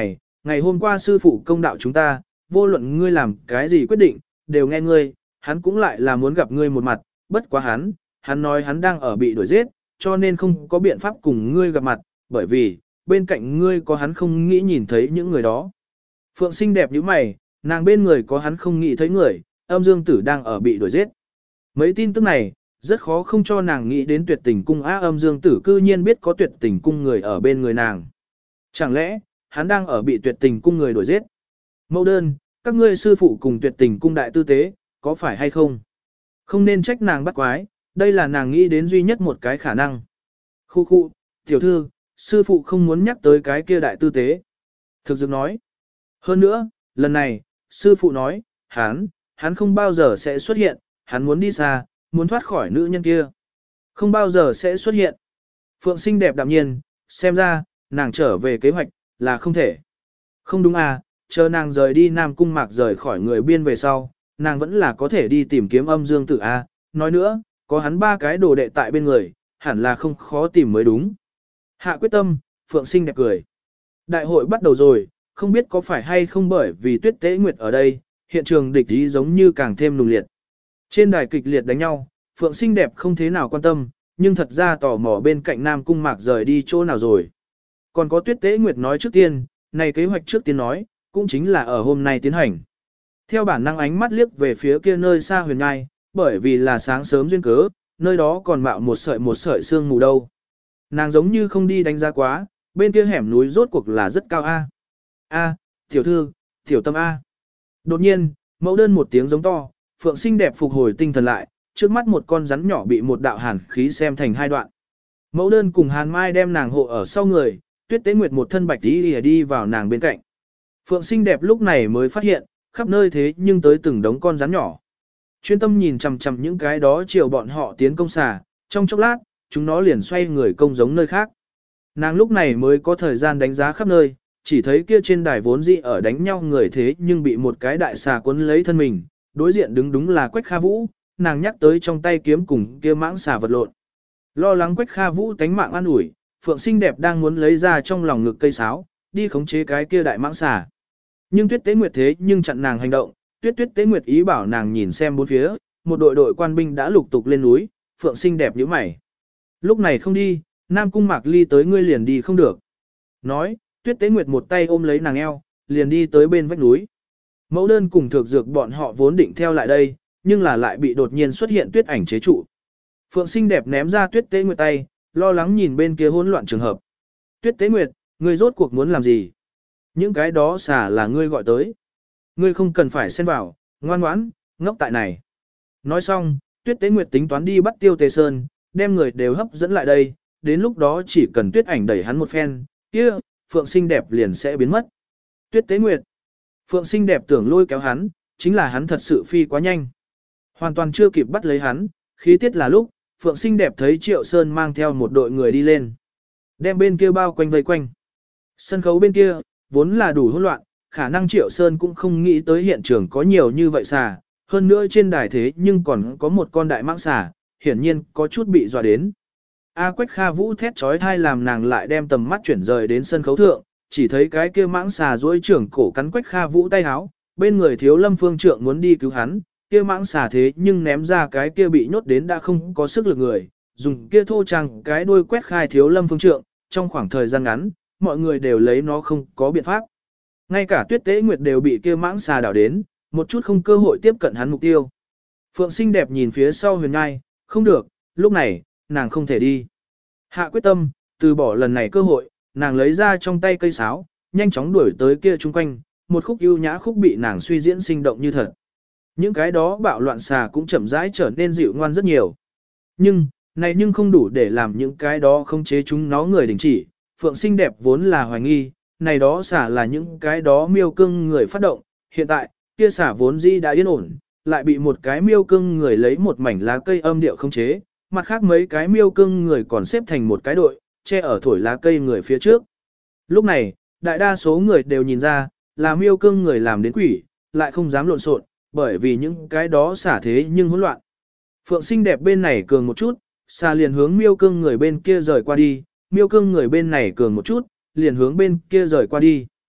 ngày hôm qua sư phụ công đạo chúng ta, vô luận ngươi làm cái gì quyết định, đều nghe ngươi, hắn cũng lại là muốn gặp ngươi một mặt, bất quá hắn, hắn nói hắn đang ở bị đuổi giết, cho nên không có biện pháp cùng ngươi gặp mặt, bởi vì, bên cạnh ngươi có hắn không nghĩ nhìn thấy những người đó. Phượng xinh đẹp như mày, nàng bên người có hắn không nghĩ thấy người, âm dương tử đang ở bị đuổi giết. Mấy tin tức này, rất khó không cho nàng nghĩ đến tuyệt tình cung á âm dương tử cư nhiên biết có tuyệt tình cung người ở bên người nàng. Chẳng lẽ, hắn đang ở bị tuyệt tình cung người đuổi giết? Mẫu đơn, các ngươi sư phụ cùng tuyệt tình cung đại tư tế, có phải hay không? Không nên trách nàng bắt quái, đây là nàng nghĩ đến duy nhất một cái khả năng. Khu khu, tiểu thư, sư phụ không muốn nhắc tới cái kia đại tư tế. Thực dược nói. Hơn nữa, lần này, sư phụ nói, hắn, hắn không bao giờ sẽ xuất hiện, hắn muốn đi xa, muốn thoát khỏi nữ nhân kia. Không bao giờ sẽ xuất hiện. Phượng xinh đẹp đạm nhiên, xem ra, nàng trở về kế hoạch, là không thể. Không đúng à, chờ nàng rời đi Nam Cung Mạc rời khỏi người biên về sau, nàng vẫn là có thể đi tìm kiếm âm dương tử a. Nói nữa, có hắn ba cái đồ đệ tại bên người, hẳn là không khó tìm mới đúng. Hạ quyết tâm, Phượng xinh đẹp cười. Đại hội bắt đầu rồi, không biết có phải hay không bởi vì Tuyết Tế Nguyệt ở đây, hiện trường địch ý giống như càng thêm nùng liệt. Trên đài kịch liệt đánh nhau, Phượng xinh đẹp không thế nào quan tâm, nhưng thật ra tò mò bên cạnh Nam Cung Mạc rời đi chỗ nào rồi. Còn có Tuyết Tế Nguyệt nói trước tiên, này kế hoạch trước tiên nói, cũng chính là ở hôm nay tiến hành. Theo bản năng ánh mắt liếc về phía kia nơi xa huyền ngai, bởi vì là sáng sớm duyên cớ, nơi đó còn mạo một sợi một sợi sương mù đâu. Nàng giống như không đi đánh giá quá, bên kia hẻm núi rốt cuộc là rất cao A. A, tiểu thư, tiểu tâm A. Đột nhiên, mẫu đơn một tiếng giống to, Phượng xinh đẹp phục hồi tinh thần lại, trước mắt một con rắn nhỏ bị một đạo hàn khí xem thành hai đoạn. Mẫu đơn cùng Hàn Mai đem nàng hộ ở sau người, Tuyết Tế Nguyệt một thân bạch đi đi vào nàng bên cạnh. Phượng xinh đẹp lúc này mới phát hiện, khắp nơi thế nhưng tới từng đống con rắn nhỏ. Chuyên tâm nhìn chằm chằm những cái đó chiều bọn họ tiến công xà, trong chốc lát, chúng nó liền xoay người công giống nơi khác. Nàng lúc này mới có thời gian đánh giá khắp nơi, chỉ thấy kia trên đài vốn dĩ ở đánh nhau người thế nhưng bị một cái đại xà cuốn lấy thân mình, đối diện đứng đúng là Quách Kha Vũ, nàng nhắc tới trong tay kiếm cùng kia mãng xà vật lộn. Lo lắng Quách Kha Vũ tánh mạng an ủi, Phượng xinh đẹp đang muốn lấy ra trong lòng ngực cây sáo, đi khống chế cái kia đại mãng xà. Nhưng Tuyết Tế Nguyệt thế nhưng chặn nàng hành động, Tuyết Tuyết Tế Nguyệt ý bảo nàng nhìn xem bốn phía, một đội đội quan binh đã lục tục lên núi, Phượng xinh đẹp nhíu mày. Lúc này không đi, Nam Cung Mạc Ly tới ngươi liền đi không được. Nói, Tuyết Tế Nguyệt một tay ôm lấy nàng eo, liền đi tới bên vách núi. Mẫu đơn cùng Thược Dược bọn họ vốn định theo lại đây, nhưng là lại bị đột nhiên xuất hiện Tuyết ảnh chế trụ. Phượng xinh đẹp ném ra Tuyết Tế Nguyệt tay, lo lắng nhìn bên kia hỗn loạn trường hợp. Tuyết Tế Nguyệt, ngươi rốt cuộc muốn làm gì? Những cái đó xả là ngươi gọi tới. Ngươi không cần phải xen vào, ngoan ngoãn, ngốc tại này. Nói xong, Tuyết Tế Nguyệt tính toán đi bắt Tiêu Tề Sơn, đem người đều hấp dẫn lại đây, đến lúc đó chỉ cần Tuyết ảnh đẩy hắn một phen, kia, Phượng xinh đẹp liền sẽ biến mất. Tuyết Tế Nguyệt. Phượng xinh đẹp tưởng lôi kéo hắn, chính là hắn thật sự phi quá nhanh. Hoàn toàn chưa kịp bắt lấy hắn, khí tiết là lúc, Phượng xinh đẹp thấy Triệu Sơn mang theo một đội người đi lên. Đem bên kia bao quanh vây quanh. Sân khấu bên kia, vốn là đủ hỗn loạn, khả năng Triệu Sơn cũng không nghĩ tới hiện trường có nhiều như vậy xà, hơn nữa trên đài thế nhưng còn có một con đại mãng xà, hiển nhiên có chút bị dọa đến. A Quách Kha Vũ thét trói thai làm nàng lại đem tầm mắt chuyển rời đến sân khấu thượng, chỉ thấy cái kia mãng xà duỗi trưởng cổ cắn Quách Kha Vũ tay háo, bên người thiếu lâm phương trượng muốn đi cứu hắn, kia mãng xà thế nhưng ném ra cái kia bị nhốt đến đã không có sức lực người, dùng kia thô trăng cái đuôi quét khai thiếu lâm phương trượng, trong khoảng thời gian ngắn, mọi người đều lấy nó không có biện pháp. Ngay cả Tuyết Tế Nguyệt đều bị kia mãng xà đảo đến, một chút không cơ hội tiếp cận hắn mục tiêu. Phượng xinh đẹp nhìn phía sau huyền ngai, không được, lúc này, nàng không thể đi. Hạ quyết tâm, từ bỏ lần này cơ hội, nàng lấy ra trong tay cây sáo, nhanh chóng đuổi tới kia chung quanh, một khúc ưu nhã khúc bị nàng suy diễn sinh động như thật. Những cái đó bạo loạn xà cũng chậm rãi trở nên dịu ngoan rất nhiều. Nhưng, này nhưng không đủ để làm những cái đó không chế chúng nó người đình chỉ. Phượng xinh đẹp vốn là hoài nghi, này đó xà là những cái đó miêu cưng người phát động. Hiện tại, kia xà vốn dĩ đã yên ổn, lại bị một cái miêu cưng người lấy một mảnh lá cây âm điệu không chế. Mặt khác mấy cái miêu cưng người còn xếp thành một cái đội, che ở thổi lá cây người phía trước. Lúc này, đại đa số người đều nhìn ra, là miêu cưng người làm đến quỷ, lại không dám lộn xộn, bởi vì những cái đó xả thế nhưng hỗn loạn. Phượng xinh đẹp bên này cường một chút, xà liền hướng miêu cương người bên kia rời qua đi, miêu cương người bên này cường một chút, liền hướng bên kia rời qua đi.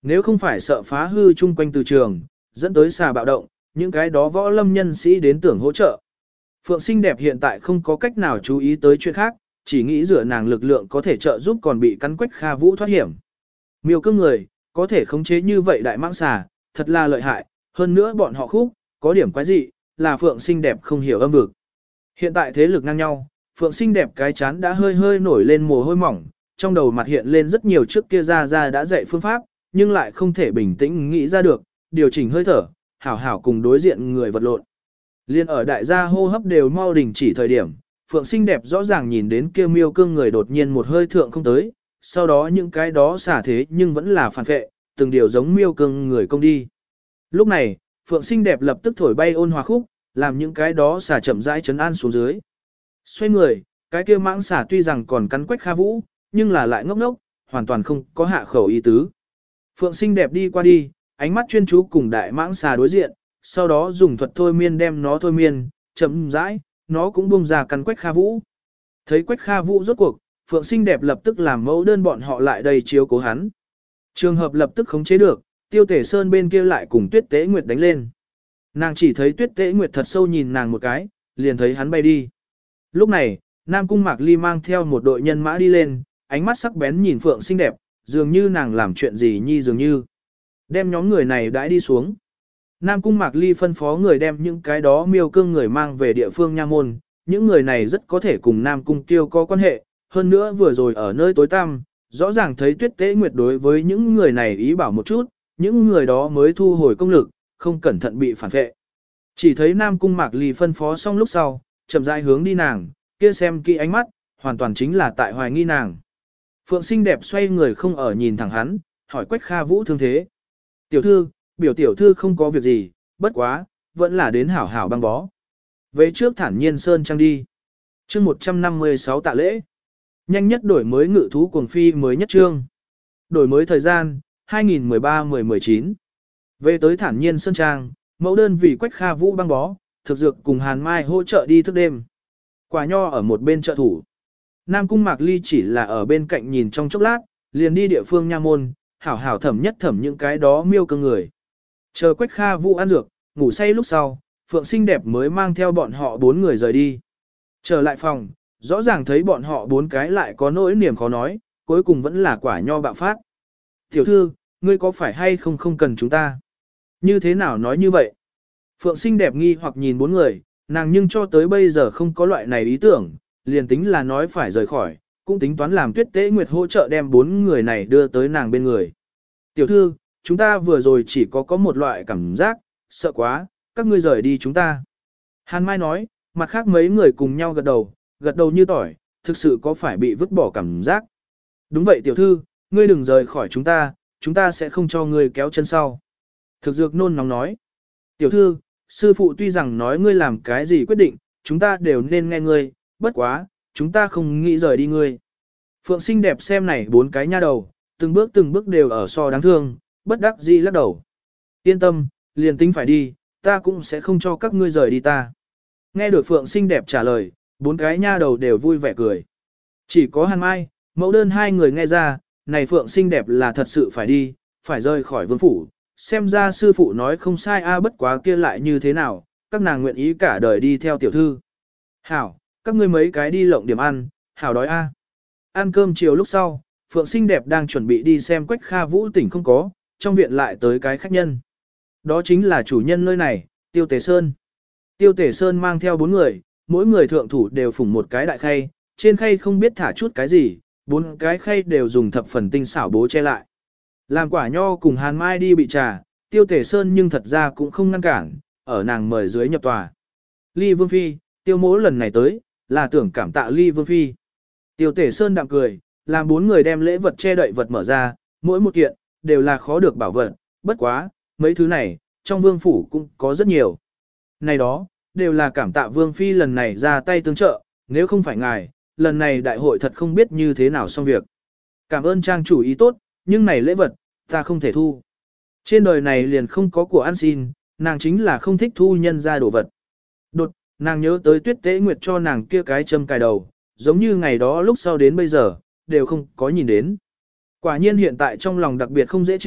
Nếu không phải sợ phá hư chung quanh từ trường, dẫn tới xà bạo động, những cái đó võ lâm nhân sĩ đến tưởng hỗ trợ. Phượng xinh đẹp hiện tại không có cách nào chú ý tới chuyện khác, chỉ nghĩ dựa nàng lực lượng có thể trợ giúp còn bị cắn Quách Kha Vũ thoát hiểm. Miêu cương người, có thể khống chế như vậy đại mãng xà, thật là lợi hại, hơn nữa bọn họ khúc, có điểm quái dị, là Phượng xinh đẹp không hiểu âm vực. Hiện tại thế lực ngang nhau, Phượng xinh đẹp cái chán đã hơi hơi nổi lên mồ hôi mỏng, trong đầu mặt hiện lên rất nhiều trước kia ra ra đã dạy phương pháp, nhưng lại không thể bình tĩnh nghĩ ra được, điều chỉnh hơi thở, hảo hảo cùng đối diện người vật lộn. Liên ở đại gia hô hấp đều mau đình chỉ thời điểm, Phượng xinh đẹp rõ ràng nhìn đến kia miêu cương người đột nhiên một hơi thượng không tới, sau đó những cái đó xả thế nhưng vẫn là phản vệ, từng điều giống miêu cương người công đi. Lúc này, Phượng xinh đẹp lập tức thổi bay ôn hòa khúc, làm những cái đó xả chậm rãi chấn an xuống dưới. Xoay người, cái kia mãng xả tuy rằng còn cắn Quách Kha Vũ, nhưng là lại ngốc ngốc, hoàn toàn không có hạ khẩu ý tứ. Phượng xinh đẹp đi qua đi, ánh mắt chuyên chú cùng đại mãng xà đối diện, sau đó dùng thuật thôi miên đem nó thôi miên, chậm rãi, nó cũng buông ra cắn Quách Kha Vũ. Thấy Quách Kha Vũ rốt cuộc, Phượng xinh đẹp lập tức làm mẫu đơn bọn họ lại đây chiếu cố hắn. Trường hợp lập tức khống chế được, Tiêu Tể Sơn bên kia lại cùng Tuyết Tế Nguyệt đánh lên. Nàng chỉ thấy Tuyết Tế Nguyệt thật sâu nhìn nàng một cái, liền thấy hắn bay đi. Lúc này, Nam Cung Mạc Ly mang theo một đội nhân mã đi lên, ánh mắt sắc bén nhìn Phượng xinh đẹp, dường như nàng làm chuyện gì nhi dường như. Đem nhóm người này đãi đi xuống. Nam Cung Mạc Ly phân phó người đem những cái đó miêu cương người mang về địa phương nha môn, những người này rất có thể cùng Nam Cung Tiêu có quan hệ, hơn nữa vừa rồi ở nơi tối tăm, rõ ràng thấy Tuyết Tế Nguyệt đối với những người này ý bảo một chút, những người đó mới thu hồi công lực, không cẩn thận bị phản vệ. Chỉ thấy Nam Cung Mạc Ly phân phó xong lúc sau, chậm rãi hướng đi nàng, kia xem kỹ ánh mắt, hoàn toàn chính là tại hoài nghi nàng. Phượng xinh đẹp xoay người không ở nhìn thẳng hắn, hỏi Quách Kha Vũ thương thế. Tiểu thư, biểu tiểu thư không có việc gì, bất quá, vẫn là đến hảo hảo băng bó. Về trước thản nhiên sơn trang đi. Chương một trăm năm mươi sáu tạ lễ. Nhanh nhất đổi mới ngự thú cuồng phi mới nhất chương. Đổi mới thời gian, hai nghìn mười ba mười mười chín. Về tới thản nhiên sơn trang, mẫu đơn vì Quách Kha Vũ băng bó, thực dược cùng Hàn Mai hỗ trợ đi thức đêm. Quả nho ở một bên trợ thủ. Nam Cung Mạc Ly chỉ là ở bên cạnh nhìn trong chốc lát, liền đi địa phương nha môn, hảo hảo thẩm nhất thẩm những cái đó miêu cương người. Chờ Quách Kha Vũ ăn dược, ngủ say lúc sau, Phượng xinh đẹp mới mang theo bọn họ bốn người rời đi. Trở lại phòng, rõ ràng thấy bọn họ bốn cái lại có nỗi niềm khó nói, cuối cùng vẫn là quả nho bạo phát. Tiểu thư, ngươi có phải hay không không cần chúng ta? Như thế nào nói như vậy? Phượng xinh đẹp nghi hoặc nhìn bốn người, nàng nhưng cho tới bây giờ không có loại này ý tưởng, liền tính là nói phải rời khỏi, cũng tính toán làm Tuyết Tế Nguyệt hỗ trợ đem bốn người này đưa tới nàng bên người. Tiểu thư, chúng ta vừa rồi chỉ có có một loại cảm giác, sợ quá, các ngươi rời đi chúng ta. Hàn Mai nói, mặt khác mấy người cùng nhau gật đầu, gật đầu như tỏi, thực sự có phải bị vứt bỏ cảm giác. Đúng vậy tiểu thư, ngươi đừng rời khỏi chúng ta, chúng ta sẽ không cho ngươi kéo chân sau. Thực dược nôn nóng nói, tiểu thư, sư phụ tuy rằng nói ngươi làm cái gì quyết định, chúng ta đều nên nghe ngươi, bất quá, chúng ta không nghĩ rời đi ngươi. Phượng xinh đẹp xem này bốn cái nha đầu, từng bước từng bước đều ở so đáng thương, bất đắc dĩ lắc đầu. Yên tâm, liền tính phải đi, ta cũng sẽ không cho các ngươi rời đi ta. Nghe được Phượng xinh đẹp trả lời, bốn cái nha đầu đều vui vẻ cười. Chỉ có Hàn Mai, mẫu đơn hai người nghe ra, này Phượng xinh đẹp là thật sự phải đi, phải rời khỏi vương phủ. Xem ra sư phụ nói không sai a bất quá kia lại như thế nào, các nàng nguyện ý cả đời đi theo tiểu thư. Hảo, các ngươi mấy cái đi lộng điểm ăn, hảo đói a. Ăn cơm chiều lúc sau, Phượng xinh đẹp đang chuẩn bị đi xem Quách Kha Vũ tỉnh không có, trong viện lại tới cái khách nhân. Đó chính là chủ nhân nơi này, Tiêu Tể Sơn. Tiêu Tể Sơn mang theo bốn người, mỗi người thượng thủ đều phủng một cái đại khay, trên khay không biết thả chút cái gì, bốn cái khay đều dùng thập phần tinh xảo bố che lại. Làm quả nho cùng Hàn Mai đi bị trà, Tiêu Tể Sơn nhưng thật ra cũng không ngăn cản, ở nàng mời dưới nhập tòa. Ly Vương Phi, Tiêu mỗ lần này tới, là tưởng cảm tạ Ly Vương Phi. Tiêu Tể Sơn đạm cười, làm bốn người đem lễ vật che đậy vật mở ra, mỗi một kiện, đều là khó được bảo vật, bất quá, mấy thứ này, trong vương phủ cũng có rất nhiều. Này đó, đều là cảm tạ Vương Phi lần này ra tay tương trợ, nếu không phải ngài, lần này đại hội thật không biết như thế nào xong việc. Cảm ơn trang chủ ý tốt, nhưng này lễ vật, ta không thể thu. Trên đời này liền không có của ăn xin, nàng chính là không thích thu nhân ra đồ vật. Đột, nàng nhớ tới Tuyết Tế Nguyệt cho nàng kia cái châm cài đầu, giống như ngày đó lúc sau đến bây giờ, đều không có nhìn đến. Quả nhiên hiện tại trong lòng đặc biệt không dễ chịu,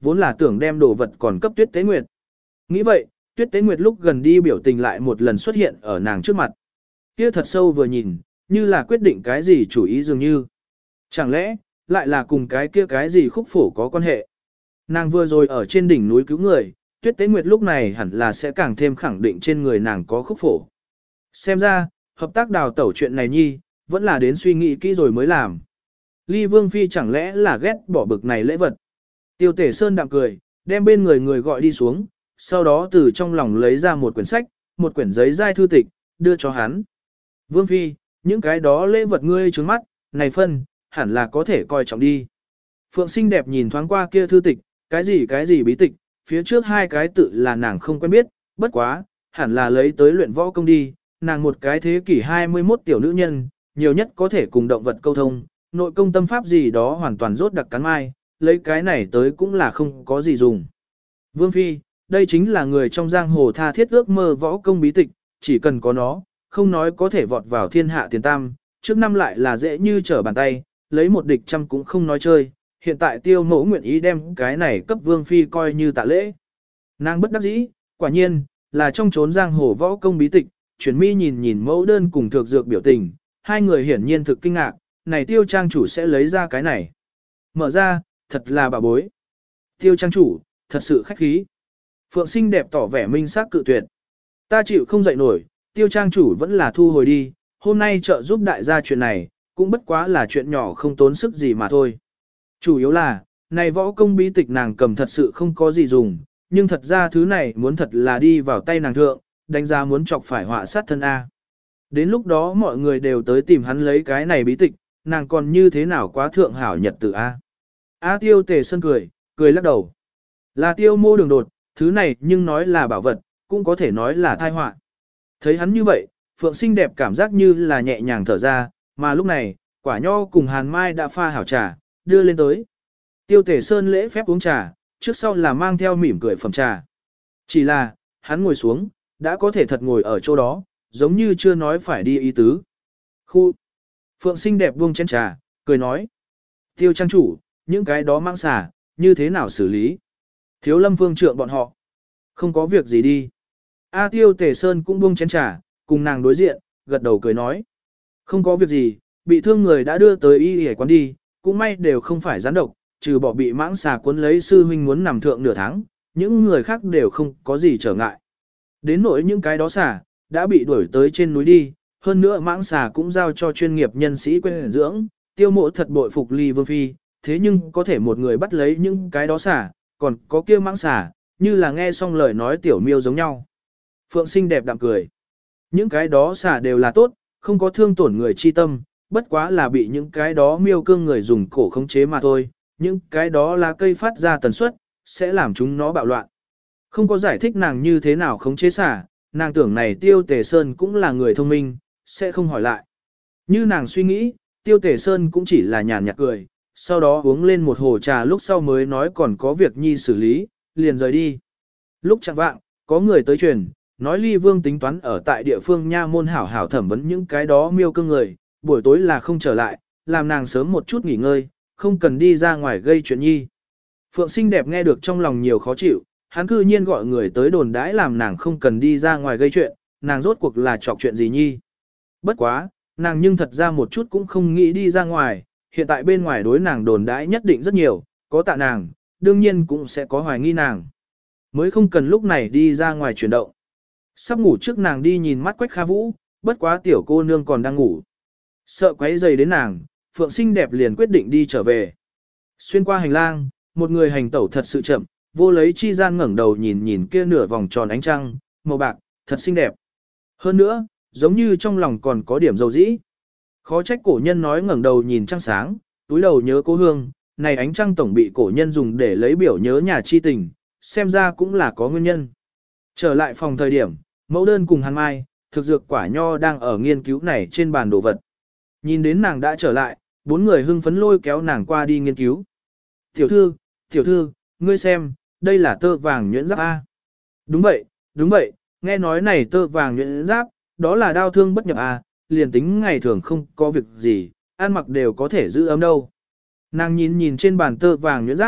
vốn là tưởng đem đồ vật còn cấp Tuyết Tế Nguyệt. Nghĩ vậy, Tuyết Tế Nguyệt lúc gần đi biểu tình lại một lần xuất hiện ở nàng trước mặt. Kia thật sâu vừa nhìn, như là quyết định cái gì chủ ý dường như. Chẳng lẽ, lại là cùng cái kia cái gì khúc phổ có quan hệ. Nàng vừa rồi ở trên đỉnh núi cứu người, Tuyết Tế Nguyệt lúc này hẳn là sẽ càng thêm khẳng định trên người nàng có khúc phổ. Xem ra, hợp tác đào tẩu chuyện này nhi, vẫn là đến suy nghĩ kỹ rồi mới làm. Ly Vương Phi chẳng lẽ là ghét bỏ bực này lễ vật. Tiêu Tể Sơn đạm cười, đem bên người người gọi đi xuống, sau đó từ trong lòng lấy ra một quyển sách, một quyển giấy dai thư tịch, đưa cho hắn. Vương Phi, những cái đó lễ vật ngươi trướng mắt, này phân, hẳn là có thể coi trọng đi. Phượng xinh đẹp nhìn thoáng qua kia thư tịch, cái gì cái gì bí tịch, phía trước hai cái tự là nàng không quen biết, bất quá, hẳn là lấy tới luyện võ công đi, nàng một cái thế kỷ hai mươi mốt tiểu nữ nhân, nhiều nhất có thể cùng động vật câu thông, nội công tâm pháp gì đó hoàn toàn rốt đặc cắn mai, lấy cái này tới cũng là không có gì dùng. Vương Phi, đây chính là người trong giang hồ tha thiết ước mơ võ công bí tịch, chỉ cần có nó, không nói có thể vọt vào thiên hạ tiền tam, trước năm lại là dễ như trở bàn tay, lấy một địch trăm cũng không nói chơi, hiện tại tiêu mẫu nguyện ý đem cái này cấp Vương Phi coi như tạ lễ. Nàng bất đắc dĩ, quả nhiên, là trong chốn giang hồ võ công bí tịch, chuyển mi nhìn nhìn mẫu đơn cùng thược dược biểu tình, hai người hiển nhiên thực kinh ngạc, này tiêu trang chủ sẽ lấy ra cái này. Mở ra, thật là bà bối. Tiêu trang chủ, thật sự khách khí. Phượng xinh đẹp tỏ vẻ minh xác cự tuyệt. Ta chịu không dậy nổi, tiêu trang chủ vẫn là thu hồi đi, hôm nay trợ giúp đại gia chuyện này, cũng bất quá là chuyện nhỏ không tốn sức gì mà thôi. Chủ yếu là, này võ công bí tịch nàng cầm thật sự không có gì dùng, nhưng thật ra thứ này muốn thật là đi vào tay nàng thượng, đánh giá muốn chọc phải họa sát thân A. Đến lúc đó mọi người đều tới tìm hắn lấy cái này bí tịch, nàng còn như thế nào quá thượng hảo nhật tử A. A tiêu tề sơn cười, cười lắc đầu. Là tiêu mô đường đột, thứ này nhưng nói là bảo vật, cũng có thể nói là tai họa. Thấy hắn như vậy, Phượng xinh đẹp cảm giác như là nhẹ nhàng thở ra, mà lúc này, quả nho cùng hàn mai đã pha hảo trà, đưa lên tới. Tiêu tề sơn lễ phép uống trà, trước sau là mang theo mỉm cười phẩm trà. Chỉ là, hắn ngồi xuống, đã có thể thật ngồi ở chỗ đó, giống như chưa nói phải đi ý tứ. Khu! Phượng xinh đẹp buông chén trà, cười nói. Tiêu trang chủ, những cái đó mang xả, như thế nào xử lý? Thiếu lâm phương trượng bọn họ. Không có việc gì đi. A tiêu tề sơn cũng buông chén trà, cùng nàng đối diện, gật đầu cười nói. Không có việc gì, bị thương người đã đưa tới y y quán đi, cũng may đều không phải gián độc, trừ bỏ bị mãng xà cuốn lấy sư huynh muốn nằm thượng nửa tháng, những người khác đều không có gì trở ngại. Đến nỗi những cái đó xà, đã bị đuổi tới trên núi đi, hơn nữa mãng xà cũng giao cho chuyên nghiệp nhân sĩ quen dưỡng, tiêu mộ thật bội phục Ly Vương Phi, thế nhưng có thể một người bắt lấy những cái đó xà, còn có kia mãng xà, như là nghe xong lời nói tiểu miêu giống nhau. Phượng xinh đẹp đạm cười. Những cái đó xà đều là tốt, không có thương tổn người chi tâm, bất quá là bị những cái đó miêu cương người dùng cổ khống chế mà thôi, những cái đó là cây phát ra tần suất, sẽ làm chúng nó bạo loạn. Không có giải thích nàng như thế nào khống chế xà, nàng tưởng này Tiêu Tề Sơn cũng là người thông minh, sẽ không hỏi lại. Như nàng suy nghĩ, Tiêu Tề Sơn cũng chỉ là nhàn nhạt cười, sau đó uống lên một hồ trà lúc sau mới nói còn có việc nhi xử lý, liền rời đi. Lúc chẳng vạng, có người tới truyền, nói Ly Vương tính toán ở tại địa phương nha môn hảo hảo thẩm vấn những cái đó miêu cương người, buổi tối là không trở lại, làm nàng sớm một chút nghỉ ngơi, không cần đi ra ngoài gây chuyện nhi. Phượng xinh đẹp nghe được trong lòng nhiều khó chịu, hắn cư nhiên gọi người tới đồn đãi làm nàng không cần đi ra ngoài gây chuyện, nàng rốt cuộc là chọc chuyện gì nhi. Bất quá, nàng nhưng thật ra một chút cũng không nghĩ đi ra ngoài, hiện tại bên ngoài đối nàng đồn đãi nhất định rất nhiều, có tạ nàng, đương nhiên cũng sẽ có hoài nghi nàng. Mới không cần lúc này đi ra ngoài chuyển động. Sắp ngủ trước nàng đi nhìn mắt Quách Kha Vũ, bất quá tiểu cô nương còn đang ngủ. Sợ quấy rầy đến nàng, Phượng xinh đẹp liền quyết định đi trở về. Xuyên qua hành lang, một người hành tẩu thật sự chậm, vô lấy chi gian ngẩng đầu nhìn nhìn kia nửa vòng tròn ánh trăng, màu bạc, thật xinh đẹp. Hơn nữa, giống như trong lòng còn có điểm dầu dĩ. Khó trách cổ nhân nói ngẩng đầu nhìn trăng sáng, túi đầu nhớ cố hương, này ánh trăng tổng bị cổ nhân dùng để lấy biểu nhớ nhà chi tình, xem ra cũng là có nguyên nhân. Trở lại phòng thời điểm, mẫu đơn cùng Hàn Mai, thực dược quả nho đang ở nghiên cứu này trên bàn đồ vật. Nhìn đến nàng đã trở lại, bốn người hưng phấn lôi kéo nàng qua đi nghiên cứu. Tiểu thư, tiểu thư, ngươi xem, đây là tơ vàng nhuyễn giáp A. Đúng vậy, đúng vậy, nghe nói này tơ vàng nhuyễn giáp, đó là đau thương bất nhập A, liền tính ngày thường không có việc gì, ăn mặc đều có thể giữ ấm đâu. Nàng nhìn nhìn trên bàn tơ vàng nhuyễn giáp,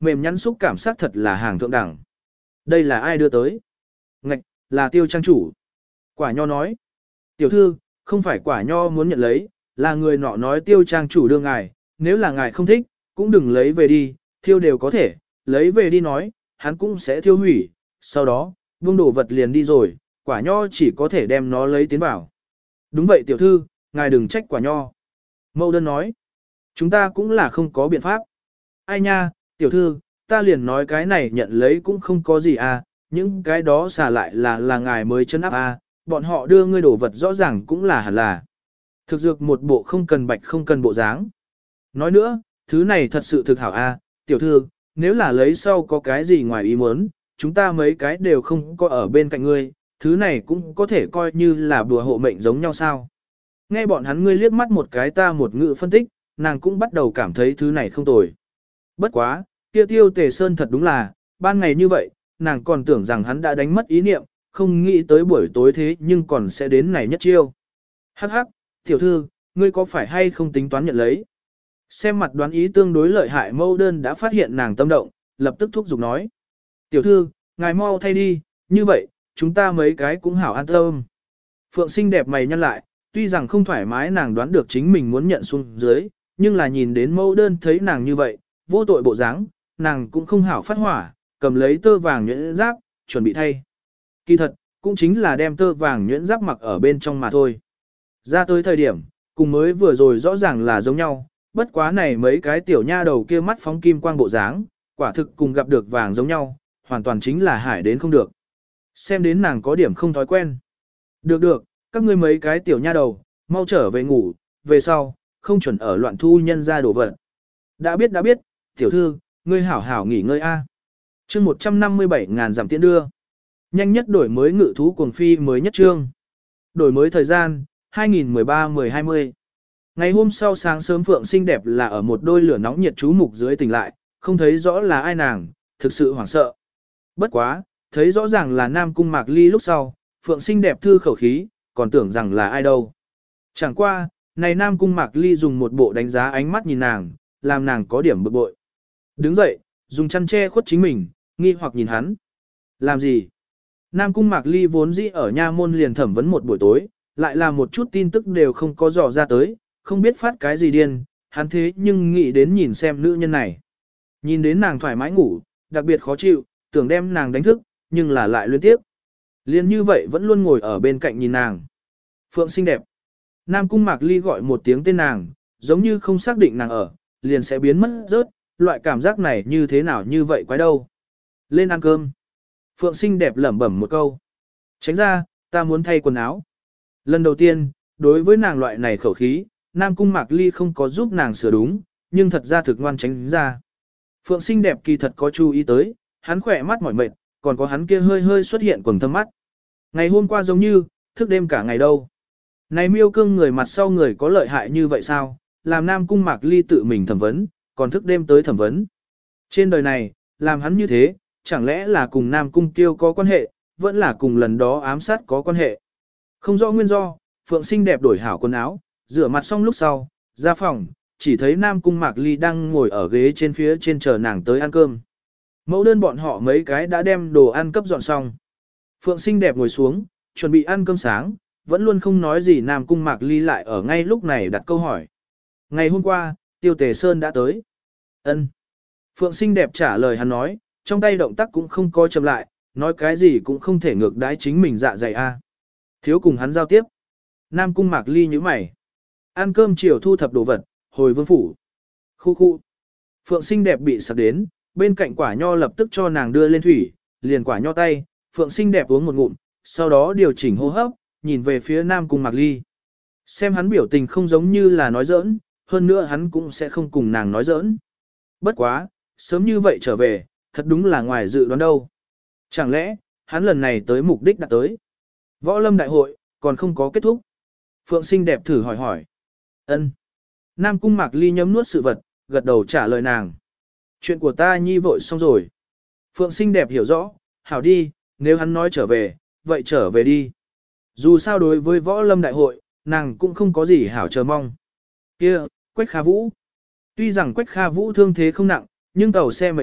mềm nhắn xúc cảm giác thật là hàng thượng đẳng. Đây là ai đưa tới? Ngạch, là Tiêu trang chủ. Quả nho nói. Tiểu thư, không phải quả nho muốn nhận lấy, là người nọ nói Tiêu trang chủ đưa ngài, nếu là ngài không thích, cũng đừng lấy về đi, thiêu đều có thể, lấy về đi nói, hắn cũng sẽ thiêu hủy, sau đó, vương đổ vật liền đi rồi, quả nho chỉ có thể đem nó lấy tiến vào. Đúng vậy tiểu thư, ngài đừng trách quả nho. Mẫu đơn nói, chúng ta cũng là không có biện pháp. Ai nha, tiểu thư, ta liền nói cái này nhận lấy cũng không có gì à, những cái đó xả lại là là ngài mới chân áp à, bọn họ đưa ngươi đổ vật rõ ràng cũng là hẳn là. Thực dược một bộ không cần bạch không cần bộ dáng. Nói nữa, thứ này thật sự thực hảo à, tiểu thư, nếu là lấy sau có cái gì ngoài ý muốn, chúng ta mấy cái đều không có ở bên cạnh ngươi, thứ này cũng có thể coi như là bùa hộ mệnh giống nhau sao. Nghe bọn hắn ngươi liếc mắt một cái ta một ngữ phân tích, nàng cũng bắt đầu cảm thấy thứ này không tồi. Bất quá, kia Tiêu Tề Sơn thật đúng là, ban ngày như vậy, nàng còn tưởng rằng hắn đã đánh mất ý niệm, không nghĩ tới buổi tối thế nhưng còn sẽ đến này nhất chiêu. Hắc hắc, tiểu thư, ngươi có phải hay không tính toán nhận lấy? Xem mặt đoán ý tương đối lợi hại mâu đơn đã phát hiện nàng tâm động, lập tức thúc giục nói. Tiểu thư, ngài mau thay đi, như vậy, chúng ta mấy cái cũng hảo an tâm. Phượng xinh đẹp mày nhăn lại, tuy rằng không thoải mái nàng đoán được chính mình muốn nhận xuống dưới, nhưng là nhìn đến mâu đơn thấy nàng như vậy, vô tội bộ dáng, nàng cũng không hảo phát hỏa, cầm lấy tơ vàng nhuyễn giáp, chuẩn bị thay. Kỳ thật, cũng chính là đem tơ vàng nhuyễn giáp mặc ở bên trong mà thôi. Ra tới thời điểm, cùng mới vừa rồi rõ ràng là giống nhau, bất quá này mấy cái tiểu nha đầu kia mắt phóng kim quang bộ dáng, quả thực cùng gặp được vàng giống nhau, hoàn toàn chính là hải đến không được. Xem đến nàng có điểm không thói quen. Được được, các ngươi mấy cái tiểu nha đầu, mau trở về ngủ, về sau, không chuẩn ở loạn thu nhân ra đổ vật. Đã biết đã biết, tiểu thư, ngươi hảo hảo nghỉ ngơi a. Chương một trăm năm mươi bảy ngàn giảm tiễn đưa. Nhanh nhất đổi mới ngự thú cuồng phi mới nhất chương. Đổi mới thời gian, hai nghìn mười ba mười hai mươi. Ngày hôm sau sáng sớm Phượng xinh đẹp là ở một đôi lửa nóng nhiệt chú mục dưới tỉnh lại, không thấy rõ là ai nàng, thực sự hoảng sợ. Bất quá, thấy rõ ràng là Nam Cung Mạc Ly lúc sau, Phượng xinh đẹp thư khẩu khí, còn tưởng rằng là ai đâu. Chẳng qua, này Nam Cung Mạc Ly dùng một bộ đánh giá ánh mắt nhìn nàng, làm nàng có điểm bực bội. Đứng dậy, dùng chăn che khuất chính mình, nghi hoặc nhìn hắn. Làm gì? Nam Cung Mạc Ly vốn dĩ ở nha môn liền thẩm vấn một buổi tối, lại là một chút tin tức đều không có dò ra tới, không biết phát cái gì điên, hắn thế nhưng nghĩ đến nhìn xem nữ nhân này. Nhìn đến nàng thoải mái ngủ, đặc biệt khó chịu, tưởng đem nàng đánh thức, nhưng là lại luyến tiếp. Liên như vậy vẫn luôn ngồi ở bên cạnh nhìn nàng. Phượng xinh đẹp. Nam Cung Mạc Ly gọi một tiếng tên nàng, giống như không xác định nàng ở, liền sẽ biến mất rớt, loại cảm giác này như thế nào như vậy quái đâu. Lên ăn cơm. Phượng xinh đẹp lẩm bẩm một câu. Tránh ra, ta muốn thay quần áo. Lần đầu tiên, đối với nàng loại này khẩu khí, Nam Cung Mạc Ly không có giúp nàng sửa đúng, nhưng thật ra thực ngoan tránh ra. Phượng xinh đẹp kỳ thật có chú ý tới, hắn khỏe mắt mỏi mệt, còn có hắn kia hơi hơi xuất hiện quầng thâm mắt. Ngày hôm qua giống như, thức đêm cả ngày đâu. Này miêu cương người mặt sau người có lợi hại như vậy sao, làm Nam Cung Mạc Ly tự mình thẩm vấn, còn thức đêm tới thẩm vấn. Trên đời này, làm hắn như thế, chẳng lẽ là cùng Nam Cung Kiêu có quan hệ, vẫn là cùng lần đó ám sát có quan hệ. Không rõ nguyên do, Phượng xinh đẹp đổi hảo quần áo, rửa mặt xong lúc sau, ra phòng, chỉ thấy Nam Cung Mạc Ly đang ngồi ở ghế trên phía trên chờ nàng tới ăn cơm. Mẫu đơn bọn họ mấy cái đã đem đồ ăn cấp dọn xong. Phượng xinh đẹp ngồi xuống, chuẩn bị ăn cơm sáng, vẫn luôn không nói gì Nam Cung Mạc Ly lại ở ngay lúc này đặt câu hỏi. Ngày hôm qua, Tiêu Tề Sơn đã tới. Ân. Phượng xinh đẹp trả lời hắn nói, trong tay động tác cũng không có chậm lại, nói cái gì cũng không thể ngược đãi chính mình dạ dày a. Thiếu cùng hắn giao tiếp. Nam Cung Mạc Ly nhíu mày. Ăn cơm chiều thu thập đồ vật, hồi vương phủ. Khu khu. Phượng xinh đẹp bị sặc đến, bên cạnh quả nho lập tức cho nàng đưa lên thủy, liền quả nho tay, Phượng xinh đẹp uống một ngụm, sau đó điều chỉnh hô hấp, nhìn về phía Nam Cung Mạc Ly. Xem hắn biểu tình không giống như là nói giỡn, hơn nữa hắn cũng sẽ không cùng nàng nói giỡn. Bất quá, sớm như vậy trở về, thật đúng là ngoài dự đoán đâu. Chẳng lẽ, hắn lần này tới mục đích đã tới. Võ lâm đại hội, còn không có kết thúc. Phượng xinh đẹp thử hỏi hỏi. Ân. Nam Cung Mạc Ly nhấm nuốt sự vật, gật đầu trả lời nàng. Chuyện của ta nhi vội xong rồi. Phượng xinh đẹp hiểu rõ, hảo đi, nếu hắn nói trở về, vậy trở về đi. Dù sao đối với võ lâm đại hội, nàng cũng không có gì hảo chờ mong. Kia, Quách Kha Vũ. Tuy rằng Quách Kha Vũ thương thế không nặng, nhưng tàu xe mệt nhọc,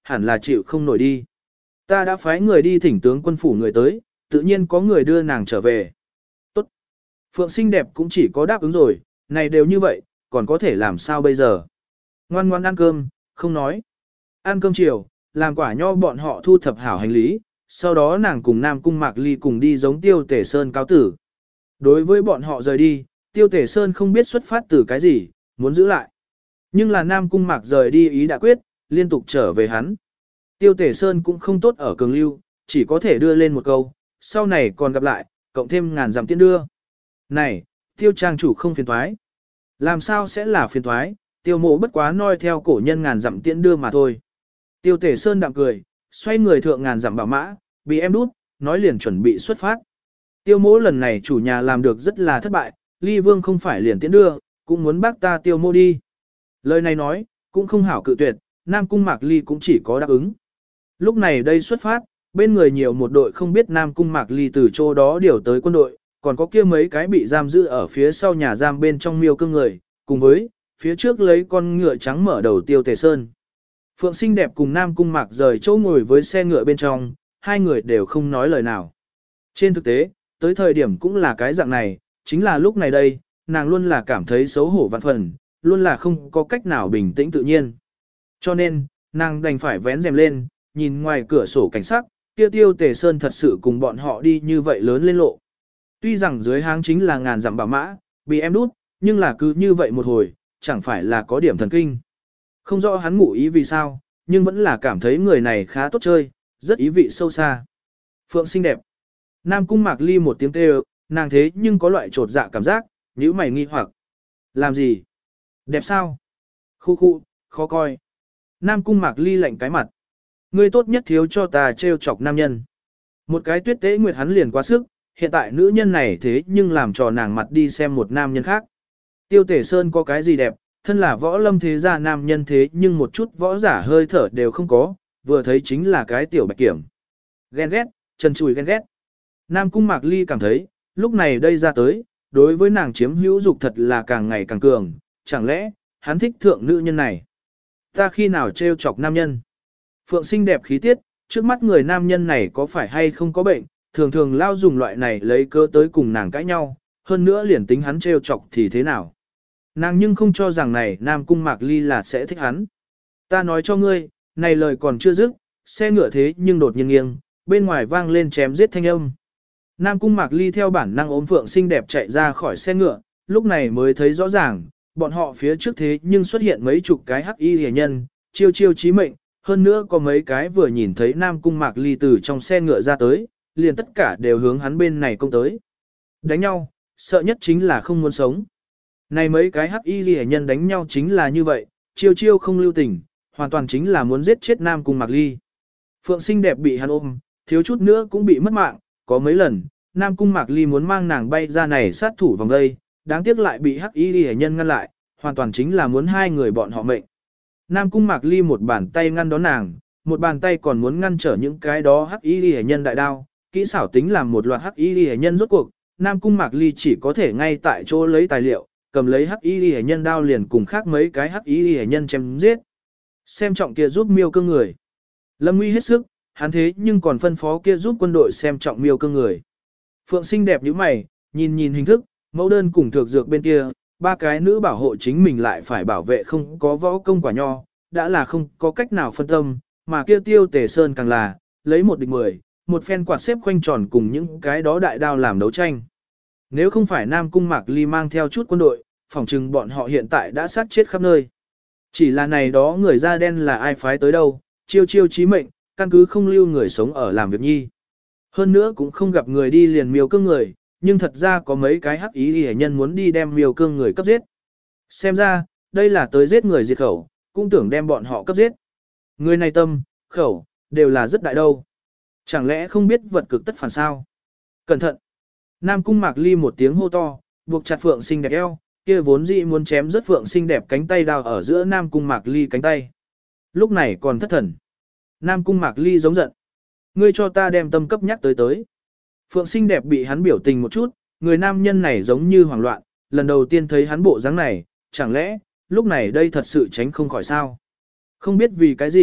hẳn là chịu không nổi đi. Ta đã phái người đi thỉnh tướng quân phủ người tới, tự nhiên có người đưa nàng trở về. Tốt. Phượng xinh đẹp cũng chỉ có đáp ứng rồi, này đều như vậy, còn có thể làm sao bây giờ. Ngoan ngoan ăn cơm, không nói. Ăn cơm chiều, làm quả nho bọn họ thu thập hảo hành lý, sau đó nàng cùng Nam Cung Mạc Ly cùng đi giống Tiêu Tể Sơn cáo tử. Đối với bọn họ rời đi, Tiêu Tể Sơn không biết xuất phát từ cái gì, muốn giữ lại. Nhưng là Nam Cung Mạc rời đi ý đã quyết, liên tục trở về hắn. Tiêu Tể Sơn cũng không tốt ở cường lưu, chỉ có thể đưa lên một câu, sau này còn gặp lại, cộng thêm ngàn dặm tiễn đưa. Này, Tiêu Trang chủ không phiền thoái. Làm sao sẽ là phiền thoái, Tiêu mộ bất quá noi theo cổ nhân ngàn dặm tiễn đưa mà thôi. Tiêu Tể Sơn đạm cười, xoay người thượng ngàn dặm bảo mã, bị em đút, nói liền chuẩn bị xuất phát. Tiêu mỗ lần này chủ nhà làm được rất là thất bại, Ly Vương không phải liền tiễn đưa, cũng muốn bác ta Tiêu mô đi. Lời này nói, cũng không hảo cự tuyệt, Nam Cung Mạc Ly cũng chỉ có đáp ứng. Lúc này đây xuất phát, bên người nhiều một đội không biết Nam Cung Mạc Ly từ chỗ đó điều tới quân đội, còn có kia mấy cái bị giam giữ ở phía sau nhà giam bên trong miêu cương người, cùng với, phía trước lấy con ngựa trắng mở đầu Tiêu Tề Sơn. Phượng xinh đẹp cùng Nam Cung Mạc rời chỗ ngồi với xe ngựa bên trong, hai người đều không nói lời nào. Trên thực tế, tới thời điểm cũng là cái dạng này, chính là lúc này đây, nàng luôn là cảm thấy xấu hổ vạn phần, luôn là không có cách nào bình tĩnh tự nhiên. Cho nên, nàng đành phải vén rèm lên, nhìn ngoài cửa sổ cảnh sắc, kia Tiêu Tề Sơn thật sự cùng bọn họ đi như vậy lớn lên lộ. Tuy rằng dưới háng chính là ngàn dặm bảo mã, bị em đút, nhưng là cứ như vậy một hồi, chẳng phải là có điểm thần kinh. Không rõ hắn ngụ ý vì sao, nhưng vẫn là cảm thấy người này khá tốt chơi, rất ý vị sâu xa. Phượng xinh đẹp. Nam Cung Mạc Ly một tiếng kêu, nàng thế nhưng có loại trột dạ cảm giác, nhíu mày nghi hoặc. Làm gì? Đẹp sao? Khu khu, khó coi. Nam Cung Mạc Ly lạnh cái mặt. Ngươi tốt nhất thiếu cho ta trêu chọc nam nhân. Một cái Tuyết Tế Nguyệt hắn liền quá sức, hiện tại nữ nhân này thế nhưng làm trò nàng mặt đi xem một nam nhân khác. Tiêu Tể Sơn có cái gì đẹp, thân là võ lâm thế gia nam nhân thế nhưng một chút võ giả hơi thở đều không có, vừa thấy chính là cái tiểu bạch kiểm. Ghen ghét, chân chùi ghen ghét. Nam Cung Mạc Ly cảm thấy, lúc này đây ra tới, đối với nàng chiếm hữu dục thật là càng ngày càng cường, chẳng lẽ, hắn thích thượng nữ nhân này. Ta khi nào trêu chọc nam nhân? Phượng xinh đẹp khí tiết, trước mắt người nam nhân này có phải hay không có bệnh, thường thường lao dùng loại này lấy cơ tới cùng nàng cãi nhau, hơn nữa liền tính hắn trêu chọc thì thế nào. Nàng nhưng không cho rằng này Nam Cung Mạc Ly là sẽ thích hắn. Ta nói cho ngươi, này lời còn chưa dứt, xe ngựa thế nhưng đột nhiên nghiêng, bên ngoài vang lên chém giết thanh âm. Nam Cung Mạc Ly theo bản năng ôm Phượng xinh đẹp chạy ra khỏi xe ngựa, lúc này mới thấy rõ ràng, bọn họ phía trước thế nhưng xuất hiện mấy chục cái hắc y hề nhân, chiêu chiêu chí mệnh, hơn nữa có mấy cái vừa nhìn thấy Nam Cung Mạc Ly từ trong xe ngựa ra tới, liền tất cả đều hướng hắn bên này công tới. Đánh nhau, sợ nhất chính là không muốn sống. Này mấy cái hắc y hề nhân đánh nhau chính là như vậy, chiêu chiêu không lưu tình, hoàn toàn chính là muốn giết chết Nam Cung Mạc Ly. Phượng xinh đẹp bị hắn ôm, thiếu chút nữa cũng bị mất mạng, có mấy lần, Nam Cung Mạc Ly muốn mang nàng bay ra này sát thủ vòng đây, đáng tiếc lại bị hắc y hề nhân ngăn lại, hoàn toàn chính là muốn hai người bọn họ mệnh. Nam Cung Mạc Ly một bàn tay ngăn đón nàng, một bàn tay còn muốn ngăn trở những cái đó hắc y hề nhân đại đao, kỹ xảo tính làm một loạt hắc y hề nhân rốt cuộc, Nam Cung Mạc Ly chỉ có thể ngay tại chỗ lấy tài liệu, cầm lấy hắc y hề nhân đao liền cùng khác mấy cái hắc y hề nhân chém giết. Xem trọng kia giúp miêu cương người. Lâm Nguy hết sức, hắn thế nhưng còn phân phó kia giúp quân đội xem trọng miêu cương người. Phượng xinh đẹp như mày, nhìn nhìn hình thức, mẫu đơn cùng thực dược bên kia, ba cái nữ bảo hộ chính mình lại phải bảo vệ không có võ công quả nho, đã là không có cách nào phân tâm, mà kia Tiêu Tề Sơn càng là, lấy một địch mười, một phen quạt xếp khoanh tròn cùng những cái đó đại đao làm đấu tranh. Nếu không phải Nam Cung Mạc Ly mang theo chút quân đội, phỏng chừng bọn họ hiện tại đã sát chết khắp nơi. Chỉ là này đó người da đen là ai phái tới đâu, chiêu chiêu chí mệnh, căn cứ không lưu người sống ở làm việc nhi. Hơn nữa cũng không gặp người đi liền miêu cương người, nhưng thật ra có mấy cái hắc ý hề nhân muốn đi đem miêu cương người cấp giết. Xem ra, đây là tới giết người diệt khẩu, cũng tưởng đem bọn họ cấp giết. Người này tâm, khẩu, đều là rất đại đâu. Chẳng lẽ không biết vật cực tất phản sao? Cẩn thận! Nam Cung Mạc Ly một tiếng hô to, buộc chặt Phượng xinh đẹp eo, kia vốn dĩ muốn chém rất Phượng xinh đẹp cánh tay đào ở giữa Nam Cung Mạc Ly cánh tay. Lúc này còn thất thần. Nam Cung Mạc Ly giống giận. Ngươi cho ta đem tâm cấp nhắc tới tới. Phượng xinh đẹp bị hắn biểu tình một chút, người nam nhân này giống như hoảng loạn, lần đầu tiên thấy hắn bộ dáng này, chẳng lẽ, lúc này đây thật sự tránh không khỏi sao. Không biết vì cái gì,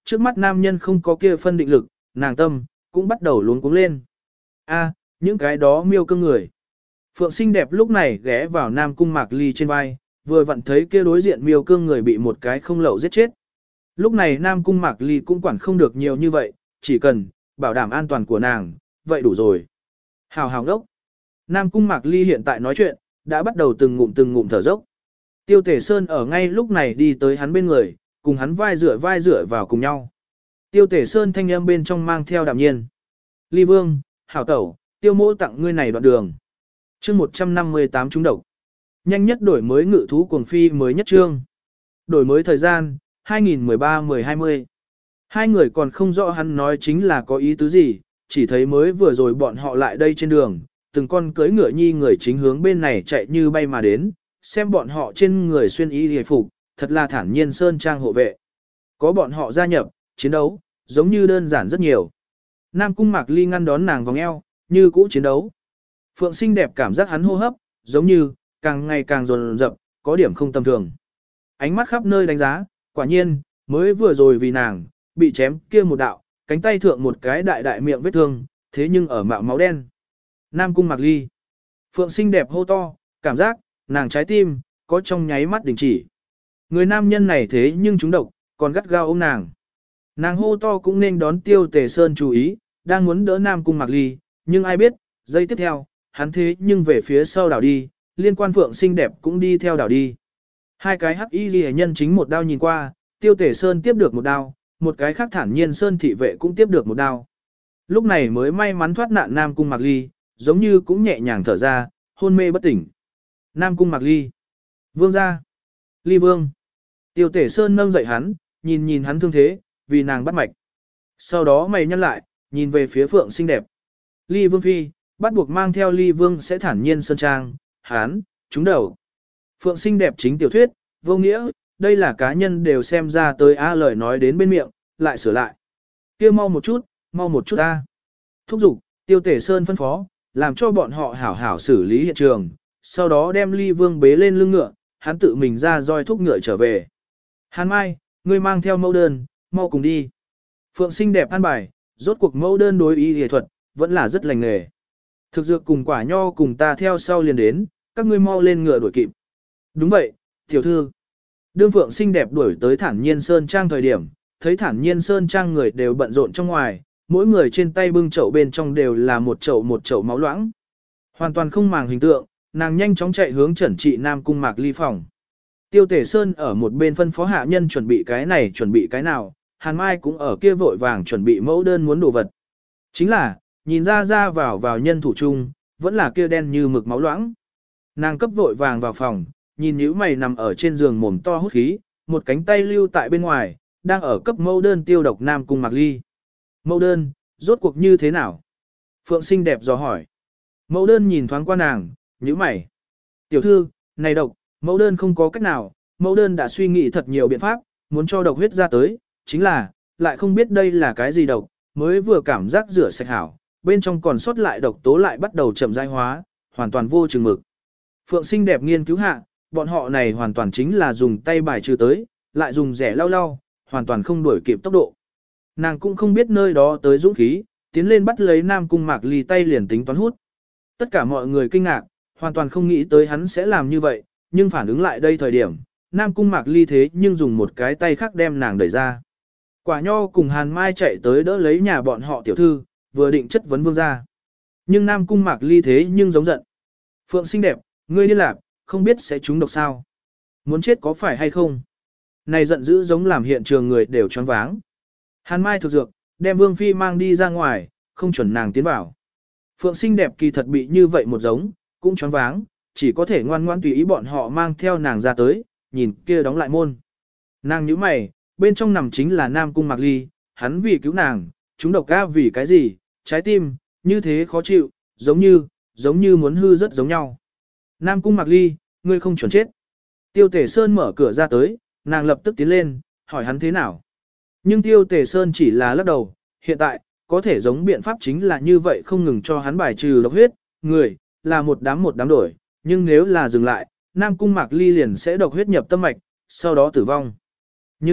trước mắt nam nhân không có kia phân định lực, nàng tâm, cũng bắt đầu luống cuống lên. A, những cái đó miêu cương người. Phượng xinh đẹp lúc này ghé vào Nam Cung Mạc Ly trên vai, vừa vặn thấy kia đối diện miêu cương người bị một cái không lậu giết chết. Lúc này Nam Cung Mạc Ly cũng quản không được nhiều như vậy, chỉ cần bảo đảm an toàn của nàng, vậy đủ rồi. Hào hào đốc. Nam Cung Mạc Ly hiện tại nói chuyện, đã bắt đầu từng ngụm từng ngụm thở dốc. Tiêu Tể Sơn ở ngay lúc này đi tới hắn bên người, cùng hắn vai dựa vai dựa vào cùng nhau. Tiêu Tể Sơn thanh âm bên trong mang theo đạm nhiên. Ly Vương, hảo tẩu, tiêu mỗ tặng ngươi này đoạn đường. Chương một trăm năm mươi tám trúng độc. Nhanh nhất đổi mới ngự thú cuồng phi mới nhất chương. Đổi mới thời gian, hai nghìn mười ba mười hai mươi. Hai người còn không rõ hắn nói chính là có ý tứ gì, chỉ thấy mới vừa rồi bọn họ lại đây trên đường, từng con cưỡi ngựa nhi người chính hướng bên này chạy như bay mà đến, xem bọn họ trên người xuyên y hề phục, thật là thản nhiên sơn trang hộ vệ. Có bọn họ gia nhập, chiến đấu, giống như đơn giản rất nhiều. Nam Cung Mạc Ly ngăn đón nàng vòng eo, như cũ chiến đấu. Phượng xinh đẹp cảm giác hắn hô hấp, giống như, càng ngày càng dồn dập, có điểm không tầm thường. Ánh mắt khắp nơi đánh giá, quả nhiên, mới vừa rồi vì nàng, bị chém kia một đạo, cánh tay thượng một cái đại đại miệng vết thương, thế nhưng ở mạo máu đen. Nam Cung Mạc Ly. Phượng xinh đẹp hô to, cảm giác, nàng trái tim, có trong nháy mắt đình chỉ. Người nam nhân này thế nhưng trúng độc, còn gắt gao ôm nàng. Nàng hô to cũng nên đón Tiêu Tề Sơn chú ý, đang muốn đỡ Nam Cung Mạc Ly, nhưng ai biết, giây tiếp theo, hắn thế nhưng về phía sau đảo đi, liên quan Phượng xinh đẹp cũng đi theo đảo đi. Hai cái hắc y ghi nhân chính một đao nhìn qua, Tiêu Tề Sơn tiếp được một đao, một cái khác thản nhiên Sơn thị vệ cũng tiếp được một đao. Lúc này mới may mắn thoát nạn Nam Cung Mạc Ly, giống như cũng nhẹ nhàng thở ra, hôn mê bất tỉnh. Nam Cung Mạc Ly. Vương ra. Ly Vương. Tiêu Tể Sơn nâng dậy hắn, nhìn nhìn hắn thương thế, vì nàng bắt mạch. Sau đó mày nhăn lại, nhìn về phía Phượng xinh đẹp. Ly Vương Phi, bắt buộc mang theo Ly Vương sẽ thản nhiên sơn trang, hắn, trúng đầu. Phượng xinh đẹp chính tiểu thuyết, vô nghĩa, đây là cá nhân đều xem ra tới a lời nói đến bên miệng, lại sửa lại. Kia mau một chút, mau một chút ta. Thúc giục, Tiêu Tể Sơn phân phó, làm cho bọn họ hảo hảo xử lý hiện trường, sau đó đem Ly Vương bế lên lưng ngựa, hắn tự mình ra roi thúc ngựa trở về. Hàn Mai, ngươi mang theo mẫu đơn, mau cùng đi. Phượng xinh đẹp an bài, rốt cuộc mẫu đơn đối y y thuật, vẫn là rất lành nghề. Thực dược cùng quả nho cùng ta theo sau liền đến, các ngươi mau lên ngựa đuổi kịp. Đúng vậy, tiểu thư. Đương Phượng xinh đẹp đuổi tới thản nhiên sơn trang thời điểm, thấy thản nhiên sơn trang người đều bận rộn trong ngoài, mỗi người trên tay bưng chậu bên trong đều là một chậu một chậu máu loãng. Hoàn toàn không màng hình tượng, nàng nhanh chóng chạy hướng Trần Trị Nam Cung Mạc Ly phòng. Tiêu Tể Sơn ở một bên phân phó hạ nhân chuẩn bị cái này chuẩn bị cái nào, Hàn Mai cũng ở kia vội vàng chuẩn bị mẫu đơn muốn đồ vật. Chính là, nhìn ra ra vào vào nhân thủ chung, vẫn là kia đen như mực máu loãng. Nàng cấp vội vàng vào phòng, nhìn nhíu mày nằm ở trên giường mồm to hút khí, một cánh tay lưu tại bên ngoài, đang ở cấp mẫu đơn tiêu độc Nam Cung Mạc Ly. Mẫu đơn, rốt cuộc như thế nào? Phượng xinh đẹp dò hỏi. Mẫu đơn nhìn thoáng qua nàng, nhíu mày. Tiểu thư, này độc, mẫu đơn không có cách nào, mẫu đơn đã suy nghĩ thật nhiều biện pháp, muốn cho độc huyết ra tới, chính là, lại không biết đây là cái gì độc, mới vừa cảm giác rửa sạch hảo, bên trong còn sót lại độc tố lại bắt đầu chậm rãi hóa, hoàn toàn vô chừng mực. Phượng xinh đẹp nghiên cứu hạ, bọn họ này hoàn toàn chính là dùng tay bài trừ tới, lại dùng rẻ lau lau, hoàn toàn không đuổi kịp tốc độ. Nàng cũng không biết nơi đó tới dũng khí, tiến lên bắt lấy Nam Cung Mạc Ly tay liền tính toán hút. Tất cả mọi người kinh ngạc, hoàn toàn không nghĩ tới hắn sẽ làm như vậy, nhưng phản ứng lại đây thời điểm, Nam Cung Mạc Ly thế nhưng dùng một cái tay khác đem nàng đẩy ra. Quả nho cùng Hàn Mai chạy tới đỡ lấy nhà bọn họ tiểu thư, vừa định chất vấn vương ra. Nhưng Nam Cung Mạc Ly thế nhưng giống giận. Phượng xinh đẹp, ngươi đi lạc, không biết sẽ trúng độc sao. Muốn chết có phải hay không? Này giận dữ giống làm hiện trường người đều choáng váng. Hàn Mai thực dược, đem Vương Phi mang đi ra ngoài, không chuẩn nàng tiến vào. Phượng xinh đẹp kỳ thật bị như vậy một giống, cũng choáng váng, chỉ có thể ngoan ngoan tùy ý bọn họ mang theo nàng ra tới, nhìn kia đóng lại môn. Nàng nhíu mày, bên trong nằm chính là Nam Cung Mạc Ly, hắn vì cứu nàng, chúng độc ca vì cái gì, trái tim, như thế khó chịu, giống như, giống như muốn hư rất giống nhau. Nam Cung Mạc Ly, ngươi không chuẩn chết. Tiêu Tể Sơn mở cửa ra tới, nàng lập tức tiến lên, hỏi hắn thế nào. Nhưng Tiêu Tể Sơn chỉ là lắc đầu, hiện tại, có thể giống biện pháp chính là như vậy không ngừng cho hắn bài trừ độc huyết, người, là một đám một đám đổi, nhưng nếu là dừng lại, Nam Cung Mạc Ly liền sẽ độc huyết nhập tâm mạch, sau đó tử vong. Nhưng,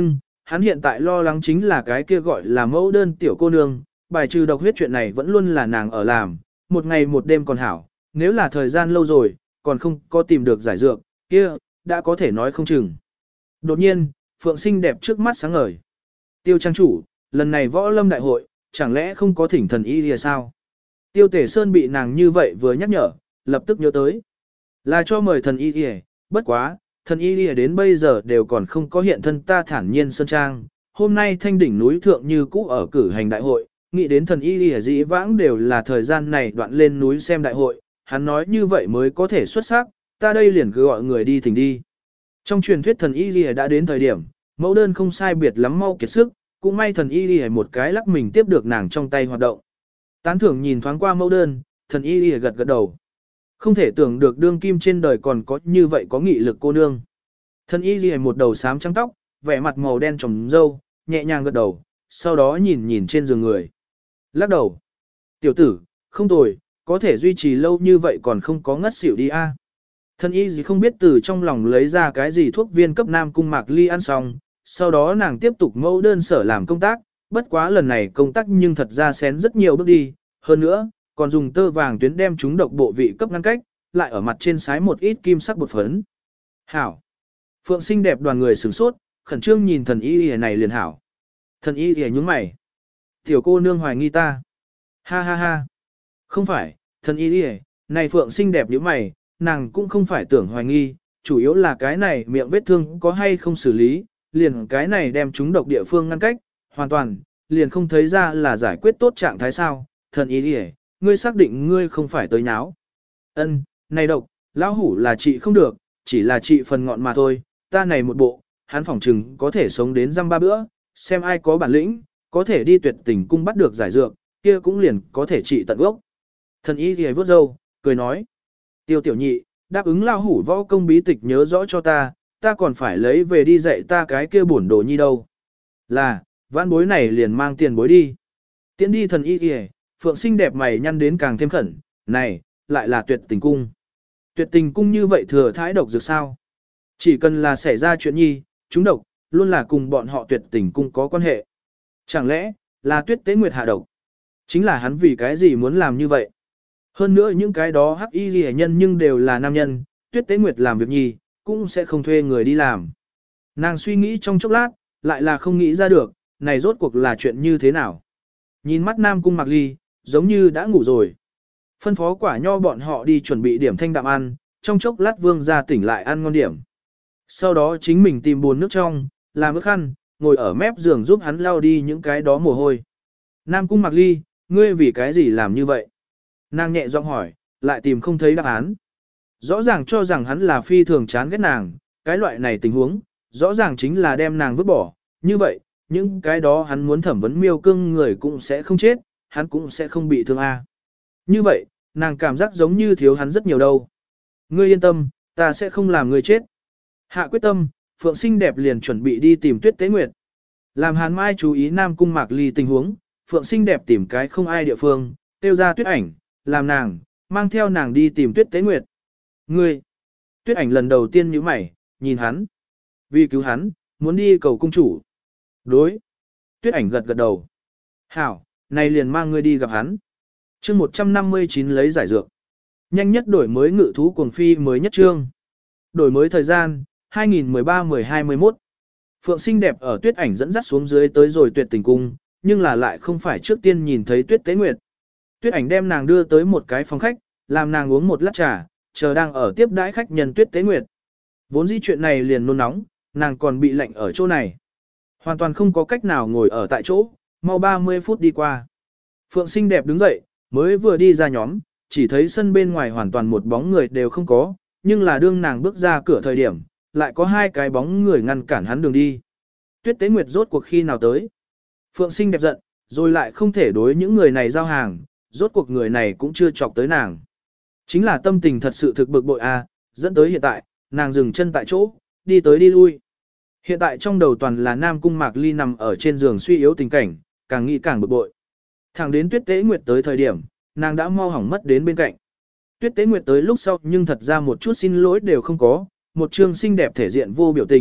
hắn hiện tại lo lắng chính là cái kia gọi là mẫu đơn tiểu cô nương, bài trừ độc huyết chuyện này vẫn luôn là nàng ở làm, một ngày một đêm còn hảo, nếu là thời gian lâu rồi, còn không có tìm được giải dược, kia, đã có thể nói không chừng. Đột nhiên, Phượng xinh đẹp trước mắt sáng ngời. Tiêu trang chủ, lần này võ lâm đại hội, chẳng lẽ không có thỉnh thần y lìa sao? Tiêu Tể Sơn bị nàng như vậy vừa nhắc nhở, lập tức nhớ tới. Là cho mời thần y lìa, bất quá, thần y lìa đến bây giờ đều còn không có hiện thân ta thản nhiên sơn trang. Hôm nay thanh đỉnh núi thượng như cũ ở cử hành đại hội, nghĩ đến thần y lìa dĩ vãng đều là thời gian này đoạn lên núi xem đại hội, hắn nói như vậy mới có thể xuất sắc, ta đây liền cứ gọi người đi thỉnh đi. Trong truyền thuyết thần y lìa đã đến thời điểm, mẫu đơn không sai biệt lắm mau kiệt sức, cũng may thần y lìa một cái lắc mình tiếp được nàng trong tay hoạt động. Tán thưởng nhìn thoáng qua mẫu đơn, thần y lìa gật gật đầu. Không thể tưởng được đương kim trên đời còn có như vậy có nghị lực cô nương. Thần y lìa một đầu xám trắng tóc, vẻ mặt màu đen trồng râu, nhẹ nhàng gật đầu, sau đó nhìn nhìn trên giường người. Lắc đầu. Tiểu tử, không tồi, có thể duy trì lâu như vậy còn không có ngất xỉu đi a. Thần y gì không biết từ trong lòng lấy ra cái gì thuốc viên cấp Nam Cung Mạc Ly ăn xong, sau đó nàng tiếp tục mẫu đơn sở làm công tác, bất quá lần này công tác nhưng thật ra xén rất nhiều bước đi, hơn nữa, còn dùng tơ vàng tuyến đem chúng độc bộ vị cấp ngăn cách, lại ở mặt trên sái một ít kim sắc bột phấn. Hảo. Phượng xinh đẹp đoàn người sửng sốt, khẩn trương nhìn thần y y này liền hảo. Thần y y nhướng mày. Tiểu cô nương hoài nghi ta. Ha ha ha. Không phải, thần y y, này Phượng xinh đẹp như mày, nàng cũng không phải tưởng hoài nghi, chủ yếu là cái này miệng vết thương có hay không xử lý, liền cái này đem chúng độc địa phương ngăn cách, hoàn toàn, liền không thấy ra là giải quyết tốt trạng thái sao. Thần y y, ngươi xác định ngươi không phải tới nháo. Ân, này độc, lão hủ là trị không được, chỉ là trị phần ngọn mà thôi, ta này một bộ, hắn phỏng chừng có thể sống đến răm ba bữa, xem ai có bản lĩnh, có thể đi tuyệt tình cung bắt được giải dược, kia cũng liền có thể trị tận gốc. Thần y thì vớt râu, cười nói. Tiêu tiểu nhị, đáp ứng lao hủ võ công bí tịch nhớ rõ cho ta, ta còn phải lấy về đi dạy ta cái kia bổn đồ nhi đâu. Là, vãn bối này liền mang tiền bối đi. Tiến đi thần y thì Phượng xinh đẹp mày nhăn đến càng thêm khẩn, này, lại là tuyệt tình cung. Tuyệt tình cung như vậy thừa thái độc dược sao? Chỉ cần là xảy ra chuyện nhi, chúng độc, luôn là cùng bọn họ tuyệt tình cung có quan hệ. Chẳng lẽ, là tuyết tế nguyệt hạ độc? Chính là hắn vì cái gì muốn làm như vậy? Hơn nữa những cái đó hắc y ghi nhân nhưng đều là nam nhân, tuyết tế nguyệt làm việc nhi, cũng sẽ không thuê người đi làm. Nàng suy nghĩ trong chốc lát, lại là không nghĩ ra được, này rốt cuộc là chuyện như thế nào? Nhìn mắt Nam Cung Mạc Ly, giống như đã ngủ rồi. Phân phó quả nho bọn họ đi chuẩn bị điểm thanh đạm ăn, trong chốc lát vương ra tỉnh lại ăn ngon điểm. Sau đó chính mình tìm bồn nước trong, làm ức khăn, ngồi ở mép giường giúp hắn lau đi những cái đó mồ hôi. Nam Cung Mạc Ly, ngươi vì cái gì làm như vậy? Nàng nhẹ giọng hỏi, lại tìm không thấy đáp án. Rõ ràng cho rằng hắn là phi thường chán ghét nàng, cái loại này tình huống, rõ ràng chính là đem nàng vứt bỏ. Như vậy, những cái đó hắn muốn thẩm vấn miêu cương người cũng sẽ không chết, hắn cũng sẽ không bị thương a. Như vậy, nàng cảm giác giống như thiếu hắn rất nhiều đâu. Ngươi yên tâm, ta sẽ không làm ngươi chết. Hạ quyết tâm, Phượng xinh đẹp liền chuẩn bị đi tìm Tuyết Tế Nguyệt. Làm Hàn Mai chú ý Nam Cung Mạc Ly tình huống, Phượng xinh đẹp tìm cái không ai địa phương, tiêu ra Tuyết Ảnh, làm nàng, mang theo nàng đi tìm Tuyết Tế Nguyệt. Ngươi! Tuyết Ảnh lần đầu tiên nhíu mày, nhìn hắn. Vì cứu hắn, muốn đi cầu cung chủ. Đối! Tuyết Ảnh gật gật đầu. Hảo, này liền mang ngươi đi gặp hắn. Chương một trăm năm mươi chín lấy giải dược. Nhanh nhất đổi mới ngự thú cuồng phi mới nhất chương. Đổi mới thời gian, hai nghìn mười ba mười hai mươi mốt. Phượng xinh đẹp ở Tuyết Ảnh dẫn dắt xuống dưới tới rồi Tuyệt Tình cung, nhưng là lại không phải trước tiên nhìn thấy Tuyết Tế Nguyệt. Tuyết Ảnh đem nàng đưa tới một cái phòng khách, làm nàng uống một lát trà, chờ đang ở tiếp đãi khách nhân Tuyết Tế Nguyệt. Vốn dĩ chuyện này liền nôn nóng, nàng còn bị lạnh ở chỗ này. Hoàn toàn không có cách nào ngồi ở tại chỗ, mau ba mươi phút đi qua. Phượng xinh đẹp đứng dậy, mới vừa đi ra nhóm, chỉ thấy sân bên ngoài hoàn toàn một bóng người đều không có, nhưng là đương nàng bước ra cửa thời điểm, lại có hai cái bóng người ngăn cản hắn đường đi. Tuyết Tế Nguyệt rốt cuộc khi nào tới? Phượng xinh đẹp giận, rồi lại không thể đối những người này giao hàng, rốt cuộc người này cũng chưa chọc tới nàng. Chính là tâm tình thật sự thực bực bội a, dẫn tới hiện tại, nàng dừng chân tại chỗ, đi tới đi lui. Hiện tại trong đầu toàn là Nam Cung Mạc Ly nằm ở trên giường suy yếu tình cảnh, càng nghĩ càng bực bội. Thẳng đến Tuyết Tế Nguyệt tới thời điểm, nàng đã mau hỏng mất đến bên cạnh. Tuyết Tế Nguyệt tới lúc sau nhưng thật ra một chút xin lỗi đều không có, một trương xinh đẹp thể diện vô biểu tình,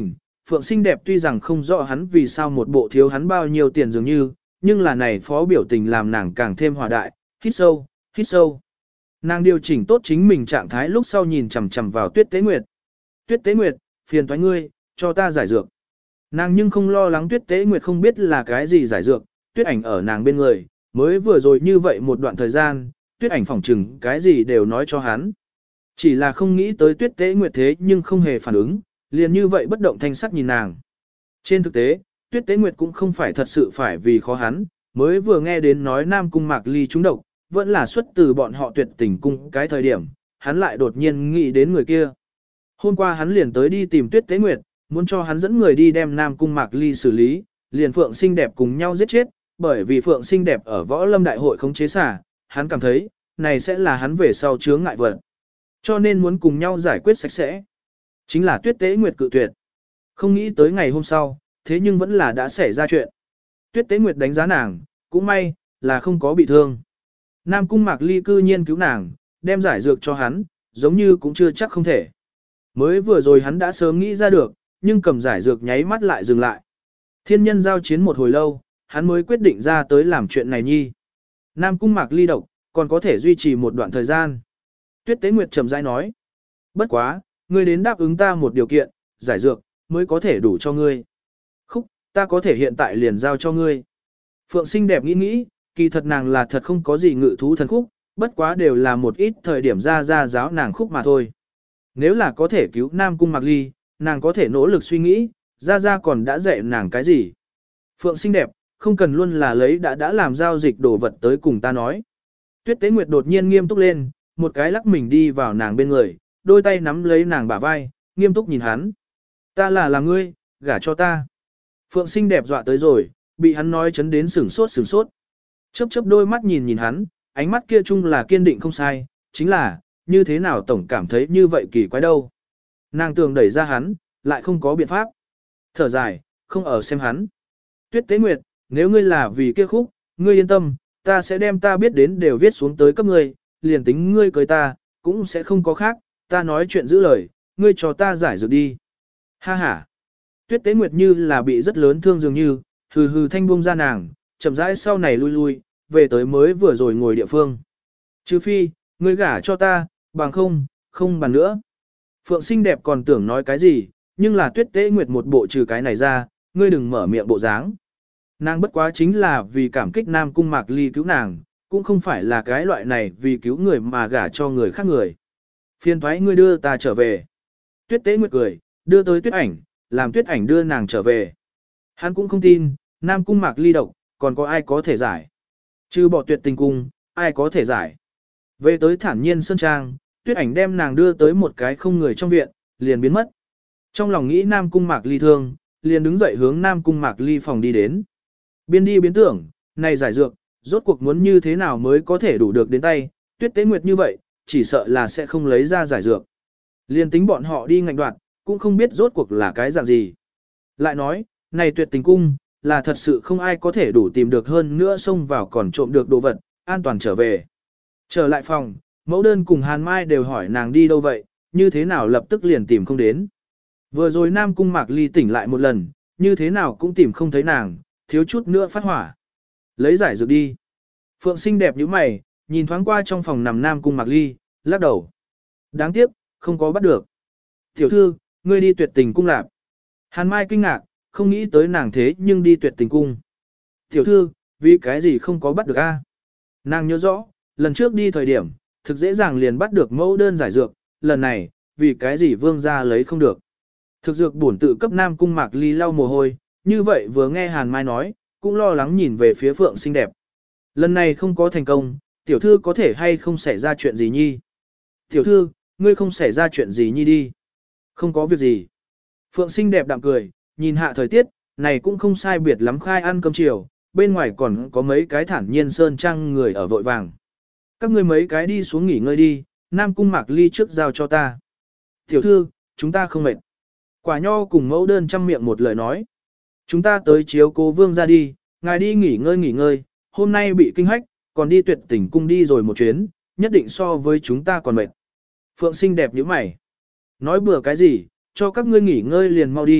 Phượng xinh đẹp tuy rằng không rõ hắn vì sao một bộ thiếu hắn bao nhiêu tiền dường như, nhưng là này phó biểu tình làm nàng càng thêm hòa đại, hít sâu, hít sâu. Nàng điều chỉnh tốt chính mình trạng thái lúc sau nhìn chằm chằm vào Tuyết Tế Nguyệt. Tuyết Tế Nguyệt, phiền toái ngươi, cho ta giải dược. Nàng nhưng không lo lắng Tuyết Tế Nguyệt không biết là cái gì giải dược, Tuyết ảnh ở nàng bên người, mới vừa rồi như vậy một đoạn thời gian, Tuyết ảnh phỏng chừng cái gì đều nói cho hắn. Chỉ là không nghĩ tới Tuyết Tế Nguyệt thế nhưng không hề phản ứng, liền như vậy bất động thanh sắc nhìn nàng. Trên thực tế, Tuyết Tế Nguyệt cũng không phải thật sự phải vì khó hắn, mới vừa nghe đến nói Nam Cung Mạc Ly trúng độc, vẫn là xuất từ bọn họ tuyệt tình cung cái thời điểm, hắn lại đột nhiên nghĩ đến người kia. Hôm qua hắn liền tới đi tìm Tuyết Tế Nguyệt, muốn cho hắn dẫn người đi đem Nam Cung Mạc Ly xử lý, liền Phượng xinh đẹp cùng nhau giết chết, bởi vì Phượng xinh đẹp ở võ lâm đại hội không chế xả, hắn cảm thấy, này sẽ là hắn về sau chướng ngại vật. Cho nên muốn cùng nhau giải quyết sạch sẽ. Chính là Tuyết Tế Nguyệt cự tuyệt. Không nghĩ tới ngày hôm sau, thế nhưng vẫn là đã xảy ra chuyện. Tuyết Tế Nguyệt đánh giá nàng, cũng may, là không có bị thương. Nam Cung Mạc Ly cư nhiên cứu nàng, đem giải dược cho hắn, giống như cũng chưa chắc không thể. Mới vừa rồi hắn đã sớm nghĩ ra được, nhưng cầm giải dược nháy mắt lại dừng lại. Thiên nhân giao chiến một hồi lâu, hắn mới quyết định ra tới làm chuyện này nhi. Nam Cung Mạc Ly độc, còn có thể duy trì một đoạn thời gian. Tuyết Tế Nguyệt trầm rãi nói. Bất quá, ngươi đến đáp ứng ta một điều kiện, giải dược, mới có thể đủ cho ngươi. Khúc, ta có thể hiện tại liền giao cho ngươi. Phượng xinh đẹp nghĩ nghĩ, kỳ thật nàng là thật không có gì ngự thú thần khúc, bất quá đều là một ít thời điểm ra ra giáo nàng khúc mà thôi. Nếu là có thể cứu Nam Cung Mạc Ly, nàng có thể nỗ lực suy nghĩ, ra ra còn đã dạy nàng cái gì. Phượng xinh đẹp, không cần luôn là lấy đã đã làm giao dịch đồ vật tới cùng ta nói. Tuyết Tế Nguyệt đột nhiên nghiêm túc lên, một cái lắc mình đi vào nàng bên người, đôi tay nắm lấy nàng bả vai, nghiêm túc nhìn hắn. Ta là là ngươi, gả cho ta. Phượng xinh đẹp dọa tới rồi, bị hắn nói chấn đến sửng sốt sửng sốt. Chớp chớp đôi mắt nhìn nhìn hắn, ánh mắt kia chung là kiên định không sai, chính là, như thế nào tổng cảm thấy như vậy kỳ quái đâu. Nàng tường đẩy ra hắn, lại không có biện pháp. Thở dài, không ở xem hắn. Tuyết Tế Nguyệt, nếu ngươi là vì kia khúc, ngươi yên tâm, ta sẽ đem ta biết đến đều viết xuống tới cấp ngươi, liền tính ngươi cưới ta, cũng sẽ không có khác, ta nói chuyện giữ lời, ngươi cho ta giải dược đi. Ha ha. Tuyết Tế Nguyệt như là bị rất lớn thương dường như, hừ hừ thanh buông ra nàng, chậm rãi sau này lui lui, về tới mới vừa rồi ngồi địa phương. Trừ phi, ngươi gả cho ta, bằng không, không bàn nữa. Phượng xinh đẹp còn tưởng nói cái gì, nhưng là Tuyết Tế Nguyệt một bộ trừ cái này ra, ngươi đừng mở miệng bộ dáng. Nàng bất quá chính là vì cảm kích Nam Cung Mạc Ly cứu nàng, cũng không phải là cái loại này vì cứu người mà gả cho người khác người. Phiền thoái ngươi đưa ta trở về. Tuyết Tế Nguyệt cười, đưa tới Tuyết ảnh, làm Tuyết ảnh đưa nàng trở về. Hắn cũng không tin, Nam Cung Mạc Ly độc, còn có ai có thể giải. Trừ bỏ Tuyệt Tình Cung, ai có thể giải. Về tới Thản Nhiên Sơn Trang, Tuyết ảnh đem nàng đưa tới một cái không người trong viện, liền biến mất. Trong lòng nghĩ Nam Cung Mạc Ly thương, liền đứng dậy hướng Nam Cung Mạc Ly phòng đi đến. Biên đi biến tưởng, này giải dược, rốt cuộc muốn như thế nào mới có thể đủ được đến tay, Tuyết Tế Nguyệt như vậy, chỉ sợ là sẽ không lấy ra giải dược. Liên tính bọn họ đi ngạnh đoạn, cũng không biết rốt cuộc là cái dạng gì. Lại nói, này Tuyệt Tình Cung, là thật sự không ai có thể đủ tìm được hơn nữa xông vào còn trộm được đồ vật, an toàn trở về. Trở lại phòng, mẫu đơn cùng Hàn Mai đều hỏi nàng đi đâu vậy, như thế nào lập tức liền tìm không đến. Vừa rồi Nam Cung Mạc Ly tỉnh lại một lần, như thế nào cũng tìm không thấy nàng, thiếu chút nữa phát hỏa. Lấy giải dược đi. Phượng xinh đẹp như mày, nhìn thoáng qua trong phòng nằm Nam Cung Mạc Ly, lắc đầu. Đáng tiếc, không có bắt được. Tiểu thư, ngươi đi Tuyệt Tình Cung lạp. Hàn Mai kinh ngạc, không nghĩ tới nàng thế nhưng đi Tuyệt Tình Cung. Tiểu thư, vì cái gì không có bắt được a? Nàng nhớ rõ, lần trước đi thời điểm, thực dễ dàng liền bắt được mẫu đơn giải dược, lần này, vì cái gì vương gia lấy không được. Thực dược bổn tự cấp Nam Cung Mạc Ly lau mồ hôi, như vậy vừa nghe Hàn Mai nói, cũng lo lắng nhìn về phía Phượng xinh đẹp. Lần này không có thành công, tiểu thư có thể hay không xảy ra chuyện gì nhi? Tiểu thư, ngươi không xảy ra chuyện gì nhi đi. Không có việc gì. Phượng xinh đẹp đạm cười, nhìn hạ thời tiết, này cũng không sai biệt lắm khai ăn cơm chiều, bên ngoài còn có mấy cái Thản Nhiên Sơn Trang người ở vội vàng. Các ngươi mấy cái đi xuống nghỉ ngơi đi, Nam Cung Mạc Ly trước giao cho ta. Tiểu thư, chúng ta không mệt. Quả nho cùng mẫu đơn chăm miệng một lời nói. Chúng ta tới chiếu cố vương ra đi, ngài đi nghỉ ngơi nghỉ ngơi, hôm nay bị kinh hách, còn đi Tuyệt Tình Cung đi rồi một chuyến, nhất định so với chúng ta còn mệt. Phượng xinh đẹp như mày. Nói bừa cái gì, cho các ngươi nghỉ ngơi liền mau đi,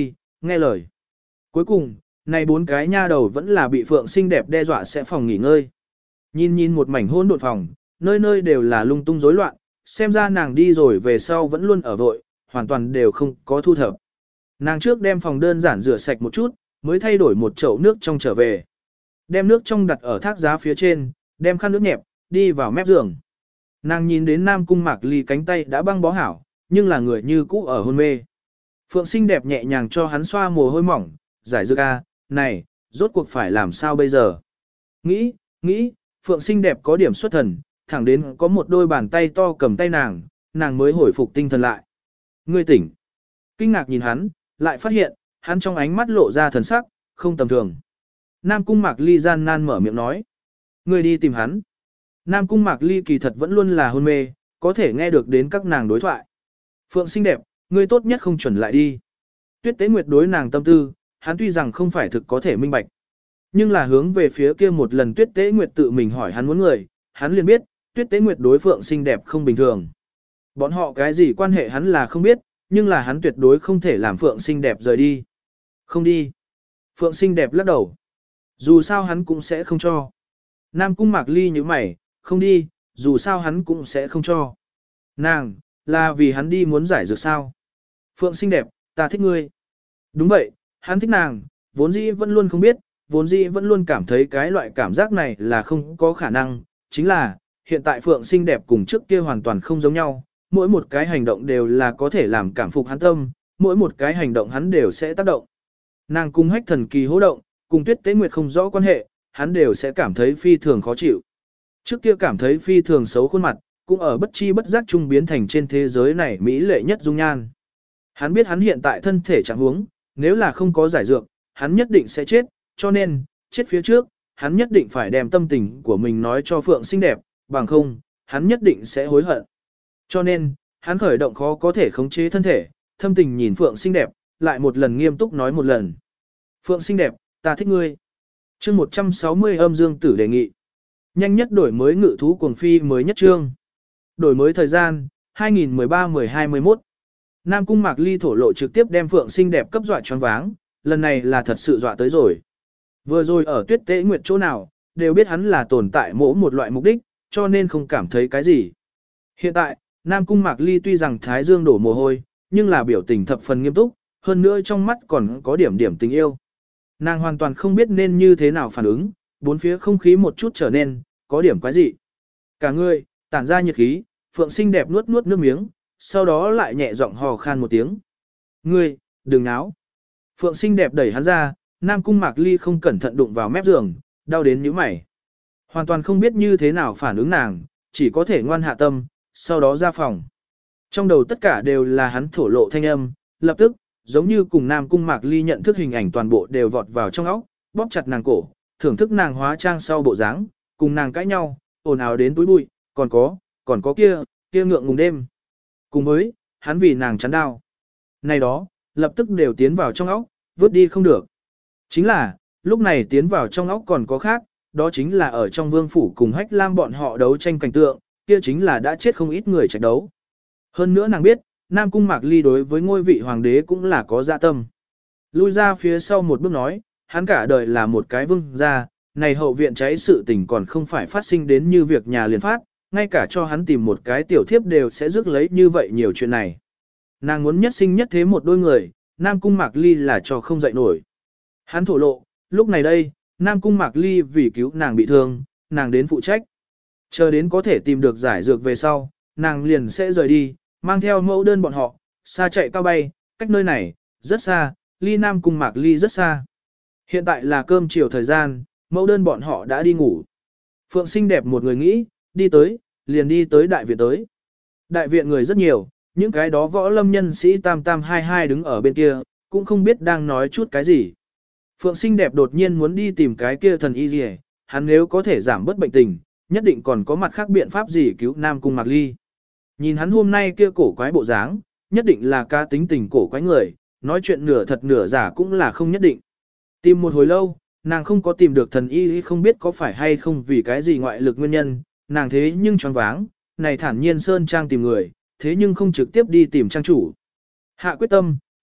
nghe lời. Cuối cùng, này bốn cái nha đầu vẫn là bị Phượng xinh đẹp đe dọa sẽ phòng nghỉ ngơi. Nhìn nhìn một mảnh hỗn độn phòng, nơi nơi đều là lung tung rối loạn, xem ra nàng đi rồi về sau vẫn luôn ở vội, hoàn toàn đều không có thu thập. Nàng trước đem phòng đơn giản rửa sạch một chút, mới thay đổi một chậu nước trong trở về. Đem nước trong đặt ở thác giá phía trên, đem khăn nước nhẹp, đi vào mép giường. Nàng nhìn đến Nam Cung Mạc Ly cánh tay đã băng bó hảo, nhưng là người như cũ ở hôn mê. Phượng xinh đẹp nhẹ nhàng cho hắn xoa mồ hôi mỏng, giải dược a, này, rốt cuộc phải làm sao bây giờ? Nghĩ, nghĩ, Phượng xinh đẹp có điểm xuất thần, thẳng đến có một đôi bàn tay to cầm tay nàng, nàng mới hồi phục tinh thần lại. Ngươi tỉnh. Kinh ngạc nhìn hắn, lại phát hiện, hắn trong ánh mắt lộ ra thần sắc, không tầm thường. Nam Cung Mạc Ly gian nan mở miệng nói. Ngươi đi tìm hắn. Nam Cung Mạc Ly kỳ thật vẫn luôn là hôn mê, có thể nghe được đến các nàng đối thoại. Phượng xinh đẹp, ngươi tốt nhất không chuẩn lại đi. Tuyết Tế Nguyệt đối nàng tâm tư, hắn tuy rằng không phải thực có thể minh bạch. Nhưng là hướng về phía kia một lần Tuyết Tế Nguyệt tự mình hỏi hắn muốn người, hắn liền biết, Tuyết Tế Nguyệt đối Phượng xinh đẹp không bình thường. Bọn họ cái gì quan hệ hắn là không biết, nhưng là hắn tuyệt đối không thể làm Phượng xinh đẹp rời đi. Không đi. Phượng xinh đẹp lắc đầu. Dù sao hắn cũng sẽ không cho. Nam Cung Mạc Ly như mày, không đi, dù sao hắn cũng sẽ không cho. Nàng, là vì hắn đi muốn giải dược sao. Phượng xinh đẹp, ta thích ngươi. Đúng vậy, hắn thích nàng, vốn dĩ vẫn luôn không biết, vốn dĩ vẫn luôn cảm thấy cái loại cảm giác này là không có khả năng, chính là, hiện tại Phượng xinh đẹp cùng trước kia hoàn toàn không giống nhau, mỗi một cái hành động đều là có thể làm cảm phục hắn tâm, mỗi một cái hành động hắn đều sẽ tác động. Nàng cùng hách thần kỳ hô động, cùng Tuyết Tế Nguyệt không rõ quan hệ, hắn đều sẽ cảm thấy phi thường khó chịu. Trước kia cảm thấy phi thường xấu khuôn mặt, cũng ở bất chi bất giác trung biến thành trên thế giới này mỹ lệ nhất dung nhan. Hắn biết hắn hiện tại thân thể trạng huống, nếu là không có giải dược, hắn nhất định sẽ chết, cho nên, chết phía trước, hắn nhất định phải đem tâm tình của mình nói cho Phượng xinh đẹp, bằng không, hắn nhất định sẽ hối hận. Cho nên, hắn khởi động khó có thể khống chế thân thể, thâm tình nhìn Phượng xinh đẹp, lại một lần nghiêm túc nói một lần. Phượng xinh đẹp, ta thích ngươi. Chương một trăm sáu mươi âm dương tử đề nghị. Nhanh nhất đổi mới ngự thú cuồng phi mới nhất chương. Đổi mới thời gian, hai nghìn mười ba mười hai mười mốt. Nam Cung Mạc Ly thổ lộ trực tiếp đem Phượng xinh đẹp cấp dọa choáng váng, lần này là thật sự dọa tới rồi. Vừa rồi ở Tuyết Tế Nguyệt chỗ nào, đều biết hắn là tồn tại mỗi một loại mục đích, cho nên không cảm thấy cái gì. Hiện tại, Nam Cung Mạc Ly tuy rằng thái dương đổ mồ hôi, nhưng là biểu tình thập phần nghiêm túc, hơn nữa trong mắt còn có điểm điểm tình yêu. Nàng hoàn toàn không biết nên như thế nào phản ứng, bốn phía không khí một chút trở nên, có điểm quái dị. Cả người, tản ra nhiệt khí, Phượng xinh đẹp nuốt nuốt nước miếng, sau đó lại nhẹ giọng hò khan một tiếng. Ngươi, đừng náo. Phượng xinh đẹp đẩy hắn ra, Nam Cung Mạc Ly không cẩn thận đụng vào mép giường, đau đến nhíu mày. Hoàn toàn không biết như thế nào phản ứng nàng, chỉ có thể ngoan hạ tâm, sau đó ra phòng. Trong đầu tất cả đều là hắn thổ lộ thanh âm, lập tức, giống như cùng Nam Cung Mạc Ly nhận thức hình ảnh toàn bộ đều vọt vào trong óc, bóp chặt nàng cổ, thưởng thức nàng hóa trang sau bộ dáng, cùng nàng cãi nhau, ồn ào đến túi bụi, còn có, còn có kia, kia ngượng ngùng đêm. Cùng với, hắn vì nàng chắn đau. Này đó, lập tức đều tiến vào trong óc, vứt đi không được. Chính là, lúc này tiến vào trong óc còn có khác, đó chính là ở trong vương phủ cùng Hách Lam bọn họ đấu tranh cảnh tượng, kia chính là đã chết không ít người trạch đấu. Hơn nữa nàng biết, Nam Cung Mạc Ly đối với ngôi vị hoàng đế cũng là có dạ tâm. Lui ra phía sau một bước nói, hắn cả đời là một cái vương gia, này hậu viện cháy sự tình còn không phải phát sinh đến như việc nhà liền phát, ngay cả cho hắn tìm một cái tiểu thiếp đều sẽ rước lấy như vậy nhiều chuyện này. Nàng muốn nhất sinh nhất thế một đôi người, Nam Cung Mạc Ly là cho không dậy nổi. Hắn thổ lộ, lúc này đây, Nam Cung Mạc Ly vì cứu nàng bị thương, nàng đến phụ trách. Chờ đến có thể tìm được giải dược về sau, nàng liền sẽ rời đi, mang theo mẫu đơn bọn họ, xa chạy cao bay, cách nơi này, rất xa, ly Nam Cung Mạc Ly rất xa. Hiện tại là cơm chiều thời gian, mẫu đơn bọn họ đã đi ngủ. Phượng xinh đẹp một người nghĩ, đi tới, liền đi tới đại viện tới. Đại viện người rất nhiều, những cái đó võ lâm nhân sĩ tam tam hai hai đứng ở bên kia, cũng không biết đang nói chút cái gì. Phượng xinh đẹp đột nhiên muốn đi tìm cái kia thần y gì, hắn nếu có thể giảm bớt bệnh tình, nhất định còn có mặt khác biện pháp gì cứu Nam Cung Mạc Ly. Nhìn hắn hôm nay kia cổ quái bộ dáng, nhất định là ca tính tình cổ quái người, nói chuyện nửa thật nửa giả cũng là không nhất định. Tìm một hồi lâu, nàng không có tìm được thần y, không biết có phải hay không vì cái gì ngoại lực nguyên nhân, nàng thế nhưng choáng váng, này thản nhiên sơn trang tìm người, thế nhưng không trực tiếp đi tìm trang chủ. Hạ quyết tâm,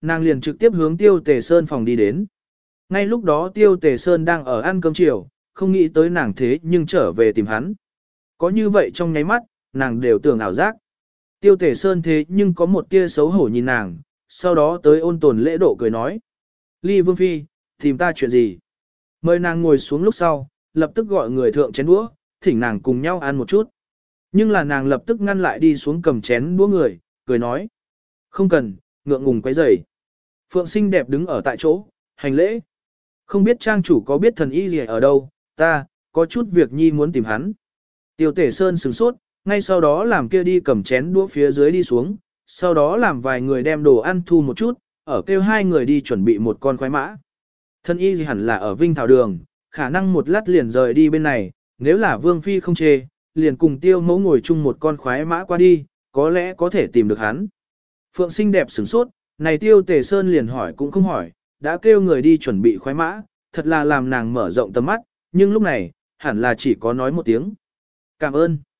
nàng liền trực tiếp hướng Tiêu Tề Sơn phòng đi đến. Ngay lúc đó Tiêu Tề Sơn đang ở ăn cơm chiều, không nghĩ tới nàng thế nhưng trở về tìm hắn. Có như vậy trong nháy mắt, nàng đều tưởng ảo giác. Tiêu Tề Sơn thế nhưng có một tia xấu hổ nhìn nàng, sau đó tới ôn tồn lễ độ cười nói. Ly Vương Phi, tìm ta chuyện gì? Mời nàng ngồi xuống lúc sau, lập tức gọi người thượng chén đũa, thỉnh nàng cùng nhau ăn một chút. Nhưng là nàng lập tức ngăn lại đi xuống cầm chén đũa người, cười nói. Không cần, ngượng ngùng quấy rầy. Phượng xinh đẹp đứng ở tại chỗ, hành lễ. Không biết trang chủ có biết thần y gì ở đâu, ta, có chút việc nhi muốn tìm hắn. Tiêu Tể Sơn sửng sốt, ngay sau đó làm kia đi cầm chén đũa phía dưới đi xuống, sau đó làm vài người đem đồ ăn thu một chút, ở kêu hai người đi chuẩn bị một con khoái mã. Thần y gì hẳn là ở Vinh Thảo Đường, khả năng một lát liền rời đi bên này, nếu là Vương Phi không chê, liền cùng tiêu mẫu ngồi chung một con khoái mã qua đi, có lẽ có thể tìm được hắn. Phượng xinh đẹp sửng sốt, này Tiêu Tề Sơn liền hỏi cũng không hỏi, đã kêu người đi chuẩn bị khoái mã, thật là làm nàng mở rộng tầm mắt, nhưng lúc này, hẳn là chỉ có nói một tiếng. Cảm ơn.